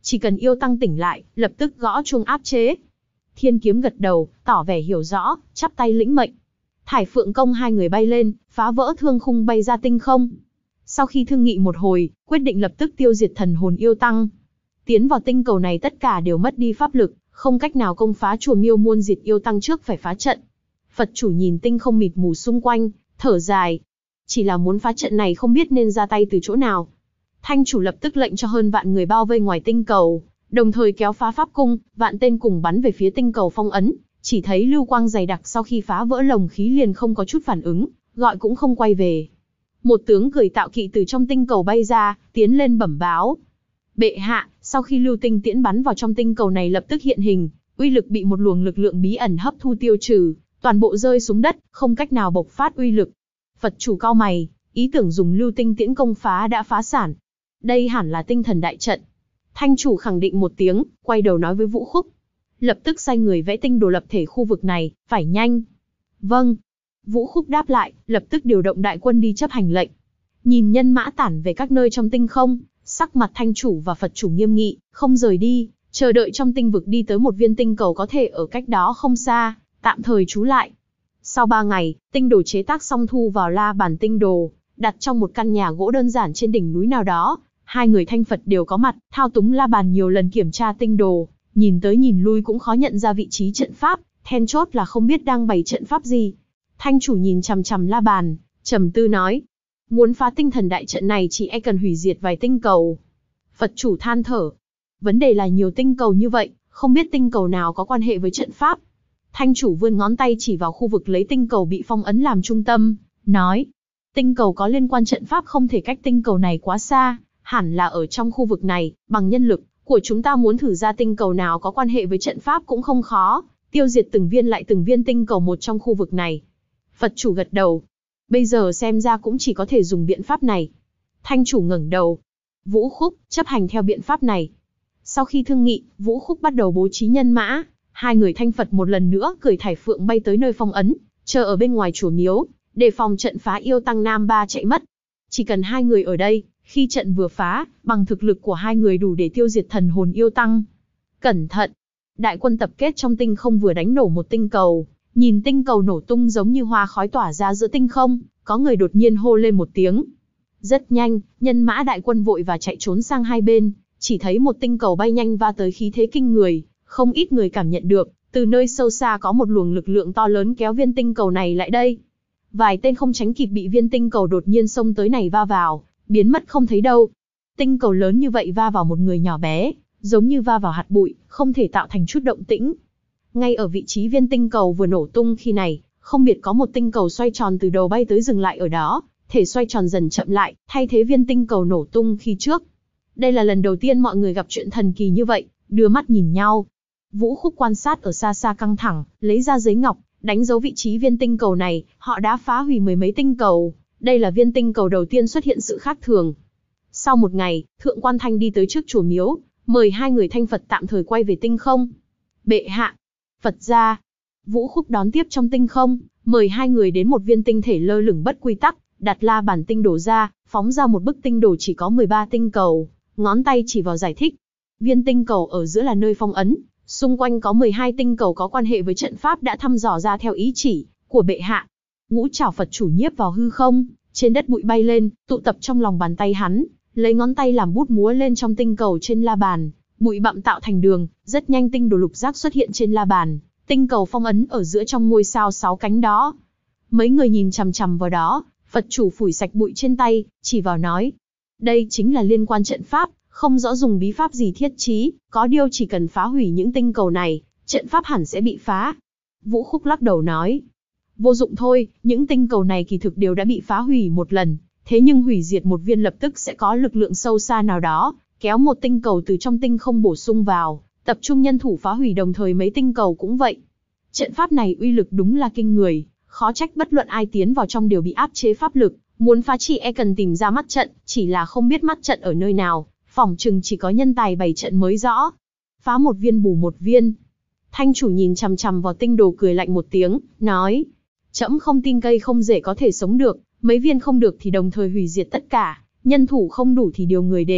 A: chỉ cần yêu tăng tỉnh lại, lập tức gõ chuông áp chế. Thiên Kiếm gật đầu, tỏ vẻ hiểu rõ, chắp tay lĩnh mệnh. Thải Phượng Công hai người bay lên, phá vỡ thương khung bay ra tinh không. Sau khi thương nghị một hồi, quyết định lập tức tiêu diệt thần hồn yêu tăng. Tiến vào tinh cầu này tất cả đều mất đi pháp lực, không cách nào công phá chùa Miêu Môn diệt yêu tăng trước phải phá trận. Phật chủ nhìn tinh không mịt mù xung quanh, thở dài. Chỉ là muốn phá trận này không biết nên ra tay từ chỗ nào. Thanh chủ lập tức lệnh cho hơn vạn người bao vây ngoài tinh cầu, đồng thời kéo phá pháp cung, vạn tên cùng bắn về phía tinh cầu phong ấn. Chỉ thấy lưu quang dày đặc sau khi phá vỡ lồng khí liền không có chút phản ứng, gọi cũng không quay về. Một tướng cười tạo kỵ từ trong tinh cầu bay ra, tiến lên bẩm báo. Bệ hạ, sau khi lưu tinh tiễn bắn vào trong tinh cầu này lập tức hiện hình, uy lực bị một luồng lực lượng bí ẩn hấp thu tiêu trừ, toàn bộ rơi xuống đất, không cách nào bộc phát uy lực. Phật chủ cau mày, ý tưởng dùng lưu tinh tiễn công phá đã phá sản. Đây hẳn là tinh thần đại trận. Thanh chủ khẳng định một tiếng, quay đầu nói với Vũ Khúc. Lập tức sai người vẽ tinh đồ lập thể khu vực này, phải nhanh. Vâng. Vũ Khúc đáp lại, lập tức điều động đại quân đi chấp hành lệnh. Nhìn nhân mã tản về các nơi trong tinh không, sắc mặt thanh chủ và Phật chủ nghiêm nghị, không rời đi, chờ đợi trong tinh vực đi tới một viên tinh cầu có thể ở cách đó không xa, tạm thời trú lại. Sau 3 ngày, tinh đồ chế tác xong thu vào la bàn tinh đồ, đặt trong một căn nhà gỗ đơn giản trên đỉnh núi nào đó. Hai người thanh Phật đều có mặt, thao túng la bàn nhiều lần kiểm tra tinh đồ, nhìn tới nhìn lui cũng khó nhận ra vị trí trận pháp, then chốt là không biết đang bày trận pháp gì. Thanh chủ nhìn chằm chằm la bàn, trầm tư nói, muốn phá tinh thần đại trận này chỉ e cần hủy diệt vài tinh cầu. Phật chủ than thở, vấn đề là nhiều tinh cầu như vậy, không biết tinh cầu nào có quan hệ với trận pháp. Thanh chủ vươn ngón tay chỉ vào khu vực lấy tinh cầu bị phong ấn làm trung tâm, nói, tinh cầu có liên quan trận pháp không thể cách tinh cầu này quá xa, hẳn là ở trong khu vực này, bằng nhân lực của chúng ta muốn thử ra tinh cầu nào có quan hệ với trận pháp cũng không khó, tiêu diệt từng viên tinh cầu một trong khu vực này. Phật chủ gật đầu, bây giờ xem ra cũng chỉ có thể dùng biện pháp này. Thanh chủ ngẩng đầu, Vũ Khúc, chấp hành theo biện pháp này. Sau khi thương nghị, Vũ Khúc bắt đầu bố trí nhân mã, hai người thanh Phật một lần nữa cưỡi Thải Phượng bay tới nơi phong ấn, chờ ở bên ngoài chùa miếu, đề phòng trận phá yêu tăng Nam Ba chạy mất. Chỉ cần hai người ở đây, khi trận vừa phá, bằng thực lực của hai người đủ để tiêu diệt thần hồn yêu tăng. Cẩn thận! Đại quân tập kết trong tinh không vừa đánh nổ một tinh cầu, nhìn tinh cầu nổ tung giống như hoa khói tỏa ra giữa tinh không, có người đột nhiên hô lên một tiếng. Rất nhanh, nhân mã đại quân vội và chạy trốn sang hai bên, chỉ thấy một tinh cầu bay nhanh va tới khí thế kinh người, không ít người cảm nhận được, từ nơi sâu xa có một luồng lực lượng to lớn kéo viên tinh cầu này lại đây. Vài tên không tránh kịp bị viên tinh cầu đột nhiên xông tới này va vào, biến mất không thấy đâu. Tinh cầu lớn như vậy va vào một người nhỏ bé, giống như va vào hạt bụi, không thể tạo thành chút động tĩnh. Ngay ở vị trí viên tinh cầu vừa nổ tung khi này, không biết có một tinh cầu xoay tròn từ đầu bay tới dừng lại ở đó, thể xoay tròn dần chậm lại, thay thế viên tinh cầu nổ tung khi trước. Đây là lần đầu tiên mọi người gặp chuyện thần kỳ như vậy, đưa mắt nhìn nhau. Vũ Khúc quan sát ở xa xa căng thẳng, lấy ra giấy ngọc, đánh dấu vị trí viên tinh cầu này, họ đã phá hủy mười mấy tinh cầu. Đây là viên tinh cầu đầu tiên xuất hiện sự khác thường. Sau một ngày, Thượng Quan Thanh đi tới trước chùa miếu, mời hai người thanh Phật tạm thời quay về tinh không. Bệ hạ, Phật gia. Vũ Khúc đón tiếp trong tinh không, mời hai người đến một viên tinh thể lơ lửng bất quy tắc, đặt la bàn tinh đồ ra, phóng ra một bức tinh đồ chỉ có 13 tinh cầu, ngón tay chỉ vào giải thích. Viên tinh cầu ở giữa là nơi phong ấn, xung quanh có 12 tinh cầu có quan hệ với trận pháp đã thăm dò ra theo ý chỉ của bệ hạ. Ngũ trảo Phật chủ nhiếp vào hư không, trên đất bụi bay lên, tụ tập trong lòng bàn tay hắn, lấy ngón tay làm bút múa lên trong tinh cầu trên la bàn, bụi bặm tạo thành đường, rất nhanh tinh đồ lục giác xuất hiện trên la bàn, tinh cầu phong ấn ở giữa trong ngôi sao 6 cánh đó. Mấy người nhìn chằm chằm vào đó, Phật chủ phủi sạch bụi trên tay, chỉ vào nói, đây chính là liên quan trận pháp, không rõ dùng bí pháp gì thiết trí, có điều chỉ cần phá hủy những tinh cầu này, trận pháp hẳn sẽ bị phá. Vũ Khúc lắc đầu nói, vô dụng thôi, những tinh cầu này kỳ thực đều đã bị phá hủy một lần, thế nhưng hủy diệt một viên lập tức sẽ có lực lượng sâu xa nào đó, kéo một tinh cầu từ trong tinh không bổ sung vào, tập trung nhân thủ phá hủy đồng thời mấy tinh cầu cũng vậy. Trận pháp này uy lực đúng là kinh người, khó trách bất luận ai tiến vào trong đều bị áp chế pháp lực, muốn phá chỉ e cần tìm ra mắt trận, chỉ là không biết mắt trận ở nơi nào, phỏng chừng chỉ có nhân tài bày trận mới rõ. Phá một viên bù một viên. Thanh chủ nhìn chằm chằm vào tinh đồ cười lạnh một tiếng, nói, trẫm không tin cây không rễ có thể sống được, mấy viên không được thì đồng thời hủy diệt tất cả, nhân thủ không đủ thì điều người đến,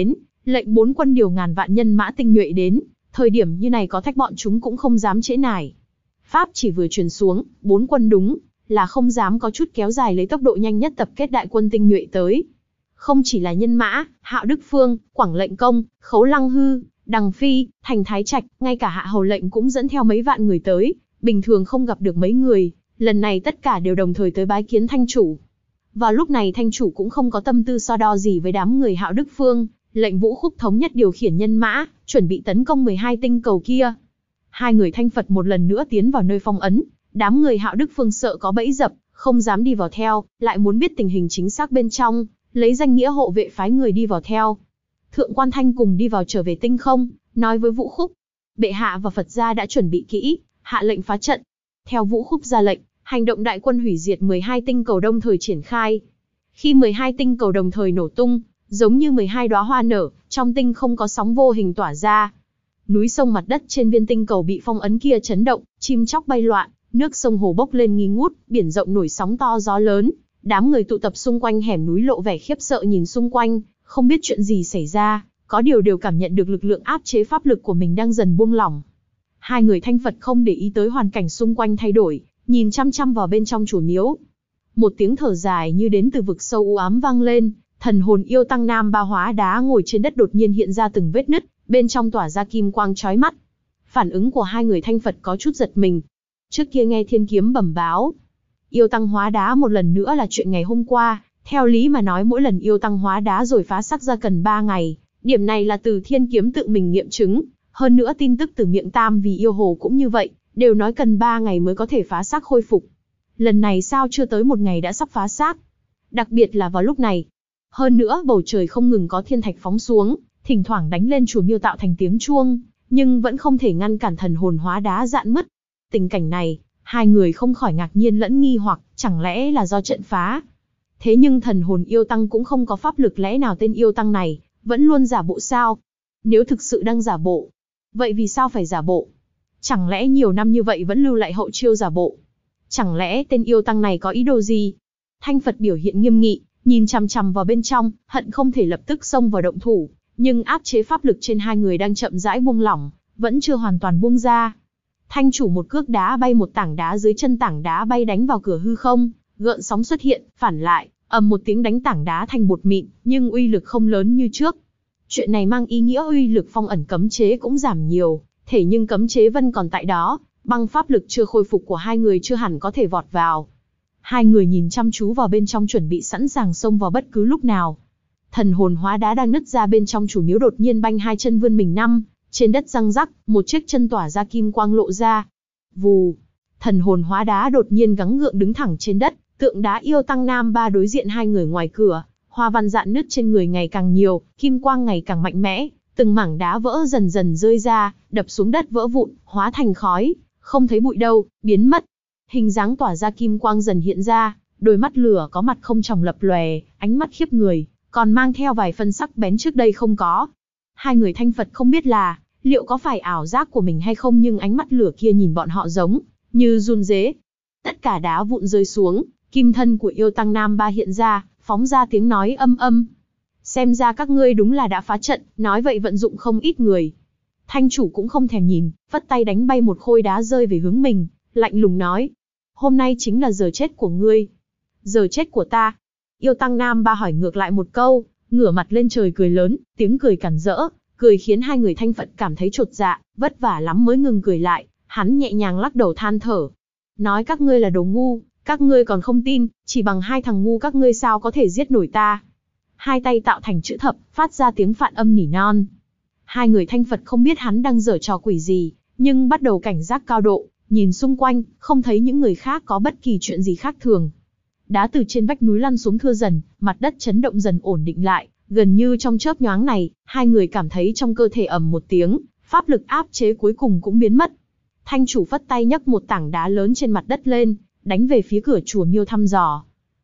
A: lệnh 4 quân điều ngàn vạn nhân mã tinh nhuệ đến, thời điểm như này có thách bọn chúng cũng không dám trễ nải. Pháp chỉ vừa truyền xuống, 4 quân đúng là không dám có chút kéo dài, lấy tốc độ nhanh nhất tập kết đại quân tinh nhuệ tới. Không chỉ là nhân mã, Hạo Đức Phương, Quảng Lệnh Công, Khấu Lăng Hư, Đằng Phi, Thành Thái Trạch, ngay cả Hạ Hầu Lệnh cũng dẫn theo mấy vạn người tới, bình thường không gặp được mấy người, lần này tất cả đều đồng thời tới bái kiến Thanh chủ. Vào lúc này Thanh chủ cũng không có tâm tư so đo gì với đám người Hạo Đức Phương, lệnh Vũ Khúc thống nhất điều khiển nhân mã, chuẩn bị tấn công 12 tinh cầu kia. Hai người Thanh Phật một lần nữa tiến vào nơi phong ấn, đám người Hạo Đức Phương sợ có bẫy dập, không dám đi vào theo, lại muốn biết tình hình chính xác bên trong, lấy danh nghĩa hộ vệ phái người đi vào theo. Thượng quan Thanh cùng đi vào trở về tinh không, nói với Vũ Khúc, bệ hạ và Phật gia đã chuẩn bị kỹ, hạ lệnh phá trận. Theo Vũ Khúc ra lệnh, hành động đại quân hủy diệt 12 tinh cầu đồng thời triển khai. Khi 12 tinh cầu đồng thời nổ tung, giống như 12 đóa hoa nở, trong tinh không có sóng vô hình tỏa ra. Núi sông mặt đất trên viên tinh cầu bị phong ấn kia chấn động, chim chóc bay loạn, nước sông hồ bốc lên nghi ngút, biển rộng nổi sóng to gió lớn. Đám người tụ tập xung quanh hẻm núi lộ vẻ khiếp sợ nhìn xung quanh, không biết chuyện gì xảy ra, có điều đều cảm nhận được lực lượng áp chế pháp lực của mình đang dần buông lỏng. Hai người Thanh Phật không để ý tới hoàn cảnh xung quanh thay đổi, nhìn chăm chăm vào bên trong chùa miếu. Một tiếng thở dài như đến từ vực sâu u ám vang lên, thần hồn yêu tăng nam ba hóa đá ngồi trên đất đột nhiên hiện ra từng vết nứt, bên trong tỏa ra kim quang chói mắt. Phản ứng của hai người Thanh Phật có chút giật mình. Trước kia nghe Thiên Kiếm bẩm báo, yêu tăng hóa đá một lần nữa là chuyện ngày hôm qua, theo lý mà nói mỗi lần yêu tăng hóa đá rồi phá xác ra cần 3 ngày, điểm này là từ Thiên Kiếm tự mình nghiệm chứng, hơn nữa tin tức từ miệng Tam Vì yêu hồ cũng như vậy, đều nói cần 3 ngày mới có thể phá xác khôi phục. Lần này sao chưa tới 1 ngày đã sắp phá xác? Đặc biệt là vào lúc này. Hơn nữa bầu trời không ngừng có thiên thạch phóng xuống, thỉnh thoảng đánh lên chùa miếu tạo thành tiếng chuông, nhưng vẫn không thể ngăn cản thần hồn hóa đá dạn mất. Tình cảnh này, hai người không khỏi ngạc nhiên lẫn nghi hoặc, chẳng lẽ là do trận phá? Thế nhưng thần hồn yêu tăng cũng không có pháp lực, lẽ nào tên yêu tăng này vẫn luôn giả bộ sao? Nếu thực sự đang giả bộ, vậy vì sao phải giả bộ? Chẳng lẽ nhiều năm như vậy vẫn lưu lại hậu chiêu giả bộ? Chẳng lẽ tên yêu tăng này có ý đồ gì? Thanh Phật biểu hiện nghiêm nghị, nhìn chằm chằm vào bên trong, hận không thể lập tức xông vào động thủ, nhưng áp chế pháp lực trên hai người đang chậm rãi buông lỏng, vẫn chưa hoàn toàn buông ra. Thanh chủ một cước đá bay một tảng đá dưới chân, tảng đá bay đánh vào cửa hư không, gợn sóng xuất hiện, phản lại, ầm một tiếng đánh tảng đá thành bột mịn, nhưng uy lực không lớn như trước. Chuyện này mang ý nghĩa uy lực phong ẩn cấm chế cũng giảm nhiều, thế nhưng cấm chế vẫn còn tại đó, băng pháp lực chưa khôi phục của hai người chưa hẳn có thể vọt vào. Hai người nhìn chăm chú vào bên trong chuẩn bị sẵn sàng xông vào bất cứ lúc nào. Thần hồn hóa đá đang nứt ra bên trong chùa miếu đột nhiên banh hai chân vươn mình trên đất răng rắc, một chiếc chân tỏa ra kim quang lộ ra. Vù, thần hồn hóa đá đột nhiên gắng gượng đứng thẳng trên đất, tượng đá yêu tăng nam ba đối diện hai người ngoài cửa, hoa văn rạn nứt trên người ngày càng nhiều, kim quang ngày càng mạnh mẽ, từng mảng đá vỡ dần dần rơi ra, đập xuống đất vỡ vụn, hóa thành khói, không thấy bụi đâu, biến mất. Hình dáng tỏa ra kim quang dần hiện ra, đôi mắt lửa có mặt không tròng lập lòe, ánh mắt khiếp người, còn mang theo vài phân sắc bén trước đây không có. Hai người Thanh Phật không biết là liệu có phải ảo giác của mình hay không, nhưng ánh mắt lửa kia nhìn bọn họ giống như run rế. Tất cả đá vụn rơi xuống, kim thân của yêu tăng nam ba hiện ra, phóng ra tiếng nói âm âm. Xem ra các ngươi đúng là đã phá trận, nói vậy vận dụng không ít người. Thanh chủ cũng không thèm nhìn, phất tay đánh bay một khối đá rơi về hướng mình, lạnh lùng nói. Hôm nay chính là giờ chết của ngươi. Giờ chết của ta. Yêu tăng nam ba hỏi ngược lại một câu, ngửa mặt lên trời cười lớn, tiếng cười cản rỡ, cười khiến hai người Thanh Phật cảm thấy chột dạ, vất vả lắm mới ngừng cười lại, hắn nhẹ nhàng lắc đầu than thở. Nói các ngươi là đồ ngu, các ngươi còn không tin, chỉ bằng hai thằng ngu các ngươi sao có thể giết nổi ta. Hai tay tạo thành chữ thập, phát ra tiếng phạn âm nỉ non. Hai người Thanh Phật không biết hắn đang giở trò quỷ gì, nhưng bắt đầu cảnh giác cao độ, nhìn xung quanh, không thấy những người khác có bất kỳ chuyện gì khác thường. Đá từ trên vách núi lăn xuống thưa dần, mặt đất chấn động dần ổn định lại, gần như trong chớp nhoáng này, hai người cảm thấy trong cơ thể ầm một tiếng, pháp lực áp chế cuối cùng cũng biến mất. Thanh chủ phất tay nhấc một tảng đá lớn trên mặt đất lên, đánh về phía cửa chùa miêu thăm dò.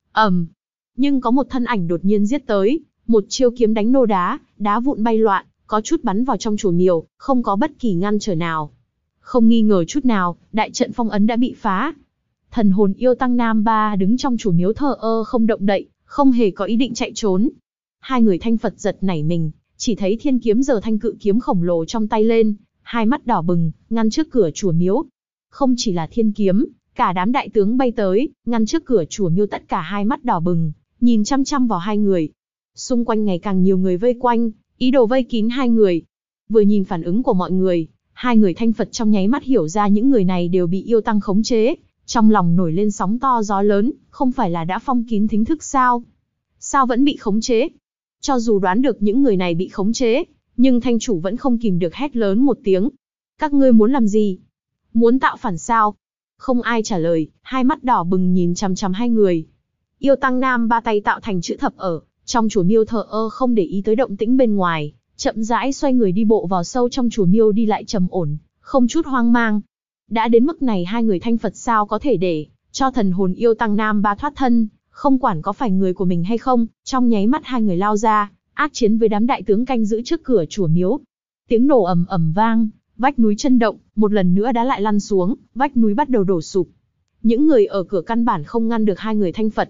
A: Nhưng có một thân ảnh đột nhiên giết tới, một chiêu kiếm đánh nô đá, đá vụn bay loạn, có chút bắn vào trong chùa miêu, không có bất kỳ ngăn trở nào. Không nghi ngờ chút nào, đại trận phong ấn đã bị phá. Thần hồn yêu tăng nam ba đứng trong chùa miếu thờ ơ không động đậy, không hề có ý định chạy trốn. Hai người Thanh Phật giật nảy mình, chỉ thấy thiên kiếm giơ thanh cự kiếm khổng lồ trong tay lên, hai mắt đỏ bừng, ngăn trước cửa chùa miếu. Không chỉ là thiên kiếm, cả đám đại tướng bay tới, ngăn trước cửa chùa miếu, tất cả hai mắt đỏ bừng, nhìn chăm chăm vào hai người. Xung quanh ngày càng nhiều người vây quanh, ý đồ vây kín hai người. Vừa nhìn phản ứng của mọi người, hai người thanh Phật trong nháy mắt hiểu ra những người này đều bị yêu tăng khống chế, trong lòng nổi lên sóng to gió lớn, không phải là đã phong kín thính thức sao? Sao vẫn bị khống chế? Cho dù đoán được những người này bị khống chế, nhưng thanh chủ vẫn không kìm được hét lớn một tiếng. Các ngươi muốn làm gì? Muốn tạo phản sao? Không ai trả lời, hai mắt đỏ bừng nhìn chằm chằm hai người. Yêu tăng nam ba tay tạo thành chữ thập ở trong chùa miếu, thờ ơ không để ý tới động tĩnh bên ngoài, chậm rãi xoay người đi bộ vào sâu trong chùa miếu, đi lại trầm ổn, không chút hoang mang. Đã đến mức này hai người thanh Phật sao có thể để cho thần hồn yêu tăng nam ba thoát thân, không quản có phải người của mình hay không. Trong nháy mắt hai người lao ra, ác chiến với đám đại tướng canh giữ trước cửa chùa miếu. Tiếng nổ ầm ầm vang, vách núi chấn động, một lần nữa đá lại lăn xuống, vách núi bắt đầu đổ sụp. Những người ở cửa căn bản không ngăn được hai người thanh Phật.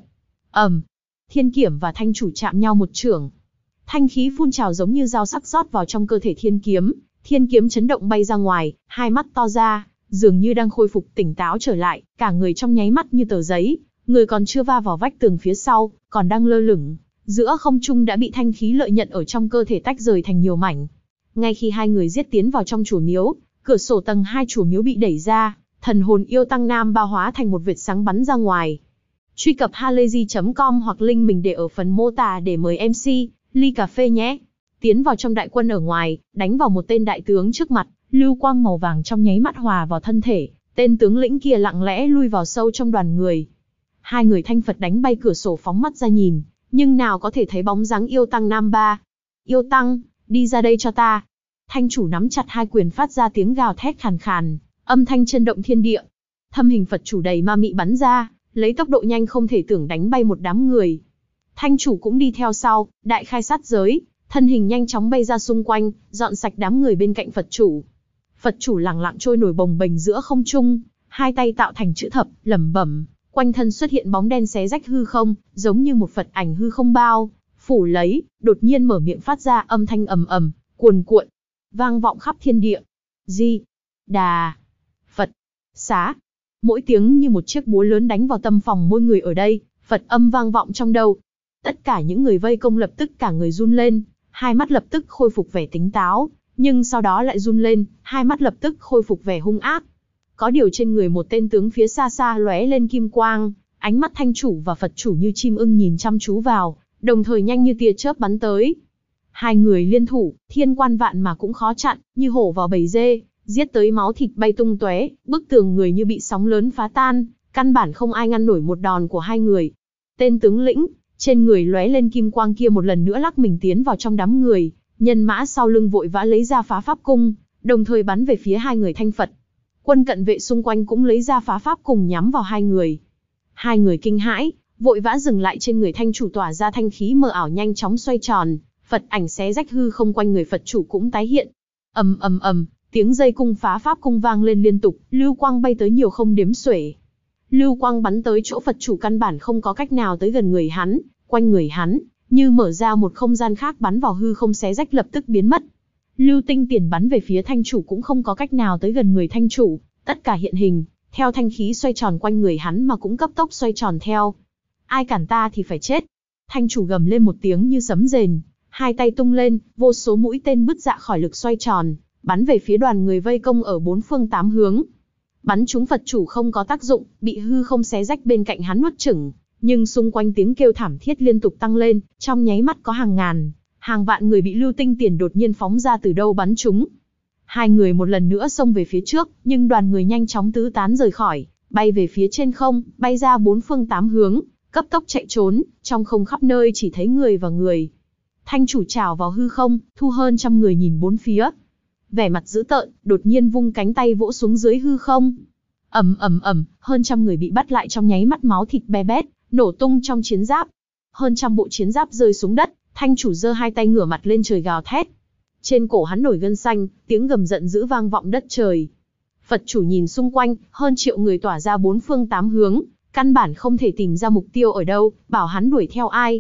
A: Thiên kiểm và thanh chủ chạm nhau một chưởng. Thanh khí phun trào giống như dao sắc rót vào trong cơ thể thiên kiếm chấn động bay ra ngoài, hai mắt to ra, dường như đang khôi phục tỉnh táo trở lại, cả người trong nháy mắt như tờ giấy, người còn chưa va vào vách tường phía sau, còn đang lơ lửng giữa không trung đã bị thanh khí lợi nhận ở trong cơ thể tách rời thành nhiều mảnh. Ngay khi hai người giết tiến vào trong chùa miếu, cửa sổ tầng 2 chùa miếu bị đẩy ra, thần hồn yêu tăng nam ba hóa thành một vệt sáng bắn ra ngoài. Truy cập halayzi.com hoặc link mình để ở phần mô tả để mời MC ly cà phê nhé. Tiến vào trong đại quân ở ngoài, đánh vào một tên đại tướng trước mặt, lưu quang màu vàng trong nháy mắt hòa vào thân thể, tên tướng lĩnh kia lặng lẽ lui vào sâu trong đoàn người. Hai người thanh Phật đánh bay cửa sổ phóng mắt ra nhìn, nhưng nào có thể thấy bóng dáng yêu tăng nam ba. Yêu tăng, đi ra đây cho ta. Thanh chủ nắm chặt hai quyền phát ra tiếng gào thét khàn khàn, âm thanh chấn động thiên địa. Thâm hình Phật chủ đầy ma mị bắn ra, lấy tốc độ nhanh không thể tưởng đánh bay một đám người. Thanh chủ cũng đi theo sau, đại khai sát giới, thân hình nhanh chóng bay ra xung quanh, dọn sạch đám người bên cạnh Phật chủ. Phật chủ lẳng lặng trôi nổi bồng bềnh giữa không trung, hai tay tạo thành chữ thập, lẩm bẩm, quanh thân xuất hiện bóng đen xé rách hư không, giống như một Phật ảnh hư không bao phủ lấy, đột nhiên mở miệng phát ra âm thanh ầm ầm, cuồn cuộn, vang vọng khắp thiên địa. Di Đà Phật Xá. Mỗi tiếng như một chiếc búa lớn đánh vào tâm phòng mỗi người ở đây, Phật âm vang vọng trong đầu. Tất cả những người vây công lập tức cả người run lên, hai mắt lập tức khôi phục vẻ tỉnh táo, nhưng sau đó lại run lên, hai mắt lập tức khôi phục vẻ hung ác. Có điều trên người một tên tướng phía xa xa lóe lên kim quang, ánh mắt thanh chủ và Phật chủ như chim ưng nhìn chăm chú vào, đồng thời nhanh như tia chớp bắn tới. Hai người liên thủ, thiên quan vạn mà cũng khó chặn, như hổ vào bầy dê, giết tới máu thịt bay tung tóe, bức tường người như bị sóng lớn phá tan, căn bản không ai ngăn nổi một đòn của hai người. Tên tướng lĩnh, trên người lóe lên kim quang kia một lần nữa lắc mình tiến vào trong đám người, nhân mã sau lưng vội vã lấy ra phá pháp cung, đồng thời bắn về phía hai người thanh Phật. Quân cận vệ xung quanh cũng lấy ra phá pháp cùng nhắm vào hai người. Hai người kinh hãi, vội vã dừng lại trên người thanh chủ, tỏa ra thanh khí mờ ảo nhanh chóng xoay tròn, Phật ảnh xé rách hư không quanh người Phật chủ cũng tái hiện. Ầm ầm ầm, tiếng dây cung phá pháp cung vang lên liên tục, lưu quang bay tới nhiều không đếm xuể. Lưu quang bắn tới chỗ Phật chủ căn bản không có cách nào tới gần người hắn, quanh người hắn như mở ra một không gian khác, bắn vào hư không xé rách lập tức biến mất. Lưu tinh tiền bắn về phía thanh chủ cũng không có cách nào tới gần người thanh chủ, tất cả hiện hình, theo thanh khí xoay tròn quanh người hắn mà cũng cấp tốc xoay tròn theo. Ai cản ta thì phải chết. Thanh chủ gầm lên một tiếng như sấm rền, hai tay tung lên, vô số mũi tên bứt dạ khỏi lực xoay tròn, bắn về phía đoàn người vây công ở bốn phương tám hướng. Bắn trúng Phật chủ không có tác dụng, bị hư không xé rách bên cạnh hắn nuốt chửng, nhưng xung quanh tiếng kêu thảm thiết liên tục tăng lên, trong nháy mắt có hàng ngàn, hàng vạn người bị lưu tinh tiền đột nhiên phóng ra từ đâu bắn trúng. Hai người một lần nữa xông về phía trước, nhưng đoàn người nhanh chóng tứ tán rời khỏi, bay về phía trên không, bay ra bốn phương tám hướng, cấp tốc chạy trốn, trong không khắp nơi chỉ thấy người và người. Thanh chủ trào vào hư không, thu hơn trăm người nhìn bốn phía. Vẻ mặt dữ tợn, đột nhiên vung cánh tay vỗ xuống dưới hư không. Ầm ầm ầm, hơn trăm người bị bắt lại trong nháy mắt, máu thịt be bét, nổ tung trong chiến giáp. Hơn trăm bộ chiến giáp rơi xuống đất, thanh chủ giơ hai tay ngửa mặt lên trời gào thét. Trên cổ hắn nổi gân xanh, tiếng gầm giận dữ vang vọng đất trời. Phật chủ nhìn xung quanh, hơn triệu người tỏa ra bốn phương tám hướng, căn bản không thể tìm ra mục tiêu ở đâu, bảo hắn đuổi theo ai.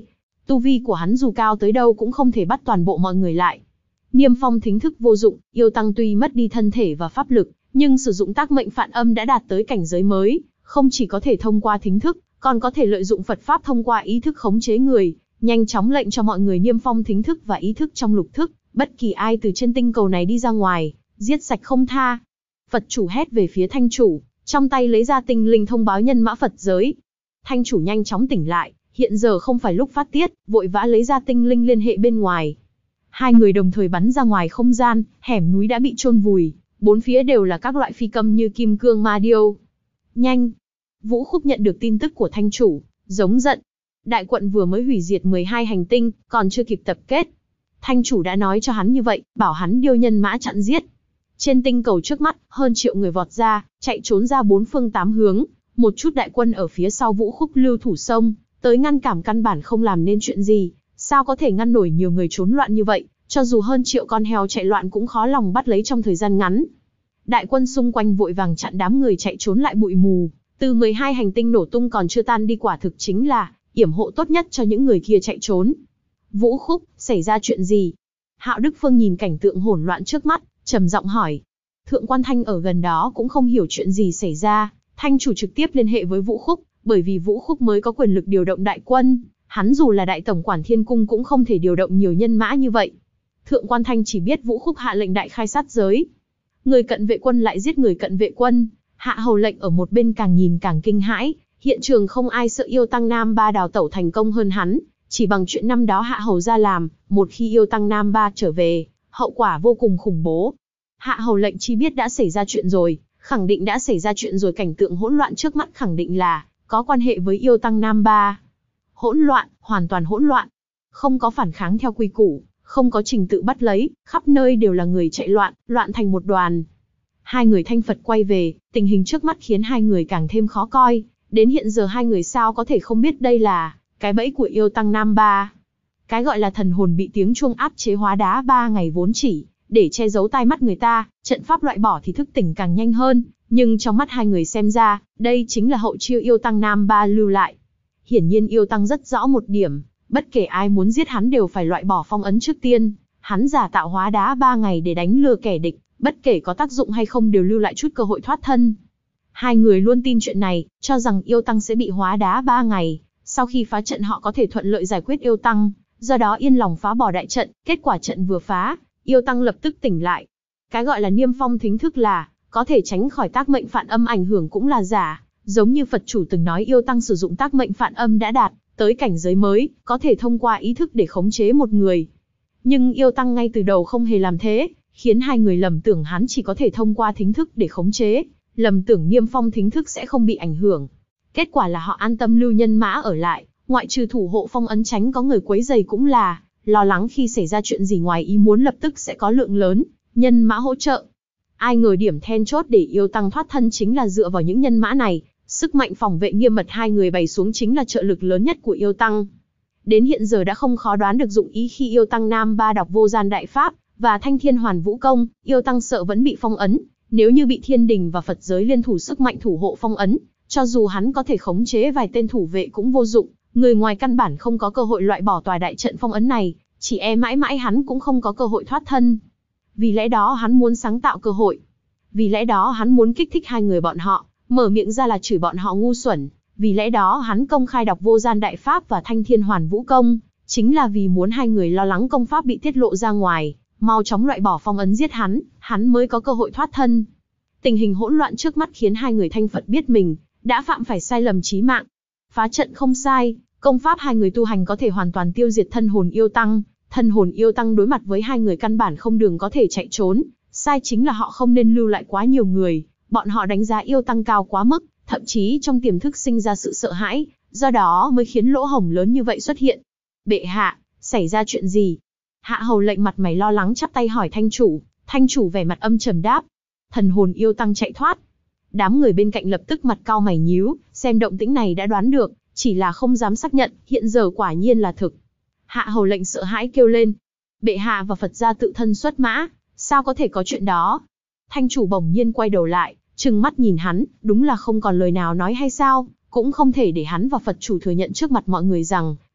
A: Tu vi của hắn dù cao tới đâu cũng không thể bắt toàn bộ mọi người lại. Niêm phong thính thức vô dụng, yêu tăng tuy mất đi thân thể và pháp lực, nhưng sử dụng tác mệnh phản âm đã đạt tới cảnh giới mới, không chỉ có thể thông qua thính thức, còn có thể lợi dụng Phật pháp thông qua ý thức khống chế người, nhanh chóng lệnh cho mọi người niêm phong thính thức và ý thức trong lục thức, bất kỳ ai từ trên tinh cầu này đi ra ngoài, giết sạch không tha. Phật chủ hét về phía thanh chủ, trong tay lấy ra tinh linh thông báo nhân mã Phật giới. Thanh chủ nhanh chóng tỉnh lại, hiện giờ không phải lúc phát tiết, vội vã lấy ra tinh linh liên hệ bên ngoài. Hai người đồng thời bắn ra ngoài không gian, hẻm núi đã bị chôn vùi, bốn phía đều là các loại phi cầm như kim cương ma điêu. Nhanh! Vũ Khúc nhận được tin tức của thanh chủ, giống giận. Đại quận vừa mới hủy diệt 12 hành tinh, còn chưa kịp tập kết. Thanh chủ đã nói cho hắn như vậy, bảo hắn điều nhân mã chặn giết. Trên tinh cầu trước mắt, hơn triệu người vọt ra, chạy trốn ra bốn phương tám hướng, một chút đại quân ở phía sau Vũ Khúc lưu thủ sông, tới ngăn cản căn bản không làm nên chuyện gì, sao có thể ngăn nổi nhiều người trốn loạn như vậy, cho dù hơn triệu con heo chạy loạn cũng khó lòng bắt lấy trong thời gian ngắn. Đại quân xung quanh vội vàng chặn đám người chạy trốn lại bụi mù, từ 12 hành tinh nổ tung còn chưa tan đi quả thực chính là yểm hộ tốt nhất cho những người kia chạy trốn. Vũ Khúc, xảy ra chuyện gì? Hạo Đức Phương nhìn cảnh tượng hỗn loạn trước mắt, trầm giọng hỏi. Thượng quan Thanh ở gần đó cũng không hiểu chuyện gì xảy ra, Thanh chủ trực tiếp liên hệ với Vũ Khúc, bởi vì Vũ Khúc mới có quyền lực điều động đại quân, hắn dù là đại tổng quản Thiên Cung cũng không thể điều động nhiều nhân mã như vậy. Thượng quan Thanh chỉ biết Vũ Khúc hạ lệnh đại khai sát giới. Người cận vệ quân lại giết người cận vệ quân, Hạ Hầu lệnh ở một bên càng nhìn càng kinh hãi, hiện trường không ai sợ yêu tăng Nam Ba đào tẩu thành công hơn hắn, chỉ bằng chuyện năm đó Hạ Hầu ra làm, một khi yêu tăng Nam Ba trở về, hậu quả vô cùng khủng bố. Hạ Hầu lệnh chỉ biết đã xảy ra chuyện rồi, khẳng định đã xảy ra chuyện rồi, cảnh tượng hỗn loạn trước mắt khẳng định là có quan hệ với yêu tăng Nam Ba. Hỗn loạn, hoàn toàn hỗn loạn. Không có phản kháng theo quy củ, không có trình tự bắt lấy, khắp nơi đều là người chạy loạn, loạn thành một đoàn. Hai người thanh Phật quay về, tình hình trước mắt khiến hai người càng thêm khó coi, đến hiện giờ hai người sao có thể không biết đây là cái bẫy của yêu tăng Nam Ba. Cái gọi là thần hồn bị tiếng chuông áp chế hóa đá 3 ngày vốn chỉ để che giấu tai mắt người ta, trận pháp loại bỏ thì thức tỉnh càng nhanh hơn, nhưng trong mắt hai người xem ra, đây chính là hậu chiêu yêu tăng Nam Ba lưu lại. Hiển nhiên yêu tăng rất rõ một điểm, bất kể ai muốn giết hắn đều phải loại bỏ phong ấn trước tiên, hắn giả tạo hóa đá 3 ngày để đánh lừa kẻ địch, bất kể có tác dụng hay không đều lưu lại chút cơ hội thoát thân. Hai người luôn tin chuyện này, cho rằng yêu tăng sẽ bị hóa đá 3 ngày, sau khi phá trận họ có thể thuận lợi giải quyết yêu tăng, do đó yên lòng phá bỏ đại trận, kết quả trận vừa phá, yêu tăng lập tức tỉnh lại. Cái gọi là niêm phong thính thức là có thể tránh khỏi tác mệnh phản âm ảnh hưởng cũng là giả, giống như Phật chủ từng nói yêu tăng sử dụng tác mệnh phản âm đã đạt tới cảnh giới mới, có thể thông qua ý thức để khống chế một người. Nhưng yêu tăng ngay từ đầu không hề làm thế, khiến hai người lầm tưởng hắn chỉ có thể thông qua thính thức để khống chế, lầm tưởng niêm phong thính thức sẽ không bị ảnh hưởng. Kết quả là họ an tâm lưu nhân mã ở lại, ngoại trừ thủ hộ phong ấn tránh có người quấy rầy cũng là lo lắng khi xảy ra chuyện gì ngoài ý muốn lập tức sẽ có lượng lớn nhân mã hỗ trợ. Ai ngờ điểm then chốt để yêu tăng thoát thân chính là dựa vào những nhân mã này, sức mạnh phòng vệ nghiêm mật hai người bày xuống chính là trợ lực lớn nhất của yêu tăng. Đến hiện giờ đã không khó đoán được dụng ý khi yêu tăng Nam Ba đọc vô gian đại pháp và thanh thiên hoàn vũ công, yêu tăng sợ vẫn bị phong ấn, nếu như bị thiên đình và Phật giới liên thủ sức mạnh thủ hộ phong ấn, cho dù hắn có thể khống chế vài tên thủ vệ cũng vô dụng, người ngoài căn bản không có cơ hội loại bỏ tòa đại trận phong ấn này, chỉ e mãi mãi hắn cũng không có cơ hội thoát thân. Vì lẽ đó hắn muốn sáng tạo cơ hội. Vì lẽ đó hắn muốn kích thích hai người bọn họ, mở miệng ra là chửi bọn họ ngu xuẩn. Vì lẽ đó hắn công khai đọc vô gian đại pháp và thanh thiên hoàn vũ công, chính là vì muốn hai người lo lắng công pháp bị tiết lộ ra ngoài, mau chóng loại bỏ phong ấn giết hắn mới có cơ hội thoát thân. Tình hình hỗn loạn trước mắt khiến hai người thanh Phật biết mình đã phạm phải sai lầm chí mạng. Phá trận không sai, công pháp hai người tu hành có thể hoàn toàn tiêu diệt thân hồn yêu tăng. Thân hồn yêu tăng đối mặt với hai người căn bản không đường có thể chạy trốn, sai chính là họ không nên lưu lại quá nhiều người, bọn họ đánh giá yêu tăng cao quá mức, thậm chí trong tiềm thức sinh ra sự sợ hãi, do đó mới khiến lỗ hổng lớn như vậy xuất hiện. Bệ hạ, xảy ra chuyện gì? Hạ Hầu lệnh mặt mày lo lắng chắp tay hỏi thanh chủ vẻ mặt âm trầm đáp. Thần hồn yêu tăng chạy thoát. Đám người bên cạnh lập tức mặt cau mày nhíu, xem động tĩnh này đã đoán được, chỉ là không dám xác nhận, hiện giờ quả nhiên là thực. Hạ Hầu lệnh sợ hãi kêu lên. Bệ hạ và Phật gia tự thân xuất mã, sao có thể có chuyện đó? Thanh chủ bỗng nhiên quay đầu lại, trừng mắt nhìn hắn, đúng là không còn lời nào nói hay sao, cũng không thể để hắn và Phật chủ thừa nhận trước mặt mọi người rằng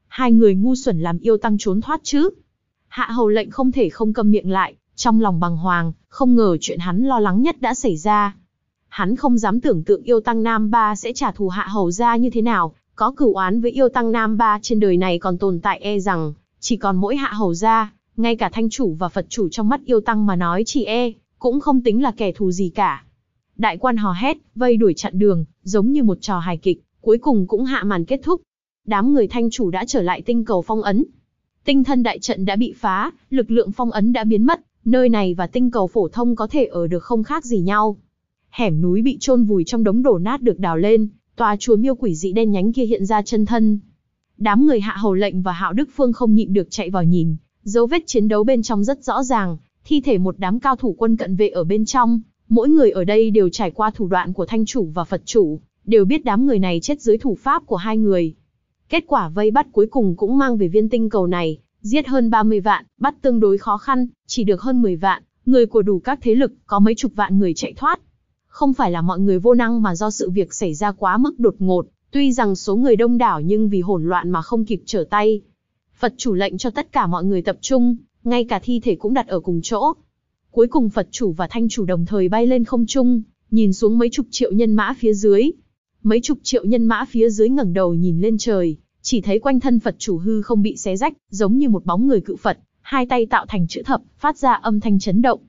A: Hai người ngu xuẩn làm yêu tăng trốn thoát chứ? Hạ hầu lệnh không thể không câm miệng lại, trong lòng bàng hoàng, không ngờ chuyện hắn lo lắng nhất đã xảy ra. Hắn không dám tưởng tượng yêu tăng Nam Ba sẽ trả thù Hạ hầu gia như thế nào, có cửu oán với yêu tăng Nam Ba trên đời này còn tồn tại e rằng, chỉ còn mỗi Hạ hầu gia, ngay cả thanh chủ và Phật chủ trong mắt yêu tăng mà nói chỉ cũng không tính là kẻ thù gì cả. Đại quan hò hét, vây đuổi chặn đường, giống như một trò hài kịch, cuối cùng cũng hạ màn kết thúc. Đám người thanh chủ đã trở lại tinh cầu phong ấn. Tinh thân đại trận đã bị phá, lực lượng phong ấn đã biến mất, nơi này và tinh cầu phổ thông có thể ở được không khác gì nhau. Hẻm núi bị chôn vùi trong đống đổ nát được đào lên, tòa chùa miêu quỷ dị đen nhánh kia hiện ra chân thân. Đám người Hạ hầu lệnh và Hạo Đức Phương không nhịn được chạy vào nhìn, dấu vết chiến đấu bên trong rất rõ ràng, thi thể một đám cao thủ quân cận vệ ở bên trong, mỗi người ở đây đều trải qua thủ đoạn của thanh chủ và Phật chủ, đều biết đám người này chết dưới thủ pháp của hai người. Kết quả vây bắt cuối cùng cũng mang về viên tinh cầu này, giết hơn 30 vạn, bắt tương đối khó khăn, chỉ được hơn 10 vạn, người của đủ các thế lực, có mấy chục vạn người chạy thoát. Không phải là mọi người vô năng mà do sự việc xảy ra quá mức đột ngột, tuy rằng số người đông đảo nhưng vì hỗn loạn mà không kịp trở tay. Phật chủ lệnh cho tất cả mọi người tập trung, ngay cả thi thể cũng đặt ở cùng chỗ. Cuối cùng Phật chủ và thanh chủ đồng thời bay lên không trung, nhìn xuống mấy chục triệu nhân mã phía dưới. Mấy chục triệu nhân mã phía dưới ngẩng đầu nhìn lên trời, chỉ thấy quanh thân Phật chủ hư không bị xé rách, giống như một bóng người cự Phật, hai tay tạo thành chữ thập, phát ra âm thanh chấn động.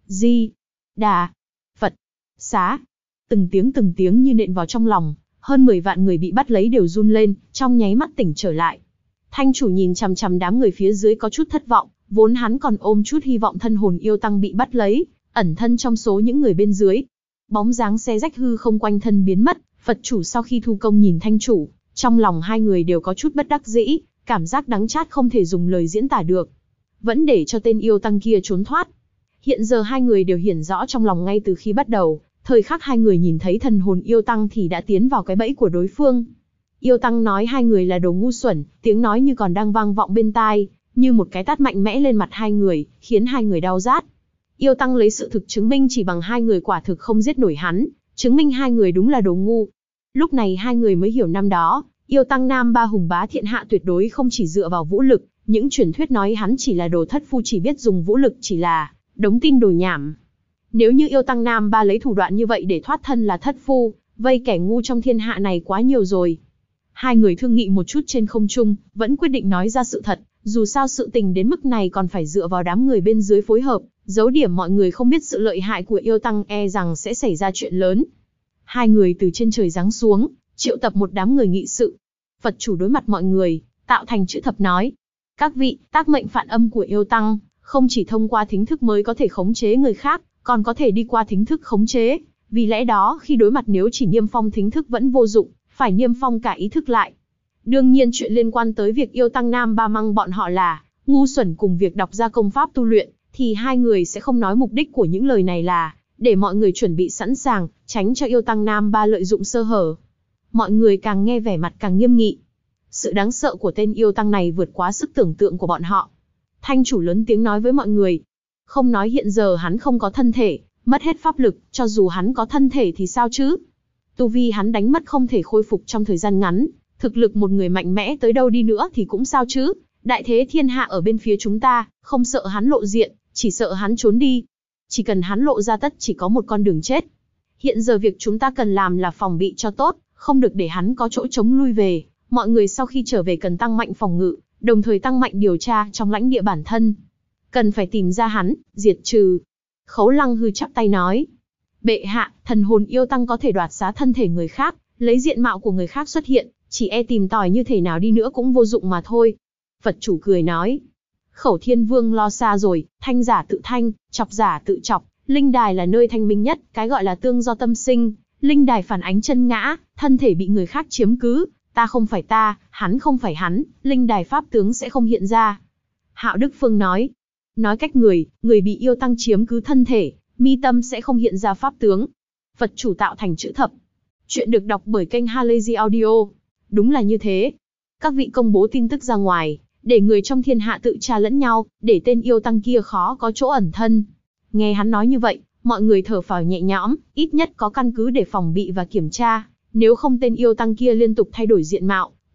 A: Di Đà Phật Xá. Từng tiếng như nện vào trong lòng, hơn 10 vạn người bị bắt lấy đều run lên, trong nháy mắt tỉnh trở lại. Thanh chủ nhìn chằm chằm đám người phía dưới có chút thất vọng, vốn hắn còn ôm chút hy vọng thân hồn yêu tăng bị bắt lấy, ẩn thân trong số những người bên dưới. Bóng dáng xé rách hư không quanh thân biến mất, Phật chủ sau khi thu công nhìn thanh chủ, trong lòng hai người đều có chút bất đắc dĩ, cảm giác đắng chát không thể dùng lời diễn tả được. Vẫn để cho tên yêu tăng kia trốn thoát. Hiện giờ hai người đều hiển rõ trong lòng ngay từ khi bắt đầu, thời khắc hai người nhìn thấy thần hồn yêu tăng thì đã tiến vào cái bẫy của đối phương. Yêu tăng nói hai người là đồ ngu xuẩn, tiếng nói như còn đang vang vọng bên tai, như một cái tát mạnh mẽ lên mặt hai người, khiến hai người đau rát. Yêu tăng lấy sự thực chứng minh chỉ bằng hai người quả thực không giết nổi hắn, chứng minh hai người đúng là đồ ngu. Lúc này hai người mới hiểu năm đó, yêu tăng Nam Ba hùng bá thiên hạ tuyệt đối không chỉ dựa vào vũ lực, những truyền thuyết nói hắn chỉ là đồ thất phu chỉ biết dùng vũ lực chỉ là đống tin đồ nhảm. Nếu như yêu tăng Nam Ba lấy thủ đoạn như vậy để thoát thân là thất phu, vây kẻ ngu trong thiên hạ này quá nhiều rồi. Hai người thương nghị một chút trên không trung, vẫn quyết định nói ra sự thật, dù sao sự tình đến mức này còn phải dựa vào đám người bên dưới phối hợp, giấu điểm mọi người không biết sự lợi hại của yêu tăng e rằng sẽ xảy ra chuyện lớn. Hai người từ trên trời giáng xuống, triệu tập một đám người nghị sự. Phật chủ đối mặt mọi người, tạo thành chữ thập nói: các vị, tác mệnh phản âm của yêu tăng, không chỉ thông qua thính thức mới có thể khống chế người khác, còn có thể đi qua thính thức khống chế. Vì lẽ đó khi đối mặt nếu chỉ niêm phong thính thức vẫn vô dụng, phải niêm phong cả ý thức lại. Đương nhiên chuyện liên quan tới việc yêu tăng Nam Ba mang bọn họ là ngu xuẩn cùng việc đọc ra công pháp tu luyện, thì hai người sẽ không nói mục đích của những lời này là để mọi người chuẩn bị sẵn sàng, tránh cho yêu tăng Nam Ba lợi dụng sơ hở. Mọi người càng nghe vẻ mặt càng nghiêm nghị. Sự đáng sợ của tên yêu tăng này vượt quá sức tưởng tượng của bọn họ. Thanh chủ lớn tiếng nói với mọi người. Không nói hiện giờ hắn không có thân thể, mất hết pháp lực, cho dù hắn có thân thể thì sao chứ? Tu vi hắn đánh mất không thể khôi phục trong thời gian ngắn, thực lực một người mạnh mẽ tới đâu đi nữa thì cũng sao chứ? Đại thế thiên hạ ở bên phía chúng ta, không sợ hắn lộ diện, chỉ sợ hắn trốn đi. Chỉ cần hắn lộ ra tất chỉ có một con đường chết. Hiện giờ việc chúng ta cần làm là phòng bị cho tốt, không được để hắn có chỗ chống lui về. Mọi người sau khi trở về cần tăng mạnh phòng ngự, đồng thời tăng mạnh điều tra trong lãnh địa bản thân. Cần phải tìm ra hắn, diệt trừ. Khấu Lăng Hư chắp tay nói: bệ hạ, thần hồn yêu tăng có thể đoạt xá thân thể người khác, lấy diện mạo của người khác xuất hiện, chỉ e tìm tòi như thể nào đi nữa cũng vô dụng mà thôi. Phật chủ cười nói: Khẩu Thiên Vương lo xa rồi, thanh giả tự thanh, chọc giả tự chọc, linh đài là nơi thanh minh nhất, cái gọi là tương do tâm sinh, linh đài phản ánh chân ngã, thân thể bị người khác chiếm cứ, ta không phải ta, hắn không phải hắn, linh đài pháp tướng sẽ không hiện ra. Hạo Đức Phương nói cách người bị yêu tăng chiếm cứ thân thể, mi tâm sẽ không hiện ra pháp tướng. Phật chủ tạo thành chữ thập. Chuyện được đọc bởi kênh Halazy Audio. Đúng là như thế. Các vị công bố tin tức ra ngoài, để người trong thiên hạ tự tra lẫn nhau, để tên yêu tăng kia khó có chỗ ẩn thân. Nghe hắn nói như vậy, mọi người thở phào nhẹ nhõm, ít nhất có căn cứ để phòng bị và kiểm tra. Nếu không tên yêu tăng kia liên tục thay đổi diện mạo,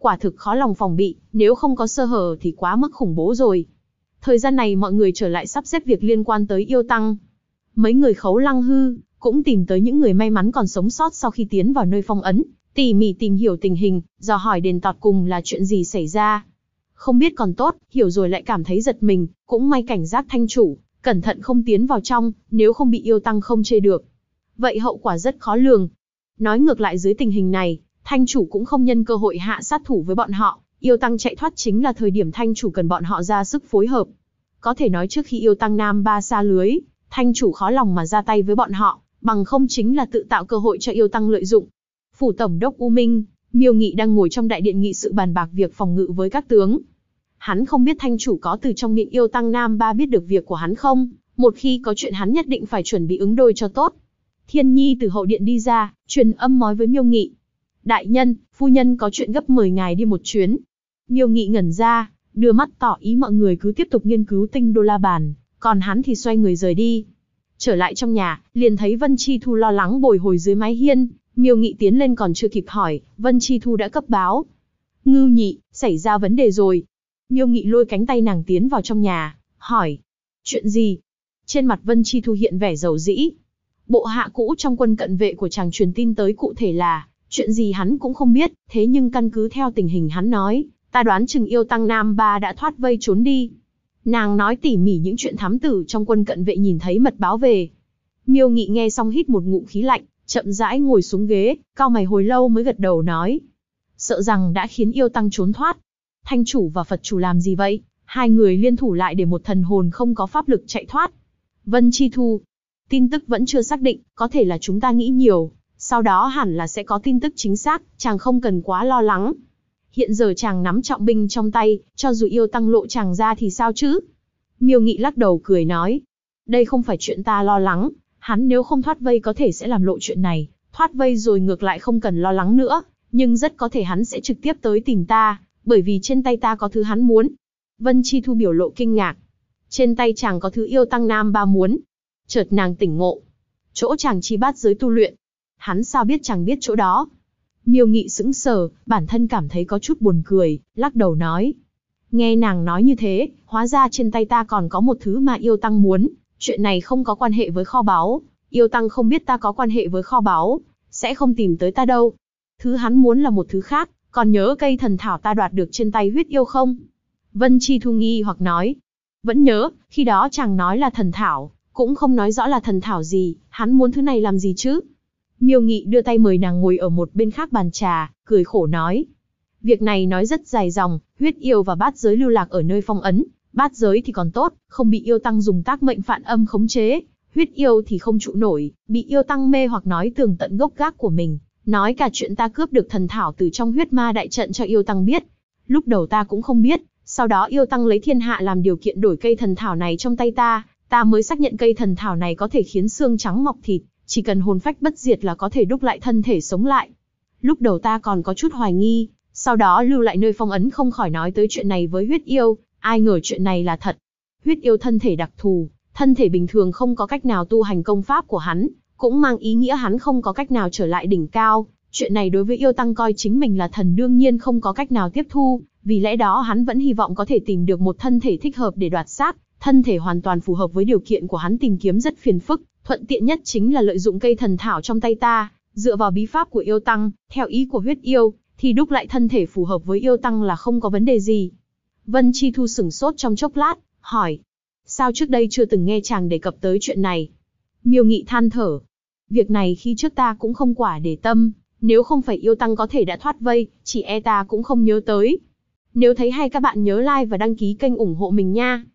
A: quả thực khó lòng phòng bị, nếu không có sơ hở thì quá mức khủng bố rồi. Thời gian này mọi người trở lại sắp xếp việc liên quan tới yêu tăng. Mấy người Khấu Lăng Hư cũng tìm tới những người may mắn còn sống sót sau khi tiến vào nơi phong ấn, tỉ mỉ tìm hiểu tình hình, dò hỏi đến tột cùng là chuyện gì xảy ra. Không biết còn tốt, hiểu rồi lại cảm thấy giật mình, cũng may cảnh giác thanh chủ, cẩn thận không tiến vào trong, nếu không bị yêu tăng không chê được. Vậy hậu quả rất khó lường. Nói ngược lại dưới tình hình này, thanh chủ cũng không nhân cơ hội hạ sát thủ với bọn họ, yêu tăng chạy thoát chính là thời điểm thanh chủ cần bọn họ ra sức phối hợp. Có thể nói trước khi yêu tăng Nam Ba sa lưới, thanh chủ khó lòng mà ra tay với bọn họ, bằng không chính là tự tạo cơ hội cho yêu tăng lợi dụng. Phủ tổng đốc U Minh, Miêu Nghị đang ngồi trong đại điện nghị sự bàn bạc việc phòng ngự với các tướng. Hắn không biết thanh chủ có từ trong miệng yêu tăng Nam Ba biết được việc của hắn không, một khi có chuyện hắn nhất định phải chuẩn bị ứng đôi cho tốt. Thiên Nhi từ hậu điện đi ra, truyền âm nói với Miêu Nghị. Đại nhân, phu nhân có chuyện gấp mời ngài đi một chuyến. Miêu Nghị ngẩn ra, đưa mắt tỏ ý mọi người cứ tiếp tục nghiên cứu tinh đô la bàn, còn hắn thì xoay người rời đi. Trở lại trong nhà, liền thấy Vân Chi Thu lo lắng bồi hồi dưới mái hiên. Miêu Nghị tiến lên còn chưa kịp hỏi, Vân Chi Thu đã cấp báo. Ngưu nhị, xảy ra vấn đề rồi. Miêu Nghị lôi cánh tay nàng tiến vào trong nhà, hỏi. Chuyện gì? Trên mặt Vân Chi Thu hiện vẻ dầu dĩ. Bộ hạ cũ trong quân cận vệ của chàng truyền tin tới cụ thể là, chuyện gì hắn cũng không biết, thế nhưng căn cứ theo tình hình hắn nói, ta đoán chừng yêu tăng Nam Ba đã thoát vây trốn đi. Nàng nói tỉ mỉ những chuyện thám tử trong quân cận vệ nhìn thấy mật báo về. Miêu Nghị nghe xong hít một ngụm khí lạnh, chậm rãi ngồi xuống ghế, cau mày hồi lâu mới gật đầu nói. Sợ rằng đã khiến yêu tăng trốn thoát. Thanh chủ và Phật chủ làm gì vậy? Hai người liên thủ lại để một thần hồn không có pháp lực chạy thoát. Vân Chi Thu. Tin tức vẫn chưa xác định, có thể là chúng ta nghĩ nhiều. Sau đó hẳn là sẽ có tin tức chính xác, chàng không cần quá lo lắng. Hiện giờ chàng nắm trọng binh trong tay, cho dù yêu tăng lộ chàng ra thì sao chứ? Miêu Nghị lắc đầu cười nói. Đây không phải chuyện ta lo lắng, hắn nếu không thoát vây có thể sẽ làm lộ chuyện này, thoát vây rồi ngược lại không cần lo lắng nữa, nhưng rất có thể hắn sẽ trực tiếp tới tìm ta, bởi vì trên tay ta có thứ hắn muốn. Vân Chi Thu biểu lộ kinh ngạc. Trên tay chàng có thứ yêu tăng Nam Ba muốn. Chợt nàng tỉnh ngộ. Chỗ chàng chi bát giới tu luyện. Hắn sao biết chàng biết chỗ đó? Miêu Nghị sững sờ, bản thân cảm thấy có chút buồn cười, lắc đầu nói. Nghe nàng nói như thế, hóa ra trên tay ta còn có một thứ mà yêu tăng muốn. Chuyện này không có quan hệ với kho báu. Yêu tăng không biết ta có quan hệ với kho báu, sẽ không tìm tới ta đâu. Thứ hắn muốn là một thứ khác, còn nhớ cây thần thảo ta đoạt được trên tay huyết yêu không? Vân Chi Thu nghi hoặc nói. Vẫn nhớ, khi đó chàng nói là thần thảo, cũng không nói rõ là thần thảo gì, hắn muốn thứ này làm gì chứ? Miêu Nghị đưa tay mời nàng ngồi ở một bên khác bàn trà, cười khổ nói. Việc này nói rất dài dòng, huyết yêu và bát giới lưu lạc ở nơi phong ấn, bát giới thì còn tốt, không bị yêu tăng dùng tác mệnh phản âm khống chế, huyết yêu thì không trụ nổi, bị yêu tăng mê hoặc nói tường tận gốc gác của mình, nói cả chuyện ta cướp được thần thảo từ trong huyết ma đại trận cho yêu tăng biết. Lúc đầu ta cũng không biết, sau đó yêu tăng lấy thiên hạ làm điều kiện đổi cây thần thảo này trong tay ta mới xác nhận cây thần thảo này có thể khiến xương trắng mọc thịt, chỉ cần hồn phách bất diệt là có thể đúc lại thân thể sống lại. Lúc đầu ta còn có chút hoài nghi, sau đó lưu lại nơi phong ấn không khỏi nói tới chuyện này với huyết yêu, ai ngờ chuyện này là thật. Huyết yêu thân thể đặc thù, thân thể bình thường không có cách nào tu hành công pháp của hắn, cũng mang ý nghĩa hắn không có cách nào trở lại đỉnh cao. Chuyện này đối với yêu tăng coi chính mình là thần đương nhiên không có cách nào tiếp thu, vì lẽ đó hắn vẫn hy vọng có thể tìm được một thân thể thích hợp để đoạt xác, thân thể hoàn toàn phù hợp với điều kiện của hắn tìm kiếm rất phiền phức, thuận tiện nhất chính là lợi dụng cây thần thảo trong tay ta, dựa vào bí pháp của yêu tăng, theo ý của huyết yêu, thì đúc lại thân thể phù hợp với yêu tăng là không có vấn đề gì. Vân Chi Thu sửng sốt trong chốc lát, hỏi, sao trước đây chưa từng nghe chàng đề cập tới chuyện này? Miêu Nghị than thở, việc này khi trước ta cũng không quả để tâm, nếu không phải yêu tăng có thể đã thoát vây, chỉ e ta cũng không nhớ tới. Nếu thấy hay các bạn nhớ like và đăng ký kênh ủng hộ mình nha.